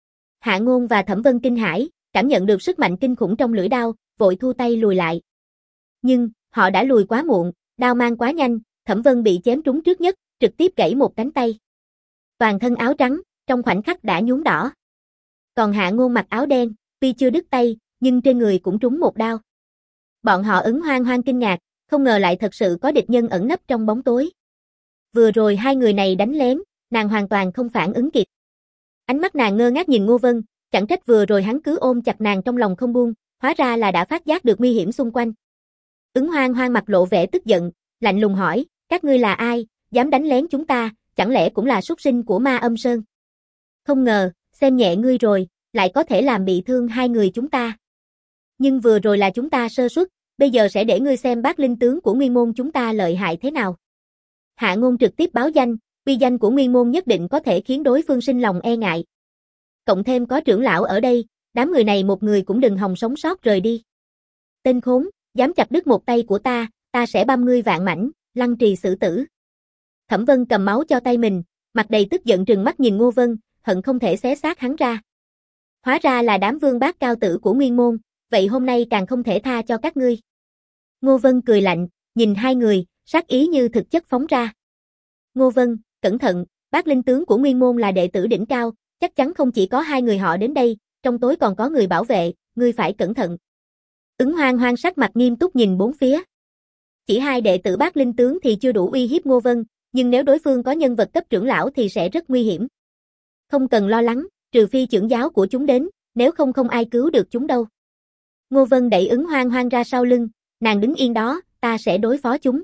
Hạ Ngôn và Thẩm Vân kinh hãi, cảm nhận được sức mạnh kinh khủng trong lưỡi đao, vội thu tay lùi lại. Nhưng, họ đã lùi quá muộn, đao mang quá nhanh, Thẩm Vân bị chém trúng trước nhất, trực tiếp gãy một cánh tay. Toàn thân áo trắng, trong khoảnh khắc đã nhuốm đỏ. Còn Hạ Ngôn mặc áo đen, tuy chưa đứt tay, nhưng trên người cũng trúng một đao. Bọn họ Ứng Hoang Hoang kinh ngạc, không ngờ lại thật sự có địch nhân ẩn nấp trong bóng tối. Vừa rồi hai người này đánh lén, nàng hoàn toàn không phản ứng kịp. Ánh mắt nàng ngơ ngác nhìn Ngô Vân, chẳng trách vừa rồi hắn cứ ôm chặt nàng trong lòng không buông, hóa ra là đã phát giác được nguy hiểm xung quanh. Ứng Hoang Hoang mặt lộ vẻ tức giận, lạnh lùng hỏi, các ngươi là ai, dám đánh lén chúng ta, chẳng lẽ cũng là súc sinh của Ma Âm Sơn? Không ngờ, xem nhẹ ngươi rồi, lại có thể làm bị thương hai người chúng ta. Nhưng vừa rồi là chúng ta sơ suất, bây giờ sẽ để ngươi xem bát linh tướng của nguyên môn chúng ta lợi hại thế nào. Hạ Ngôn trực tiếp báo danh, uy danh của nguyên môn nhất định có thể khiến đối phương sinh lòng e ngại. Cộng thêm có trưởng lão ở đây, đám người này một người cũng đừng hòng sống sót rời đi. Tên khốn, dám chặt đứt một tay của ta sẽ băm ngươi vạn mảnh, lăng trì xử tử. Thẩm Vân cầm máu cho tay mình, mặt đầy tức giận trừng mắt nhìn Ngô Vân, hận không thể xé xác hắn ra. Hóa ra là đám vương bát cao tử của nguyên môn, vậy hôm nay càng không thể tha cho các ngươi. Ngô Vân cười lạnh, nhìn hai người, sát ý như thực chất phóng ra. Ngô Vân, cẩn thận, bát linh tướng của nguyên môn là đệ tử đỉnh cao, chắc chắn không chỉ có hai người họ đến đây, trong tối còn có người bảo vệ, ngươi phải cẩn thận. Ứng Hoang Hoang sắc mặt nghiêm túc nhìn bốn phía. Chỉ hai đệ tử bát linh tướng thì chưa đủ uy hiếp Ngô Vân, nhưng nếu đối phương có nhân vật cấp trưởng lão thì sẽ rất nguy hiểm. Không cần lo lắng, trừ phi trưởng giáo của chúng đến, nếu không không ai cứu được chúng đâu. Ngô Vân đẩy Ứng Hoang Hoang ra sau lưng, nàng đứng yên đó, ta sẽ đối phó chúng.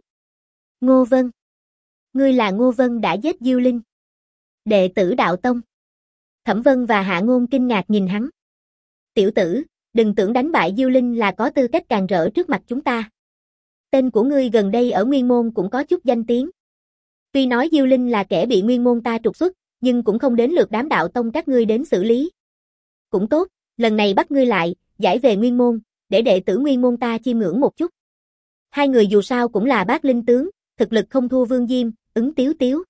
Ngô Vân. Ngươi là Ngô Vân đã giết Diêu Linh. Đệ tử đạo tông. Thẩm Vân và Hạ Ngôn kinh ngạc nhìn hắn. Tiểu tử, đừng tưởng đánh bại Diêu Linh là có tư cách càn rỡ trước mặt chúng ta. Tên của ngươi gần đây ở nguyên môn cũng có chút danh tiếng. Tuy nói Diêu Linh là kẻ bị nguyên môn ta trục xuất, nhưng cũng không đến lượt đám đạo tông các ngươi đến xử lý. Cũng tốt, lần này bắt ngươi lại, giải về nguyên môn, để đệ tử nguyên môn ta chiêm ngưỡng một chút. Hai người dù sao cũng là bát linh tướng, thực lực không thua Vương Diêm, Ứng Tiếu Tiếu.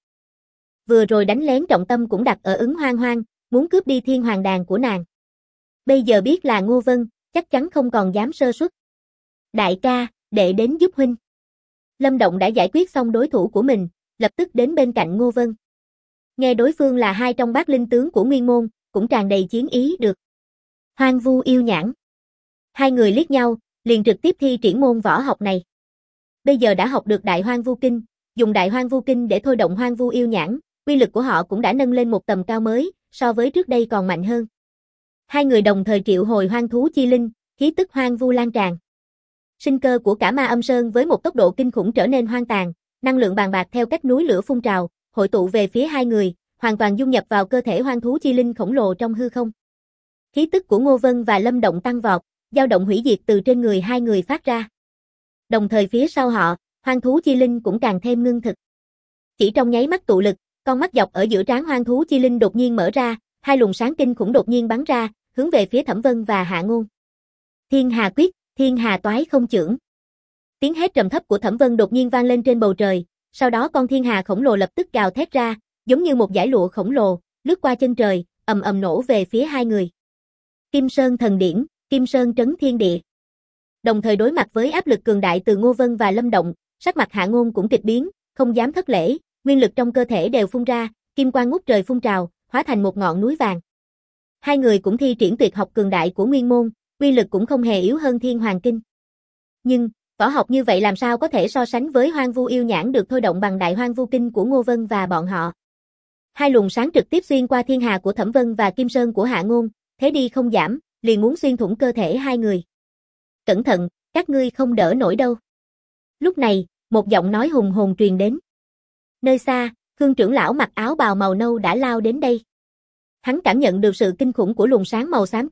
Vừa rồi đánh lén trọng tâm cũng đặt ở Ứng Hoang Hoang, muốn cướp đi Thiên Hoàng đàn của nàng. Bây giờ biết là Ngô Vân, chắc chắn không còn dám sơ suất. Đại ca, đệ đến giúp huynh. Lâm Động đã giải quyết xong đối thủ của mình, lập tức đến bên cạnh Ngô Vân. Nghe đối phương là hai trong bát linh tướng của nguyên môn, cũng tràn đầy chiến ý được. Hoang Vu Yêu Nhãn. Hai người liếc nhau, liền trực tiếp thi triển môn võ học này. Bây giờ đã học được Đại Hoang Vu Kinh, dùng Đại Hoang Vu Kinh để thôi động Hoang Vu Yêu Nhãn, uy lực của họ cũng đã nâng lên một tầm cao mới, so với trước đây còn mạnh hơn. Hai người đồng thời triệu hồi hoang thú chi linh, khí tức hoang vu lan tràn. Sinh cơ của cả Ma Âm Sơn với một tốc độ kinh khủng trở nên hoang tàn, năng lượng bàn bạc theo cách núi lửa phun trào, hội tụ về phía hai người, hoàn toàn dung nhập vào cơ thể hoang thú chi linh khổng lồ trong hư không. Khí tức của Ngô Vân và Lâm Động tăng vọt, dao động hủy diệt từ trên người hai người phát ra. Đồng thời phía sau họ, hoang thú chi linh cũng càng thêm ngưng thực. Chỉ trong nháy mắt tụ lực, con mắt dọc ở giữa trán hoang thú chi linh đột nhiên mở ra, hai luồng sáng kinh khủng đột nhiên bắn ra, hướng về phía Thẩm Vân và Hạ Ngôn. Thiên Hà Quyết, Thiên Hà Toái không chưởng. Tiếng hét trầm thấp của Thẩm Vân đột nhiên vang lên trên bầu trời, sau đó con thiên hà khổng lồ lập tức gào thét ra, giống như một dải lụa khổng lồ, lướt qua chân trời, ầm ầm nổ về phía hai người. Kim Sơn Thần Điển, Kim Sơn Trấn Thiên Địa. Đồng thời đối mặt với áp lực cường đại từ Ngô Vân và Lâm Động, sắc mặt Hạ Ngôn cũng kịch biến, không dám thất lễ, nguyên lực trong cơ thể đều phun ra, kim quang ngút trời phun trào, hóa thành một ngọn núi vàng. Hai người cũng thi triển tuyệt học cường đại của nguyên môn, uy lực cũng không hề yếu hơn Thiên Hoàng Kinh. Nhưng, võ học như vậy làm sao có thể so sánh với Hoang Vu Yêu Nhãn được thôi động bằng Đại Hoang Vu Kinh của Ngô Vân và bọn họ. Hai luồng sáng trực tiếp xuyên qua thiên hà của Thẩm Vân và Kim Sơn của Hạ Ngôn, thế đi không giảm, liền muốn xuyên thủng cơ thể hai người. Cẩn thận, các ngươi không đỡ nổi đâu. Lúc này, một giọng nói hùng hồn truyền đến. Nơi xa, Khương trưởng lão mặc áo bào màu nâu đã lao đến đây. Hắn cảm nhận được sự kinh khủng của luồng sáng màu xám kia,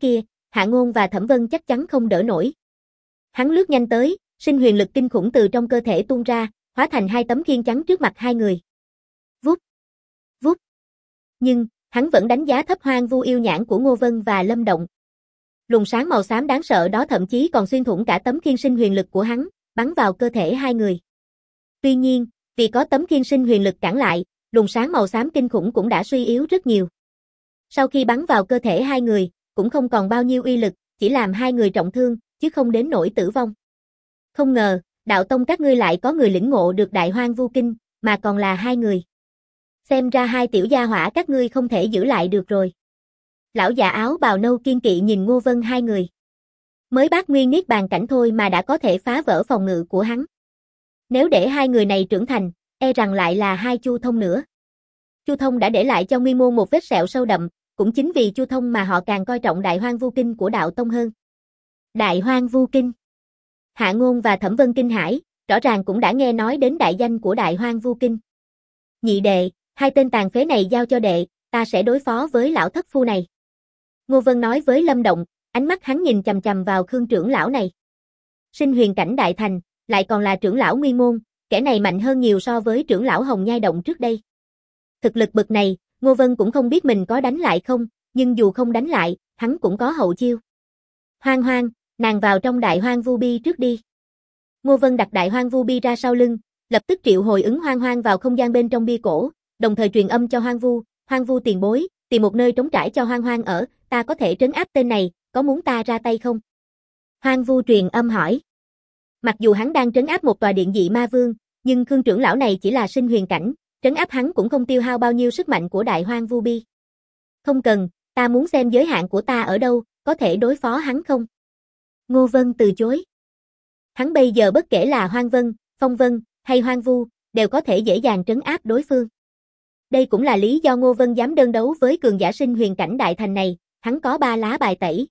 Hạ Ngôn và Thẩm Vân chắc chắn không đỡ nổi. Hắn lướt nhanh tới, sinh huyền lực kinh khủng từ trong cơ thể tuôn ra, hóa thành hai tấm khiên chắn trước mặt hai người. Vút, vút. Nhưng, hắn vẫn đánh giá thấp Hoang Vu yêu nhãn của Ngô Vân và Lâm Động. Luồng sáng màu xám đáng sợ đó thậm chí còn xuyên thủng cả tấm khiên sinh huyền lực của hắn, bắn vào cơ thể hai người. Tuy nhiên, vì có tấm khiên sinh huyền lực cản lại, luồng sáng màu xám kinh khủng cũng đã suy yếu rất nhiều. Sau khi bắn vào cơ thể hai người, cũng không còn bao nhiêu uy lực, chỉ làm hai người trọng thương, chứ không đến nỗi tử vong. Không ngờ, đạo tông các ngươi lại có người lĩnh ngộ được Đại Hoang Vu Kinh, mà còn là hai người. Xem ra hai tiểu gia hỏa các ngươi không thể giữ lại được rồi. Lão già áo bào nâu kiên kỵ nhìn Ngô Vân hai người. Mới bát nguyên niết bàn cảnh thôi mà đã có thể phá vỡ phòng ngự của hắn. Nếu để hai người này trưởng thành, e rằng lại là hai Chu Thông nữa. Chu Thông đã để lại cho Nguyên Môn một vết sẹo sâu đậm, cũng chính vì Chu Thông mà họ càng coi trọng Đại Hoang Vu Kinh của đạo tông hơn. Đại Hoang Vu Kinh. Hạ Ngôn và Thẩm Vân kinh hãi, rõ ràng cũng đã nghe nói đến đại danh của Đại Hoang Vu Kinh. Nhị đệ, hai tên tàn phế này giao cho đệ, ta sẽ đối phó với lão thất phu này. Ngô Vân nói với Lâm Động, ánh mắt hắn nhìn chằm chằm vào Khương trưởng lão này. Sinh huyền cảnh đại thành, lại còn là trưởng lão Nguyên Môn, kẻ này mạnh hơn nhiều so với trưởng lão Hồng Nhai Động trước đây. Thực lực bậc này, Ngô Vân cũng không biết mình có đánh lại không, nhưng dù không đánh lại, hắn cũng có hậu chiêu. Hoang Hoang, nàng vào trong Đại Hoang Vu Bi trước đi. Ngô Vân đặt Đại Hoang Vu Bi ra sau lưng, lập tức triệu hồi ứng Hoang Hoang vào không gian bên trong bi cổ, đồng thời truyền âm cho Hoang Vu tiền bối, tìm một nơi trống trải cho Hoang Hoang ở, ta có thể trấn áp tên này, có muốn ta ra tay không? Hoang Vu truyền âm hỏi. Mặc dù hắn đang trấn áp một tòa điện dị ma vương, nhưng Khương trưởng lão này chỉ là sinh huyền cảnh, trấn áp hắn cũng không tiêu hao bao nhiêu sức mạnh của Đại Hoang Vu Bi. Không cần, ta muốn xem giới hạn của ta ở đâu, có thể đối phó hắn không? Ngô Vân từ chối. Hắn bây giờ bất kể là Hoang Vân, Phong Vân, hay Hoang Vu, đều có thể dễ dàng trấn áp đối phương. Đây cũng là lý do Ngô Vân dám đơn đấu với cường giả sinh huyền cảnh đại thành này, hắn có 3 lá bài tẩy.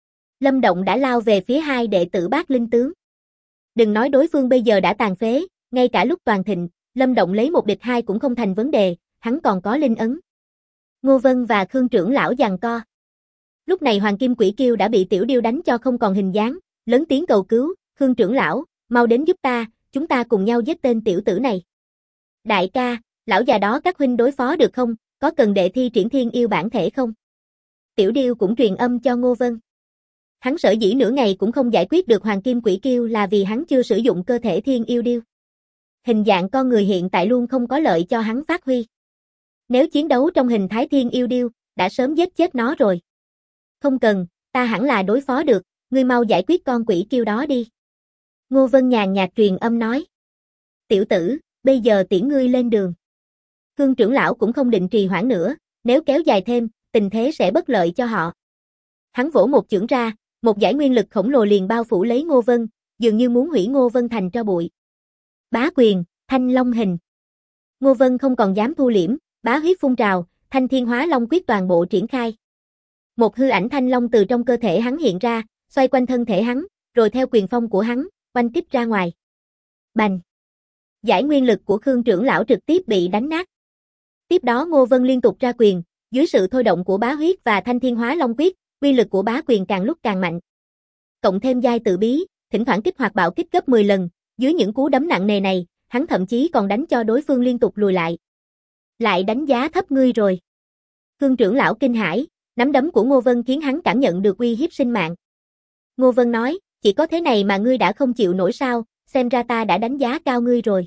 Lâm Động đã lao về phía hai đệ tử Bát Linh tướng. Đừng nói đối phương bây giờ đã tàn phế, ngay cả lúc toàn thịnh, Lâm Động lấy 1 địch 2 cũng không thành vấn đề, hắn còn có linh ấn. Ngô Vân và Khương trưởng lão giằng co. Lúc này Hoàng Kim Quỷ Kiêu đã bị Tiểu Điêu đánh cho không còn hình dáng, lớn tiếng cầu cứu, Khương trưởng lão, mau đến giúp ta, chúng ta cùng nhau giết tên tiểu tử này. Đại ca, lão già đó các huynh đối phó được không, có cần đệ thi triển thiên yêu bản thể không? Tiểu Điêu cũng truyền âm cho Ngô Vân. Hắn sở dĩ nửa ngày cũng không giải quyết được Hoàng Kim Quỷ Kiêu là vì hắn chưa sử dụng cơ thể thiên yêu điêu. Hình dạng con người hiện tại luôn không có lợi cho hắn phát huy. Nếu chiến đấu trong hình thái thiên yêu điêu, đã sớm giết chết nó rồi. Không cần, ta hẳn là đối phó được, ngươi mau giải quyết con quỷ kiêu đó đi. Ngô Vân nhàn nhạt truyền âm nói. Tiểu tử, bây giờ tiễn ngươi lên đường. Khương trưởng lão cũng không định trì hoãn nữa, nếu kéo dài thêm, tình thế sẽ bất lợi cho họ. Hắn vỗ một chưởng ra, một dải nguyên lực khổng lồ liền bao phủ lấy Ngô Vân, dường như muốn hủy Ngô Vân thành tro bụi. Bá quyền, Thanh Long hình. Ngô Vân không còn dám thu liễm, bá huyết phun trào, Thanh Thiên Hóa Long quyết toàn bộ triển khai. Một hư ảnh thanh long từ trong cơ thể hắn hiện ra, xoay quanh thân thể hắn, rồi theo quyền phong của hắn, oanh kích ra ngoài. Bành! Giải nguyên lực của Khương trưởng lão trực tiếp bị đánh nát. Tiếp đó Ngô Vân liên tục ra quyền, dưới sự thôi động của bá huyết và Thanh Thiên Hóa Long quyết, uy lực của bá quyền càng lúc càng mạnh. Cộng thêm giai tự bí, thỉnh thoảng kích hoạt bạo kích gấp 10 lần, dưới những cú đấm nặng nề này, hắn thậm chí còn đánh cho đối phương liên tục lùi lại. Lại đánh giá thấp ngươi rồi. Khương trưởng lão kinh hãi, nắm đấm của Ngô Vân khiến hắn cảm nhận được uy hiếp sinh mạng. Ngô Vân nói, chỉ có thế này mà ngươi đã không chịu nổi sao, xem ra ta đã đánh giá cao ngươi rồi.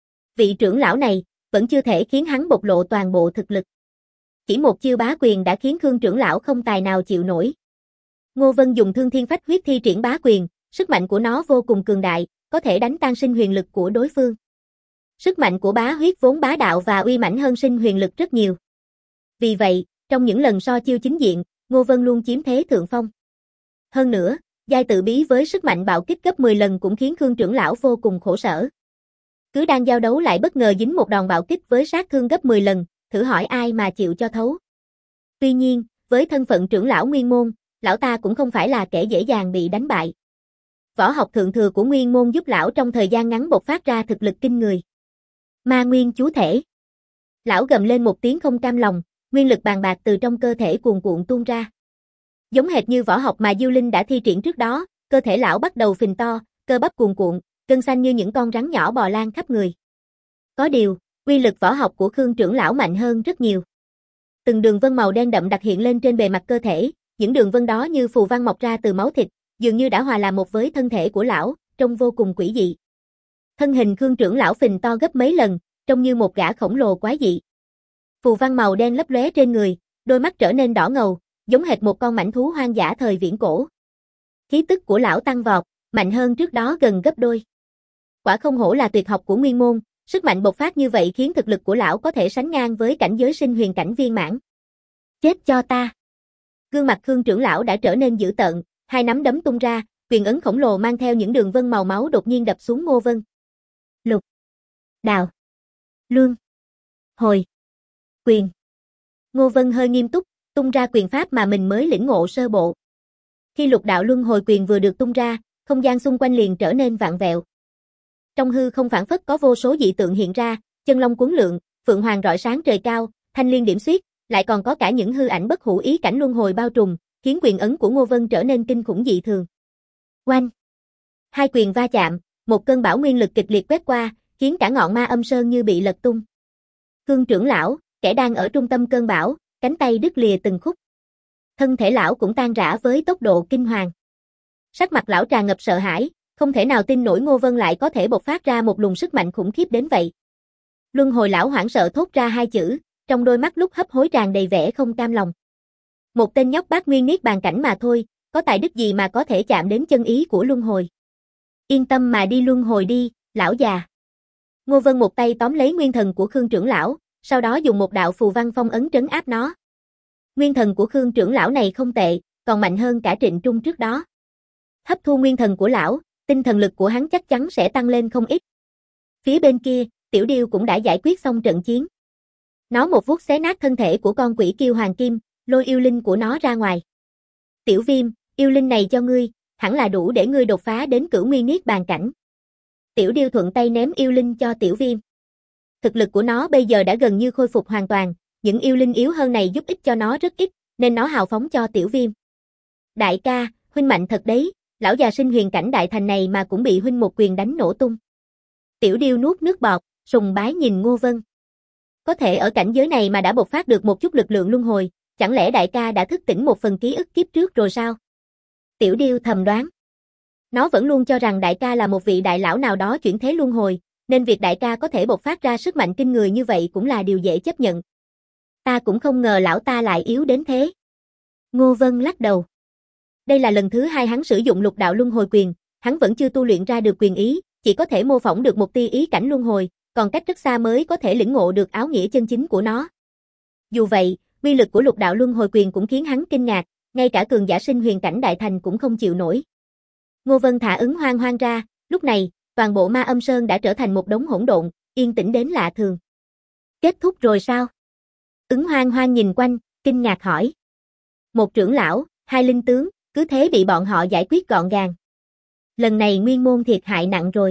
Vị trưởng lão này, vẫn chưa thể khiến hắn bộc lộ toàn bộ thực lực. Chỉ một chiêu bá quyền đã khiến Khương trưởng lão không tài nào chịu nổi. Ngô Vân dùng thương thiên phách huyết thi triển bá quyền, sức mạnh của nó vô cùng cường đại, có thể đánh tan sinh huyền lực của đối phương. Sức mạnh của bá huyết vốn bá đạo và uy mãnh hơn sinh huyền lực rất nhiều. Vì vậy, trong những lần so chiêu chính diện, Ngô Vân luôn chiếm thế thượng phong. Hơn nữa, giai tự bí với sức mạnh bạo kích gấp 10 lần cũng khiến Khương trưởng lão vô cùng khổ sở. Cứ đang giao đấu lại bất ngờ dính một đòn bạo kích với sát thương gấp 10 lần, thử hỏi ai mà chịu cho thấu. Tuy nhiên, với thân phận trưởng lão Nguyên Môn, lão ta cũng không phải là kẻ dễ dàng bị đánh bại. Võ học thượng thừa của Nguyên Môn giúp lão trong thời gian ngắn bộc phát ra thực lực kinh người. Ma nguyên chú thể. Lão gầm lên một tiếng không cam lòng, nguyên lực bàn bạc từ trong cơ thể cuồn cuộn tuôn ra. Giống hệt như võ học mà Diêu Linh đã thi triển trước đó, cơ thể lão bắt đầu phình to, cơ bắp cuồn cuộn, gân xanh như những con rắn nhỏ bò lan khắp người. Có điều, uy lực võ học của Khương trưởng lão mạnh hơn rất nhiều. Từng đường vân màu đen đậm đặc hiện lên trên bề mặt cơ thể, những đường vân đó như phù văn mọc ra từ máu thịt, dường như đã hòa làm một với thân thể của lão, trông vô cùng quỷ dị. Thân hình Khương trưởng lão phình to gấp mấy lần, trông như một gã khổng lồ quái dị. Phù văn màu đen lấp lóe trên người, đôi mắt trở nên đỏ ngầu, giống hệt một con mãnh thú hoang dã thời viễn cổ. Khí tức của lão tăng vọt, mạnh hơn trước đó gần gấp đôi. Quả không hổ là tuyệt học của Nguyên môn, sức mạnh bộc phát như vậy khiến thực lực của lão có thể sánh ngang với cảnh giới sinh huyền cảnh viên mãn. Chết cho ta! Gương mặt Khương trưởng lão đã trở nên dữ tợn, hai nắm đấm tung ra, quyền ấn khổng lồ mang theo những đường vân màu máu đột nhiên đập xuống Ngô Vân. Lục, Đào, Luân, Hồi, Quyền. Ngô Vân hơi nghiêm túc, tung ra quyền pháp mà mình mới lĩnh ngộ sơ bộ. Khi Lục Đạo Luân Hồi Quyền vừa được tung ra, không gian xung quanh liền trở nên vặn vẹo. Trong hư không phảng phất có vô số dị tượng hiện ra, chân long cuốn lượn, phượng hoàng rọi sáng trời cao, thanh liên điểm xuyết, lại còn có cả những hư ảnh bất hủ ý cảnh luân hồi bao trùm, khiến quyền ấn của Ngô Vân trở nên kinh khủng dị thường. Oanh! Hai quyền va chạm, một cơn bão nguyên lực kịch liệt quét qua, khiến cả ngọn Ma Âm Sơn như bị lật tung. Khương trưởng lão, kẻ đang ở trung tâm cơn bão, cánh tay đứt lìa từng khúc. Thân thể lão cũng tan rã với tốc độ kinh hoàng. Sắc mặt lão tràn ngập sợ hãi, không thể nào tin nổi Ngô Vân lại có thể bộc phát ra một luồng sức mạnh khủng khiếp đến vậy. Luân hồi lão hoảng sợ thốt ra hai chữ, trong đôi mắt lúc hấp hối tràn đầy vẻ không cam lòng. Một tên nhóc bát nguyên niết bàn cảnh mà thôi, có tài đức gì mà có thể chạm đến chân ý của luân hồi. Yên tâm mà đi luân hồi đi, lão già. Ngô Vân một tay tóm lấy nguyên thần của Khương trưởng lão, sau đó dùng một đạo phù văn phong ấn trấn áp nó. Nguyên thần của Khương trưởng lão này không tệ, còn mạnh hơn cả Trịnh Trung trước đó. Hấp thu nguyên thần của lão, tinh thần lực của hắn chắc chắn sẽ tăng lên không ít. Phía bên kia, Tiểu Điêu cũng đã giải quyết xong trận chiến. Nó một vuốt xé nát thân thể của con quỷ kiêu hoàng kim, lôi yêu linh của nó ra ngoài. Tiểu Viêm, yêu linh này cho ngươi, hẳn là đủ để ngươi đột phá đến cửu nguyên niết bàn cảnh. Tiểu Điêu thuận tay ném yêu linh cho Tiểu Viêm. Thực lực của nó bây giờ đã gần như khôi phục hoàn toàn, những yêu linh yếu hơn này giúp ích cho nó rất ít, nên nó hào phóng cho Tiểu Viêm. Đại ca, huynh mạnh thật đấy, lão già sinh huyền cảnh đại thành này mà cũng bị huynh một quyền đánh nổ tung. Tiểu Điêu nuốt nước bọt, sùng bái nhìn Ngô Vân. Có thể ở cảnh giới này mà đã bộc phát được một chút lực lượng luân hồi, chẳng lẽ đại ca đã thức tỉnh một phần ký ức kiếp trước rồi sao? Tiểu Điêu thầm đoán. Nó vẫn luôn cho rằng đại ca là một vị đại lão nào đó chuyển thế luân hồi, nên việc đại ca có thể bộc phát ra sức mạnh kinh người như vậy cũng là điều dễ chấp nhận. Ta cũng không ngờ lão ta lại yếu đến thế. Ngô Vân lắc đầu. Đây là lần thứ hai hắn sử dụng lục đạo luân hồi quyền, hắn vẫn chưa tu luyện ra được quyền ý, chỉ có thể mô phỏng được một tia ý cảnh luân hồi, còn cách rất xa mới có thể lĩnh ngộ được áo nghĩa chân chính của nó. Dù vậy, uy lực của lục đạo luân hồi quyền cũng khiến hắn kinh ngạc, ngay cả cường giả sinh huyền cảnh đại thành cũng không chịu nổi. Ngô Vân thả ứng hoang hoang ra, lúc này, toàn bộ Ma Âm Sơn đã trở thành một đống hỗn độn, yên tĩnh đến lạ thường. Kết thúc rồi sao? Ứng hoang hoang nhìn quanh, kinh ngạc hỏi. Một trưởng lão, hai linh tướng, cứ thế bị bọn họ giải quyết gọn gàng. Lần này Nguyên môn thiệt hại nặng rồi.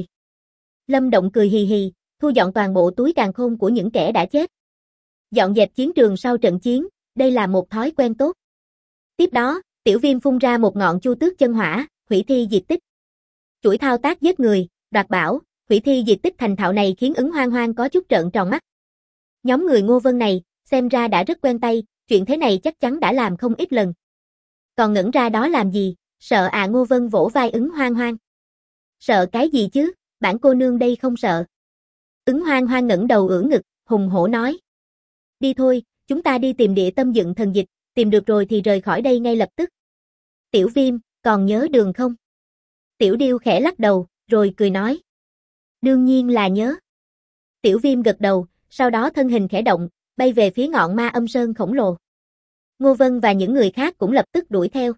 Lâm Động cười hì hì, thu dọn toàn bộ túi càn khôn của những kẻ đã chết. Dọn dẹp chiến trường sau trận chiến, đây là một thói quen tốt. Tiếp đó, Tiểu Viêm phun ra một ngọn chu tước chân hỏa, hủy thi diệt tích. Chuỗi thao tác giết người, đoạt bảo, hủy thi diệt tích thành thạo này khiến ứng hoang hoang có chút trợn tròn mắt. Nhóm người Ngô Vân này, xem ra đã rất quen tay, chuyện thế này chắc chắn đã làm không ít lần. Còn ngẩn ra đó làm gì, sợ à? Ngô Vân vỗ vai ứng hoang hoang. Sợ cái gì chứ, bản cô nương đây không sợ. Ứng hoang hoang ngẩng đầu ưỡn ngực, hùng hổ nói. Đi thôi, chúng ta đi tìm địa tâm dựng thần dịch, tìm được rồi thì rời khỏi đây ngay lập tức. Tiểu Viêm, còn nhớ đường không? Tiểu Điêu khẽ lắc đầu, rồi cười nói. Đương nhiên là nhớ. Tiểu Viêm gật đầu, sau đó thân hình khẽ động, bay về phía ngọn Ma Âm Sơn khổng lồ. Ngô Vân và những người khác cũng lập tức đuổi theo.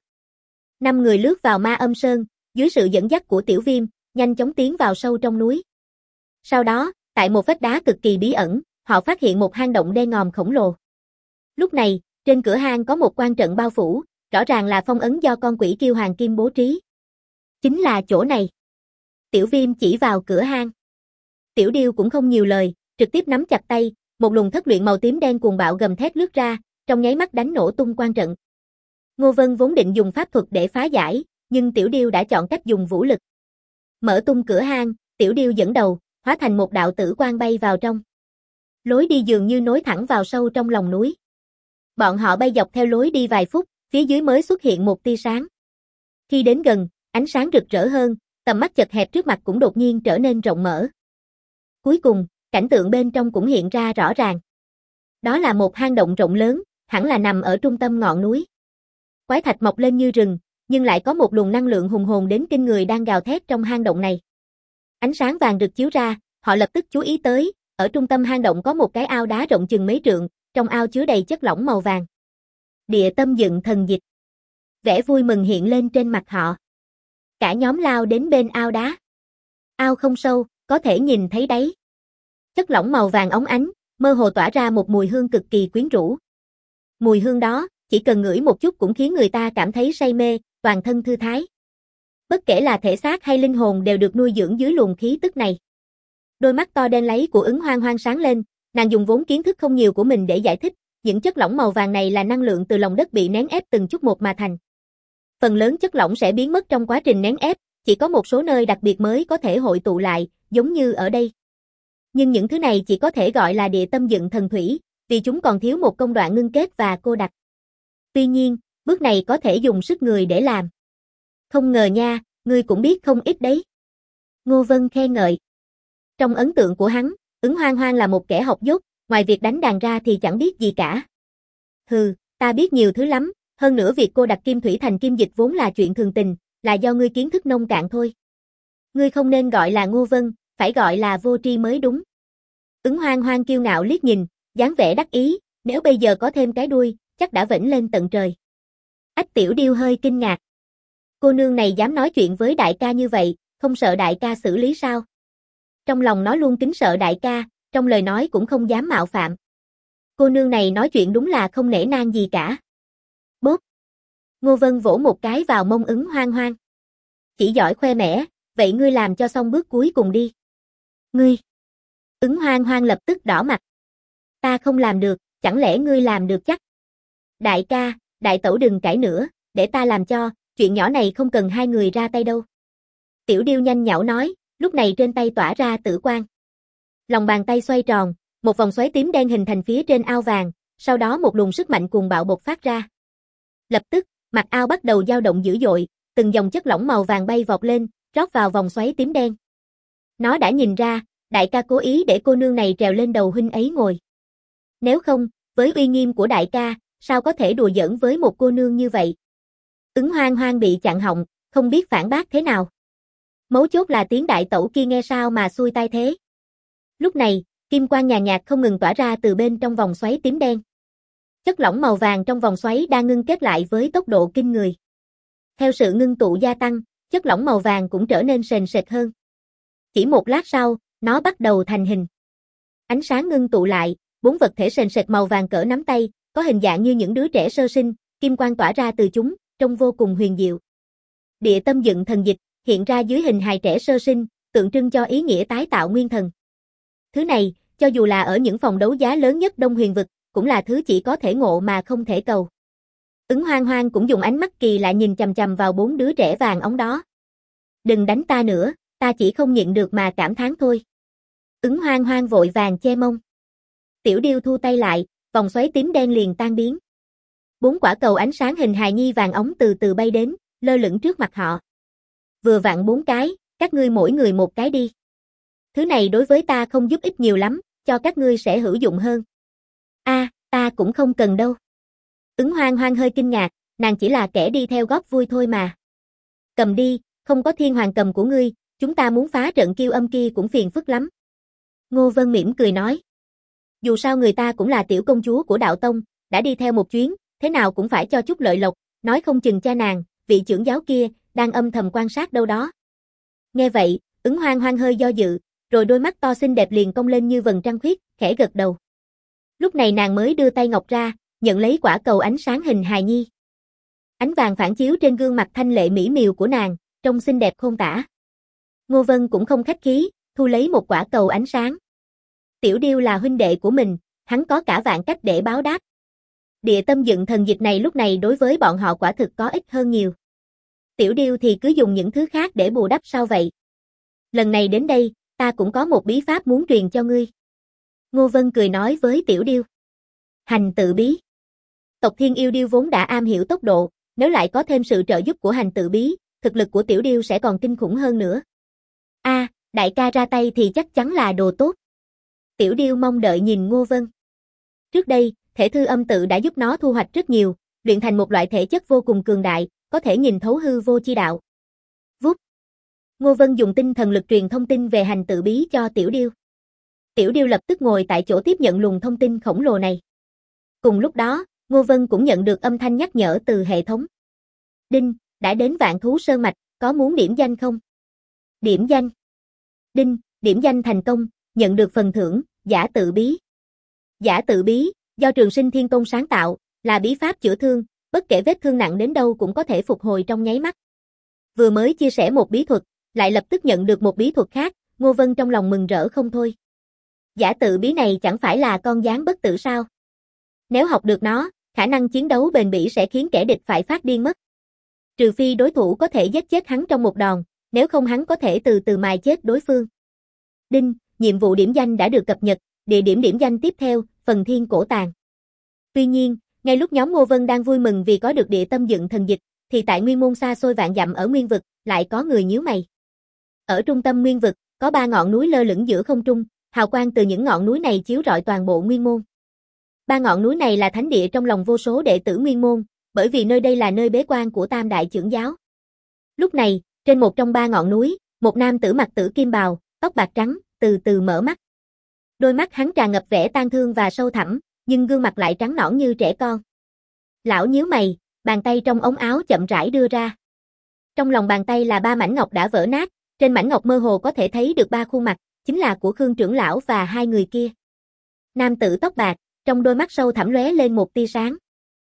5 người lướt vào Ma Âm Sơn, dưới sự dẫn dắt của Tiểu Viêm, nhanh chóng tiến vào sâu trong núi. Sau đó, tại một vách đá cực kỳ bí ẩn, họ phát hiện một hang động đen ngòm khổng lồ. Lúc này, trên cửa hang có một quan trận bao phủ, rõ ràng là phong ấn do con quỷ kiêu hoàng kim bố trí. Chính là chỗ này. Tiểu Viêm chỉ vào cửa hang. Tiểu Điêu cũng không nhiều lời, trực tiếp nắm chặt tay, một luồng thất luyện màu tím đen cuồng bạo gầm thét lướt ra, trong nháy mắt đánh nổ tung quan trận. Ngô Vân vốn định dùng pháp thuật để phá giải, nhưng Tiểu Điêu đã chọn cách dùng vũ lực. Mở tung cửa hang, Tiểu Điêu dẫn đầu, hóa thành một đạo tử quang bay vào trong. Lối đi dường như nối thẳng vào sâu trong lòng núi. Bọn họ bay dọc theo lối đi vài phút, phía dưới mới xuất hiện một tia sáng. Khi đến gần, ánh sáng rực rỡ hơn, tầm mắt chật hẹp trước mặt cũng đột nhiên trở nên rộng mở. Cuối cùng, cảnh tượng bên trong cũng hiện ra rõ ràng. Đó là một hang động rộng lớn, hẳn là nằm ở trung tâm ngọn núi. Quái thạch mọc lên như rừng, nhưng lại có một luồng năng lượng hùng hồn đến kinh người đang gào thét trong hang động này. Ánh sáng vàng rực chiếu ra, họ lập tức chú ý tới, ở trung tâm hang động có một cái ao đá rộng chừng mấy trượng, trong ao chứa đầy chất lỏng màu vàng. Địa tâm dựng thần dịch. Vẻ vui mừng hiện lên trên mặt họ. Cả nhóm lao đến bên ao đá. Ao không sâu, có thể nhìn thấy đáy. Chất lỏng màu vàng óng ánh, mơ hồ tỏa ra một mùi hương cực kỳ quyến rũ. Mùi hương đó, chỉ cần ngửi một chút cũng khiến người ta cảm thấy say mê, toàn thân thư thái. Bất kể là thể xác hay linh hồn đều được nuôi dưỡng dưới luồng khí tức này. Đôi mắt to đen láy của Ứng Hoang Hoang sáng lên, nàng dùng vốn kiến thức không nhiều của mình để giải thích, những chất lỏng màu vàng này là năng lượng từ lòng đất bị nén ép từng chút một mà thành. Phần lớn chất lỏng sẽ biến mất trong quá trình nén ép, chỉ có một số nơi đặc biệt mới có thể hội tụ lại, giống như ở đây. Nhưng những thứ này chỉ có thể gọi là địa tâm dựng thần thủy, vì chúng còn thiếu một công đoạn ngưng kết và cô đặc. Tuy nhiên, bước này có thể dùng sức người để làm. Không ngờ nha, ngươi cũng biết không ít đấy. Ngô Vân khen ngợi. Trong ấn tượng của hắn, Ứng Hoang Hoang là một kẻ học dốt, ngoài việc đánh đàn ra thì chẳng biết gì cả. Hừ, ta biết nhiều thứ lắm, hơn nữa việc cô đặt kim thủy thành kim dịch vốn là chuyện thường tình, là do ngươi kiến thức nông cạn thôi. Ngươi không nên gọi là Ngô Vân, phải gọi là vô tri mới đúng. Ứng Hoang Hoang kiêu ngạo liếc nhìn, dáng vẻ đắc ý, nếu bây giờ có thêm cái đuôi, chắc đã vểnh lên tận trời. Ách Tiểu Điêu hơi kinh ngạc. Cô nương này dám nói chuyện với đại ca như vậy, không sợ đại ca xử lý sao? Trong lòng nó luôn kính sợ đại ca, trong lời nói cũng không dám mạo phạm. Cô nương này nói chuyện đúng là không nể nang gì cả. Bốp. Ngô Vân vỗ một cái vào mông Ứng Hoang Hoang. Chỉ giỏi khoe mẽ, vậy ngươi làm cho xong bước cuối cùng đi. Ngươi. Ứng Hoang Hoang lập tức đỏ mặt. Ta không làm được, chẳng lẽ ngươi làm được chắc? Đại ca, đại tẩu đừng cãi nữa, để ta làm cho, chuyện nhỏ này không cần hai người ra tay đâu. Tiểu Điêu nhanh nhảu nói, lúc này trên tay tỏa ra tử quang. Lòng bàn tay xoay tròn, một vòng xoáy tím đen hình thành phía trên ao vàng, sau đó một luồng sức mạnh cuồng bạo bộc phát ra. Lập tức, mặt ao bắt đầu dao động dữ dội, từng dòng chất lỏng màu vàng bay vọt lên, rót vào vòng xoáy tím đen. Nó đã nhìn ra, đại ca cố ý để cô nương này trèo lên đầu huynh ấy ngồi. Nếu không, với uy nghiêm của đại ca, sao có thể đùa giỡn với một cô nương như vậy? Ứng Hoang Hoang bị chặn họng, không biết phản bác thế nào. Mấu chốt là tiếng đại tẩu kia nghe sao mà xuôi tai thế. Lúc này, kim quang nhàn nhạt không ngừng tỏa ra từ bên trong vòng xoáy tím đen. Chất lỏng màu vàng trong vòng xoáy đang ngưng kết lại với tốc độ kinh người. Theo sự ngưng tụ gia tăng, chất lỏng màu vàng cũng trở nên sền sệt hơn. Chỉ một lát sau, nó bắt đầu thành hình. Ánh sáng ngưng tụ lại, 4 vật thể sền sệt màu vàng cỡ nắm tay, có hình dạng như những đứa trẻ sơ sinh, kim quang tỏa ra từ chúng, trông vô cùng huyền diệu. Địa tâm dựng thần dịch, hiện ra dưới hình hài trẻ sơ sinh, tượng trưng cho ý nghĩa tái tạo nguyên thần. Thứ này, cho dù là ở những phòng đấu giá lớn nhất Đông Huyền vực, cũng là thứ chỉ có thể ngộ mà không thể cầu. Ứng Hoang Hoang cũng dùng ánh mắt kỳ lạ nhìn chằm chằm vào 4 đứa trẻ vàng óng đó. Đừng đánh ta nữa, ta chỉ không nhịn được mà cảm thán thôi. Ứng Hoang Hoang vội vàng che mông. Tiểu Điêu thu tay lại, vòng xoáy tím đen liền tan biến. 4 quả cầu ánh sáng hình hài nhi vàng óng từ từ bay đến, lơ lửng trước mặt họ. Vừa vặn 4 cái, các ngươi mỗi người một cái đi. Thứ này đối với ta không giúp ích nhiều lắm, cho các ngươi sẽ hữu dụng hơn. Ta cũng không cần đâu. Ứng Hoang Hoang hơi kinh ngạc, nàng chỉ là kẻ đi theo góp vui thôi mà. Cầm đi, không có thiên hoàng cầm của ngươi, chúng ta muốn phá trận kiêu âm kia cũng phiền phức lắm. Ngô Vân mỉm cười nói. Dù sao người ta cũng là tiểu công chúa của đạo tông, đã đi theo một chuyến, thế nào cũng phải cho chút lợi lộc, nói không chừng cha nàng, vị trưởng giáo kia, đang âm thầm quan sát đâu đó. Nghe vậy, Ứng Hoang Hoang hơi do dự, rồi đôi mắt to xinh đẹp liền cong lên như vầng trăng khuyết, khẽ gật đầu. Lúc này nàng mới đưa tay ngọc ra, nhận lấy quả cầu ánh sáng hình hài nhi. Ánh vàng phản chiếu trên gương mặt thanh lệ mỹ miều của nàng, trông xinh đẹp khôn tả. Ngô Vân cũng không khách khí, thu lấy một quả cầu ánh sáng. Tiểu Điêu là huynh đệ của mình, hắn có cả vạn cách để báo đáp. Địa tâm dựng thần dịch này lúc này đối với bọn họ quả thực có ích hơn nhiều. Tiểu Điêu thì cứ dùng những thứ khác để bù đắp sao vậy? Lần này đến đây, ta cũng có một bí pháp muốn truyền cho ngươi. Ngô Vân cười nói với Tiểu Điêu. Hành tự bí. Tộc Thiên Yêu Điêu vốn đã am hiểu tốc độ, nếu lại có thêm sự trợ giúp của hành tự bí, thực lực của Tiểu Điêu sẽ còn kinh khủng hơn nữa. Đại ca ra tay thì chắc chắn là đồ tốt. Tiểu Điêu mong đợi nhìn Ngô Vân. Trước đây, thể thư âm tự đã giúp nó thu hoạch rất nhiều, luyện thành một loại thể chất vô cùng cường đại, có thể nhìn thấu hư vô chi đạo. Vút. Ngô Vân dùng tinh thần lực truyền thông tin về hành tự bí cho Tiểu Điêu. Tiểu Điêu lập tức ngồi tại chỗ tiếp nhận luồng thông tin khổng lồ này. Cùng lúc đó, Ngô Vân cũng nhận được âm thanh nhắc nhở từ hệ thống. Đinh, đã đến Vạn Thú Sơn Mạch, có muốn điểm danh không? Điểm danh. Đinh, điểm danh thành công, nhận được phần thưởng, giả tự bí. Giả tự bí, do Trường Sinh Thiên Tôn sáng tạo, là bí pháp chữa thương, bất kể vết thương nặng đến đâu cũng có thể phục hồi trong nháy mắt. Vừa mới chia sẻ một bí thuật, lại lập tức nhận được một bí thuật khác, Ngô Vân trong lòng mừng rỡ không thôi. Giả tự bí này chẳng phải là con gián bất tử sao? Nếu học được nó, khả năng chiến đấu bền bỉ sẽ khiến kẻ địch phải phát điên mất. Trừ phi đối thủ có thể giết chết hắn trong một đòn, nếu không hắn có thể từ từ mài chết đối phương. Đinh, nhiệm vụ điểm danh đã được cập nhật, địa điểm điểm danh tiếp theo, Phần Thiên Cổ Tàng. Tuy nhiên, ngay lúc nhóm Ngô Vân đang vui mừng vì có được địa tâm dựng thần dịch, thì tại Nguyên Môn xa xôi vạn dặm ở Nguyên Vực, lại có người nhíu mày. Ở trung tâm Nguyên Vực, có 3 ngọn núi lơ lửng giữa không trung, hào quang từ những ngọn núi này chiếu rọi toàn bộ Nguyên Môn. 3 ngọn núi này là thánh địa trong lòng vô số đệ tử Nguyên Môn, bởi vì nơi đây là nơi bế quan của Tam Đại Chưởng Giáo. Lúc này, trên một trong 3 ngọn núi, một nam tử mặc tử kim bào, tóc bạc trắng, từ từ mở mắt. Đôi mắt hắn tràn ngập vẻ tang thương và sâu thẳm, nhưng gương mặt lại trắng nõn như trẻ con. Lão nhíu mày, bàn tay trong ống áo chậm rãi đưa ra. Trong lòng bàn tay là 3 mảnh ngọc đã vỡ nát, trên mảnh ngọc mơ hồ có thể thấy được 3 khuôn mặt, chính là của Khương trưởng lão và 2 người kia. Nam tử tóc bạc, trong đôi mắt sâu thẳm lóe lên một tia sáng.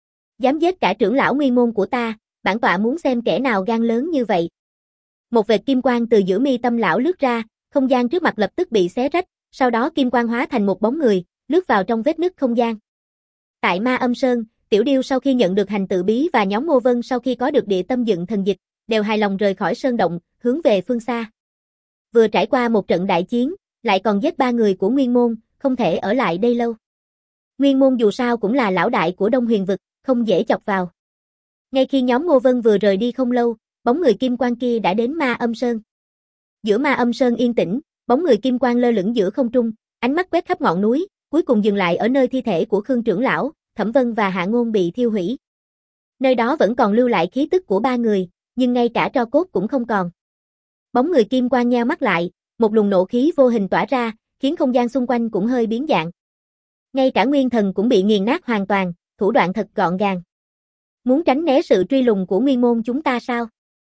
Dám giết cả trưởng lão Nguyên Môn của ta, bản tọa muốn xem kẻ nào gan lớn như vậy. Một vệt kim quang từ giữa mi tâm lão lướt ra, không gian trước mặt lập tức bị xé rách, sau đó kim quang hóa thành một bóng người, lướt vào trong vết nứt không gian. Tại Ma Âm Sơn, Tiểu Điêu sau khi nhận được hành tự bí và nhóm Ngô Vân sau khi có được địa tâm dựng thần dịch, đều hài lòng rời khỏi sơn động, hướng về phương xa. Vừa trải qua một trận đại chiến, lại còn giết 3 người của Nguyên Môn, không thể ở lại đây lâu. Nguyên Môn dù sao cũng là lão đại của Đông Huyền Vực, không dễ chọc vào. Ngay khi nhóm Ngô Vân vừa rời đi không lâu, bóng người kim quang kia đã đến Ma Âm Sơn. Giữa Ma Âm Sơn yên tĩnh, bóng người kim quang lơ lửng giữa không trung, ánh mắt quét khắp ngọn núi, cuối cùng dừng lại ở nơi thi thể của Khương trưởng lão, Thẩm Vân và Hạ Ngôn bị thiêu hủy. Nơi đó vẫn còn lưu lại khí tức của 3 người, nhưng ngay cả tro cốt cũng không còn. Bóng người kim quang nheo mắt lại, một luồng nộ khí vô hình tỏa ra, khiến không gian xung quanh cũng hơi biến dạng. Ngay cả nguyên thần cũng bị nghiền nát hoàn toàn, thủ đoạn thật gọn gàng. Muốn tránh né sự truy lùng của Nguyên Môn chúng ta sao?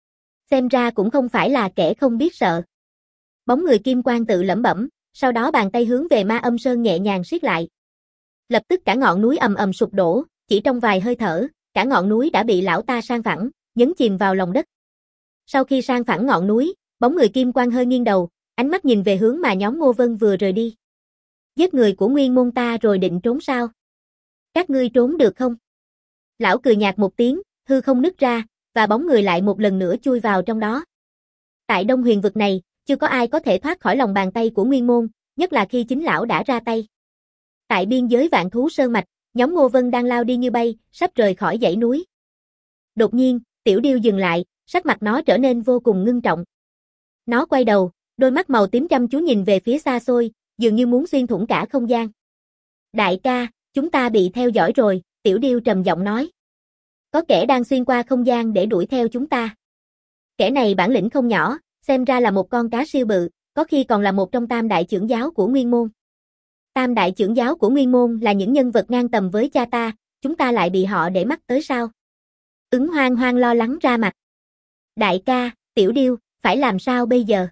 Xem ra cũng không phải là kẻ không biết sợ. Bóng người kim quang tự lẩm bẩm, sau đó bàn tay hướng về Ma Âm Sơn nhẹ nhàng siết lại. Lập tức cả ngọn núi ầm ầm sụp đổ, chỉ trong vài hơi thở, cả ngọn núi đã bị lão ta san phẳng, nhấn chìm vào lòng đất. Sau khi san phẳng ngọn núi, bóng người kim quang hơi nghiêng đầu, ánh mắt nhìn về hướng mà nhóm Ngô Vân vừa rời đi. Giết người của Nguyên Môn ta rồi định trốn sao? Các ngươi trốn được không? Lão cười nhạt một tiếng, hư không nứt ra, và bóng người lại một lần nữa chui vào trong đó. Tại Đông Huyền Vực này, chưa có ai có thể thoát khỏi lòng bàn tay của Nguyên Môn, nhất là khi chính lão đã ra tay. Tại biên giới Vạn Thú Sơn Mạch, nhóm Ngô Vân đang lao đi như bay, sắp rời khỏi dãy núi. Đột nhiên, Tiểu Điêu dừng lại, sắc mặt nó trở nên vô cùng ngưng trọng. Nó quay đầu, đôi mắt màu tím chăm chú nhìn về phía xa xôi, dường như muốn xuyên thủng cả không gian. Đại ca, chúng ta bị theo dõi rồi, Tiểu Điêu trầm giọng nói. Có kẻ đang xuyên qua không gian để đuổi theo chúng ta. Kẻ này bản lĩnh không nhỏ, xem ra là một con cá siêu bự, có khi còn là một trong tam đại chưởng giáo của Nguyên Môn. Tam đại chưởng giáo của Nguyên Môn là những nhân vật ngang tầm với cha ta, chúng ta lại bị họ để mắt tới sao? Ứng Hoang Hoang lo lắng ra mặt. Đại ca, Tiểu Điêu, phải làm sao bây giờ?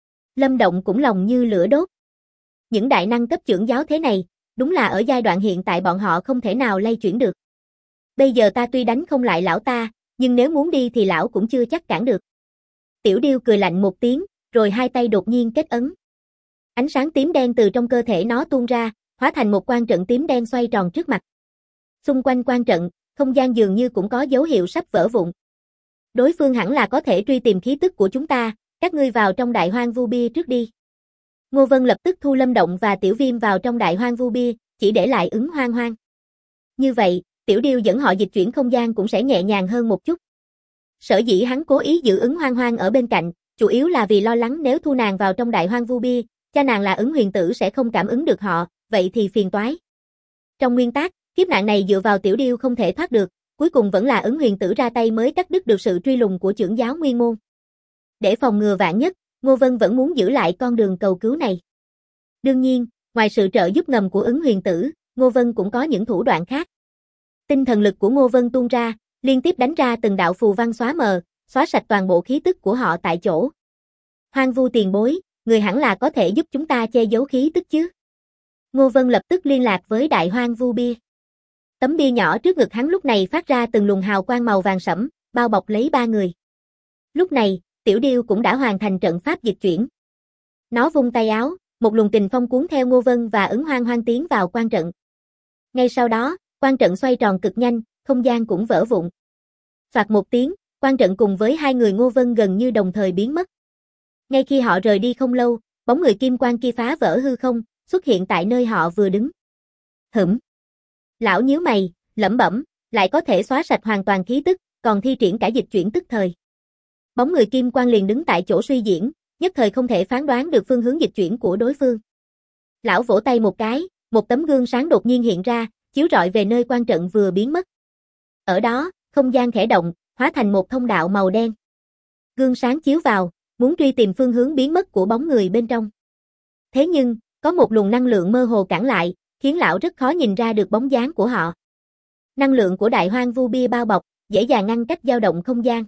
Lâm Động cũng lòng như lửa đốt. Những đại năng cấp chưởng giáo thế này, đúng là ở giai đoạn hiện tại bọn họ không thể nào lay chuyển được. Bây giờ ta tuy đánh không lại lão ta, nhưng nếu muốn đi thì lão cũng chưa chắc cản được. Tiểu Điêu cười lạnh một tiếng, rồi hai tay đột nhiên kết ấn. Ánh sáng tím đen từ trong cơ thể nó tuôn ra, hóa thành một quan trận tím đen xoay tròn trước mặt. Xung quanh quan trận, không gian dường như cũng có dấu hiệu sắp vỡ vụn. Đối phương hẳn là có thể truy tìm khí tức của chúng ta, các ngươi vào trong đại hoang vu bia trước đi. Ngô Vân lập tức thu Lâm Động và Tiểu Viêm vào trong đại hoang vu bia, chỉ để lại Ứng Hoang Hoang. Như vậy, Tiểu Điêu dẫn họ dịch chuyển không gian cũng sẽ nhẹ nhàng hơn một chút. Sở dĩ hắn cố ý giữ Ứng Hoang Hoang ở bên cạnh, chủ yếu là vì lo lắng nếu thu nàng vào trong đại hoang vu bia, cha nàng là Ứng Huyền Tử sẽ không cảm ứng được họ, vậy thì phiền toái. Trong nguyên tắc, kiếp nạn này dựa vào Tiểu Điêu không thể thoát được, cuối cùng vẫn là Ứng Huyền Tử ra tay mới cắt đứt được sự truy lùng của trưởng giáo Nguyên Môn. Để phòng ngừa vạn nhất, Ngô Vân vẫn muốn giữ lại con đường cầu cứu này. Đương nhiên, ngoài sự trợ giúp ngầm của Ứng Huyền Tử, Ngô Vân cũng có những thủ đoạn khác. Tinh thần lực của Ngô Vân tuôn ra, liên tiếp đánh ra từng đạo phù văn xóa mờ, xóa sạch toàn bộ khí tức của họ tại chỗ. Hoang Vu tiền bối, người hẳn là có thể giúp chúng ta che giấu khí tức chứ? Ngô Vân lập tức liên lạc với đại hoang vu bia. Tấm bia nhỏ trước ngực hắn lúc này phát ra từng luồng hào quang màu vàng sẫm, bao bọc lấy ba người. Lúc này, Tiểu Điêu cũng đã hoàn thành trận pháp dịch chuyển. Nó vung tay áo, một luồng kình phong cuốn theo Ngô Vân và Ứng Hoang Hoang tiến vào quan trận. Ngay sau đó, quan trận xoay tròn cực nhanh, không gian cũng vỡ vụn. Phạt một tiếng, quan trận cùng với hai người Ngô Vân gần như đồng thời biến mất. Ngay khi họ rời đi không lâu, bóng người kim quang kia phá vỡ hư không, xuất hiện tại nơi họ vừa đứng. Lão nhíu mày, lẩm bẩm, lại có thể xóa sạch hoàn toàn khí tức, còn thi triển cả dịch chuyển tức thời. Bóng người kim quang liền đứng tại chỗ suy diễn, nhất thời không thể phán đoán được phương hướng dịch chuyển của đối phương. Lão vỗ tay một cái, một tấm gương sáng đột nhiên hiện ra, chiếu rọi về nơi quan trận vừa biến mất. Ở đó, không gian khẽ động, hóa thành một thông đạo màu đen. Gương sáng chiếu vào, muốn truy tìm phương hướng biến mất của bóng người bên trong. Thế nhưng, có một luồng năng lượng mơ hồ cản lại, khiến lão rất khó nhìn ra được bóng dáng của họ. Năng lượng của đại hoang vu bia bao bọc, dễ dàng ngăn cách dao động không gian.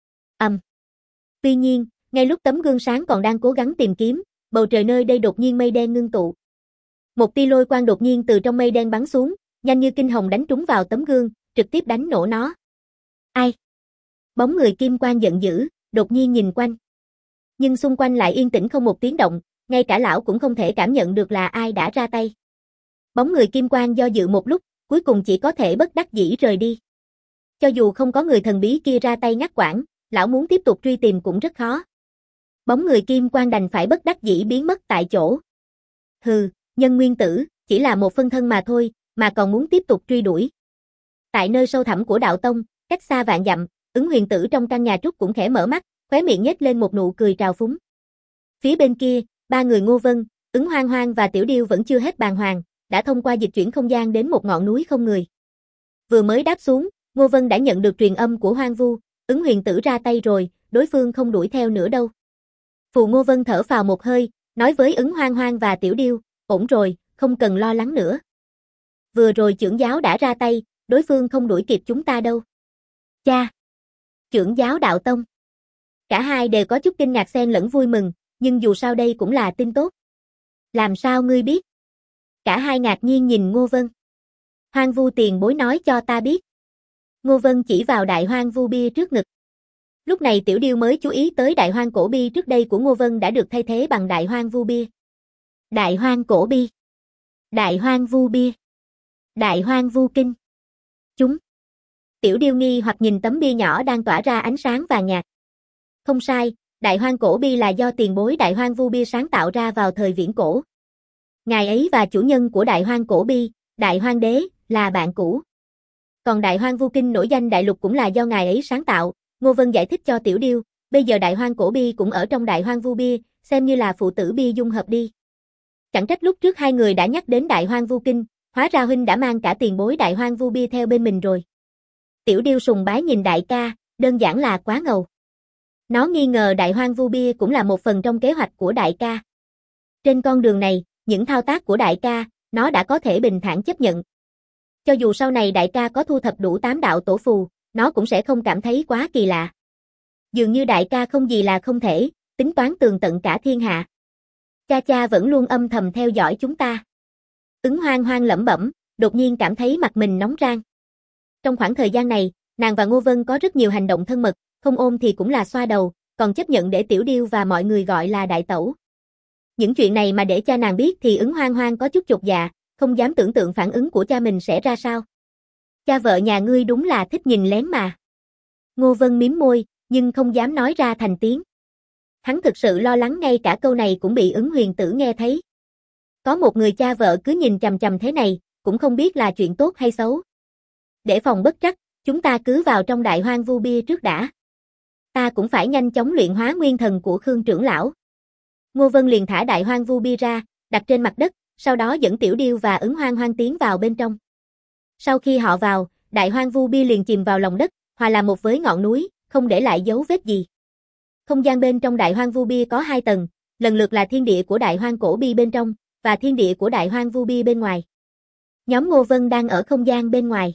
Tuy nhiên, ngay lúc tấm gương sáng còn đang cố gắng tìm kiếm, bầu trời nơi đây đột nhiên mây đen ngưng tụ. Một tia lôi quang đột nhiên từ trong mây đen bắn xuống, nhanh như kinh hồng đánh trúng vào tấm gương, trực tiếp đánh nổ nó. Ai? Bóng người kim quang giận dữ, đột nhiên nhìn quanh. Nhưng xung quanh lại yên tĩnh không một tiếng động, ngay cả lão cũng không thể cảm nhận được là ai đã ra tay. Bóng người kim quang do dự một lúc, cuối cùng chỉ có thể bất đắc dĩ rời đi. Cho dù không có người thần bí kia ra tay ngắt quãng, lão muốn tiếp tục truy tìm cũng rất khó. Bóng người kim quang đành phải bất đắc dĩ biến mất tại chỗ. Hừ, nhân nguyên tử, chỉ là một phân thân mà thôi, mà còn muốn tiếp tục truy đuổi. Tại nơi sâu thẳm của đạo tông, cách xa vạn dặm, Ứng Huyền Tử trong căn nhà trúc cũng khẽ mở mắt, khóe miệng nhếch lên một nụ cười trào phúng. Phía bên kia, ba người Ngô Vân, Ứng Hoang Hoang và Tiểu Điêu vẫn chưa hết bàng hoàng, đã thông qua dịch chuyển không gian đến một ngọn núi không người. Vừa mới đáp xuống, Ngô Vân đã nhận được truyền âm của Hoang Vu, Ứng Huyền Tử ra tay rồi, đối phương không đuổi theo nữa đâu. Phù Ngô Vân thở phào một hơi, nói với Ứng Hoang Hoang và Tiểu Điêu, ổn rồi, không cần lo lắng nữa. Vừa rồi trưởng giáo đã ra tay, đối phương không đuổi kịp chúng ta đâu. Cha! Trưởng giáo đạo tông. Cả hai đều có chút kinh ngạc xen lẫn vui mừng, nhưng dù sao đây cũng là tin tốt. Làm sao ngươi biết? Cả hai ngạc nhiên nhìn Ngô Vân. Hoang Vu tiền bối nói cho ta biết. Ngô Vân chỉ vào đại hoang vu bia trước ngực. Lúc này Tiểu Điêu mới chú ý tới đại hoang cổ bi trước đây của Ngô Vân đã được thay thế bằng đại hoang vu bia. Đại hoang cổ bi. Đại hoang vu bia. Đại hoang vu kinh. Chúng. Tiểu Điêu nghi hoặc nhìn tấm bia nhỏ đang tỏa ra ánh sáng vàng nhạt. Không sai, đại hoang cổ bi là do tiền bối đại hoang vu bia sáng tạo ra vào thời viễn cổ. Ngài ấy và chủ nhân của đại hoang cổ bi, đại hoang đế, là bạn cũ. Còn đại hoang vu kinh nổi danh đại lục cũng là do ngài ấy sáng tạo. Ngô Vân giải thích cho Tiểu Điêu, bây giờ đại hoang cổ bi cũng ở trong đại hoang vu bia, xem như là phụ tử bia dung hợp đi. Chẳng trách lúc trước hai người đã nhắc đến đại hoang vu kinh, hóa ra huynh đã mang cả tiền bối đại hoang vu bia theo bên mình rồi. Tiểu Điêu sùng bái nhìn đại ca, đơn giản là quá ngầu. Nó nghi ngờ đại hoang vu bia cũng là một phần trong kế hoạch của đại ca. Trên con đường này, những thao tác của đại ca, nó đã có thể bình thản chấp nhận. Cho dù sau này đại ca có thu thập đủ 8 đạo tổ phù, nó cũng sẽ không cảm thấy quá kỳ lạ. Dường như đại ca không gì là không thể, tính toán tường tận cả thiên hạ. Cha cha vẫn luôn âm thầm theo dõi chúng ta. Ứng Hoang Hoang lẩm bẩm, đột nhiên cảm thấy mặt mình nóng rang. Trong khoảng thời gian này, nàng và Ngô Vân có rất nhiều hành động thân mật, không ôm thì cũng là xoa đầu, còn chấp nhận để Tiểu Điêu và mọi người gọi là đại tẩu. Những chuyện này mà để cha nàng biết thì Ứng Hoang Hoang có chút chột dạ, không dám tưởng tượng phản ứng của cha mình sẽ ra sao. Cha vợ nhà ngươi đúng là thích nhìn lén mà. Ngô Vân mím môi, nhưng không dám nói ra thành tiếng. Hắn thực sự lo lắng ngay cả câu này cũng bị Ứng Huyền Tử nghe thấy. Có một người cha vợ cứ nhìn chằm chằm thế này, cũng không biết là chuyện tốt hay xấu. Để phòng bất trắc, chúng ta cứ vào trong Đại Hoang Vu Bia trước đã. Ta cũng phải nhanh chóng luyện hóa nguyên thần của Khương trưởng lão. Ngô Vân liền thả Đại Hoang Vu Bia ra, đặt trên mặt đất, sau đó dẫn Tiểu Điêu và Ứng Hoang Hoang tiến vào bên trong. Sau khi họ vào, Đại Hoang Vu Bia liền chìm vào lòng đất, hòa làm một với ngọn núi, không để lại dấu vết gì. Không gian bên trong Đại Hoang Vu Bia có 2 tầng, lần lượt là thiên địa của Đại Hoang Cổ Bia bên trong, và thiên địa của Đại Hoang Vu Bia bên ngoài. Nhóm Ngô Vân đang ở không gian bên ngoài.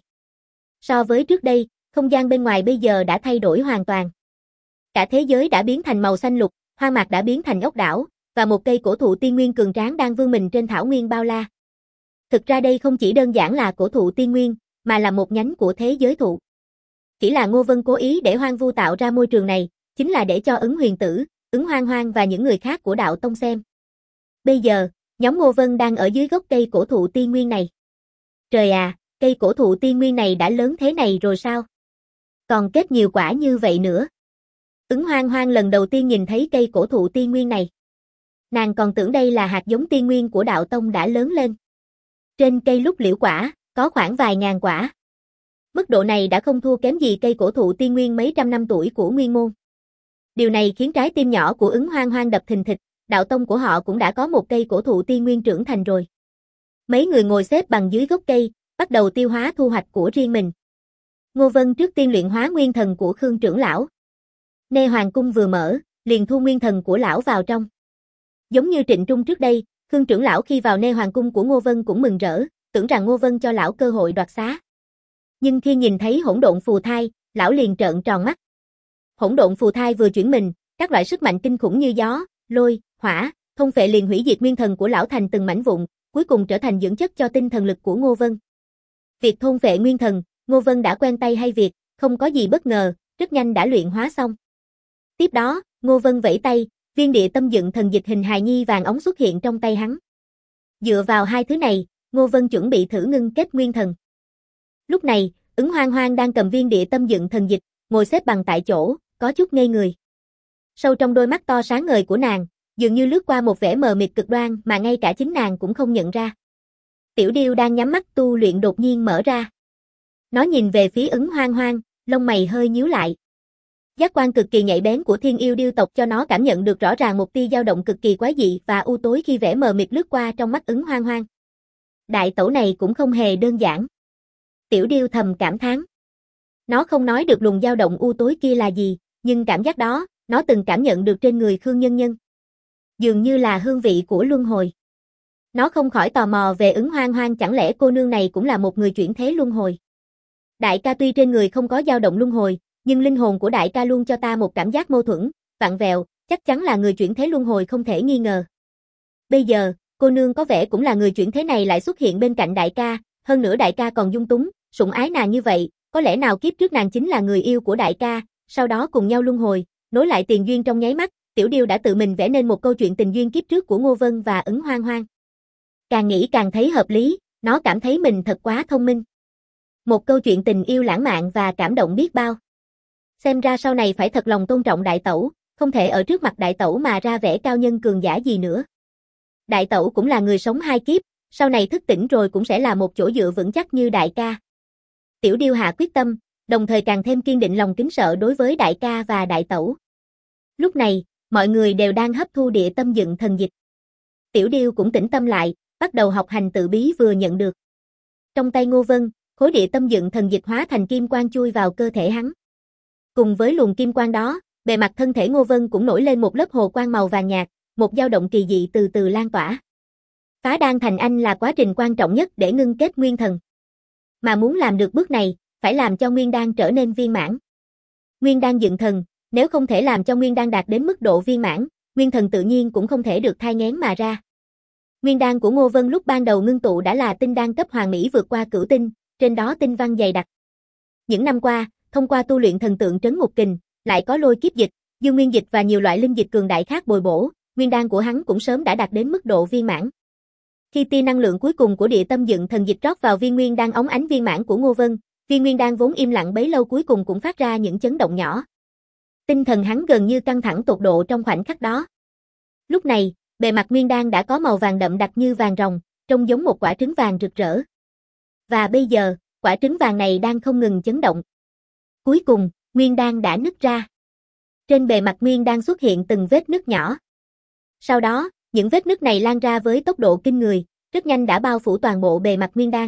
So với trước đây, không gian bên ngoài bây giờ đã thay đổi hoàn toàn. Cả thế giới đã biến thành màu xanh lục, hoang mạc đã biến thành ốc đảo, và một cây cổ thụ tiên nguyên cường tráng đang vươn mình trên thảo nguyên bao la. Thực ra đây không chỉ đơn giản là cổ thụ tiên nguyên, mà là một nhánh của thế giới thụ. Chỉ là Ngô Vân cố ý để Hoang Vu tạo ra môi trường này, chính là để cho Ứng Huyền Tử, Ứng Hoang Hoang và những người khác của đạo tông xem. Bây giờ, nhóm Ngô Vân đang ở dưới gốc cây cổ thụ tiên nguyên này. Trời à, cây cổ thụ tiên nguyên này đã lớn thế này rồi sao? Còn kết nhiều quả như vậy nữa. Ứng Hoang Hoang lần đầu tiên nhìn thấy cây cổ thụ tiên nguyên này. Nàng còn tưởng đây là hạt giống tiên nguyên của đạo tông đã lớn lên. Trên cây lúc liễu quả, có khoảng vài ngàn quả. Mức độ này đã không thua kém gì cây cổ thụ tiên nguyên mấy trăm năm tuổi của Nguyên Môn. Điều này khiến trái tim nhỏ của Ứng Hoang Hoang đập thình thịch, đạo tông của họ cũng đã có một cây cổ thụ tiên nguyên trưởng thành rồi. Mấy người ngồi xếp bằng dưới gốc cây, bắt đầu tiêu hóa thu hoạch của riêng mình. Ngô Vân trước tiên luyện hóa nguyên thần của Khương trưởng lão. Nê Hoàng cung vừa mở, liền thu nguyên thần của lão vào trong. Giống như Trịnh Trung trước đây, Khương trưởng lão khi vào Nê Hoàng cung của Ngô Vân cũng mừng rỡ, tưởng rằng Ngô Vân cho lão cơ hội đoạt xá. Nhưng khi nhìn thấy hỗn độn phù thai, lão liền trợn tròn mắt. Hỗn độn phù thai vừa chuyển mình, các loại sức mạnh kinh khủng như gió, lôi, hỏa, thôn phệ liền hủy diệt nguyên thần của lão thành từng mảnh vụn, cuối cùng trở thành dưỡng chất cho tinh thần lực của Ngô Vân. Việc thôn phệ nguyên thần, Ngô Vân đã quen tay hay việc, không có gì bất ngờ, rất nhanh đã luyện hóa xong. Tiếp đó, Ngô Vân vẫy tay, viên địa tâm dựng thần dịch hình hài nhi vàng óng xuất hiện trong tay hắn. Dựa vào hai thứ này, Ngô Vân chuẩn bị thử ngưng kết nguyên thần. Lúc này, Ứng Hoang Hoang đang cầm viên địa tâm dựng thần dịch, ngồi xếp bằng tại chỗ, có chút ngây người. Sâu trong đôi mắt to sáng ngời của nàng, dường như lướt qua một vẻ mờ mịt cực đoan mà ngay cả chính nàng cũng không nhận ra. Tiểu Điêu đang nhắm mắt tu luyện đột nhiên mở ra. Nó nhìn về phía Ứng Hoang Hoang, lông mày hơi nhíu lại. Giác quan cực kỳ nhạy bén của thiên yêu điêu tộc cho nó cảm nhận được rõ ràng một tia dao động cực kỳ quái dị và u tối khi vẻ mờ mịt lướt qua trong mắt Ứng Hoang Hoang. Đại tẩu này cũng không hề đơn giản. Tiểu Điêu thầm cảm thán. Nó không nói được luồng dao động u tối kia là gì, nhưng cảm giác đó, nó từng cảm nhận được trên người Khương Nhân Nhân. Dường như là hương vị của luân hồi. Nó không khỏi tò mò về Ứng Hoang Hoang, chẳng lẽ cô nương này cũng là một người chuyển thế luân hồi. Đại ca tuy trên người không có dao động luân hồi, nhưng linh hồn của đại ca luôn cho ta một cảm giác mâu thuẫn, vặn vẹo, chắc chắn là người chuyển thế luân hồi không thể nghi ngờ. Bây giờ, cô nương có vẻ cũng là người chuyển thế này lại xuất hiện bên cạnh đại ca, hơn nữa đại ca còn dung túng, sủng ái nàng như vậy, có lẽ nào kiếp trước nàng chính là người yêu của đại ca, sau đó cùng nhau luân hồi, nối lại tiền duyên trong nháy mắt. Tiểu Điêu đã tự mình vẽ nên một câu chuyện tình duyên kiếp trước của Ngô Vân và Ứng Hoang Hoang. Càng nghĩ càng thấy hợp lý, nó cảm thấy mình thật quá thông minh. Một câu chuyện tình yêu lãng mạn và cảm động biết bao. Xem ra sau này phải thật lòng tôn trọng đại tẩu, không thể ở trước mặt đại tẩu mà ra vẻ cao nhân cường giả gì nữa. Đại tẩu cũng là người sống hai kiếp, sau này thức tỉnh rồi cũng sẽ là một chỗ dựa vững chắc như đại ca. Tiểu Điêu hạ quyết tâm, đồng thời càng thêm kiên định lòng kính sợ đối với đại ca và đại tẩu. Lúc này, mọi người đều đang hấp thu địa tâm dựng thần dịch. Tiểu Điêu cũng tĩnh tâm lại, bắt đầu học hành tự bí vừa nhận được. Trong tay Ngô Vân, khối địa tâm dựng thần dịch hóa thành kim quang chui vào cơ thể hắn. Cùng với luồng kim quang đó, bề mặt thân thể Ngô Vân cũng nổi lên một lớp hồ quang màu vàng nhạt, một dao động kỳ dị từ từ lan tỏa. Phá đan thành anh là quá trình quan trọng nhất để ngưng kết nguyên thần. Mà muốn làm được bước này, phải làm cho nguyên đan trở nên viên mãn. Nguyên đan dựng thần, nếu không thể làm cho nguyên đan đạt đến mức độ viên mãn, nguyên thần tự nhiên cũng không thể được thai nghén mà ra. Nguyên đan của Ngô Vân lúc ban đầu ngưng tụ đã là tinh đan cấp hoàn mỹ vượt qua cửu tinh, trên đó tinh văn dày đặc. Những năm qua, thông qua tu luyện thần tượng trấn ngục kình, lại có lôi kiếp dịch, dương nguyên dịch và nhiều loại linh dịch cường đại khác bồi bổ, nguyên đan của hắn cũng sớm đã đạt đến mức độ viên mãn. Khi tia năng lượng cuối cùng của địa tâm dựng thần dịch rót vào viên nguyên đan óng ánh viên mãn của Ngô Vân, Viên nguyên đan vốn im lặng bấy lâu cuối cùng cũng phát ra những chấn động nhỏ. Tinh thần hắn gần như căng thẳng tột độ trong khoảnh khắc đó. Lúc này, bề mặt nguyên đan đã có màu vàng đậm đặc như vàng ròng, trông giống một quả trứng vàng rực rỡ. Và bây giờ, quả trứng vàng này đang không ngừng chấn động. Cuối cùng, nguyên đan đã nứt ra. Trên bề mặt nguyên đan xuất hiện từng vết nứt nhỏ. Sau đó, những vết nứt này lan ra với tốc độ kinh người, rất nhanh đã bao phủ toàn bộ bề mặt nguyên đan.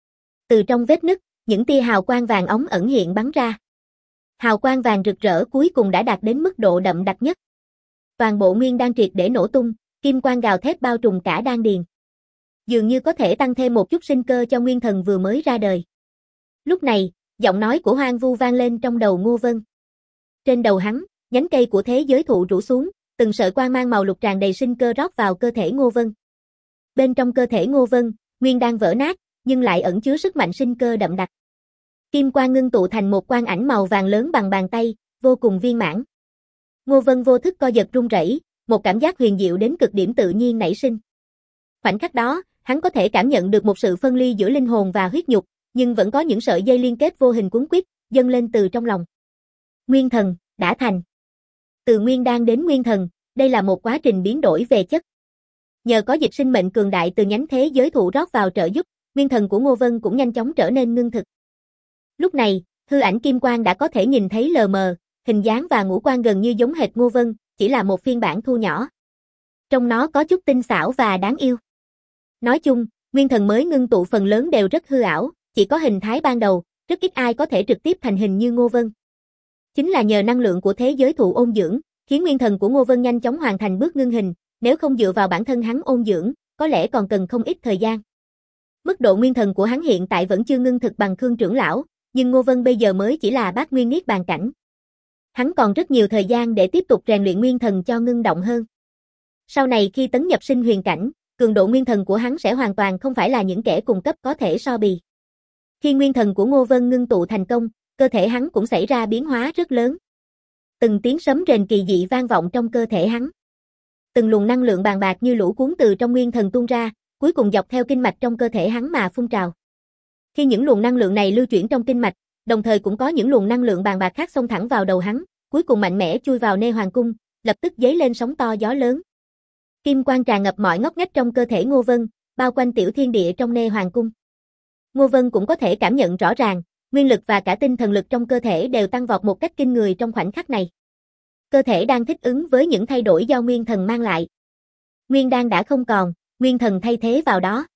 Từ trong vết nứt, những tia hào quang vàng óng ẩn hiện bắn ra. Hào quang vàng rực rỡ cuối cùng đã đạt đến mức độ đậm đặc nhất. Toàn bộ nguyên đan triệt để nổ tung, kim quang gào thét bao trùm cả đan điền. Dường như có thể tăng thêm một chút sinh cơ cho nguyên thần vừa mới ra đời. Lúc này, giọng nói của Hoang Vu vang lên trong đầu Ngô Vân. Trên đầu hắn, nhánh cây của thế giới thụ rủ xuống, từng sợi quang mang màu lục tràn đầy sinh cơ rót vào cơ thể Ngô Vân. Bên trong cơ thể Ngô Vân, nguyên đan vỡ nát, nhưng lại ẩn chứa sức mạnh sinh cơ đậm đặc. Kim quang ngưng tụ thành một quang ảnh màu vàng lớn bằng bàn tay, vô cùng viên mãn. Ngô Vân vô thức co giật run rẩy, một cảm giác huyền diệu đến cực điểm tự nhiên nảy sinh. Khoảnh khắc đó, hắn có thể cảm nhận được một sự phân ly giữa linh hồn và huyết nhục, nhưng vẫn có những sợi dây liên kết vô hình cuốn quýt, dâng lên từ trong lòng. Nguyên thần, đã thành. Từ nguyên đan đến nguyên thần, đây là một quá trình biến đổi về chất. Nhờ có dịch sinh mệnh cường đại từ nhánh thế giới thụ rót vào trợ giúp, nguyên thần của Ngô Vân cũng nhanh chóng trở nên ngưng thực. Lúc này, hư ảnh kim quang đã có thể nhìn thấy lờ mờ, hình dáng và ngũ quan gần như giống hệt Ngô Vân, chỉ là một phiên bản thu nhỏ. Trong nó có chút tinh xảo và đáng yêu. Nói chung, nguyên thần mới ngưng tụ phần lớn đều rất hư ảo, chỉ có hình thái ban đầu, rất ít ai có thể trực tiếp thành hình như Ngô Vân. Chính là nhờ năng lượng của thế giới thụ ôn dưỡng, khiến nguyên thần của Ngô Vân nhanh chóng hoàn thành bước ngưng hình, nếu không dựa vào bản thân hắn ôn dưỡng, có lẽ còn cần không ít thời gian. Mức độ nguyên thần của hắn hiện tại vẫn chưa ngưng thực bằng Khương trưởng lão, nhưng Ngô Vân bây giờ mới chỉ là bát nguyên niết bàn cảnh. Hắn còn rất nhiều thời gian để tiếp tục rèn luyện nguyên thần cho ngưng động hơn. Sau này khi tấn nhập sinh huyền cảnh, cường độ nguyên thần của hắn sẽ hoàn toàn không phải là những kẻ cùng cấp có thể so bì. Khi nguyên thần của Ngô Vân ngưng tụ thành công, cơ thể hắn cũng xảy ra biến hóa rất lớn. Từng tiếng sấm rền kỳ dị vang vọng trong cơ thể hắn. Từng luồng năng lượng bàn bạc như lũ cuốn từ trong nguyên thần tuôn ra, cuối cùng dọc theo kinh mạch trong cơ thể hắn mà phun trào. Khi những luồng năng lượng này lưu chuyển trong kinh mạch, đồng thời cũng có những luồng năng lượng bàn bạc khác xông thẳng vào đầu hắn, cuối cùng mạnh mẽ chui vào nê hoàng cung, lập tức dấy lên sóng to gió lớn. Kim quang tràn ngập mọi ngóc ngách trong cơ thể Ngô Vân, bao quanh tiểu thiên địa trong nê hoàng cung. Ngô Vân cũng có thể cảm nhận rõ ràng, nguyên lực và cả tinh thần lực trong cơ thể đều tăng vọt một cách kinh người trong khoảnh khắc này. Cơ thể đang thích ứng với những thay đổi do nguyên thần mang lại. Nguyên đan đã không còn, nguyên thần thay thế vào đó.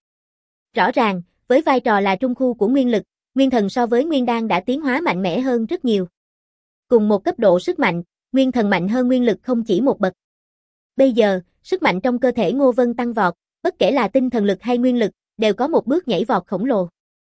Rõ ràng, với vai trò là trung khu của nguyên lực, nguyên thần so với nguyên đan đã tiến hóa mạnh mẽ hơn rất nhiều. Cùng một cấp độ sức mạnh, nguyên thần mạnh hơn nguyên lực không chỉ một bậc. Bây giờ, sức mạnh trong cơ thể Ngô Vân tăng vọt, bất kể là tinh thần lực hay nguyên lực, đều có một bước nhảy vọt khổng lồ.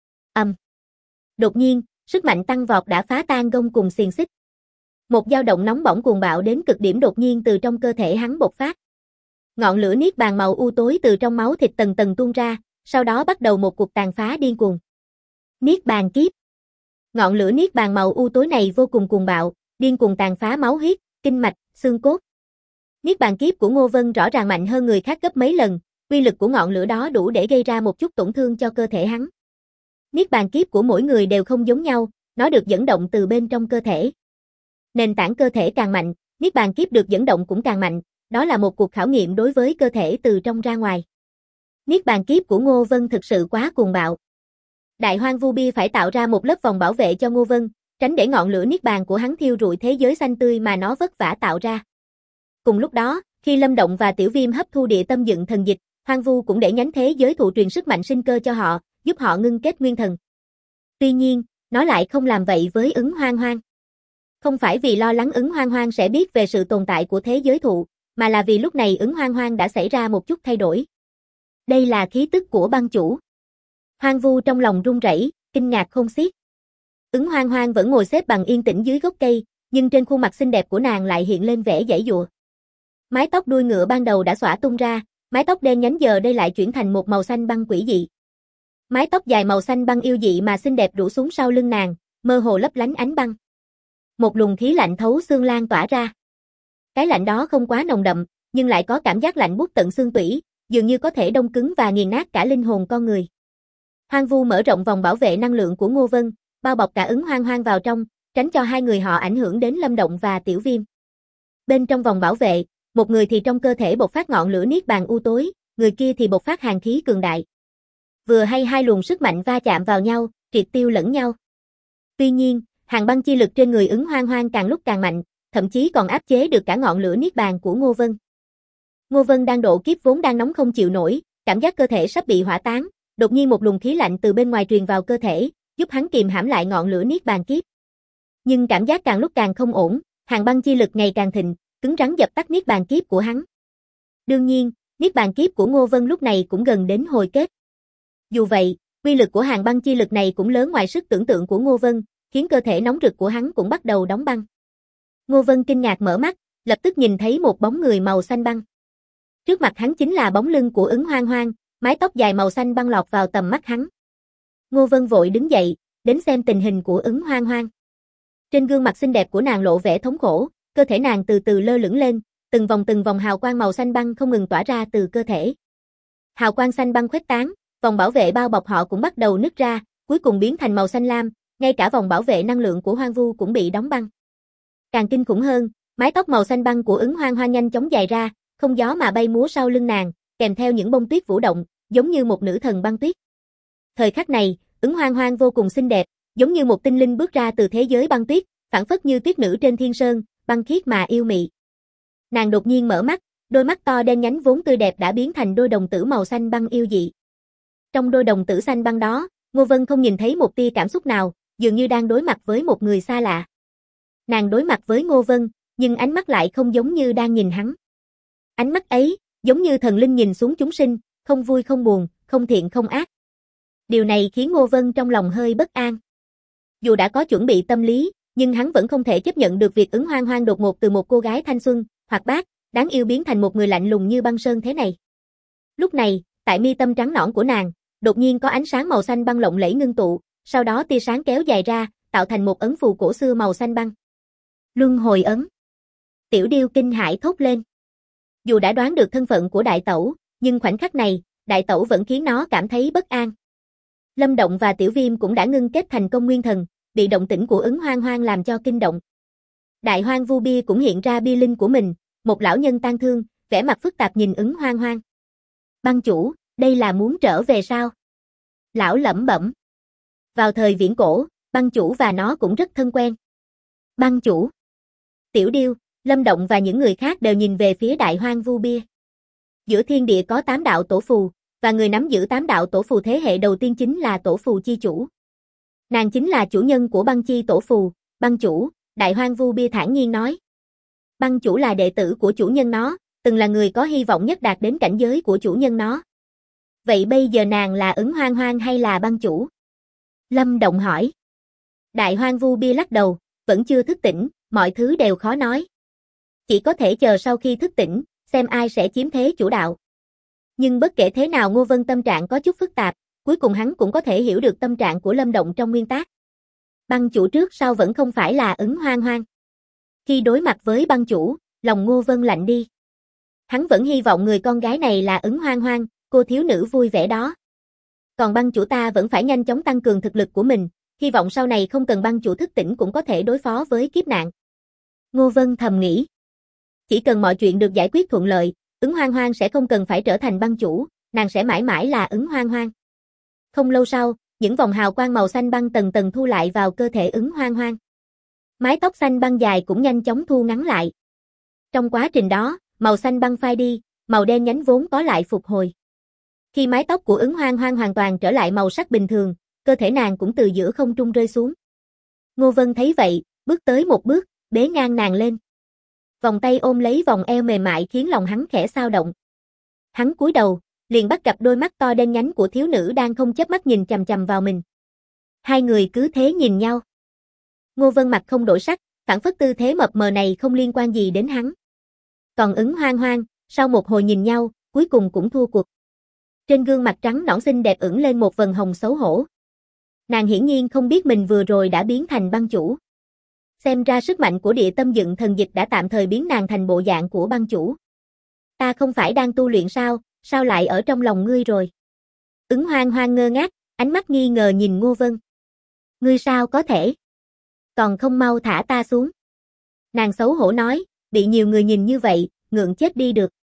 Đột nhiên, sức mạnh tăng vọt đã phá tan gông cùng xiềng xích. Một dao động nóng bỏng cuồng bạo đến cực điểm đột nhiên từ trong cơ thể hắn bộc phát. Ngọn lửa niết bàn màu u tối từ trong máu thịt tầng tầng tuôn ra, sau đó bắt đầu một cuộc tàn phá điên cuồng. Niết bàn kiếp. Ngọn lửa niết bàn màu u tối này vô cùng cuồng bạo, điên cuồng tàn phá máu huyết, kinh mạch, xương cốt. Niết bàn kiếp của Ngô Vân rõ ràng mạnh hơn người khác gấp mấy lần, uy lực của ngọn lửa đó đủ để gây ra một chút tổn thương cho cơ thể hắn. Niết bàn kiếp của mỗi người đều không giống nhau, nó được dẫn động từ bên trong cơ thể. Nền tảng cơ thể càng mạnh, niết bàn kiếp được dẫn động cũng càng mạnh, đó là một cuộc khảo nghiệm đối với cơ thể từ trong ra ngoài. Niết bàn kiếp của Ngô Vân thực sự quá cuồng bạo. Đại Hoang Vu Bia phải tạo ra một lớp vòng bảo vệ cho Ngô Vân, tránh để ngọn lửa niết bàn của hắn thiêu rụi thế giới xanh tươi mà nó vất vả tạo ra. Cùng lúc đó, khi Lâm Động và Tiểu Viêm hấp thu địa tâm dựng thần dịch, Hoang Vu cũng để nhánh thế giới thụ truyền sức mạnh sinh cơ cho họ, giúp họ ngưng kết nguyên thần. Tuy nhiên, nó lại không làm vậy với Ứng Hoang Hoang. Không phải vì lo lắng Ứng Hoang Hoang sẽ biết về sự tồn tại của thế giới thụ, mà là vì lúc này Ứng Hoang Hoang đã xảy ra một chút thay đổi. Đây là khí tức của băng chủ. Hoang Vu trong lòng run rẩy, kinh ngạc không xiết. Ứng Hoang Hoang vẫn ngồi xếp bằng yên tĩnh dưới gốc cây, nhưng trên khuôn mặt xinh đẹp của nàng lại hiện lên vẻ giãy giụa. Mái tóc đuôi ngựa ban đầu đã xõa tung ra, mái tóc đen nhánh giờ đây lại chuyển thành một màu xanh băng quỷ dị. Mái tóc dài màu xanh băng yêu dị mà xinh đẹp rủ xuống sau lưng nàng, mơ hồ lấp lánh ánh băng. Một luồng khí lạnh thấu xương lan tỏa ra. Cái lạnh đó không quá nồng đậm, nhưng lại có cảm giác lạnh buốt tận xương tủy, dường như có thể đông cứng và nghiền nát cả linh hồn con người. Hoang Vu mở rộng vòng bảo vệ năng lượng của Ngô Vân, bao bọc cả Ứng Hoang Hoang vào trong, tránh cho hai người họ ảnh hưởng đến Lâm Động và Tiểu Viêm. Bên trong vòng bảo vệ, một người thì trong cơ thể bộc phát ngọn lửa niết bàn u tối, người kia thì bộc phát hàn khí cường đại. Vừa hay hai luồng sức mạnh va chạm vào nhau, triệt tiêu lẫn nhau. Tuy nhiên, hàn băng chi lực trên người Ứng Hoang Hoang càng lúc càng mạnh, thậm chí còn áp chế được cả ngọn lửa niết bàn của Ngô Vân. Ngô Vân đang độ kiếp vốn đang nóng không chịu nổi, cảm giác cơ thể sắp bị hỏa táng, đột nhiên một luồng khí lạnh từ bên ngoài truyền vào cơ thể, giúp hắn kìm hãm lại ngọn lửa niết bàn kiếp. Nhưng cảm giác càng lúc càng không ổn, hàn băng chi lực ngày càng thịnh, cứng rắn dập tắt niết bàn kiếp của hắn. Đương nhiên, niết bàn kiếp của Ngô Vân lúc này cũng gần đến hồi kết. Dù vậy, uy lực của hàn băng chi lực này cũng lớn ngoài sức tưởng tượng của Ngô Vân, khiến cơ thể nóng rực của hắn cũng bắt đầu đóng băng. Ngô Vân kinh ngạc mở mắt, lập tức nhìn thấy một bóng người màu xanh băng. Trước mặt hắn chính là bóng lưng của Ứng Hoang Hoang, mái tóc dài màu xanh băng lọt vào tầm mắt hắn. Ngô Vân vội đứng dậy, đến xem tình hình của Ứng Hoang Hoang. Trên gương mặt xinh đẹp của nàng lộ vẻ thống khổ, cơ thể nàng từ từ lơ lửng lên, từng vòng hào quang màu xanh băng không ngừng tỏa ra từ cơ thể. Hào quang xanh băng khuếch tán, vòng bảo vệ bao bọc họ cũng bắt đầu nứt ra, cuối cùng biến thành màu xanh lam, ngay cả vòng bảo vệ năng lượng của Hoang Vu cũng bị đóng băng. Càng kinh khủng hơn, mái tóc màu xanh băng của Ứng Hoang Hoang nhanh chóng dài ra, không gió mà bay múa sau lưng nàng, kèm theo những bông tuyết vũ động, giống như một nữ thần băng tuyết. Thời khắc này, Ứng Hoang Hoang vô cùng xinh đẹp, giống như một tinh linh bước ra từ thế giới băng tuyết, phảng phất như tuyết nữ trên thiên sơn, băng khiết mà yêu mị. Nàng đột nhiên mở mắt, đôi mắt to đen nhánh vốn tươi đẹp đã biến thành đôi đồng tử màu xanh băng yêu dị. Trong đôi đồng tử xanh băng đó, Ngô Vân không nhìn thấy một tia cảm xúc nào, dường như đang đối mặt với một người xa lạ. Nàng đối mặt với Ngô Vân, nhưng ánh mắt lại không giống như đang nhìn hắn. Ánh mắt ấy, giống như thần linh nhìn xuống chúng sinh, không vui không buồn, không thiện không ác. Điều này khiến Ngô Vân trong lòng hơi bất an. Dù đã có chuẩn bị tâm lý, nhưng hắn vẫn không thể chấp nhận được việc Ứng Hoang Hoang đột ngột từ một cô gái thanh xuân, hoạt bát, đáng yêu biến thành một người lạnh lùng như băng sơn thế này. Lúc này, tại mi tâm trắng nõn của nàng, đột nhiên có ánh sáng màu xanh băng lộng lẫy ngưng tụ, sau đó tia sáng kéo dài ra, tạo thành một ấn phù cổ xưa màu xanh băng. Luân hồi ấn. Tiểu Điêu kinh hãi thốt lên. Dù đã đoán được thân phận của đại tẩu, nhưng khoảnh khắc này, đại tẩu vẫn khiến nó cảm thấy bất an. Lâm Động và Tiểu Viêm cũng đã ngưng kết thành công nguyên thần, bị động tĩnh của Ứng Hoang Hoang làm cho kinh động. Đại Hoang Vu Bia cũng hiện ra bia linh của mình, một lão nhân tang thương, vẻ mặt phức tạp nhìn Ứng Hoang Hoang. Băng chủ, đây là muốn trở về sao? Lão lẩm bẩm. Vào thời viễn cổ, băng chủ và nó cũng rất thân quen. Băng chủ. Tiểu Điêu, Lâm Động và những người khác đều nhìn về phía Đại Hoang Vu Bia. Giữa thiên địa có 8 đạo tổ phù, và người nắm giữ 8 đạo tổ phù thế hệ đầu tiên chính là tổ phù chi chủ. Nàng chính là chủ nhân của băng chi tổ phù, băng chủ, Đại Hoang Vu Bia thản nhiên nói. Băng chủ là đệ tử của chủ nhân nó, từng là người có hy vọng nhất đạt đến cảnh giới của chủ nhân nó. Vậy bây giờ nàng là Ứng Hoang Hoang hay là băng chủ? Lâm Động hỏi. Đại Hoang Vu Bia lắc đầu, vẫn chưa thức tỉnh, mọi thứ đều khó nói. Chỉ có thể chờ sau khi thức tỉnh, xem ai sẽ chiếm thế chủ đạo. Nhưng bất kể thế nào Ngô Vân tâm trạng có chút phức tạp, cuối cùng hắn cũng có thể hiểu được tâm trạng của Lâm Động trong nguyên tác. Băng chủ trước sau vẫn không phải là Ứng Hoang Hoang. Khi đối mặt với băng chủ, lòng Ngô Vân lạnh đi. Hắn vẫn hy vọng người con gái này là Ứng Hoang Hoang, cô thiếu nữ vui vẻ đó. Còn băng chủ ta vẫn phải nhanh chóng tăng cường thực lực của mình, hy vọng sau này không cần băng chủ thức tỉnh cũng có thể đối phó với kiếp nạn. Ngô Vân thầm nghĩ. Chỉ cần mọi chuyện được giải quyết thuận lợi, Ứng Hoang Hoang sẽ không cần phải trở thành băng chủ, nàng sẽ mãi mãi là Ứng Hoang Hoang. Không lâu sau, những vòng hào quang màu xanh băng tầng tầng thu lại vào cơ thể Ứng Hoang Hoang. Mái tóc xanh băng dài cũng nhanh chóng thu ngắn lại. Trong quá trình đó, màu xanh băng phai đi, màu đen nhánh vốn có lại phục hồi. Khi mái tóc của Ứng Hoang Hoang hoàn toàn trở lại màu sắc bình thường, cơ thể nàng cũng từ giữa không trung rơi xuống. Ngô Vân thấy vậy, bước tới một bước, bế ngang nàng lên. Vòng tay ôm lấy vòng eo mềm mại khiến lòng hắn khẽ xao động. Hắn cúi đầu, liền bắt gặp đôi mắt to đen nhánh của thiếu nữ đang không chớp mắt nhìn chằm chằm vào mình. Hai người cứ thế nhìn nhau. Ngô Vân mặt không đổi sắc, phảng phất tư thế mập mờ này không liên quan gì đến hắn. Còn Ứng Hoang Hoang, sau một hồi nhìn nhau, cuối cùng cũng thua cuộc. Trên gương mặt trắng nõn xinh đẹp ửng lên một vầng hồng xấu hổ. Nàng hiển nhiên không biết mình vừa rồi đã biến thành băng chủ. Xem ra sức mạnh của địa tâm dựng thần dịch đã tạm thời biến nàng thành bộ dạng của băng chủ. Ta không phải đang tu luyện sao, sao lại ở trong lòng ngươi rồi? Ứng Hoang Hoang ngơ ngác, ánh mắt nghi ngờ nhìn Ngô Vân. Ngươi sao có thể? Còn không mau thả ta xuống. Nàng xấu hổ nói, bị nhiều người nhìn như vậy, ngượng chết đi được.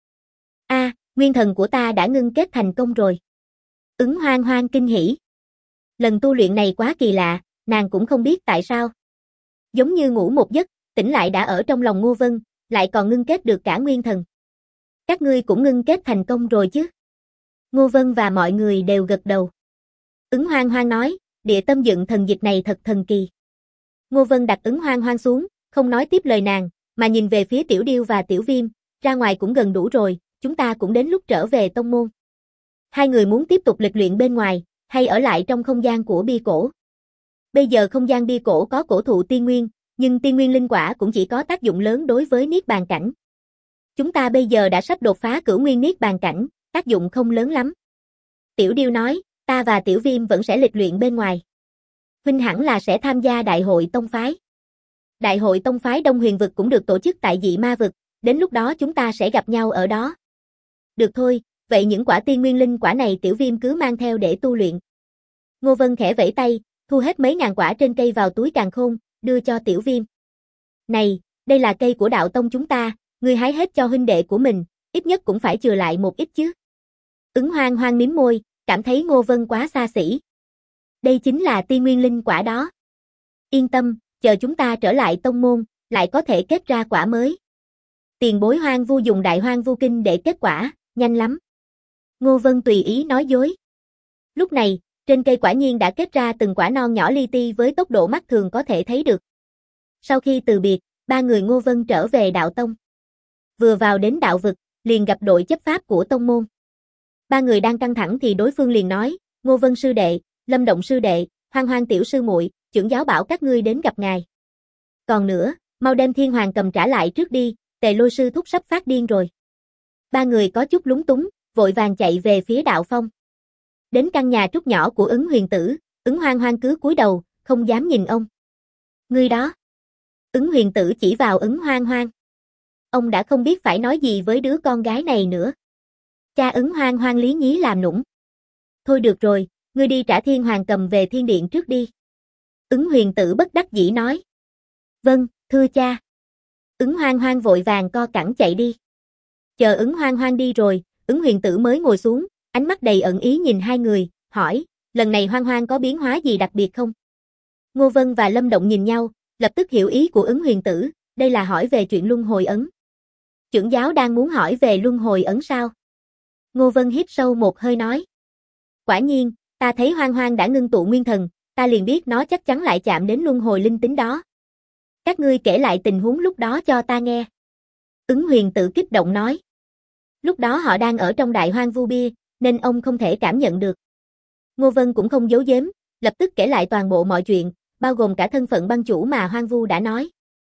Nguyên thần của ta đã ngưng kết thành công rồi. Ứng Hoang Hoang kinh hỉ. Lần tu luyện này quá kỳ lạ, nàng cũng không biết tại sao. Giống như ngủ một giấc, tỉnh lại đã ở trong lòng Ngô Vân, lại còn ngưng kết được cả nguyên thần. Các ngươi cũng ngưng kết thành công rồi chứ? Ngô Vân và mọi người đều gật đầu. Ứng Hoang Hoang nói, địa tâm dựng thần dịch này thật thần kỳ. Ngô Vân đặt Ứng Hoang Hoang xuống, không nói tiếp lời nàng, mà nhìn về phía Tiểu Điêu và Tiểu Viêm, ra ngoài cũng gần đủ rồi, chúng ta cũng đến lúc trở về tông môn. Hai người muốn tiếp tục lịch luyện bên ngoài, hay ở lại trong không gian của bia cổ. Bây giờ không gian bia cổ có cổ thụ tiên nguyên, nhưng tiên nguyên linh quả cũng chỉ có tác dụng lớn đối với niết bàn cảnh. Chúng ta bây giờ đã sắp đột phá cửu nguyên niết bàn cảnh, tác dụng không lớn lắm. Tiểu Điêu nói, ta và Tiểu Viêm vẫn sẽ lịch luyện bên ngoài. Huynh hẳn là sẽ tham gia đại hội tông phái. Đại hội tông phái Đông Huyền vực cũng được tổ chức tại Dị Ma vực, đến lúc đó chúng ta sẽ gặp nhau ở đó. Được thôi, vậy những quả tiên nguyên linh quả này Tiểu Viêm cứ mang theo để tu luyện. Ngô Vân khẽ vẫy tay, thu hết mấy ngàn quả trên cây vào túi càn khôn, đưa cho Tiểu Viêm. Này, đây là cây của đạo tông chúng ta, ngươi hái hết cho huynh đệ của mình, ít nhất cũng phải chừa lại một ít chứ. Ứng Hoang Hoang mím môi, cảm thấy Ngô Vân quá xa xỉ. Đây chính là tiên nguyên linh quả đó. Yên tâm, chờ chúng ta trở lại tông môn, lại có thể kết ra quả mới. Tiền bối Hoang Vu dùng Đại Hoang Vu Kinh để kết quả, nhanh lắm. Ngô Vân tùy ý nói dối. Lúc này, trên cây quả nhiên đã kết ra từng quả non nhỏ li ti với tốc độ mắt thường có thể thấy được. Sau khi từ biệt, ba người Ngô Vân trở về đạo tông. Vừa vào đến đạo vực, liền gặp đội chấp pháp của tông môn. Ba người đang căng thẳng thì đối phương liền nói, Ngô Vân sư đệ, Lâm Động sư đệ, Hoang Hoang tiểu sư muội, trưởng giáo bảo các ngươi đến gặp ngài. Còn nữa, mau đem Thiên Hoàng cầm trả lại trước đi, Tề Lôi sư thúc sắp phát điên rồi. Ba người có chút lúng túng, vội vàng chạy về phía đạo phong. Đến căn nhà trúc nhỏ của Ứng Huyền Tử, Ứng Hoang Hoang cứ cúi đầu, không dám nhìn ông. Ngươi đó. Ứng Huyền Tử chỉ vào Ứng Hoang Hoang. Ông đã không biết phải nói gì với đứa con gái này nữa. Cha Ứng Hoang Hoang lý nhí làm nũng. Thôi được rồi, ngươi đi trả Thiên Hoàng cầm về thiên điện trước đi. Ứng Huyền Tử bất đắc dĩ nói. Vâng, thưa cha. Ứng Hoang Hoang vội vàng co cẳng chạy đi. Chờ Ứng Hoang Hoang đi rồi, Ứng Huyền Tử mới ngồi xuống, ánh mắt đầy ẩn ý nhìn hai người, hỏi, lần này Hoang Hoang có biến hóa gì đặc biệt không? Ngô Vân và Lâm Động nhìn nhau, lập tức hiểu ý của Ứng Huyền Tử, đây là hỏi về chuyện luân hồi ấn. Trưởng giáo đang muốn hỏi về luân hồi ấn sao? Ngô Vân hít sâu một hơi nói. Quả nhiên, ta thấy Hoang Hoang đã ngưng tụ nguyên thần, ta liền biết nó chắc chắn lại chạm đến luân hồi linh tính đó. Các ngươi kể lại tình huống lúc đó cho ta nghe. Ứng Huyền Tử kích động nói. Lúc đó họ đang ở trong Đại Hoang Vu Bia, nên ông không thể cảm nhận được. Ngô Vân cũng không giấu giếm, lập tức kể lại toàn bộ mọi chuyện, bao gồm cả thân phận băng chủ mà Hoang Vu đã nói.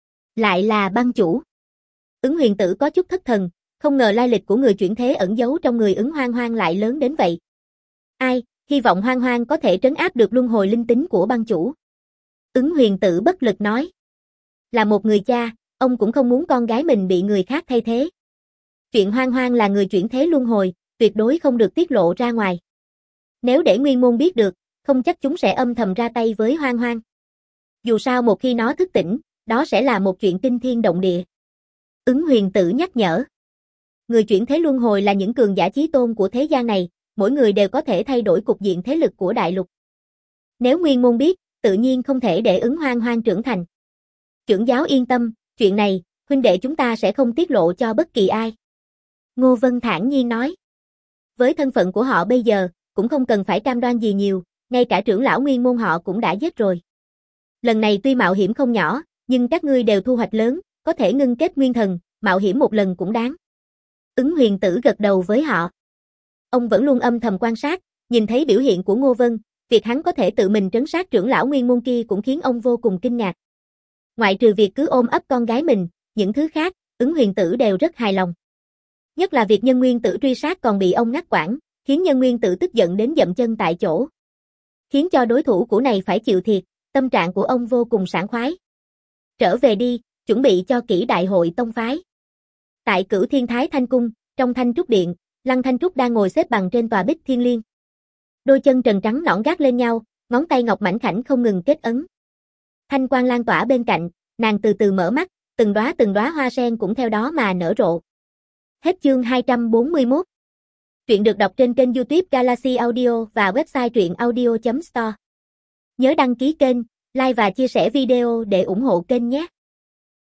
Lại là băng chủ. Ứng Huyền Tử có chút thất thần, không ngờ lai lịch của người chuyển thế ẩn giấu trong người Ứng Hoang Hoang lại lớn đến vậy. Ai, hy vọng Hoang Hoang có thể trấn áp được luân hồi linh tính của băng chủ. Ứng Huyền Tử bất lực nói. Là một người cha, ông cũng không muốn con gái mình bị người khác thay thế. Chuyện Hoang Hoang là người chuyển thế luân hồi, tuyệt đối không được tiết lộ ra ngoài. Nếu để Nguyên môn biết được, không chắc chúng sẽ âm thầm ra tay với Hoang Hoang. Dù sao một khi nó thức tỉnh, đó sẽ là một chuyện kinh thiên động địa. Ứng Huyền Tử nhắc nhở. Người chuyển thế luân hồi là những cường giả chí tôn của thế gian này, mỗi người đều có thể thay đổi cục diện thế lực của đại lục. Nếu Nguyên môn biết, tự nhiên không thể để Ứng Hoang Hoang trưởng thành. Trưởng giáo yên tâm, chuyện này, huynh đệ chúng ta sẽ không tiết lộ cho bất kỳ ai. Ngô Vân thản nhiên nói. Với thân phận của họ bây giờ, cũng không cần phải cam đoan gì nhiều, ngay cả trưởng lão Nguyên môn họ cũng đã giết rồi. Lần này tuy mạo hiểm không nhỏ, nhưng các ngươi đều thu hoạch lớn, có thể ngưng kết nguyên thần, mạo hiểm một lần cũng đáng. Ứng Huyền Tử gật đầu với họ. Ông vẫn luôn âm thầm quan sát, nhìn thấy biểu hiện của Ngô Vân, việc hắn có thể tự mình trấn sát trưởng lão Nguyên môn kia cũng khiến ông vô cùng kinh ngạc. Ngoại trừ việc cứ ôm ấp con gái mình, những thứ khác, Ứng Huyền Tử đều rất hài lòng. Nhất là việc Nhân Nguyên Tử truy sát còn bị ông ngắt quãng, khiến Nhân Nguyên Tử tức giận đến dậm chân tại chỗ. Khiến cho đối thủ của này phải chịu thiệt, tâm trạng của ông vô cùng sảng khoái. Trở về đi, chuẩn bị cho kỹ đại hội tông phái. Tại Cửu Thiên Thái Thanh Cung, trong Thanh Trúc Điện, Lăng Thanh Trúc đang ngồi xếp bằng trên tòa bích thiên liên. Đôi chân trần trắng nõn gác lên nhau, Ngón tay ngọc mảnh khảnh không ngừng kết ấn. Thanh quang lan tỏa bên cạnh, nàng từ từ mở mắt, từng đóa hoa sen cũng theo đó mà nở rộ. Hết chương 241. Truyện được đọc trên kênh YouTube Galaxy Audio và website truyệnaudio.store. Nhớ đăng ký kênh, like và chia sẻ video để ủng hộ kênh nhé.